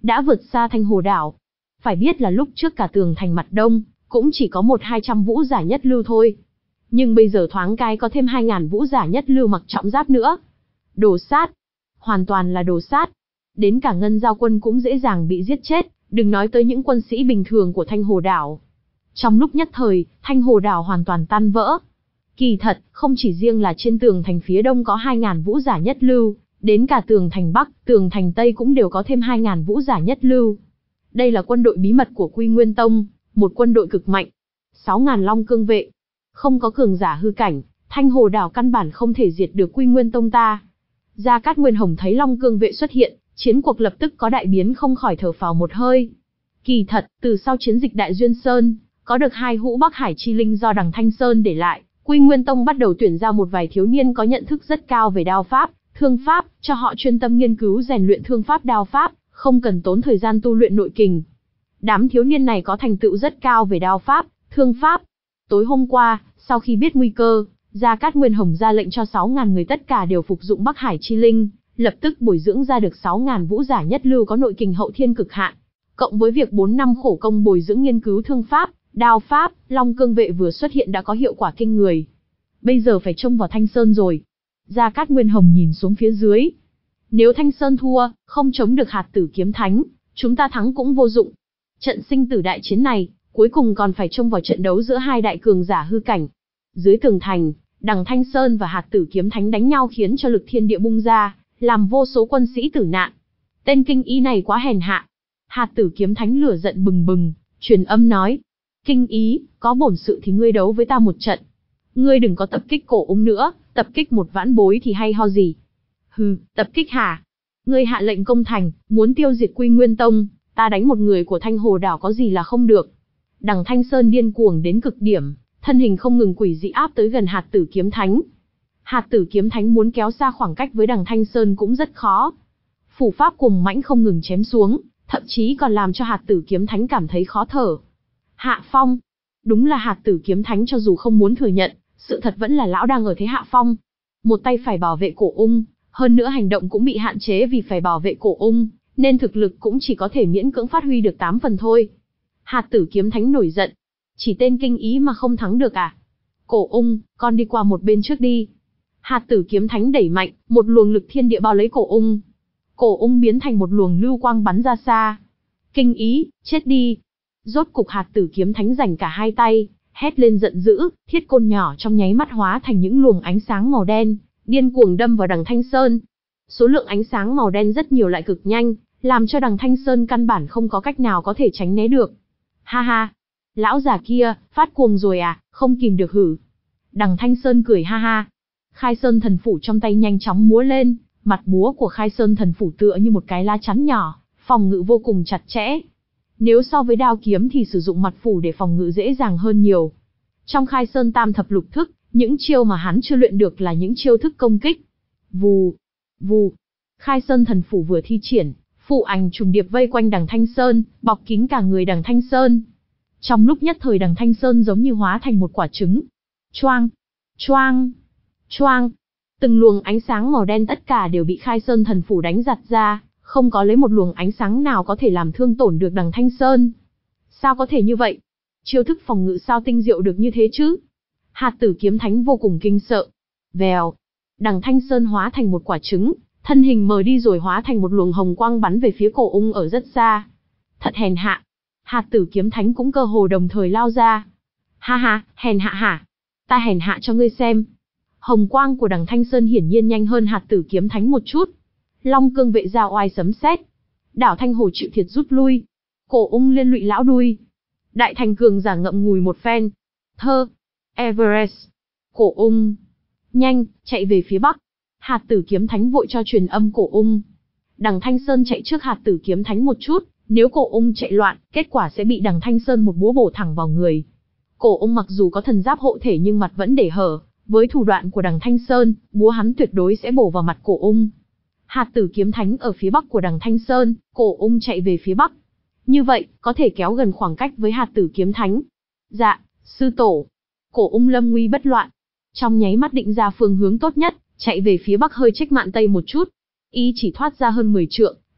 đã vượt xa Thanh Hồ đảo. Phải biết là lúc trước cả tường thành mặt đông, cũng chỉ có một hai trăm vũ giả nhất lưu thôi. Nhưng bây giờ thoáng cái có thêm hai ngàn vũ giả nhất lưu mặc trọng giáp nữa. Đồ sát. Hoàn toàn là đồ sát. Đến cả Ngân Giao quân cũng dễ dàng bị giết chết, đừng nói tới những quân sĩ bình thường của Thanh Hồ đảo. Trong lúc nhất thời, Thanh Hồ đảo hoàn toàn tan vỡ. Kỳ thật, không chỉ riêng là trên tường thành phía đông có hai ngàn vũ giả nhất lưu, đến cả tường thành bắc, tường thành tây cũng đều có thêm hai ngàn vũ giả nhất lưu. Đây là quân đội bí mật của Quy Nguyên Tông, một quân đội cực mạnh. sáu ngàn long cương vệ. Không có cường giả hư cảnh, Thanh Hồ đảo căn bản không thể diệt được Quy Nguyên Tông ta. Gia Cát Nguyên Hồng thấy long cương vệ xuất hiện, chiến cuộc lập tức có đại biến, không khỏi thở phào một hơi. Kỳ thật, từ sau chiến dịch Đại Duyên Sơn, có được hai hũ Bắc Hải chi linh do Đằng Thanh Sơn để lại, Quy Nguyên Tông bắt đầu tuyển ra một vài thiếu niên có nhận thức rất cao về đao pháp, thương pháp, cho họ chuyên tâm nghiên cứu rèn luyện thương pháp đao pháp, không cần tốn thời gian tu luyện nội kình. Đám thiếu niên này có thành tựu rất cao về đao pháp, thương pháp. Tối hôm qua, sau khi biết nguy cơ, Gia Cát Nguyên Hồng ra lệnh cho sáu ngàn người tất cả đều phục dụng Bắc Hải chi linh, lập tức bồi dưỡng ra được sáu ngàn vũ giả nhất lưu có nội kình hậu thiên cực hạn. Cộng với việc bốn năm khổ công bồi dưỡng nghiên cứu thương pháp, đao pháp, long cương vệ vừa xuất hiện đã có hiệu quả kinh người. Bây giờ phải trông vào Thanh Sơn rồi. Gia Cát Nguyên Hồng nhìn xuống phía dưới. Nếu Thanh Sơn thua, không chống được hạt tử kiếm thánh, chúng ta thắng cũng vô dụng. Trận sinh tử đại chiến này, cuối cùng còn phải trông vào trận đấu giữa hai đại cường giả hư cảnh. Dưới tường thành, Đằng Thanh Sơn và hạt tử kiếm thánh đánh nhau khiến cho lực thiên địa bung ra, làm vô số quân sĩ tử nạn. Tên kinh ý này quá hèn hạ. Hạt tử kiếm thánh lửa giận bừng bừng, truyền âm nói. Kinh ý, có bổn sự thì ngươi đấu với ta một trận. Ngươi đừng có tập kích cổ ung nữa, tập kích một vãn bối thì hay ho gì. Hừ, tập kích hả? Ngươi hạ lệnh công thành, muốn tiêu diệt Quy Nguyên Tông, ta đánh một người của Thanh Hồ đảo có gì là không được. Đằng Thanh Sơn điên cuồng đến cực điểm, thân hình không ngừng quỷ dị áp tới gần hạt tử kiếm thánh. Hạt tử kiếm thánh muốn kéo xa khoảng cách với đằng Thanh Sơn cũng rất khó. Phủ pháp cùng mãnh không ngừng chém xuống, thậm chí còn làm cho hạt tử kiếm thánh cảm thấy khó thở. Hạ phong. Đúng là hạt tử kiếm thánh cho dù không muốn thừa nhận, sự thật vẫn là lão đang ở thế hạ phong. Một tay phải bảo vệ cổ ung, hơn nữa hành động cũng bị hạn chế vì phải bảo vệ cổ ung, nên thực lực cũng chỉ có thể miễn cưỡng phát huy được tám phần thôi. Hạt tử kiếm thánh nổi giận. Chỉ tên kinh ý mà không thắng được à? Cổ ung, con đi qua một bên trước đi. Hạt tử kiếm thánh đẩy mạnh, một luồng lực thiên địa bao lấy cổ ung. Cổ ung biến thành một luồng lưu quang bắn ra xa. Kinh ý, chết đi. Rốt cục hạt tử kiếm thánh giành cả hai tay, hét lên giận dữ, thiết côn nhỏ trong nháy mắt hóa thành những luồng ánh sáng màu đen, điên cuồng đâm vào đằng Thanh Sơn. Số lượng ánh sáng màu đen rất nhiều lại cực nhanh, làm cho đằng Thanh Sơn căn bản không có cách nào có thể tránh né được. Ha ha, lão già kia, phát cuồng rồi à, không kìm được hử. Đằng Thanh Sơn cười ha ha. Khai Sơn thần phủ trong tay nhanh chóng múa lên, mặt búa của Khai Sơn thần phủ tựa như một cái lá chắn nhỏ, phòng ngự vô cùng chặt chẽ. Nếu so với đao kiếm thì sử dụng mặt phủ để phòng ngự dễ dàng hơn nhiều. Trong Khai Sơn tam thập lục thức, những chiêu mà hắn chưa luyện được là những chiêu thức công kích. Vù, vù. Khai Sơn thần phủ vừa thi triển, phụ ảnh trùng điệp vây quanh đằng Thanh Sơn, bọc kín cả người đằng Thanh Sơn. Trong lúc nhất thời đằng Thanh Sơn giống như hóa thành một quả trứng. Choang, choang, choang. Từng luồng ánh sáng màu đen tất cả đều bị Khai Sơn thần phủ đánh giặt ra, không có lấy một luồng ánh sáng nào có thể làm thương tổn được đằng Thanh Sơn. Sao có thể như vậy? Chiêu thức phòng ngự sao tinh diệu được như thế chứ? Hạt tử kiếm thánh vô cùng kinh sợ. Vèo. Đằng Thanh Sơn hóa thành một quả trứng, thân hình mờ đi rồi hóa thành một luồng hồng quang bắn về phía cổ ung ở rất xa. Thật hèn hạ. Hạt tử kiếm thánh cũng cơ hồ đồng thời lao ra. Ha ha, hèn hạ hả? Ta hèn hạ cho ngươi xem. Hồng quang của đằng Thanh Sơn hiển nhiên nhanh hơn hạt tử kiếm thánh một chút. Long cương vệ ra oai sấm sét. Đảo Thanh Hồ chịu thiệt rút lui. Cổ ung liên lụy lão đuôi. Đại thành cường giả ngậm ngùi một phen. Thơ. Everest. Cổ ung. Nhanh, chạy về phía bắc. Hạt tử kiếm thánh vội cho truyền âm cổ ung. Đằng Thanh Sơn chạy trước hạt tử kiếm thánh một chút. Nếu cổ ung chạy loạn, kết quả sẽ bị đằng Thanh Sơn một búa bổ thẳng vào người. Cổ ung mặc dù có thần giáp hộ thể nhưng mặt vẫn để hở. Với thủ đoạn của đằng Thanh Sơn, búa hắn tuyệt đối sẽ bổ vào mặt cổ ung. Hạt tử kiếm thánh ở phía bắc của đằng Thanh Sơn, cổ ung chạy về phía bắc. Như vậy, có thể kéo gần khoảng cách với hạt tử kiếm thánh. Dạ, sư tổ. Cổ ung lâm nguy bất loạn. Trong nháy mắt định ra phương hướng tốt nhất, chạy về phía bắc hơi chếch mạn tây một chút. Y chỉ thoát ra hơn mười trượng,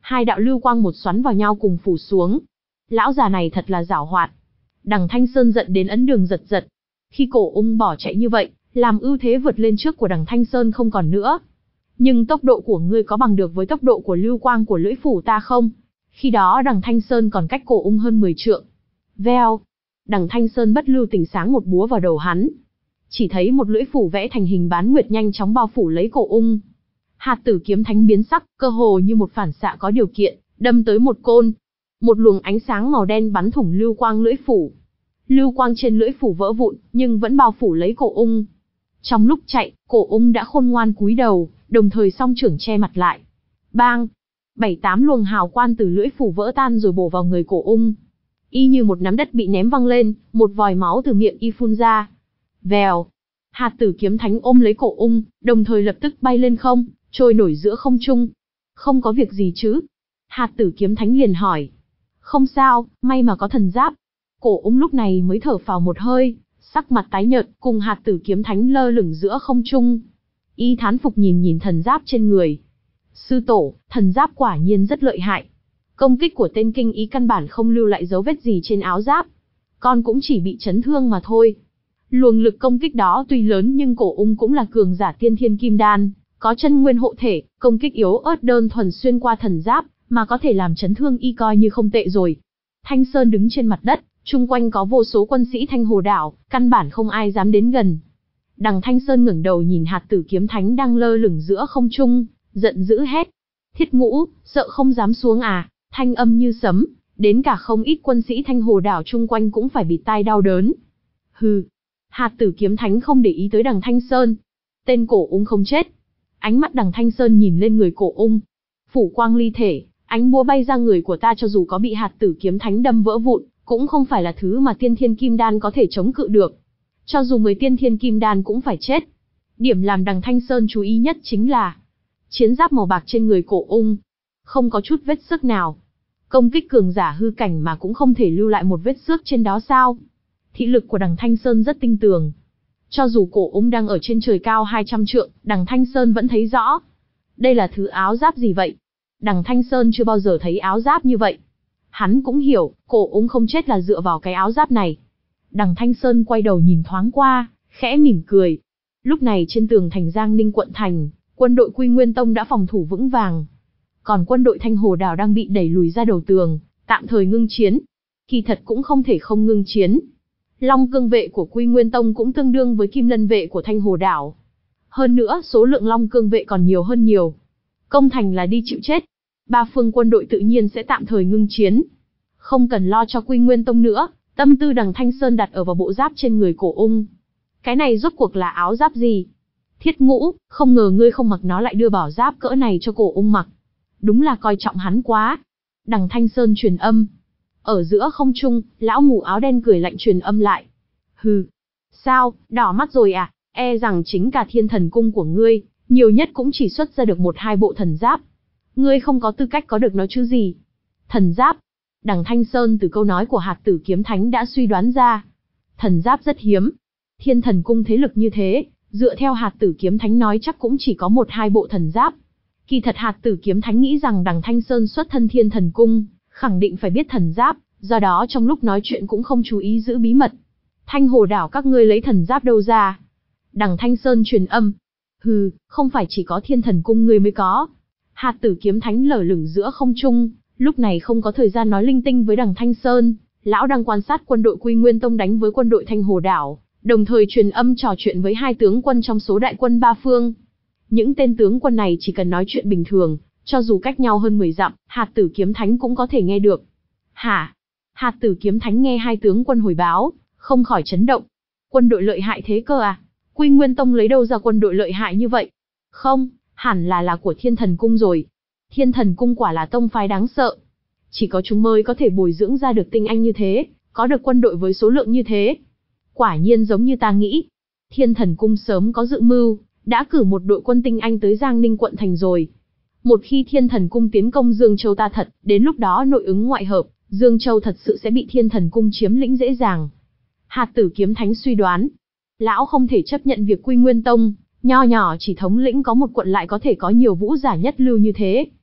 Hai đạo lưu quang một xoắn vào nhau cùng phủ xuống. Lão già này thật là giảo hoạt. Đằng Thanh Sơn giận đến ấn đường giật giật. Khi Cổ Ung bỏ chạy như vậy, làm ưu thế vượt lên trước của đằng Thanh Sơn không còn nữa. Nhưng tốc độ của ngươi có bằng được với tốc độ của lưu quang của lưỡi phủ ta không? Khi đó đằng Thanh Sơn còn cách Cổ Ung hơn mười trượng. Veo. Đằng Thanh Sơn bất lưu tình sáng một búa vào đầu hắn. Chỉ thấy một lưỡi phủ vẽ thành hình bán nguyệt nhanh chóng bao phủ lấy Cổ Ung. Hạt Tử kiếm thánh biến sắc, cơ hồ như một phản xạ có điều kiện, đâm tới một côn. Một luồng ánh sáng màu đen bắn thủng lưu quang lưỡi phủ. Lưu quang trên lưỡi phủ vỡ vụn, nhưng vẫn bao phủ lấy Cổ Ung. Trong lúc chạy, Cổ Ung đã khôn ngoan cúi đầu, đồng thời song trưởng che mặt lại. Bang! Bảy tám luồng hào quang từ lưỡi phủ vỡ tan rồi bổ vào người Cổ Ung. Y như một nắm đất bị ném văng lên, một vòi máu từ miệng y phun ra. Vèo! Hạt Tử kiếm thánh ôm lấy Cổ Ung, đồng thời lập tức bay lên không, trôi nổi giữa không trung. Không có việc gì chứ? Hạt Tử kiếm thánh liền hỏi. Không sao, may mà có thần giáp. Cổ Ung lúc này mới thở phào một hơi, sắc mặt tái nhợt, cùng Hạt Tử kiếm thánh lơ lửng giữa không trung. Y thán phục nhìn nhìn thần giáp trên người. Sư tổ, thần giáp quả nhiên rất lợi hại. Công kích của tên kinh ý căn bản không lưu lại dấu vết gì trên áo giáp. Con cũng chỉ bị chấn thương mà thôi. Luồng lực công kích đó tuy lớn nhưng Cổ Ung cũng là cường giả tiên thiên kim đan, có chân nguyên hộ thể, công kích yếu ớt đơn thuần xuyên qua thần giáp, mà có thể làm chấn thương y coi như không tệ rồi. Thanh Sơn đứng trên mặt đất, chung quanh có vô số quân sĩ Thanh Hồ đảo, căn bản không ai dám đến gần. Đằng Thanh Sơn ngẩng đầu nhìn Hạt Tử kiếm thánh đang lơ lửng giữa không trung, giận dữ hét. Thiết Ngũ, sợ không dám xuống à? Thanh âm như sấm, đến cả không ít quân sĩ Thanh Hồ đảo chung quanh cũng phải bịt tai đau đớn. Hừ. Hạt Tử kiếm thánh không để ý tới đằng Thanh Sơn. Tên Cổ Ung không chết. Ánh mắt đằng Thanh Sơn nhìn lên người Cổ Ung. Phủ quang ly thể, ánh búa bay ra người của ta cho dù có bị Hạt Tử kiếm thánh đâm vỡ vụn, cũng không phải là thứ mà tiên thiên kim đan có thể chống cự được. Cho dù mười tiên thiên kim đan cũng phải chết. Điểm làm đằng Thanh Sơn chú ý nhất chính là chiến giáp màu bạc trên người Cổ Ung. Không có chút vết xước nào. Công kích cường giả hư cảnh mà cũng không thể lưu lại một vết xước trên đó sao? Thị lực của đằng Thanh Sơn rất tinh tường. Cho dù Cổ Ung đang ở trên trời cao hai trăm trượng, đằng Thanh Sơn vẫn thấy rõ. Đây là thứ áo giáp gì vậy? Đằng Thanh Sơn chưa bao giờ thấy áo giáp như vậy. Hắn cũng hiểu, Cổ Ung không chết là dựa vào cái áo giáp này. Đằng Thanh Sơn quay đầu nhìn thoáng qua, khẽ mỉm cười. Lúc này trên tường thành Giang Ninh quận thành, quân đội Quy Nguyên Tông đã phòng thủ vững vàng. Còn quân đội Thanh Hồ đảo đang bị đẩy lùi ra đầu tường, tạm thời ngưng chiến. Kỳ thật cũng không thể không ngưng chiến. Long cương vệ của Quy Nguyên Tông cũng tương đương với Kim Lân vệ của Thanh Hồ đảo. Hơn nữa, số lượng Long cương vệ còn nhiều hơn nhiều. Công thành là đi chịu chết. Ba phương quân đội tự nhiên sẽ tạm thời ngưng chiến. Không cần lo cho Quy Nguyên Tông nữa, tâm tư đằng Thanh Sơn đặt ở vào bộ giáp trên người Cổ Ung. Cái này rốt cuộc là áo giáp gì? Thiết Ngũ, không ngờ ngươi không mặc nó lại đưa bảo giáp cỡ này cho Cổ Ung mặc. Đúng là coi trọng hắn quá. Đằng Thanh Sơn truyền âm. Ở giữa không trung, lão mù áo đen cười lạnh truyền âm lại. Hừ. Sao, đỏ mắt rồi à? E rằng chính cả Thiên Thần Cung của ngươi, nhiều nhất cũng chỉ xuất ra được một hai bộ thần giáp. Ngươi không có tư cách có được nó chứ gì. Thần giáp. Đằng Thanh Sơn từ câu nói của Hạt Tử kiếm thánh đã suy đoán ra. Thần giáp rất hiếm. Thiên Thần Cung thế lực như thế, dựa theo Hạt Tử kiếm thánh nói chắc cũng chỉ có một hai bộ thần giáp. Kỳ thật Hạt Tử kiếm thánh nghĩ rằng đằng Thanh Sơn xuất thân Thiên Thần Cung, khẳng định phải biết thần giáp, do đó trong lúc nói chuyện cũng không chú ý giữ bí mật. Thanh Hồ đảo các ngươi lấy thần giáp đâu ra? Đằng Thanh Sơn truyền âm. Hừ, không phải chỉ có Thiên Thần Cung ngươi mới có. Hạt Tử kiếm thánh lở lửng giữa không trung, lúc này không có thời gian nói linh tinh với đằng Thanh Sơn, lão đang quan sát quân đội Quy Nguyên Tông đánh với quân đội Thanh Hồ đảo, đồng thời truyền âm trò chuyện với hai tướng quân trong số đại quân ba phương. Những tên tướng quân này chỉ cần nói chuyện bình thường, cho dù cách nhau hơn mười dặm, Hạt Tử kiếm thánh cũng có thể nghe được. Hả? Hạt Tử kiếm thánh nghe hai tướng quân hồi báo, không khỏi chấn động. Quân đội lợi hại thế cơ à? Quy Nguyên Tông lấy đâu ra quân đội lợi hại như vậy? Không, hẳn là là của Thiên Thần Cung rồi. Thiên Thần Cung quả là tông phái đáng sợ. Chỉ có chúng mới có thể bồi dưỡng ra được tinh anh như thế, có được quân đội với số lượng như thế. Quả nhiên giống như ta nghĩ. Thiên Thần Cung sớm có dự mưu, đã cử một đội quân tinh anh tới Giang Ninh quận thành rồi. Một khi Thiên Thần Cung tiến công Dương Châu ta thật, đến lúc đó nội ứng ngoại hợp, Dương Châu thật sự sẽ bị Thiên Thần Cung chiếm lĩnh dễ dàng. Hạt Tử kiếm thánh suy đoán. Lão không thể chấp nhận việc Quy Nguyên Tông, nho nhỏ chỉ thống lĩnh có một quận lại có thể có nhiều vũ giả nhất lưu như thế.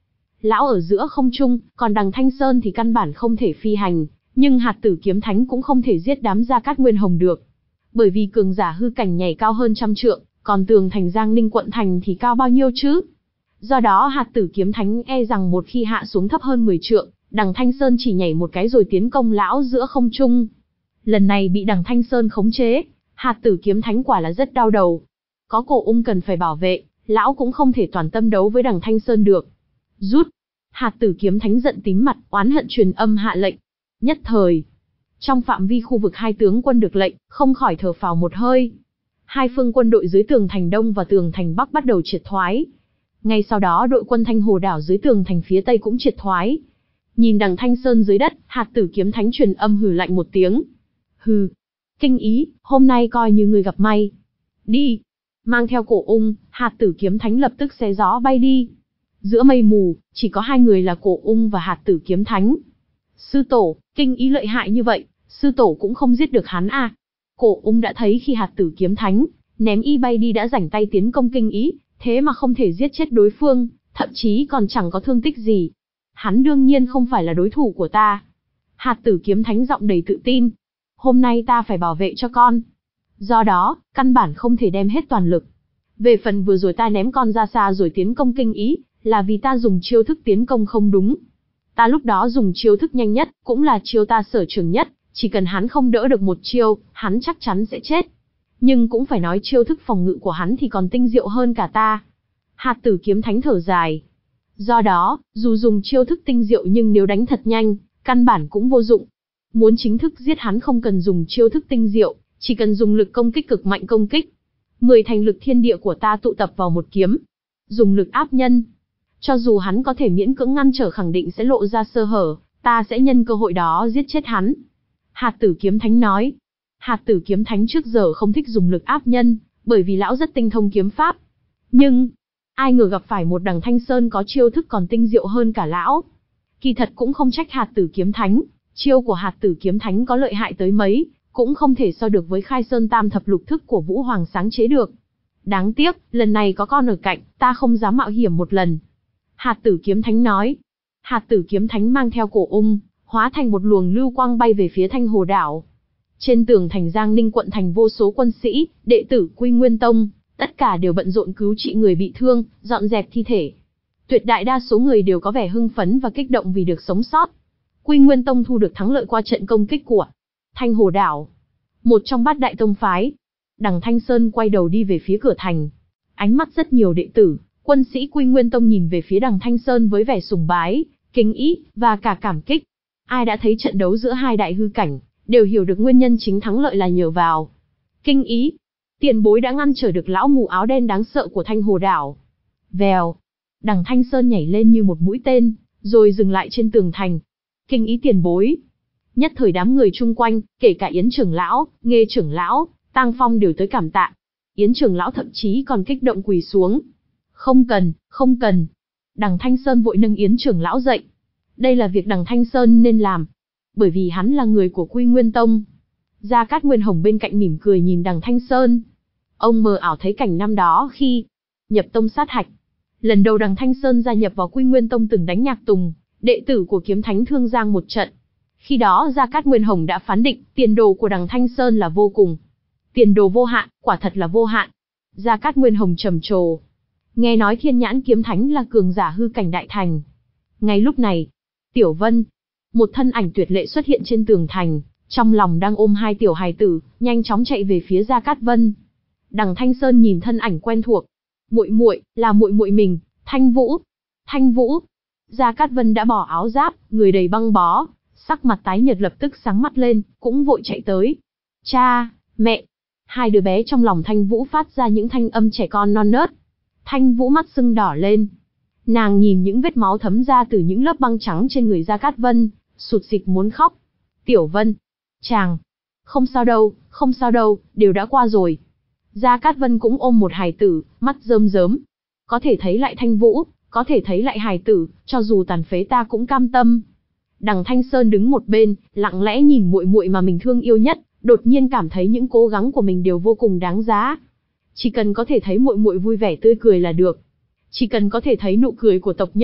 lão ở giữa không trung, còn đằng Thanh Sơn thì căn bản không thể phi hành, nhưng hạt tử kiếm thánh cũng không thể giết đám Gia Cát Nguyên Hồng được. Bởi vì cường giả hư cảnh nhảy cao hơn trăm trượng, còn tường thành Giang Ninh quận thành thì cao bao nhiêu chứ? Do đó hạt tử kiếm thánh e rằng một khi hạ xuống thấp hơn mười trượng, đằng Thanh Sơn chỉ nhảy một cái rồi tiến công lão giữa không trung. Lần này bị đằng Thanh Sơn khống chế, hạt tử kiếm thánh quả là rất đau đầu. Có Cổ Ung cần phải bảo vệ, lão cũng không thể toàn tâm đấu với đằng Thanh Sơn được. Rút! Hạt tử kiếm thánh giận tím mặt, oán hận truyền âm hạ lệnh. Nhất thời, trong phạm vi khu vực hai tướng quân được lệnh, không khỏi thở phào một hơi. Hai phương quân đội dưới tường thành Đông và tường thành Bắc bắt đầu triệt thoái. Ngay sau đó đội quân Thanh Hồ đảo dưới tường thành phía Tây cũng triệt thoái. Nhìn đằng Thanh Sơn dưới đất, hạt tử kiếm thánh truyền âm hừ lạnh một tiếng. Hừ, Kinh Ý, hôm nay coi như người gặp may. Đi! Mang theo Cổ Ung, hạt tử kiếm thánh lập tức xé gió bay đi. Giữa mây mù, chỉ có hai người là Cổ Ung và hạt tử kiếm thánh. Sư tổ, Kinh Ý lợi hại như vậy, sư tổ cũng không giết được hắn à. Cổ Ung đã thấy khi hạt tử kiếm thánh ném y bay đi đã rảnh tay tiến công Kinh Ý, thế mà không thể giết chết đối phương, thậm chí còn chẳng có thương tích gì. Hắn đương nhiên không phải là đối thủ của ta. Hạt tử kiếm thánh giọng đầy tự tin. Hôm nay ta phải bảo vệ cho con. Do đó, căn bản không thể đem hết toàn lực. Về phần vừa rồi ta ném con ra xa rồi tiến công Kinh Ý, là vì ta dùng chiêu thức tiến công không đúng. Ta lúc đó dùng chiêu thức nhanh nhất, cũng là chiêu ta sở trường nhất, chỉ cần hắn không đỡ được một chiêu, hắn chắc chắn sẽ chết. Nhưng cũng phải nói chiêu thức phòng ngự của hắn thì còn tinh diệu hơn cả ta. Hạt tử kiếm thánh thở dài. Do đó, dù dùng chiêu thức tinh diệu nhưng nếu đánh thật nhanh, căn bản cũng vô dụng. Muốn chính thức giết hắn không cần dùng chiêu thức tinh diệu, chỉ cần dùng lực công kích cực mạnh công kích. Mười thành lực thiên địa của ta tụ tập vào một kiếm. Dùng lực áp nhân. Cho dù hắn có thể miễn cưỡng ngăn trở khẳng định sẽ lộ ra sơ hở, ta sẽ nhân cơ hội đó giết chết hắn. Hạt tử kiếm thánh nói. Hạt tử kiếm thánh trước giờ không thích dùng lực áp nhân, bởi vì lão rất tinh thông kiếm pháp. Nhưng, ai ngờ gặp phải một đằng Thanh Sơn có chiêu thức còn tinh diệu hơn cả lão. Kỳ thật cũng không trách hạt tử kiếm thánh, chiêu của hạt tử kiếm thánh có lợi hại tới mấy, cũng không thể so được với Khai Sơn Tam Thập Lục Thức của Vũ Hoàng sáng chế được. Đáng tiếc, lần này có con ở cạnh, ta không dám mạo hiểm một lần. Hạt tử kiếm thánh nói. Hạt tử kiếm thánh mang theo Cổ Ung, hóa thành một luồng lưu quang bay về phía Thanh Hồ đảo. Trên tường thành Giang Ninh quận thành vô số quân sĩ, đệ tử Quy Nguyên Tông, tất cả đều bận rộn cứu trị người bị thương, dọn dẹp thi thể. Tuyệt đại đa số người đều có vẻ hưng phấn và kích động vì được sống sót. Quy Nguyên Tông thu được thắng lợi qua trận công kích của Thanh Hồ đảo, một trong bát đại tông phái. Đằng Thanh Sơn quay đầu đi về phía cửa thành. Ánh mắt rất nhiều đệ tử, quân sĩ Quy Nguyên Tông nhìn về phía đằng Thanh Sơn với vẻ sùng bái, kính ý, và cả cảm kích. Ai đã thấy trận đấu giữa hai đại hư cảnh, đều hiểu được nguyên nhân chính thắng lợi là nhờ vào Kinh Ý. Tiền bối đã ngăn trở được lão mù áo đen đáng sợ của Thanh Hồ đảo. Vèo, đằng Thanh Sơn nhảy lên như một mũi tên, rồi dừng lại trên tường thành. Kinh Ý tiền bối. Nhất thời đám người chung quanh, kể cả Yến trưởng lão, Nghê trưởng lão, Tang Phong đều tới cảm tạ. Yến trưởng lão thậm chí còn kích động quỳ xuống. Không cần, không cần. Đằng Thanh Sơn vội nâng Yến trưởng lão dậy. Đây là việc đằng Thanh Sơn nên làm, bởi vì hắn là người của Quy Nguyên Tông. Gia Cát Nguyên Hồng bên cạnh mỉm cười nhìn đằng Thanh Sơn. Ông mờ ảo thấy cảnh năm đó khi nhập tông sát hạch. Lần đầu đằng Thanh Sơn gia nhập vào Quy Nguyên Tông từng đánh Nhạc Tùng, đệ tử của kiếm thánh Thương Giang một trận. Khi đó Gia Cát Nguyên Hồng đã phán định tiền đồ của đằng Thanh Sơn là vô cùng. Tiền đồ vô hạn, quả thật là vô hạn. Gia Cát Nguyên Hồng trầm trồ. Nghe nói Thiên Nhãn kiếm thánh là cường giả hư cảnh đại thành. Ngay lúc này, Tiểu Vân, một thân ảnh tuyệt lệ xuất hiện trên tường thành, trong lòng đang ôm hai tiểu hài tử, nhanh chóng chạy về phía Gia Cát Vân. Đằng Thanh Sơn nhìn thân ảnh quen thuộc, muội muội, là muội muội mình, Thanh Vũ. Thanh Vũ. Gia Cát Vân đã bỏ áo giáp, người đầy băng bó, sắc mặt tái nhợt lập tức sáng mắt lên, cũng vội chạy tới. Cha, mẹ. Hai đứa bé trong lòng Thanh Vũ phát ra những thanh âm trẻ con non nớt. Thanh Vũ mắt sưng đỏ lên. Nàng nhìn những vết máu thấm ra từ những lớp băng trắng trên người Gia Cát Vân, sụt sịt muốn khóc. Tiểu Vân. Chàng. Không sao đâu, không sao đâu, đều đã qua rồi. Gia Cát Vân cũng ôm một hài tử, mắt rơm rớm. Có thể thấy lại Thanh Vũ, có thể thấy lại hài tử, cho dù tàn phế ta cũng cam tâm. Đằng Thanh Sơn đứng một bên, lặng lẽ nhìn muội muội mà mình thương yêu nhất, đột nhiên cảm thấy những cố gắng của mình đều vô cùng đáng giá. Chỉ cần có thể thấy muội muội vui vẻ tươi cười là được. Chỉ cần có thể thấy nụ cười của tộc nhân,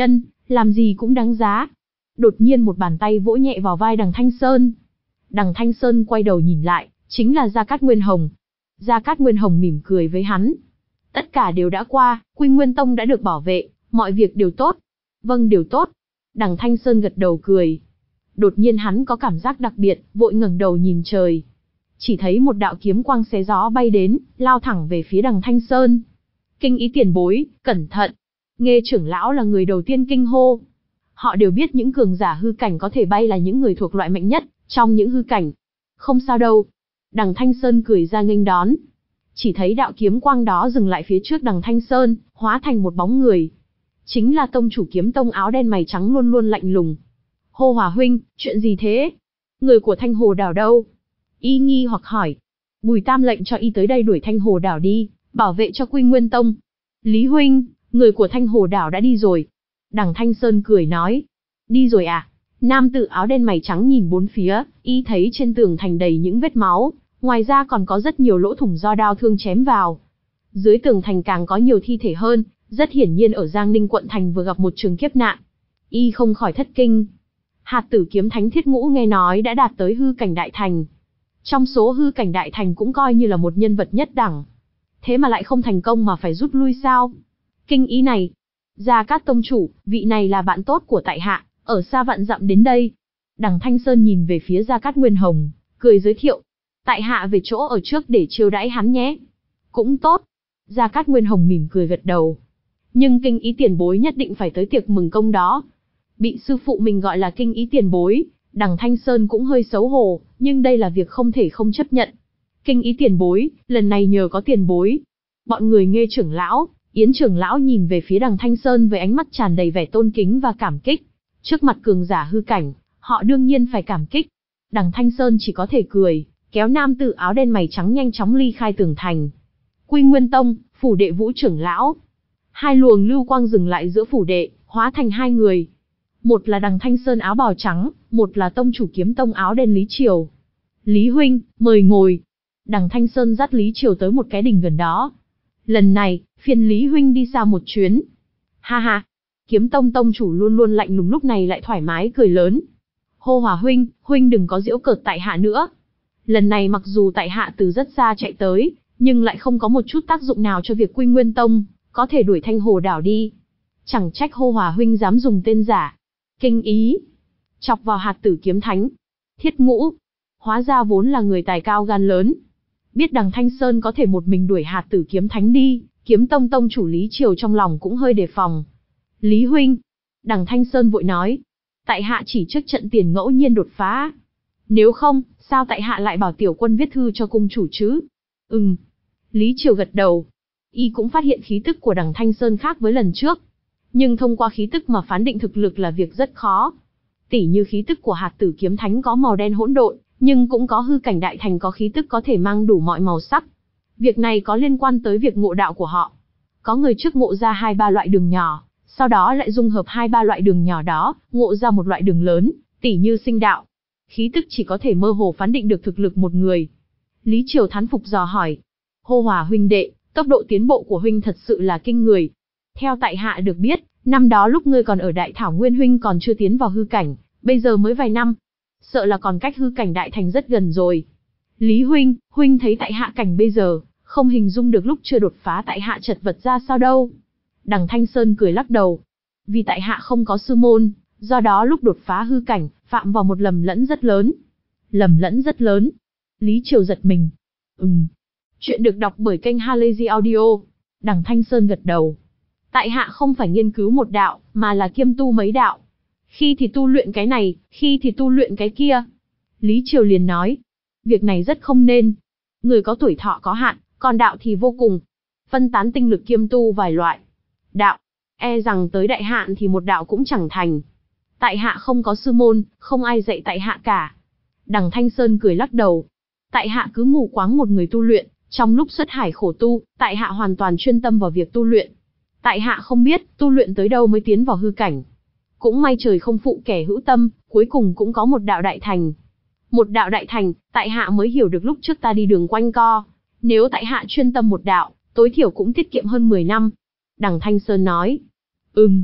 làm gì cũng đáng giá. Đột nhiên một bàn tay vỗ nhẹ vào vai Đằng Thanh Sơn. Đằng Thanh Sơn quay đầu nhìn lại, chính là Gia Cát Nguyên Hồng. Gia Cát Nguyên Hồng mỉm cười với hắn. Tất cả đều đã qua, Quy Nguyên Tông đã được bảo vệ, mọi việc đều tốt. Vâng, đều tốt. Đằng Thanh Sơn gật đầu cười. Đột nhiên hắn có cảm giác đặc biệt, vội ngẩng đầu nhìn trời. Chỉ thấy một đạo kiếm quang xé gió bay đến, lao thẳng về phía Đằng Thanh Sơn. Kinh ý tiền bối, cẩn thận. Nghê trưởng lão là người đầu tiên kinh hô. Họ đều biết những cường giả hư cảnh có thể bay là những người thuộc loại mạnh nhất trong những hư cảnh. Không sao đâu. Đằng Thanh Sơn cười ra nghênh đón. Chỉ thấy đạo kiếm quang đó dừng lại phía trước Đằng Thanh Sơn, hóa thành một bóng người. Chính là tông chủ Kiếm Tông áo đen mày trắng luôn luôn lạnh lùng. Hô Hòa huynh, chuyện gì thế? Người của Thanh Hồ Đảo đâu? Y nghi hoặc hỏi. Bùi Tam lệnh cho y tới đây đuổi Thanh Hồ Đảo đi, bảo vệ cho Quy Nguyên Tông. Lý huynh, người của Thanh Hồ Đảo đã đi rồi. Đằng Thanh Sơn cười nói. Đi rồi à? Nam tử áo đen mày trắng nhìn bốn phía, y thấy trên tường thành đầy những vết máu, ngoài ra còn có rất nhiều lỗ thủng do đao thương chém vào. Dưới tường thành càng có nhiều thi thể hơn, rất hiển nhiên ở Giang Ninh quận thành vừa gặp một trường kiếp nạn. Y không khỏi thất kinh. Hạt tử kiếm thánh Thiết Ngũ nghe nói đã đạt tới hư cảnh đại thành. Trong số hư cảnh đại thành cũng coi như là một nhân vật nhất đẳng. Thế mà lại không thành công mà phải rút lui sao? Kinh ý này. Gia Cát tông chủ, vị này là bạn tốt của tại hạ, ở xa vạn dặm đến đây. Đằng Thanh Sơn nhìn về phía Gia Cát Nguyên Hồng, cười giới thiệu. Tại hạ về chỗ ở trước để chiêu đãi hắn nhé. Cũng tốt. Gia Cát Nguyên Hồng mỉm cười gật đầu. Nhưng kinh ý tiền bối nhất định phải tới tiệc mừng công đó. Bị sư phụ mình gọi là kinh ý tiền bối, Đằng Thanh Sơn cũng hơi xấu hổ, nhưng đây là việc không thể không chấp nhận. Kinh ý tiền bối, lần này nhờ có tiền bối. Bọn người Nghê trưởng lão, Yến trưởng lão nhìn về phía Đằng Thanh Sơn với ánh mắt tràn đầy vẻ tôn kính và cảm kích. Trước mặt cường giả hư cảnh, họ đương nhiên phải cảm kích. Đằng Thanh Sơn chỉ có thể cười, kéo nam tử áo đen mày trắng nhanh chóng ly khai tường thành. Quy Nguyên Tông, phủ đệ Vũ trưởng lão. Hai luồng lưu quang dừng lại giữa phủ đệ, hóa thành hai người. Một là Đằng Thanh Sơn áo bào trắng, một là tông chủ Kiếm Tông áo đen Lý Triều. Lý huynh, mời ngồi. Đằng Thanh Sơn dắt Lý Triều tới một cái đình gần đó. Lần này, phiền Lý huynh đi xa một chuyến. Ha ha, Kiếm Tông tông chủ luôn luôn lạnh lùng lúc này lại thoải mái cười lớn. Hô Hòa huynh, huynh đừng có giễu cợt tại hạ nữa. Lần này mặc dù tại hạ từ rất xa chạy tới, nhưng lại không có một chút tác dụng nào cho việc Quy Nguyên Tông có thể đuổi Thanh Hồ Đảo đi. Chẳng trách Hô Hòa huynh dám dùng tên giả. Kinh ý. Chọc vào hạt tử kiếm thánh. Thiết Ngũ. Hóa ra vốn là người tài cao gan lớn. Biết Đằng Thanh Sơn có thể một mình đuổi hạt tử kiếm thánh đi, Kiếm Tông tông chủ Lý Triều trong lòng cũng hơi đề phòng. Lý huynh. Đằng Thanh Sơn vội nói. Tại hạ chỉ trước trận tiền ngẫu nhiên đột phá. Nếu không, sao tại hạ lại bảo tiểu quân viết thư cho cung chủ chứ? Ừm. Lý Triều gật đầu. Y cũng phát hiện khí tức của Đằng Thanh Sơn khác với lần trước. Nhưng thông qua khí tức mà phán định thực lực là việc rất khó. Tỉ như khí tức của hạt tử kiếm thánh có màu đen hỗn độn, nhưng cũng có hư cảnh đại thành có khí tức có thể mang đủ mọi màu sắc. Việc này có liên quan tới việc ngộ đạo của họ. Có người trước ngộ ra hai ba loại đường nhỏ, sau đó lại dung hợp hai ba loại đường nhỏ đó, ngộ ra một loại đường lớn, tỉ như sinh đạo. Khí tức chỉ có thể mơ hồ phán định được thực lực một người. Lý Triều thán phục dò hỏi. Hô Hòa huynh đệ, tốc độ tiến bộ của huynh thật sự là kinh người. Theo tại hạ được biết, năm đó lúc ngươi còn ở Đại Thảo Nguyên huynh còn chưa tiến vào hư cảnh, bây giờ mới vài năm. Sợ là còn cách hư cảnh đại thành rất gần rồi. Lý huynh, huynh thấy tại hạ cảnh bây giờ, không hình dung được lúc chưa đột phá tại hạ chật vật ra sao đâu. Đằng Thanh Sơn cười lắc đầu. Vì tại hạ không có sư môn, do đó lúc đột phá hư cảnh, phạm vào một lầm lẫn rất lớn. Lầm lẫn rất lớn. Lý Triều giật mình. Ừm. Chuyện được đọc bởi kênh Halazy Audio. Đằng Thanh Sơn gật đầu. Tại hạ không phải nghiên cứu một đạo, mà là kiêm tu mấy đạo. Khi thì tu luyện cái này, khi thì tu luyện cái kia. Lý Triều liền nói. Việc này rất không nên. Người có tuổi thọ có hạn, còn đạo thì vô cùng. Phân tán tinh lực kiêm tu vài loại. Đạo. E rằng tới đại hạn thì một đạo cũng chẳng thành. Tại hạ không có sư môn, không ai dạy tại hạ cả. Đằng Thanh Sơn cười lắc đầu. Tại hạ cứ mù quáng một người tu luyện, trong lúc xuất hải khổ tu, tại hạ hoàn toàn chuyên tâm vào việc tu luyện. Tại hạ không biết, tu luyện tới đâu mới tiến vào hư cảnh. Cũng may trời không phụ kẻ hữu tâm, cuối cùng cũng có một đạo đại thành. Một đạo đại thành, tại hạ mới hiểu được lúc trước ta đi đường quanh co. Nếu tại hạ chuyên tâm một đạo, tối thiểu cũng tiết kiệm hơn mười năm. Đằng Thanh Sơn nói. Ừm.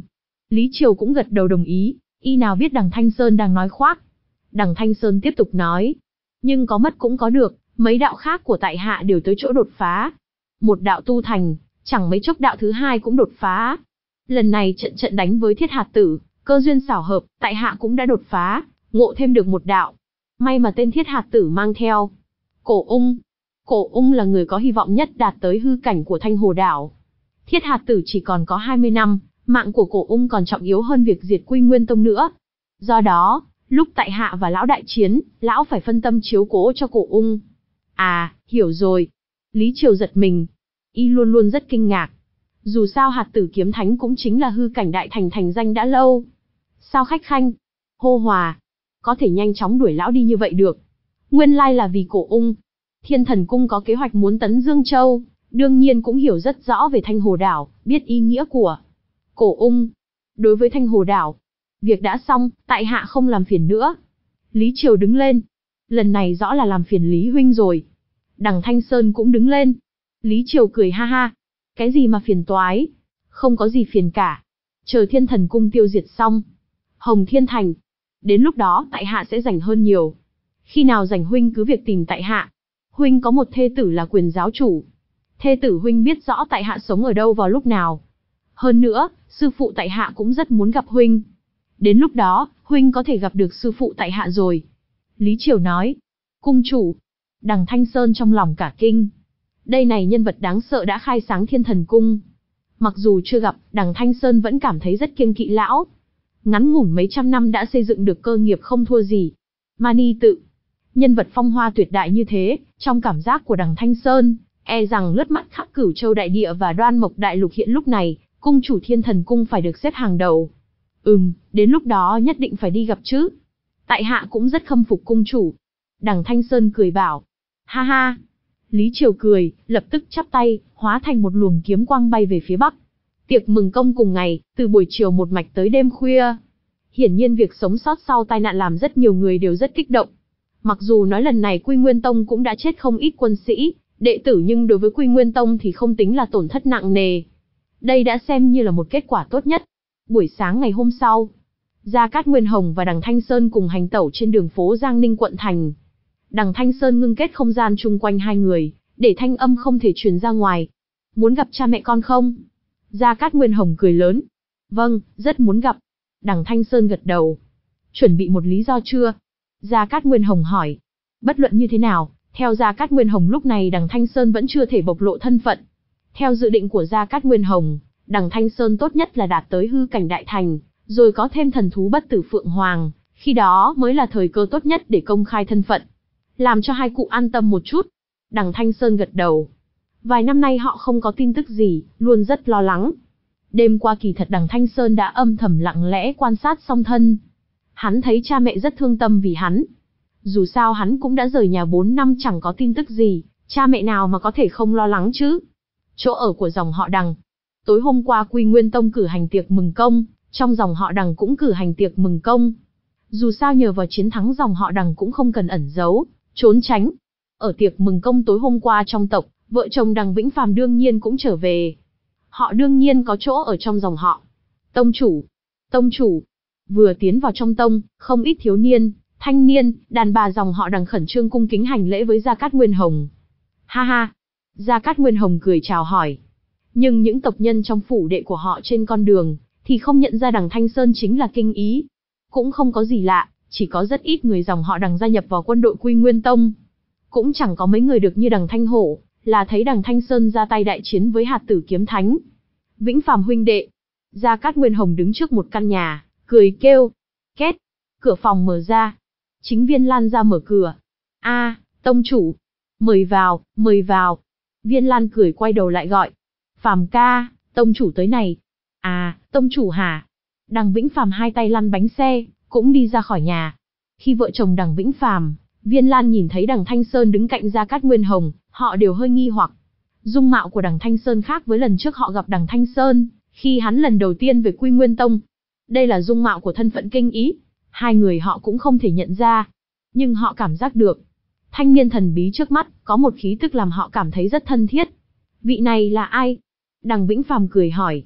Lý Triều cũng gật đầu đồng ý, y nào biết đằng Thanh Sơn đang nói khoác. Đằng Thanh Sơn tiếp tục nói, nhưng có mất cũng có được, mấy đạo khác của tại hạ đều tới chỗ đột phá. Một đạo tu thành, chẳng mấy chốc đạo thứ hai cũng đột phá. Lần này trận trận đánh với Thiết Hạt Tử, cơ duyên xảo hợp, tại hạ cũng đã đột phá, ngộ thêm được một đạo. May mà tên Thiết Hạt Tử mang theo. Cổ Ung. Cổ Ung là người có hy vọng nhất đạt tới hư cảnh của Thanh Hồ Đảo. Thiết Hạt Tử chỉ còn có hai mươi năm, mạng của Cổ Ung còn trọng yếu hơn việc diệt Quy Nguyên Tông nữa. Do đó, lúc tại hạ và lão đại chiến, lão phải phân tâm chiếu cố cho Cổ Ung. À, hiểu rồi. Lý Triều giật mình. Y luôn luôn rất kinh ngạc. Dù sao Hạt Tử Kiếm Thánh cũng chính là hư cảnh đại thành thành danh đã lâu. Sao khách khanh, hô hòa, có thể nhanh chóng đuổi lão đi như vậy được? Nguyên lai là vì Cổ Ung. Thiên Thần Cung có kế hoạch muốn tấn Dương Châu, đương nhiên cũng hiểu rất rõ về Thanh Hồ Đảo, biết ý nghĩa của Cổ Ung. Đối với Thanh Hồ Đảo, việc đã xong, tại hạ không làm phiền nữa. Lý Triều đứng lên. Lần này rõ là làm phiền Lý huynh rồi. Đằng Thanh Sơn cũng đứng lên. Lý Triều cười ha ha. Cái gì mà phiền toái? Không có gì phiền cả. Chờ Thiên Thần Cung tiêu diệt xong, Hồng Thiên Thành, đến lúc đó tại hạ sẽ rảnh hơn nhiều. Khi nào rảnh huynh cứ việc tìm tại hạ. Huynh có một thê tử là Quyền giáo chủ. Thê tử huynh biết rõ tại hạ sống ở đâu vào lúc nào. Hơn nữa, sư phụ tại hạ cũng rất muốn gặp huynh. Đến lúc đó, huynh có thể gặp được sư phụ tại hạ rồi. Lý Triều nói. Cung chủ. Đằng Thanh Sơn trong lòng cả kinh. Đây này nhân vật đáng sợ đã khai sáng Thiên Thần Cung. Mặc dù chưa gặp, đằng Thanh Sơn vẫn cảm thấy rất kiêng kỵ lão. Ngắn ngủn mấy trăm năm đã xây dựng được cơ nghiệp không thua gì. Mani tự. Nhân vật phong hoa tuyệt đại như thế, trong cảm giác của đằng Thanh Sơn, e rằng lướt mắt khắp Cửu Châu đại địa và Đoan Mộc đại lục hiện lúc này, cung chủ Thiên Thần Cung phải được xếp hàng đầu. Ừm, đến lúc đó nhất định phải đi gặp chứ. Tại hạ cũng rất khâm phục cung chủ. Đằng Thanh Sơn cười bảo. Ha ha. Lý Triều cười, lập tức chắp tay, hóa thành một luồng kiếm quang bay về phía bắc. Tiệc mừng công cùng ngày, từ buổi chiều một mạch tới đêm khuya. Hiển nhiên việc sống sót sau tai nạn làm rất nhiều người đều rất kích động. Mặc dù nói lần này Quy Nguyên Tông cũng đã chết không ít quân sĩ, đệ tử, nhưng đối với Quy Nguyên Tông thì không tính là tổn thất nặng nề. Đây đã xem như là một kết quả tốt nhất. Buổi sáng ngày hôm sau, Gia Cát Nguyên Hồng và đằng Thanh Sơn cùng hành tẩu trên đường phố Giang Ninh quận thành. Đằng Thanh Sơn ngưng kết không gian chung quanh hai người, để thanh âm không thể truyền ra ngoài. Muốn gặp cha mẹ con không? Gia Cát Nguyên Hồng cười lớn. Vâng, rất muốn gặp. Đằng Thanh Sơn gật đầu. Chuẩn bị một lý do chưa? Gia Cát Nguyên Hồng hỏi. Bất luận như thế nào, theo Gia Cát Nguyên Hồng lúc này đằng Thanh Sơn vẫn chưa thể bộc lộ thân phận. Theo dự định của Gia Cát Nguyên Hồng, đằng Thanh Sơn tốt nhất là đạt tới hư cảnh đại thành, rồi có thêm thần thú bất tử Phượng Hoàng, khi đó mới là thời cơ tốt nhất để công khai thân phận. Làm cho hai cụ an tâm một chút. Đằng Thanh Sơn gật đầu. Vài năm nay họ không có tin tức gì, luôn rất lo lắng. Đêm qua kỳ thật đằng Thanh Sơn đã âm thầm lặng lẽ quan sát song thân. Hắn thấy cha mẹ rất thương tâm vì hắn. Dù sao hắn cũng đã rời nhà bốn năm chẳng có tin tức gì, cha mẹ nào mà có thể không lo lắng chứ. Chỗ ở của dòng họ Đằng. Tối hôm qua Quy Nguyên Tông cử hành tiệc mừng công, trong dòng họ Đằng cũng cử hành tiệc mừng công. Dù sao nhờ vào chiến thắng dòng họ Đằng cũng không cần ẩn giấu, trốn tránh. Ở tiệc mừng công tối hôm qua trong tộc, vợ chồng Đằng Vĩnh Phàm đương nhiên cũng trở về. Họ đương nhiên có chỗ ở trong dòng họ. Tông chủ, tông chủ. Vừa tiến vào trong tông, không ít thiếu niên, thanh niên, đàn bà dòng họ Đằng khẩn trương cung kính hành lễ với Gia Cát Nguyên Hồng. Ha ha. Gia Cát Nguyên Hồng cười chào hỏi. Nhưng những tộc nhân trong phủ đệ của họ trên con đường, thì không nhận ra đằng Thanh Sơn chính là Kinh Ý. Cũng không có gì lạ, chỉ có rất ít người dòng họ Đằng gia nhập vào quân đội Quy Nguyên Tông. Cũng chẳng có mấy người được như đằng Thanh Hổ, là thấy đằng Thanh Sơn ra tay đại chiến với Hạt Tử Kiếm Thánh. Vĩnh Phàm huynh đệ. Gia Cát Nguyên Hồng đứng trước một căn nhà, cười kêu. Két. Cửa phòng mở ra. Chính Viên Lan ra mở cửa. A, tông chủ. Mời vào, mời vào. Viên Lan cười quay đầu lại gọi. Phàm ca, tông chủ tới này. À, tông chủ hả? Đằng Vĩnh Phàm hai tay lăn bánh xe, cũng đi ra khỏi nhà. Khi vợ chồng đằng Vĩnh Phàm, Viên Lan nhìn thấy đằng Thanh Sơn đứng cạnh Gia Cát Nguyên Hồng, họ đều hơi nghi hoặc. Dung mạo của đằng Thanh Sơn khác với lần trước họ gặp đằng Thanh Sơn, khi hắn lần đầu tiên về Quy Nguyên Tông. Đây là dung mạo của thân phận Kinh Ý. Hai người họ cũng không thể nhận ra. Nhưng họ cảm giác được. Thanh niên thần bí trước mắt, có một khí tức làm họ cảm thấy rất thân thiết. Vị này là ai? Đằng Vĩnh Phàm cười hỏi.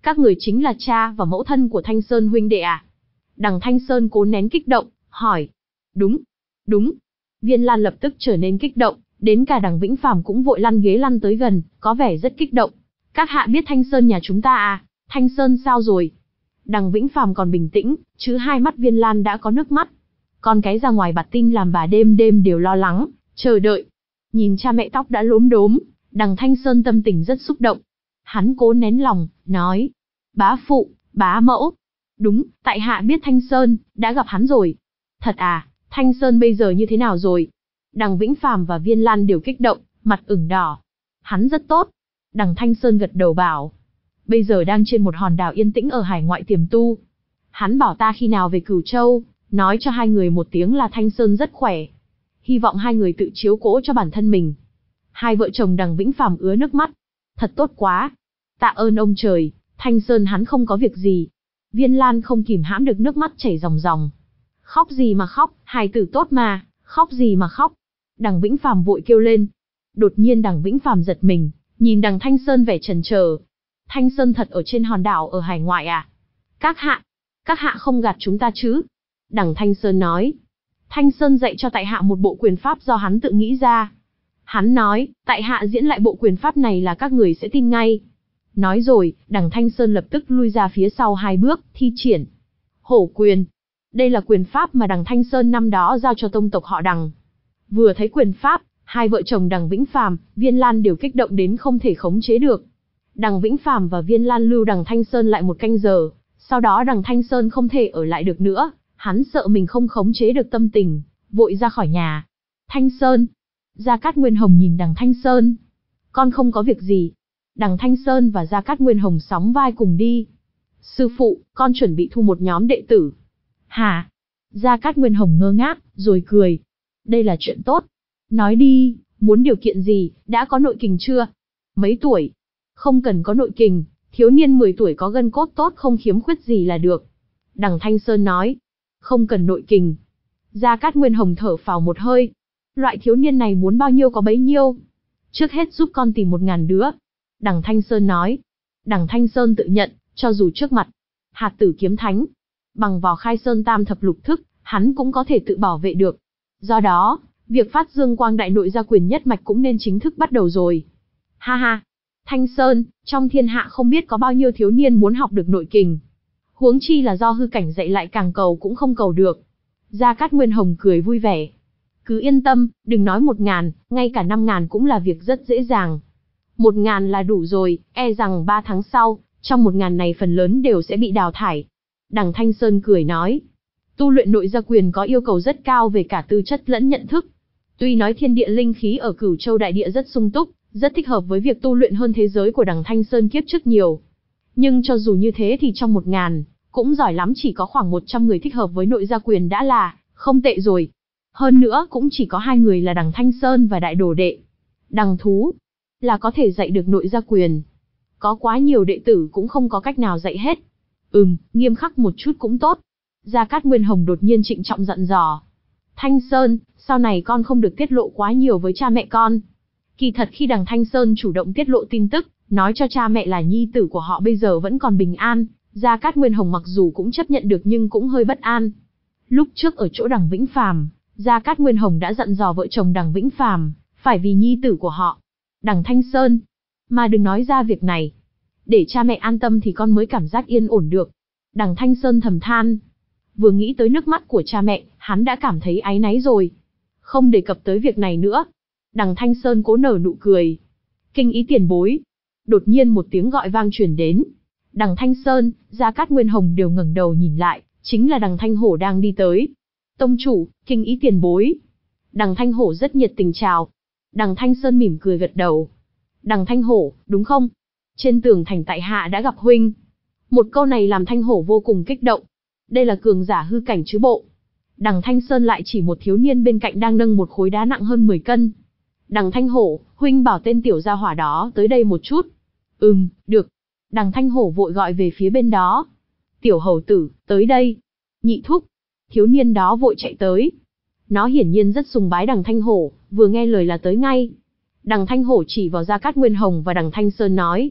Các người chính là cha và mẫu thân của Thanh Sơn huynh đệ à? Đằng Thanh Sơn cố nén kích động, hỏi. Đúng, đúng. Viên Lan lập tức trở nên kích động, đến cả đằng Vĩnh Phàm cũng vội lăn ghế lăn tới gần, có vẻ rất kích động. Các hạ biết Thanh Sơn nhà chúng ta à? Thanh Sơn sao rồi? Đằng Vĩnh Phàm còn bình tĩnh, chứ hai mắt Viên Lan đã có nước mắt. Con cái ra ngoài bạt tin làm bà đêm đêm đều lo lắng, chờ đợi. Nhìn cha mẹ tóc đã lốm đốm, đằng Thanh Sơn tâm tình rất xúc động. Hắn cố nén lòng, nói. Bá phụ, bá mẫu. Đúng, tại hạ biết Thanh Sơn, đã gặp hắn rồi. Thật à, Thanh Sơn bây giờ như thế nào rồi? Đằng Vĩnh Phàm và Viên Lan đều kích động, mặt ửng đỏ. Hắn rất tốt. Đằng Thanh Sơn gật đầu bảo. Bây giờ đang trên một hòn đảo yên tĩnh ở hải ngoại tiềm tu. Hắn bảo ta khi nào về Cửu Châu, nói cho hai người một tiếng là Thanh Sơn rất khỏe. Hy vọng hai người tự chiếu cố cho bản thân mình. Hai vợ chồng đằng Vĩnh Phàm ứa nước mắt. Thật tốt quá. Tạ ơn ông trời, Thanh Sơn hắn không có việc gì. Viên Lan không kìm hãm được nước mắt chảy ròng ròng. Khóc gì mà khóc, hài tử tốt mà, khóc gì mà khóc. Đằng Vĩnh Phàm vội kêu lên. Đột nhiên đằng Vĩnh Phàm giật mình, nhìn đằng Thanh Sơn vẻ chần chờ. Thanh Sơn thật ở trên hòn đảo ở hải ngoại à? Các hạ, các hạ không gạt chúng ta chứ? Đằng Thanh Sơn nói. Thanh Sơn dạy cho tại hạ một bộ quyền pháp do hắn tự nghĩ ra. Hắn nói, tại hạ diễn lại bộ quyền pháp này là các người sẽ tin ngay. Nói rồi, đằng Thanh Sơn lập tức lui ra phía sau hai bước, thi triển. Hổ quyền. Đây là quyền pháp mà đằng Thanh Sơn năm đó giao cho tông tộc họ đằng. Vừa thấy quyền pháp, hai vợ chồng đằng Vĩnh Phàm, Viên Lan đều kích động đến không thể khống chế được. Đằng Vĩnh Phàm và Viên Lan lưu đằng Thanh Sơn lại một canh giờ, sau đó đằng Thanh Sơn không thể ở lại được nữa, hắn sợ mình không khống chế được tâm tình, vội ra khỏi nhà. Thanh Sơn. Gia Cát Nguyên Hồng nhìn đằng Thanh Sơn. Con không có việc gì. Đằng Thanh Sơn và Gia Cát Nguyên Hồng sóng vai cùng đi. Sư phụ, con chuẩn bị thu một nhóm đệ tử. Hả? Gia Cát Nguyên Hồng ngơ ngác, rồi cười. Đây là chuyện tốt. Nói đi, muốn điều kiện gì, đã có nội kình chưa? Mấy tuổi? Không cần có nội kình, thiếu niên mười tuổi có gân cốt tốt không khiếm khuyết gì là được. Đằng Thanh Sơn nói. Không cần nội kình. Gia Cát Nguyên Hồng thở phào một hơi. Loại thiếu niên này muốn bao nhiêu có bấy nhiêu. Trước hết giúp con tìm một ngàn đứa. Đằng Thanh Sơn nói. Đằng Thanh Sơn tự nhận, cho dù trước mặt Hạt Tử Kiếm Thánh, bằng vào Khai Sơn Tam Thập Lục Thức, hắn cũng có thể tự bảo vệ được. Do đó, việc phát dương quang đại nội gia quyền nhất mạch cũng nên chính thức bắt đầu rồi. Ha ha, Thanh Sơn, trong thiên hạ không biết có bao nhiêu thiếu niên muốn học được nội kình. Huống chi là do hư cảnh dạy lại càng cầu cũng không cầu được. Gia Cát Nguyên Hồng cười vui vẻ. Cứ yên tâm, đừng nói một ngàn, ngay cả năm ngàn cũng là việc rất dễ dàng. Một ngàn là đủ rồi, e rằng ba tháng sau, trong một ngàn này phần lớn đều sẽ bị đào thải. Đằng Thanh Sơn cười nói. Tu luyện nội gia quyền có yêu cầu rất cao về cả tư chất lẫn nhận thức. Tuy nói thiên địa linh khí ở Cửu Châu đại địa rất sung túc, rất thích hợp với việc tu luyện hơn thế giới của đằng Thanh Sơn kiếp trước nhiều. Nhưng cho dù như thế thì trong một ngàn, cũng giỏi lắm chỉ có khoảng một trăm người thích hợp với nội gia quyền đã là không tệ rồi. Hơn nữa cũng chỉ có hai người là đằng Thanh Sơn và đại đồ đệ. Đằng Thú là có thể dạy được nội gia quyền. Có quá nhiều đệ tử cũng không có cách nào dạy hết. Ừm, nghiêm khắc một chút cũng tốt. Gia Cát Nguyên Hồng đột nhiên trịnh trọng dặn dò. Thanh Sơn, sau này con không được tiết lộ quá nhiều với cha mẹ con. Kỳ thật khi đằng Thanh Sơn chủ động tiết lộ tin tức, nói cho cha mẹ là nhi tử của họ bây giờ vẫn còn bình an, Gia Cát Nguyên Hồng mặc dù cũng chấp nhận được nhưng cũng hơi bất an. Lúc trước ở chỗ đằng Vĩnh Phàm, Gia Cát Nguyên Hồng đã dặn dò vợ chồng đằng Vĩnh Phàm, phải vì nhi tử của họ, đằng Thanh Sơn, mà đừng nói ra việc này. Để cha mẹ an tâm thì con mới cảm giác yên ổn được. Đằng Thanh Sơn thầm than. Vừa nghĩ tới nước mắt của cha mẹ, hắn đã cảm thấy áy náy rồi. Không đề cập tới việc này nữa. Đằng Thanh Sơn cố nở nụ cười. Kinh ý tiền bối. Đột nhiên một tiếng gọi vang truyền đến. Đằng Thanh Sơn, Gia Cát Nguyên Hồng đều ngẩng đầu nhìn lại, chính là đằng Thanh Hổ đang đi tới. Tông chủ, kinh ý tiền bối. Đằng Thanh Hổ rất nhiệt tình chào. Đằng Thanh Sơn mỉm cười gật đầu. Đằng Thanh Hổ, đúng không? Trên tường thành tại hạ đã gặp huynh. Một câu này làm Thanh Hổ vô cùng kích động. Đây là cường giả hư cảnh chứ bộ. Đằng Thanh Sơn lại chỉ một thiếu niên bên cạnh đang nâng một khối đá nặng hơn mười cân. Đằng Thanh Hổ, huynh bảo tên tiểu gia hỏa đó tới đây một chút. Ừm, được. Đằng Thanh Hổ vội gọi về phía bên đó. Tiểu hầu tử, tới đây. Nhị thúc. Thiếu niên đó vội chạy tới. Nó hiển nhiên rất sùng bái đằng Thanh Hổ, vừa nghe lời là tới ngay. Đằng Thanh Hổ chỉ vào Gia Cát Nguyên Hồng và đằng Thanh Sơn nói.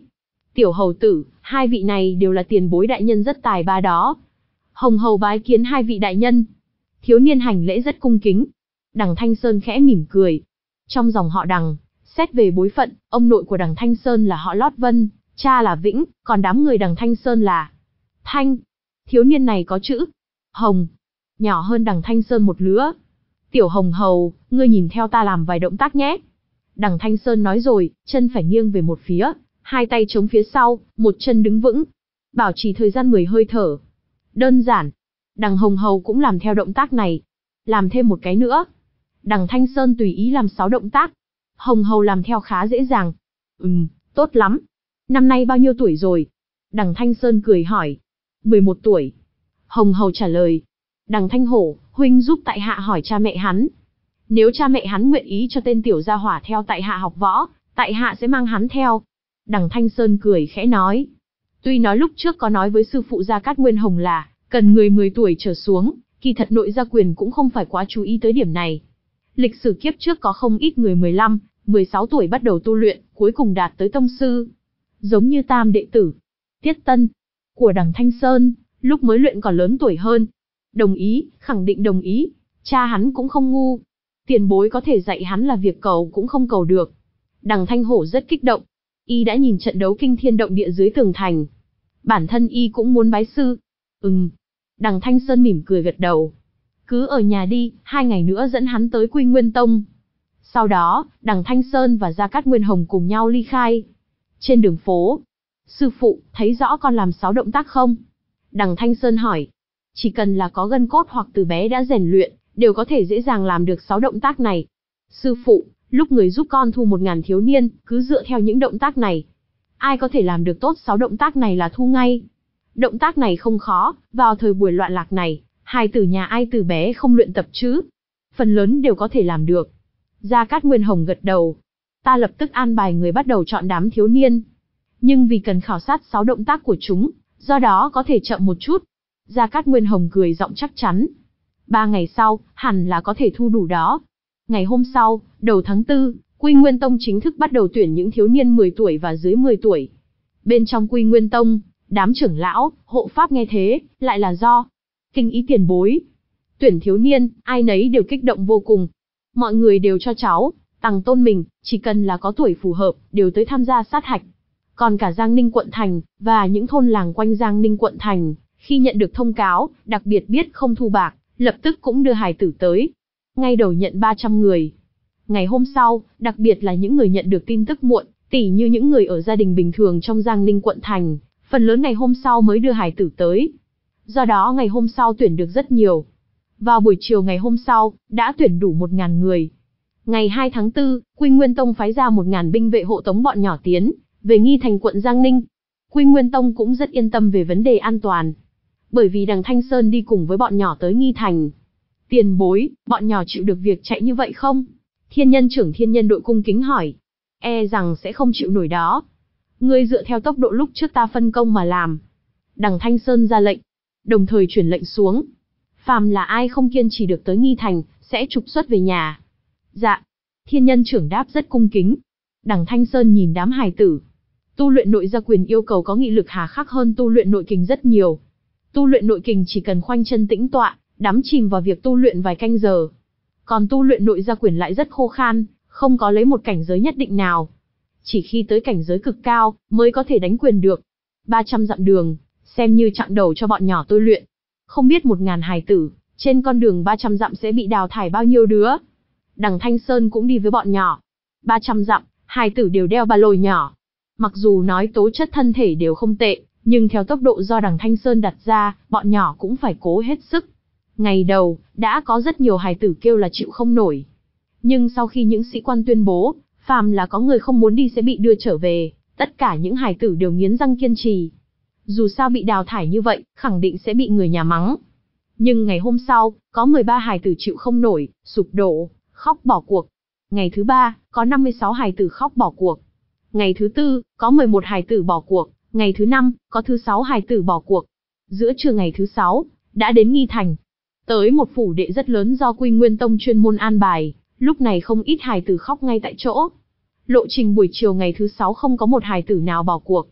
Tiểu hầu tử, hai vị này đều là tiền bối đại nhân rất tài ba đó. Hồng hầu bái kiến hai vị đại nhân. Thiếu niên hành lễ rất cung kính. Đằng Thanh Sơn khẽ mỉm cười. Trong dòng họ Đằng, xét về bối phận, ông nội của Đằng Thanh Sơn là họ Lót Vân, cha là Vĩnh, còn đám người Đằng Thanh Sơn là Thanh. Thiếu niên này có chữ Hồng, nhỏ hơn Đằng Thanh Sơn một lứa. Tiểu Hồng hầu, ngươi nhìn theo ta làm vài động tác nhé. Đằng Thanh Sơn nói rồi, chân phải nghiêng về một phía, hai tay chống phía sau, một chân đứng vững. Bảo trì thời gian mười hơi thở. Đơn giản. Đằng Hồng hầu cũng làm theo động tác này. Làm thêm một cái nữa. Đằng Thanh Sơn tùy ý làm sáu động tác. Hồng hầu làm theo khá dễ dàng. Ừm, tốt lắm. Năm nay bao nhiêu tuổi rồi? Đằng Thanh Sơn cười hỏi. mười một tuổi. Hồng hầu trả lời. Đằng Thanh Hổ, huynh giúp tại hạ hỏi cha mẹ hắn. Nếu cha mẹ hắn nguyện ý cho tên tiểu gia hỏa theo tại hạ học võ, tại hạ sẽ mang hắn theo. Đằng Thanh Sơn cười khẽ nói. Tuy nói lúc trước có nói với sư phụ Gia Cát Nguyên Hồng là cần người mười tuổi trở xuống, kỳ thật nội gia quyền cũng không phải quá chú ý tới điểm này. Lịch sử kiếp trước có không ít người mười lăm, mười sáu tuổi bắt đầu tu luyện, cuối cùng đạt tới tông sư. Giống như tam đệ tử, Tiết Tân, của Đằng Thanh Sơn, lúc mới luyện còn lớn tuổi hơn. Đồng ý, khẳng định đồng ý, cha hắn cũng không ngu. Tiền bối có thể dạy hắn là việc cầu cũng không cầu được. Đằng Thanh Hổ rất kích động. Y đã nhìn trận đấu kinh thiên động địa dưới tường thành. Bản thân Y cũng muốn bái sư. Ừm. Đằng Thanh Sơn mỉm cười gật đầu. Cứ ở nhà đi, hai ngày nữa dẫn hắn tới Quy Nguyên Tông. Sau đó, Đằng Thanh Sơn và Gia Cát Nguyên Hồng cùng nhau ly khai. Trên đường phố. Sư phụ, thấy rõ con làm sáu động tác không? Đằng Thanh Sơn hỏi. Chỉ cần là có gân cốt hoặc từ bé đã rèn luyện, đều có thể dễ dàng làm được sáu động tác này. Sư phụ, lúc người giúp con thu một ngàn thiếu niên, cứ dựa theo những động tác này. Ai có thể làm được tốt sáu động tác này là thu ngay. Động tác này không khó, vào thời buổi loạn lạc này, hài tử nhà ai từ bé không luyện tập chứ? Phần lớn đều có thể làm được. Gia Cát Nguyên Hồng gật đầu. Ta lập tức an bài người bắt đầu chọn đám thiếu niên. Nhưng vì cần khảo sát sáu động tác của chúng, do đó có thể chậm một chút. Gia Cát Nguyên Hồng cười giọng chắc chắn. Ba ngày sau, hẳn là có thể thu đủ đó. Ngày hôm sau, đầu tháng tư, Quy Nguyên Tông chính thức bắt đầu tuyển những thiếu niên mười tuổi và dưới mười tuổi. Bên trong Quy Nguyên Tông, đám trưởng lão, hộ pháp nghe thế, lại là do kinh ý tiền bối. Tuyển thiếu niên, ai nấy đều kích động vô cùng. Mọi người đều cho cháu, Tằng Tôn mình, chỉ cần là có tuổi phù hợp, đều tới tham gia sát hạch. Còn cả Giang Ninh quận thành, và những thôn làng quanh Giang Ninh quận thành, khi nhận được thông cáo, đặc biệt biết không thu bạc, lập tức cũng đưa hài tử tới. Ngay đầu nhận ba trăm người. Ngày hôm sau, đặc biệt là những người nhận được tin tức muộn, tỉ như những người ở gia đình bình thường trong Giang Ninh quận thành, phần lớn ngày hôm sau mới đưa hài tử tới. Do đó ngày hôm sau tuyển được rất nhiều. Vào buổi chiều ngày hôm sau, đã tuyển đủ một ngàn người. Ngày hai tháng tư, Quy Nguyên Tông phái ra một ngàn binh vệ hộ tống bọn nhỏ tiến về Nghi Thành quận Giang Ninh. Quy Nguyên Tông cũng rất yên tâm về vấn đề an toàn. Bởi vì Đằng Thanh Sơn đi cùng với bọn nhỏ tới Nghi Thành. Tiền bối, bọn nhỏ chịu được việc chạy như vậy không? Thiên nhân trưởng thiên nhân đội cung kính hỏi. E rằng sẽ không chịu nổi đó. Ngươi dựa theo tốc độ lúc trước ta phân công mà làm. Đằng Thanh Sơn ra lệnh. Đồng thời chuyển lệnh xuống. Phàm là ai không kiên trì được tới Nghi Thành, sẽ trục xuất về nhà. Dạ. Thiên nhân trưởng đáp rất cung kính. Đằng Thanh Sơn nhìn đám hài tử. Tu luyện nội gia quyền yêu cầu có nghị lực hà khắc hơn tu luyện nội kình rất nhiều. Tu luyện nội kình chỉ cần khoanh chân tĩnh tọa, đắm chìm vào việc tu luyện vài canh giờ. Còn tu luyện nội gia quyền lại rất khô khan, không có lấy một cảnh giới nhất định nào. Chỉ khi tới cảnh giới cực cao, mới có thể đánh quyền được. ba trăm dặm đường, xem như chặng đầu cho bọn nhỏ tôi luyện. Không biết một ngàn hài tử, trên con đường ba trăm dặm sẽ bị đào thải bao nhiêu đứa. Đằng Thanh Sơn cũng đi với bọn nhỏ. ba trăm dặm, hài tử đều đeo ba lô nhỏ. Mặc dù nói tố chất thân thể đều không tệ, nhưng theo tốc độ do Đằng Thanh Sơn đặt ra, bọn nhỏ cũng phải cố hết sức. Ngày đầu, đã có rất nhiều hài tử kêu là chịu không nổi. Nhưng sau khi những sĩ quan tuyên bố, phàm là có người không muốn đi sẽ bị đưa trở về, tất cả những hài tử đều nghiến răng kiên trì. Dù sao bị đào thải như vậy, khẳng định sẽ bị người nhà mắng. Nhưng ngày hôm sau, có mười ba hài tử chịu không nổi, sụp đổ, khóc bỏ cuộc. Ngày thứ ba, có năm mươi sáu hài tử khóc bỏ cuộc. Ngày thứ tư, có mười một hài tử bỏ cuộc. Ngày thứ năm, có thứ sáu hài tử bỏ cuộc. Giữa trưa ngày thứ sáu, đã đến Nghi Thành. Tới một phủ đệ rất lớn do Quy Nguyên Tông chuyên môn an bài, lúc này không ít hài tử khóc ngay tại chỗ. Lộ trình buổi chiều ngày thứ sáu không có một hài tử nào bỏ cuộc.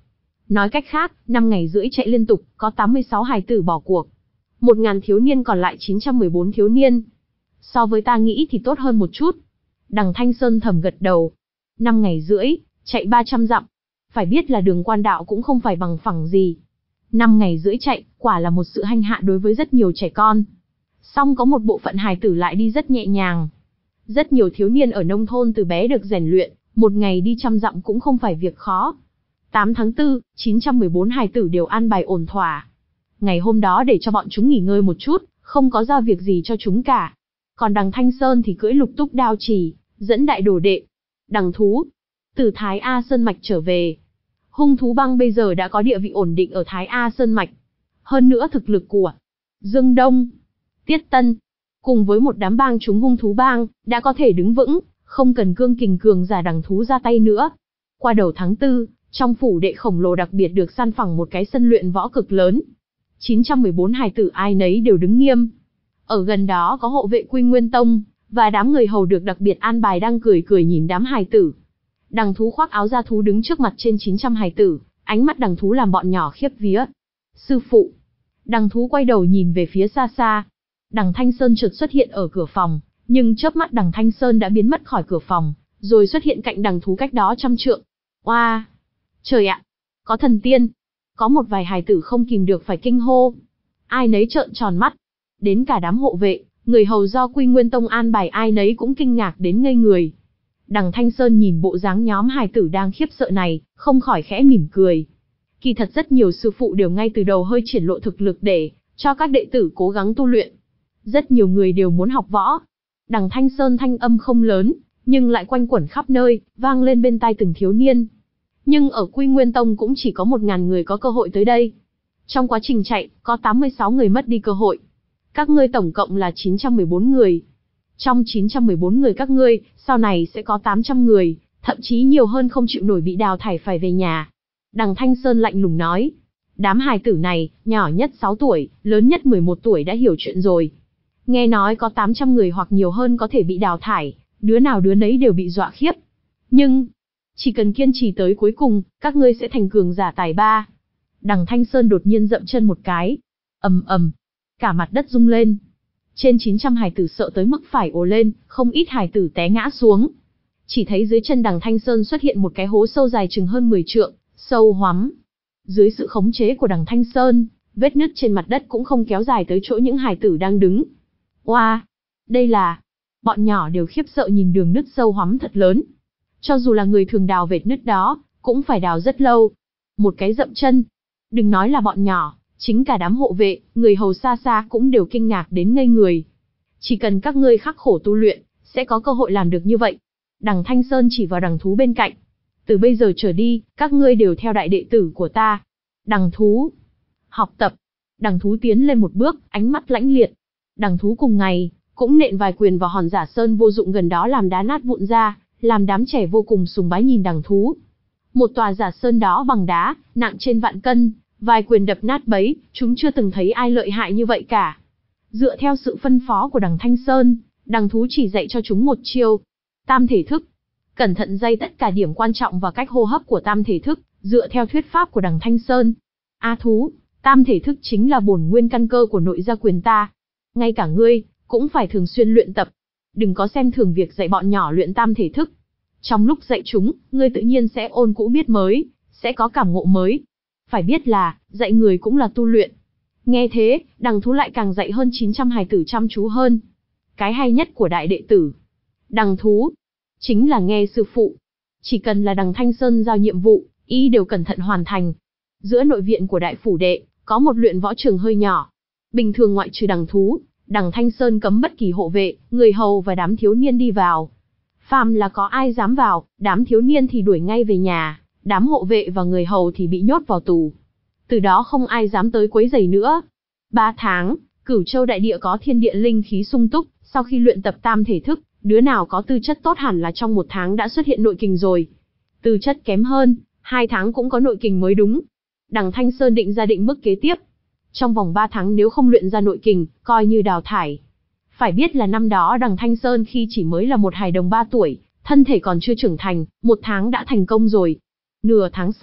Nói cách khác, năm ngày rưỡi chạy liên tục, có tám mươi sáu hài tử bỏ cuộc. một nghìn thiếu niên còn lại chín trăm mười bốn thiếu niên. So với ta nghĩ thì tốt hơn một chút. Đằng Thanh Sơn thầm gật đầu. năm ngày rưỡi, chạy ba trăm dặm. Phải biết là đường quan đạo cũng không phải bằng phẳng gì. năm ngày rưỡi chạy, quả là một sự hanh hạ đối với rất nhiều trẻ con. Song có một bộ phận hài tử lại đi rất nhẹ nhàng. Rất nhiều thiếu niên ở nông thôn từ bé được rèn luyện, một ngày đi trăm dặm cũng không phải việc khó. tám tháng tư, chín trăm mười bốn hài tử đều an bài ổn thỏa. Ngày hôm đó để cho bọn chúng nghỉ ngơi một chút, không có giao việc gì cho chúng cả. Còn đằng Thanh Sơn thì cưỡi lục túc đao chỉ, dẫn đại đồ đệ. Đằng Thú, từ Thái A Sơn Mạch trở về. Hung thú băng bây giờ đã có địa vị ổn định ở Thái A Sơn Mạch. Hơn nữa thực lực của Dương Đông, Tiết Tân, cùng với một đám bang chúng hung thú bang, đã có thể đứng vững, không cần cương kình cường giả đằng Thú ra tay nữa. Qua đầu tháng tư, trong phủ đệ khổng lồ đặc biệt được san phẳng một cái sân luyện võ cực lớn. chín trăm mười bốn hài tử ai nấy đều đứng nghiêm. Ở gần đó có hộ vệ Quy Nguyên Tông, và đám người hầu được đặc biệt an bài đang cười cười nhìn đám hài tử. Đằng Thú khoác áo da thú đứng trước mặt trên chín trăm hài tử, ánh mắt đằng Thú làm bọn nhỏ khiếp vía. Sư phụ. Đằng Thú quay đầu nhìn về phía xa xa. Đằng Thanh Sơn chợt xuất hiện ở cửa phòng, nhưng chớp mắt đằng Thanh Sơn đã biến mất khỏi cửa phòng, rồi xuất hiện cạnh đằng Thú cách đó trăm trượng. Oa! Wow. Trời ạ! Có thần tiên! Có một vài hài tử không kìm được phải kinh hô. Ai nấy trợn tròn mắt. Đến cả đám hộ vệ, người hầu do Quy Nguyên Tông an bài ai nấy cũng kinh ngạc đến ngây người. Đằng Thanh Sơn nhìn bộ dáng nhóm hài tử đang khiếp sợ này, không khỏi khẽ mỉm cười. Kỳ thật rất nhiều sư phụ đều ngay từ đầu hơi triển lộ thực lực để cho các đệ tử cố gắng tu luyện. Rất nhiều người đều muốn học võ. Đằng Thanh Sơn thanh âm không lớn, nhưng lại quanh quẩn khắp nơi, vang lên bên tai từng thiếu niên. Nhưng ở Quy Nguyên Tông cũng chỉ có một ngàn người có cơ hội tới đây. Trong quá trình chạy, có tám mươi sáu người mất đi cơ hội. Các ngươi tổng cộng là chín trăm mười bốn người. Trong chín trăm mười bốn người các ngươi, sau này sẽ có tám trăm người, thậm chí nhiều hơn không chịu nổi bị đào thải phải về nhà. Đằng Thanh Sơn lạnh lùng nói. Đám hài tử này, nhỏ nhất sáu tuổi, lớn nhất mười một tuổi đã hiểu chuyện rồi. Nghe nói có tám trăm người hoặc nhiều hơn có thể bị đào thải, đứa nào đứa nấy đều bị dọa khiếp. Nhưng, chỉ cần kiên trì tới cuối cùng, các ngươi sẽ thành cường giả tài ba. Đằng Thanh Sơn đột nhiên dậm chân một cái. Ầm ầm, cả mặt đất rung lên. Trên chín trăm hài tử sợ tới mức phải ồ lên, không ít hài tử té ngã xuống. Chỉ thấy dưới chân đằng Thanh Sơn xuất hiện một cái hố sâu dài chừng hơn mười trượng, sâu hoắm. Dưới sự khống chế của đằng Thanh Sơn, vết nứt trên mặt đất cũng không kéo dài tới chỗ những hài tử đang đứng. Oa, wow, đây là... Bọn nhỏ đều khiếp sợ nhìn đường nứt sâu hoắm thật lớn. Cho dù là người thường đào vệt nứt đó, cũng phải đào rất lâu. Một cái dậm chân. Đừng nói là bọn nhỏ, chính cả đám hộ vệ, người hầu xa xa cũng đều kinh ngạc đến ngây người. Chỉ cần các ngươi khắc khổ tu luyện, sẽ có cơ hội làm được như vậy. Đằng Thanh Sơn chỉ vào đằng Thú bên cạnh. Từ bây giờ trở đi, các ngươi đều theo đại đệ tử của ta. Đằng Thú. Học tập. Đằng Thú tiến lên một bước, ánh mắt lãnh liệt. Đằng Thú cùng ngày, cũng nện vài quyền vào hòn giả sơn vô dụng gần đó làm đá nát vụn ra, làm đám trẻ vô cùng sùng bái nhìn đằng Thú. Một tòa giả sơn đó bằng đá, nặng trên vạn cân, vài quyền đập nát bấy, chúng chưa từng thấy ai lợi hại như vậy cả. Dựa theo sự phân phó của đằng Thanh Sơn, đằng Thú chỉ dạy cho chúng một chiêu. Tam thể thức. Cẩn thận dây tất cả điểm quan trọng và cách hô hấp của tam thể thức, dựa theo thuyết pháp của đằng Thanh Sơn. A Thú, tam thể thức chính là bổn nguyên căn cơ của nội gia quyền ta. Ngay cả ngươi, cũng phải thường xuyên luyện tập. Đừng có xem thường việc dạy bọn nhỏ luyện tam thể thức. Trong lúc dạy chúng, ngươi tự nhiên sẽ ôn cũ biết mới, sẽ có cảm ngộ mới. Phải biết là, dạy người cũng là tu luyện. Nghe thế, đằng Thú lại càng dạy hơn chín trăm hài tử chăm chú hơn. Cái hay nhất của đại đệ tử, đằng Thú, chính là nghe sư phụ. Chỉ cần là đằng Thanh Sơn giao nhiệm vụ, y đều cẩn thận hoàn thành. Giữa nội viện của đại phủ đệ, có một luyện võ trường hơi nhỏ. Bình thường ngoại trừ đằng Thú, đằng Thanh Sơn cấm bất kỳ hộ vệ, người hầu và đám thiếu niên đi vào. Phàm là có ai dám vào, đám thiếu niên thì đuổi ngay về nhà, đám hộ vệ và người hầu thì bị nhốt vào tù. Từ đó không ai dám tới quấy rầy nữa. Ba tháng, Cửu Châu đại địa có thiên địa linh khí sung túc, sau khi luyện tập tam thể thức, đứa nào có tư chất tốt hẳn là trong một tháng đã xuất hiện nội kình rồi. Tư chất kém hơn, hai tháng cũng có nội kình mới đúng. Đằng Thanh Sơn định ra định mức kế tiếp. Trong vòng ba tháng nếu không luyện ra nội kình, coi như đào thải. Phải biết là năm đó đằng Thanh Sơn khi chỉ mới là một hài đồng ba tuổi, thân thể còn chưa trưởng thành, một tháng đã thành công rồi. Nửa tháng sau,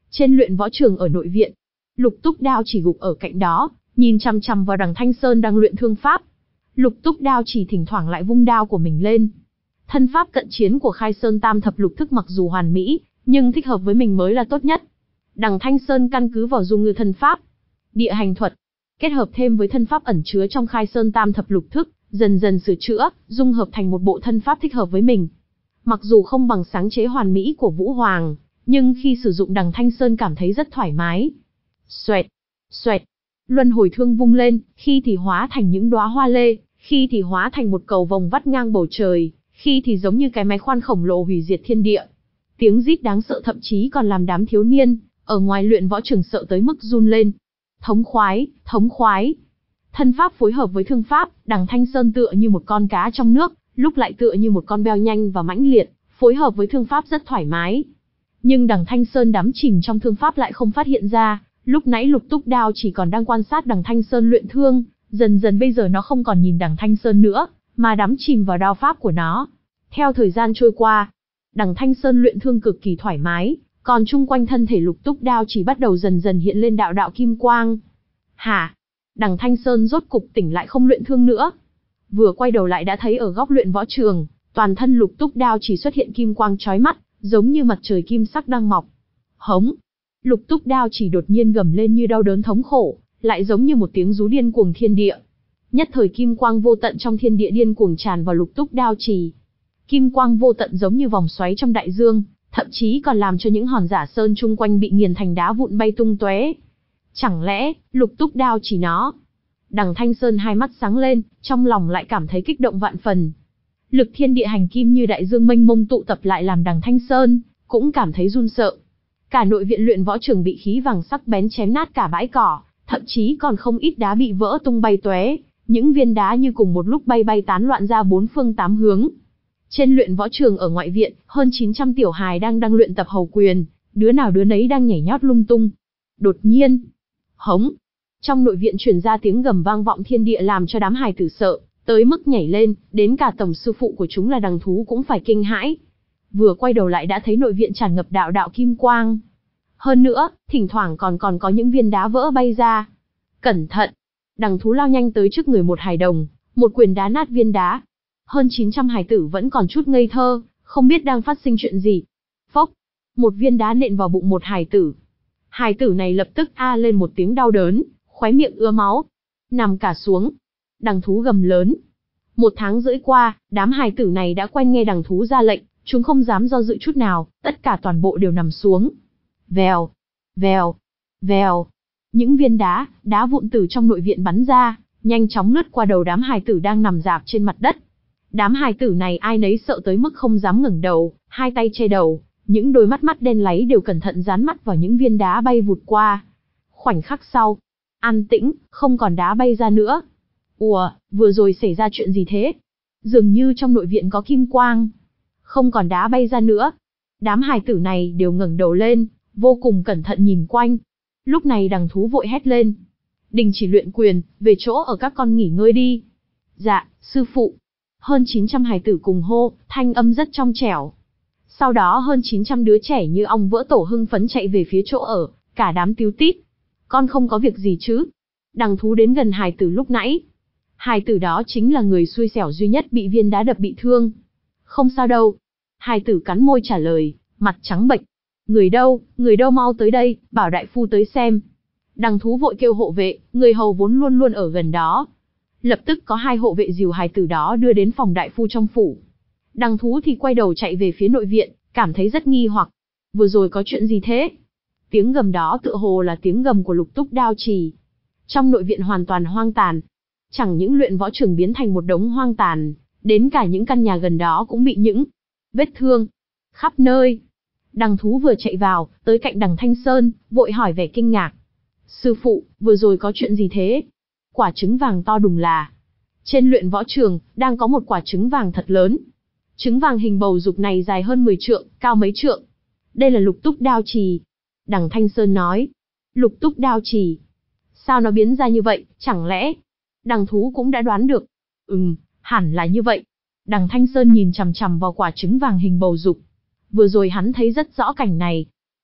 Trên luyện võ trường ở nội viện, Lục Túc Đao chỉ gục ở cạnh đó, nhìn chằm chằm vào đằng Thanh Sơn đang luyện thương pháp. Lục Túc Đao chỉ thỉnh thoảng lại vung đao của mình lên. Thân pháp cận chiến của Khai Sơn Tam Thập Lục Thức mặc dù hoàn mỹ, nhưng thích hợp với mình mới là tốt nhất. Đằng Thanh Sơn căn cứ vào dung ngư thân pháp, địa hành thuật, kết hợp thêm với thân pháp ẩn chứa trong Khai Sơn Tam Thập Lục Thức, dần dần sửa chữa, dung hợp thành một bộ thân pháp thích hợp với mình. Mặc dù không bằng sáng chế hoàn mỹ của Vũ Hoàng, nhưng khi sử dụng đằng Thanh Sơn cảm thấy rất thoải mái. Xoẹt, xoẹt, luân hồi thương vung lên, khi thì hóa thành những đóa hoa lê, khi thì hóa thành một cầu vồng vắt ngang bầu trời, khi thì giống như cái máy khoan khổng lồ hủy diệt thiên địa. Tiếng rít đáng sợ thậm chí còn làm đám thiếu niên ở ngoài luyện võ trường sợ tới mức run lên. Thống khoái, thống khoái. Thân pháp phối hợp với thương pháp, đằng Thanh Sơn tựa như một con cá trong nước, lúc lại tựa như một con beo nhanh và mãnh liệt, phối hợp với thương pháp rất thoải mái. Nhưng đằng Thanh Sơn đắm chìm trong thương pháp lại không phát hiện ra, lúc nãy Lục Túc Đao chỉ còn đang quan sát đằng Thanh Sơn luyện thương, dần dần bây giờ nó không còn nhìn đằng Thanh Sơn nữa, mà đắm chìm vào đao pháp của nó. Theo thời gian trôi qua, đằng Thanh Sơn luyện thương cực kỳ thoải mái, còn chung quanh thân thể Lục Túc Đao chỉ bắt đầu dần dần hiện lên đạo đạo kim quang. Hả? Đằng Thanh Sơn rốt cục tỉnh lại không luyện thương nữa. Vừa quay đầu lại đã thấy ở góc luyện võ trường, toàn thân Lục Túc Đao chỉ xuất hiện kim quang chói mắt, giống như mặt trời kim sắc đang mọc. Hống! Lục Túc Đao chỉ đột nhiên gầm lên như đau đớn thống khổ, lại giống như một tiếng rú điên cuồng thiên địa. Nhất thời kim quang vô tận trong thiên địa điên cuồng tràn vào Lục Túc Đao chỉ. Kim quang vô tận giống như vòng xoáy trong đại dương, thậm chí còn làm cho những hòn giả sơn chung quanh bị nghiền thành đá vụn bay tung tóe. Chẳng lẽ, Lục Túc Đao chỉ nó? Đằng Thanh Sơn hai mắt sáng lên, trong lòng lại cảm thấy kích động vạn phần. Lực thiên địa hành kim như đại dương mênh mông tụ tập lại làm đằng Thanh Sơn cũng cảm thấy run sợ. Cả nội viện luyện võ trường bị khí vàng sắc bén chém nát cả bãi cỏ, thậm chí còn không ít đá bị vỡ tung bay tóe, những viên đá như cùng một lúc bay bay tán loạn ra bốn phương tám hướng. Trên luyện võ trường ở ngoại viện, hơn chín trăm tiểu hài đang đang luyện tập hầu quyền, đứa nào đứa nấy đang nhảy nhót lung tung. Đột nhiên, hống! Trong nội viện truyền ra tiếng gầm vang vọng thiên địa làm cho đám hài tử sợ, tới mức nhảy lên, đến cả tổng sư phụ của chúng là đằng thú cũng phải kinh hãi. Vừa quay đầu lại đã thấy nội viện tràn ngập đạo đạo kim quang. Hơn nữa, thỉnh thoảng còn còn có những viên đá vỡ bay ra. Cẩn thận! Đằng thú lao nhanh tới trước người một hài đồng, một quyền đá nát viên đá. Hơn chín trăm hài tử vẫn còn chút ngây thơ, không biết đang phát sinh chuyện gì. Phốc! Một viên đá nện vào bụng một hài tử. Hài tử này lập tức a lên một tiếng đau đớn, khóe miệng ứa máu, nằm cả xuống. Đằng thú gầm lớn. Một tháng rưỡi qua, đám hài tử này đã quen nghe đằng thú ra lệnh, chúng không dám do dự chút nào, tất cả toàn bộ đều nằm xuống. Vèo, vèo, vèo. Những viên đá, đá vụn từ trong nội viện bắn ra, nhanh chóng lướt qua đầu đám hài tử đang nằm rạp trên mặt đất. Đám hài tử này ai nấy sợ tới mức không dám ngẩng đầu, hai tay che đầu, những đôi mắt mắt đen láy đều cẩn thận dán mắt vào những viên đá bay vụt qua. Khoảnh khắc sau, an tĩnh, không còn đá bay ra nữa. Ủa, vừa rồi xảy ra chuyện gì thế? Dường như trong nội viện có kim quang. Không còn đá bay ra nữa. Đám hài tử này đều ngẩng đầu lên, vô cùng cẩn thận nhìn quanh. Lúc này đằng thú vội hét lên. Đình chỉ luyện quyền, về chỗ ở các con nghỉ ngơi đi. Dạ, sư phụ. Hơn chín trăm hài tử cùng hô, thanh âm rất trong trẻo. Sau đó hơn chín trăm đứa trẻ như ong vỡ tổ hưng phấn chạy về phía chỗ ở, cả đám tíu tít. Con không có việc gì chứ? Đằng thú đến gần hài tử lúc nãy. Hài tử đó chính là người xui xẻo duy nhất bị viên đá đập bị thương. Không sao đâu. Hài tử cắn môi trả lời, mặt trắng bệch. Người đâu, người đâu mau tới đây, bảo đại phu tới xem. Đằng thú vội kêu hộ vệ, người hầu vốn luôn luôn ở gần đó. Lập tức có hai hộ vệ dìu hài tử đó đưa đến phòng đại phu trong phủ. Đằng thú thì quay đầu chạy về phía nội viện, cảm thấy rất nghi hoặc. Vừa rồi có chuyện gì thế? Tiếng gầm đó tựa hồ là tiếng gầm của Lục Túc Đao Trì. Trong nội viện hoàn toàn hoang tàn. Chẳng những luyện võ trường biến thành một đống hoang tàn, đến cả những căn nhà gần đó cũng bị những vết thương khắp nơi. Đằng thú vừa chạy vào, tới cạnh đằng Thanh Sơn, vội hỏi vẻ kinh ngạc. Sư phụ, vừa rồi có chuyện gì thế? Quả trứng vàng to đùng là. Trên luyện võ trường, đang có một quả trứng vàng thật lớn. Trứng vàng hình bầu dục này dài hơn mười trượng, cao mấy trượng. Đây là Lục Túc Đao Trì. Đằng Thanh Sơn nói. Lục Túc Đao Trì. Sao nó biến ra như vậy, chẳng lẽ? Đằng thú cũng đã đoán được. Ừm, hẳn là như vậy. Đằng Thanh Sơn nhìn chằm chằm vào quả trứng vàng hình bầu dục. Vừa rồi hắn thấy rất rõ cảnh này.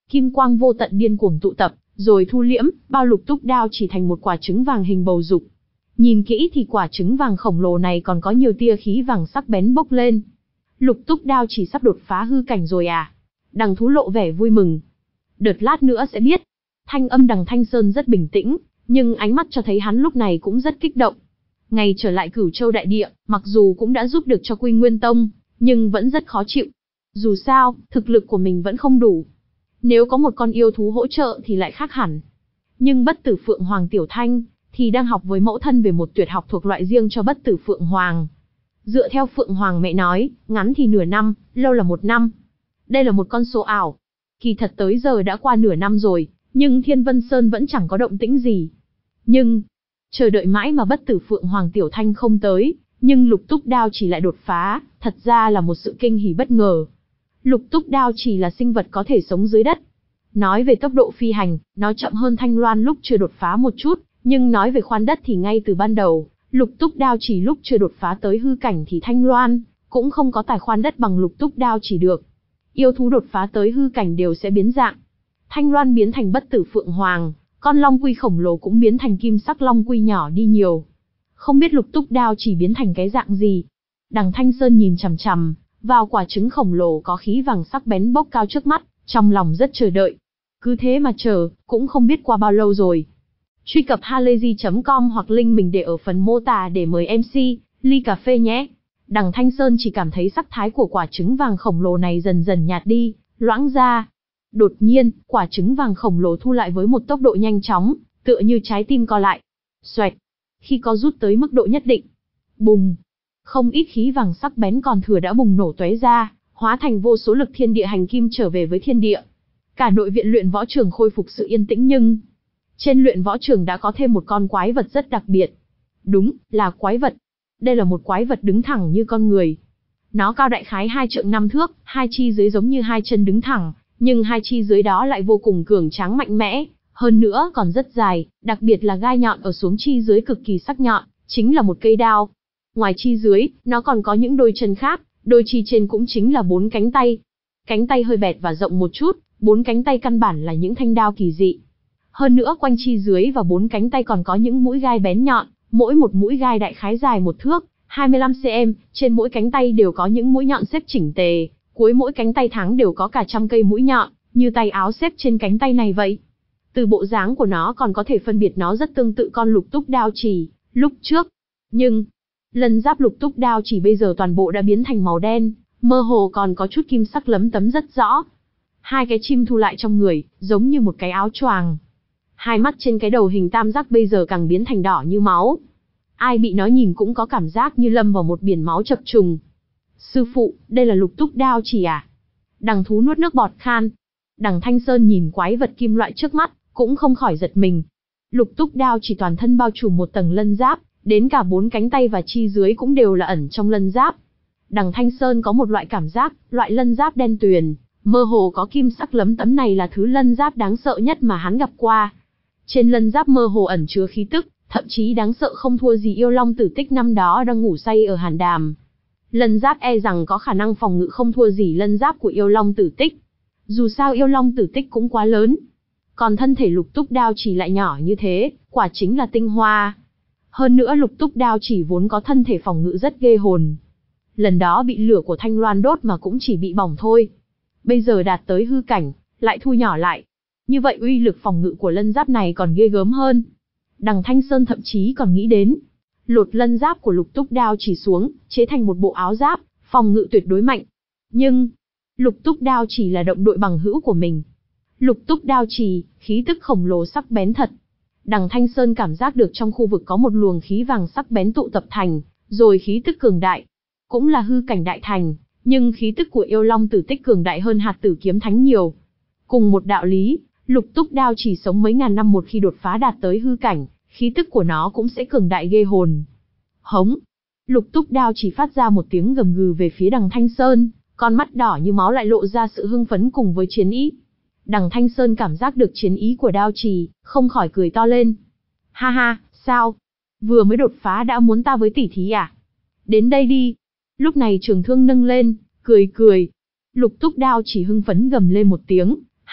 Kim quang vô tận điên cuồng tụ tập, rồi thu liễm, bao lục túc đao chỉ thành một quả trứng vàng hình bầu dục. Nhìn kỹ thì quả trứng vàng khổng lồ này còn có nhiều tia khí vàng sắc bén bốc lên. Lục túc đao chỉ sắp đột phá hư cảnh rồi à? Đằng thú lộ vẻ vui mừng. Đợt lát nữa sẽ biết. Thanh âm đằng Thanh Sơn rất bình tĩnh, nhưng ánh mắt cho thấy hắn lúc này cũng rất kích động. Ngày trở lại Cửu Châu đại địa, mặc dù cũng đã giúp được cho Quy Nguyên Tông, nhưng vẫn rất khó chịu. Dù sao, thực lực của mình vẫn không đủ. Nếu có một con yêu thú hỗ trợ thì lại khác hẳn. Nhưng Bất Tử Phượng Hoàng Tiểu Thanh thì đang học với mẫu thân về một tuyệt học thuộc loại riêng cho Bất Tử Phượng Hoàng. Dựa theo Phượng Hoàng mẹ nói, ngắn thì nửa năm, lâu là một năm. Đây là một con số ảo. Kỳ thật tới giờ đã qua nửa năm rồi, nhưng Thiên Vân Sơn vẫn chẳng có động tĩnh gì. Nhưng, chờ đợi mãi mà Bất Tử Phượng Hoàng Tiểu Thanh không tới, nhưng lục túc đao chỉ lại đột phá, thật ra là một sự kinh hỉ bất ngờ. Lục túc đao chỉ là sinh vật có thể sống dưới đất. Nói về tốc độ phi hành, nó chậm hơn Thanh Loan lúc chưa đột phá một chút, nhưng nói về khoan đất thì ngay từ ban đầu, lục túc đao chỉ lúc chưa đột phá tới hư cảnh thì Thanh Loan cũng không có tài khoan đất bằng lục túc đao chỉ được. Yêu thú đột phá tới hư cảnh đều sẽ biến dạng. Thanh Loan biến thành Bất Tử Phượng Hoàng, con long quy khổng lồ cũng biến thành kim sắc long quy nhỏ đi nhiều. Không biết lục túc đao chỉ biến thành cái dạng gì. Đằng Thanh Sơn nhìn chằm chằm vào quả trứng khổng lồ có khí vàng sắc bén bốc cao trước mắt, trong lòng rất chờ đợi. Cứ thế mà chờ, cũng không biết qua bao lâu rồi. Truy cập halayzi chấm com hoặc link mình để ở phần mô tả để mời em xê, ly cà phê nhé. Đằng Thanh Sơn chỉ cảm thấy sắc thái của quả trứng vàng khổng lồ này dần dần nhạt đi, loãng ra. Đột nhiên, quả trứng vàng khổng lồ thu lại với một tốc độ nhanh chóng, tựa như trái tim co lại. Xoẹt. Khi có rút tới mức độ nhất định. Bùng. Không ít khí vàng sắc bén còn thừa đã bùng nổ tóe ra, hóa thành vô số lực thiên địa hành kim trở về với thiên địa. Cả nội viện luyện võ trường khôi phục sự yên tĩnh nhưng trên luyện võ trường đã có thêm một con quái vật rất đặc biệt. Đúng, là quái vật. Đây là một quái vật đứng thẳng như con người. Nó cao đại khái hai trượng năm thước, hai chi dưới giống như hai chân đứng thẳng, nhưng hai chi dưới đó lại vô cùng cường tráng mạnh mẽ, hơn nữa còn rất dài, đặc biệt là gai nhọn ở xuống chi dưới cực kỳ sắc nhọn, chính là một cây đao. Ngoài chi dưới, nó còn có những đôi chân khác, đôi chi trên cũng chính là bốn cánh tay. Cánh tay hơi bẹt và rộng một chút, bốn cánh tay căn bản là những thanh đao kỳ dị. Hơn nữa quanh chi dưới và bốn cánh tay còn có những mũi gai bén nhọn, mỗi một mũi gai đại khái dài một thước, hai mươi lăm xăng-ti-mét, trên mỗi cánh tay đều có những mũi nhọn xếp chỉnh tề, cuối mỗi cánh tay thắng đều có cả trăm cây mũi nhọn, như tay áo xếp trên cánh tay này vậy. Từ bộ dáng của nó còn có thể phân biệt nó rất tương tự con lục túc đao chỉ lúc trước. Nhưng, lân giáp lục túc đao chỉ bây giờ toàn bộ đã biến thành màu đen, mơ hồ còn có chút kim sắc lấm tấm rất rõ. Hai cái chim thu lại trong người, giống như một cái áo choàng. Hai mắt trên cái đầu hình tam giác bây giờ càng biến thành đỏ như máu. Ai bị nó nhìn cũng có cảm giác như lâm vào một biển máu chập trùng. Sư phụ, đây là lục túc đao chỉ à? Đằng thú nuốt nước bọt khan. Đằng Thanh Sơn nhìn quái vật kim loại trước mắt, cũng không khỏi giật mình. Lục túc đao chỉ toàn thân bao trùm một tầng lân giáp, đến cả bốn cánh tay và chi dưới cũng đều là ẩn trong lân giáp. Đằng Thanh Sơn có một loại cảm giác, loại lân giáp đen tuyền, mơ hồ có kim sắc lấm tấm này là thứ lân giáp đáng sợ nhất mà hắn gặp qua. Trên lân giáp mơ hồ ẩn chứa khí tức, thậm chí đáng sợ không thua gì yêu long tử tích năm đó đang ngủ say ở Hàn Đàm. Lân giáp e rằng có khả năng phòng ngự không thua gì lân giáp của yêu long tử tích. Dù sao yêu long tử tích cũng quá lớn. Còn thân thể lục túc đao chỉ lại nhỏ như thế, quả chính là tinh hoa. Hơn nữa lục túc đao chỉ vốn có thân thể phòng ngự rất ghê hồn. Lần đó bị lửa của Thanh Loan đốt mà cũng chỉ bị bỏng thôi. Bây giờ đạt tới hư cảnh, lại thu nhỏ lại. Như vậy uy lực phòng ngự của lân giáp này còn ghê gớm hơn. Đằng Thanh Sơn thậm chí còn nghĩ đến lột lân giáp của lục túc đao chỉ xuống, chế thành một bộ áo giáp, phòng ngự tuyệt đối mạnh. Nhưng, lục túc đao chỉ là động đội bằng hữu của mình. Lục túc đao chỉ, khí tức khổng lồ sắc bén thật. Đằng Thanh Sơn cảm giác được trong khu vực có một luồng khí vàng sắc bén tụ tập thành, rồi khí tức cường đại. Cũng là hư cảnh đại thành, nhưng khí tức của yêu long tử tích cường đại hơn hạt tử kiếm thánh nhiều. Cùng một đạo lý, lục túc đao chỉ sống mấy ngàn năm một khi đột phá đạt tới hư cảnh, khí tức của nó cũng sẽ cường đại ghê hồn. Hống! Lục túc đao chỉ phát ra một tiếng gầm gừ về phía đằng Thanh Sơn, con mắt đỏ như máu lại lộ ra sự hưng phấn cùng với chiến ý. Đằng Thanh Sơn cảm giác được chiến ý của đao trì, không khỏi cười to lên. Ha ha, sao? Vừa mới đột phá đã muốn ta với tỷ thí à? Đến đây đi. Lúc này Trường Thương nâng lên, cười cười. Lục túc đao chỉ hưng phấn gầm lên một tiếng,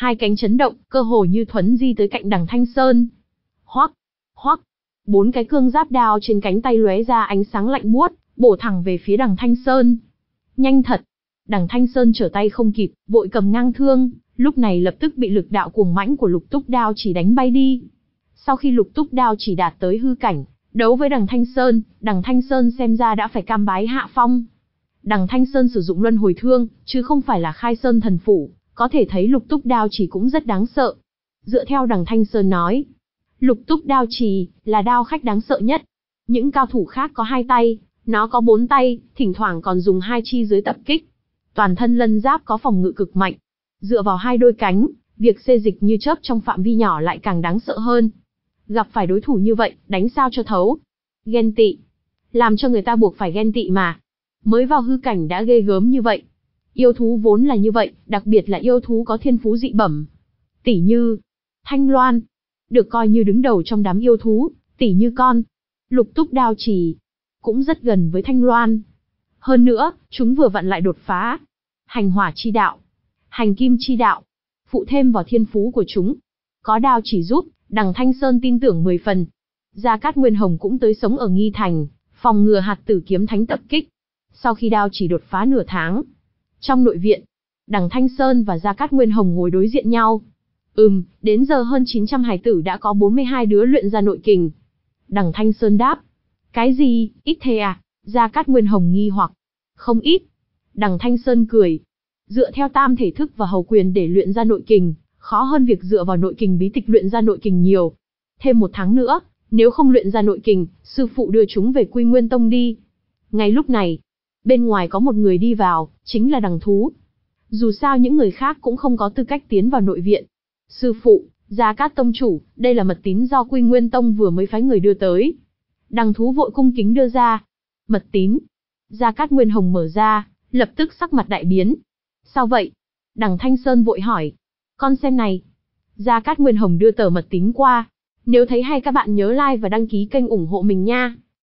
Hai cánh chấn động, cơ hồ như thuấn di tới cạnh đằng Thanh Sơn. Hoắc, hoắc, bốn cái cương giáp đao trên cánh tay lóe ra ánh sáng lạnh buốt, bổ thẳng về phía đằng Thanh Sơn. Nhanh thật! Đằng Thanh Sơn trở tay không kịp, vội cầm ngang thương, lúc này lập tức bị lực đạo cuồng mãnh của Lục Túc đao chỉ đánh bay đi. Sau khi Lục Túc đao chỉ đạt tới hư cảnh, đấu với đằng Thanh Sơn, đằng Thanh Sơn xem ra đã phải cam bái hạ phong. Đằng Thanh Sơn sử dụng luân hồi thương, chứ không phải là khai sơn thần phủ, có thể thấy Lục Túc đao chỉ cũng rất đáng sợ. Dựa theo đằng Thanh Sơn nói, Lục Túc đao chỉ là đao khách đáng sợ nhất. Những cao thủ khác có hai tay, nó có bốn tay, thỉnh thoảng còn dùng hai chi dưới tập kích. Toàn thân lân giáp có phòng ngự cực mạnh. Dựa vào hai đôi cánh, việc xê dịch như chớp trong phạm vi nhỏ lại càng đáng sợ hơn. Gặp phải đối thủ như vậy, đánh sao cho thấu. Ghen tị. Làm cho người ta buộc phải ghen tị mà. Mới vào hư cảnh đã ghê gớm như vậy. Yêu thú vốn là như vậy, đặc biệt là yêu thú có thiên phú dị bẩm. Tỷ như Thanh Loan, được coi như đứng đầu trong đám yêu thú, tỷ như con Lục Túc đao chỉ, cũng rất gần với Thanh Loan. Hơn nữa, chúng vừa vặn lại đột phá hành hỏa chi đạo, hành kim chi đạo, phụ thêm vào thiên phú của chúng. Có đao chỉ giúp, đằng Thanh Sơn tin tưởng mười phần. Gia Cát Nguyên Hồng cũng tới sống ở Nghi Thành, phòng ngừa hạt tử kiếm thánh tập kích. Sau khi đao chỉ đột phá nửa tháng, trong nội viện, đằng Thanh Sơn và Gia Cát Nguyên Hồng ngồi đối diện nhau. Ừm, đến giờ hơn chín trăm hài tử đã có bốn mươi hai đứa luyện ra nội kình. Đằng Thanh Sơn đáp. Cái gì, ít thế à? Gia Cát Nguyên Hồng nghi hoặc. Không ít. Đằng Thanh Sơn cười. Dựa theo tam thể thức và hầu quyền để luyện ra nội kình, khó hơn việc dựa vào nội kình bí tịch luyện ra nội kình nhiều. Thêm một tháng nữa, nếu không luyện ra nội kình, sư phụ đưa chúng về Quy Nguyên Tông đi. Ngay lúc này, bên ngoài có một người đi vào, chính là đằng Thú. Dù sao những người khác cũng không có tư cách tiến vào nội viện. Sư phụ, Gia Cát Tông chủ, đây là mật tín do Quy Nguyên Tông vừa mới phái người đưa tới. Đằng Thú vội cung kính đưa ra. Mật tín. Gia Cát Nguyên Hồng mở ra, lập tức sắc mặt đại biến. Sao vậy? Đằng Thanh Sơn vội hỏi. Con xem này. Gia Cát Nguyên Hồng đưa tờ mật tín qua. Nếu thấy hay các bạn nhớ like và đăng ký kênh ủng hộ mình nha.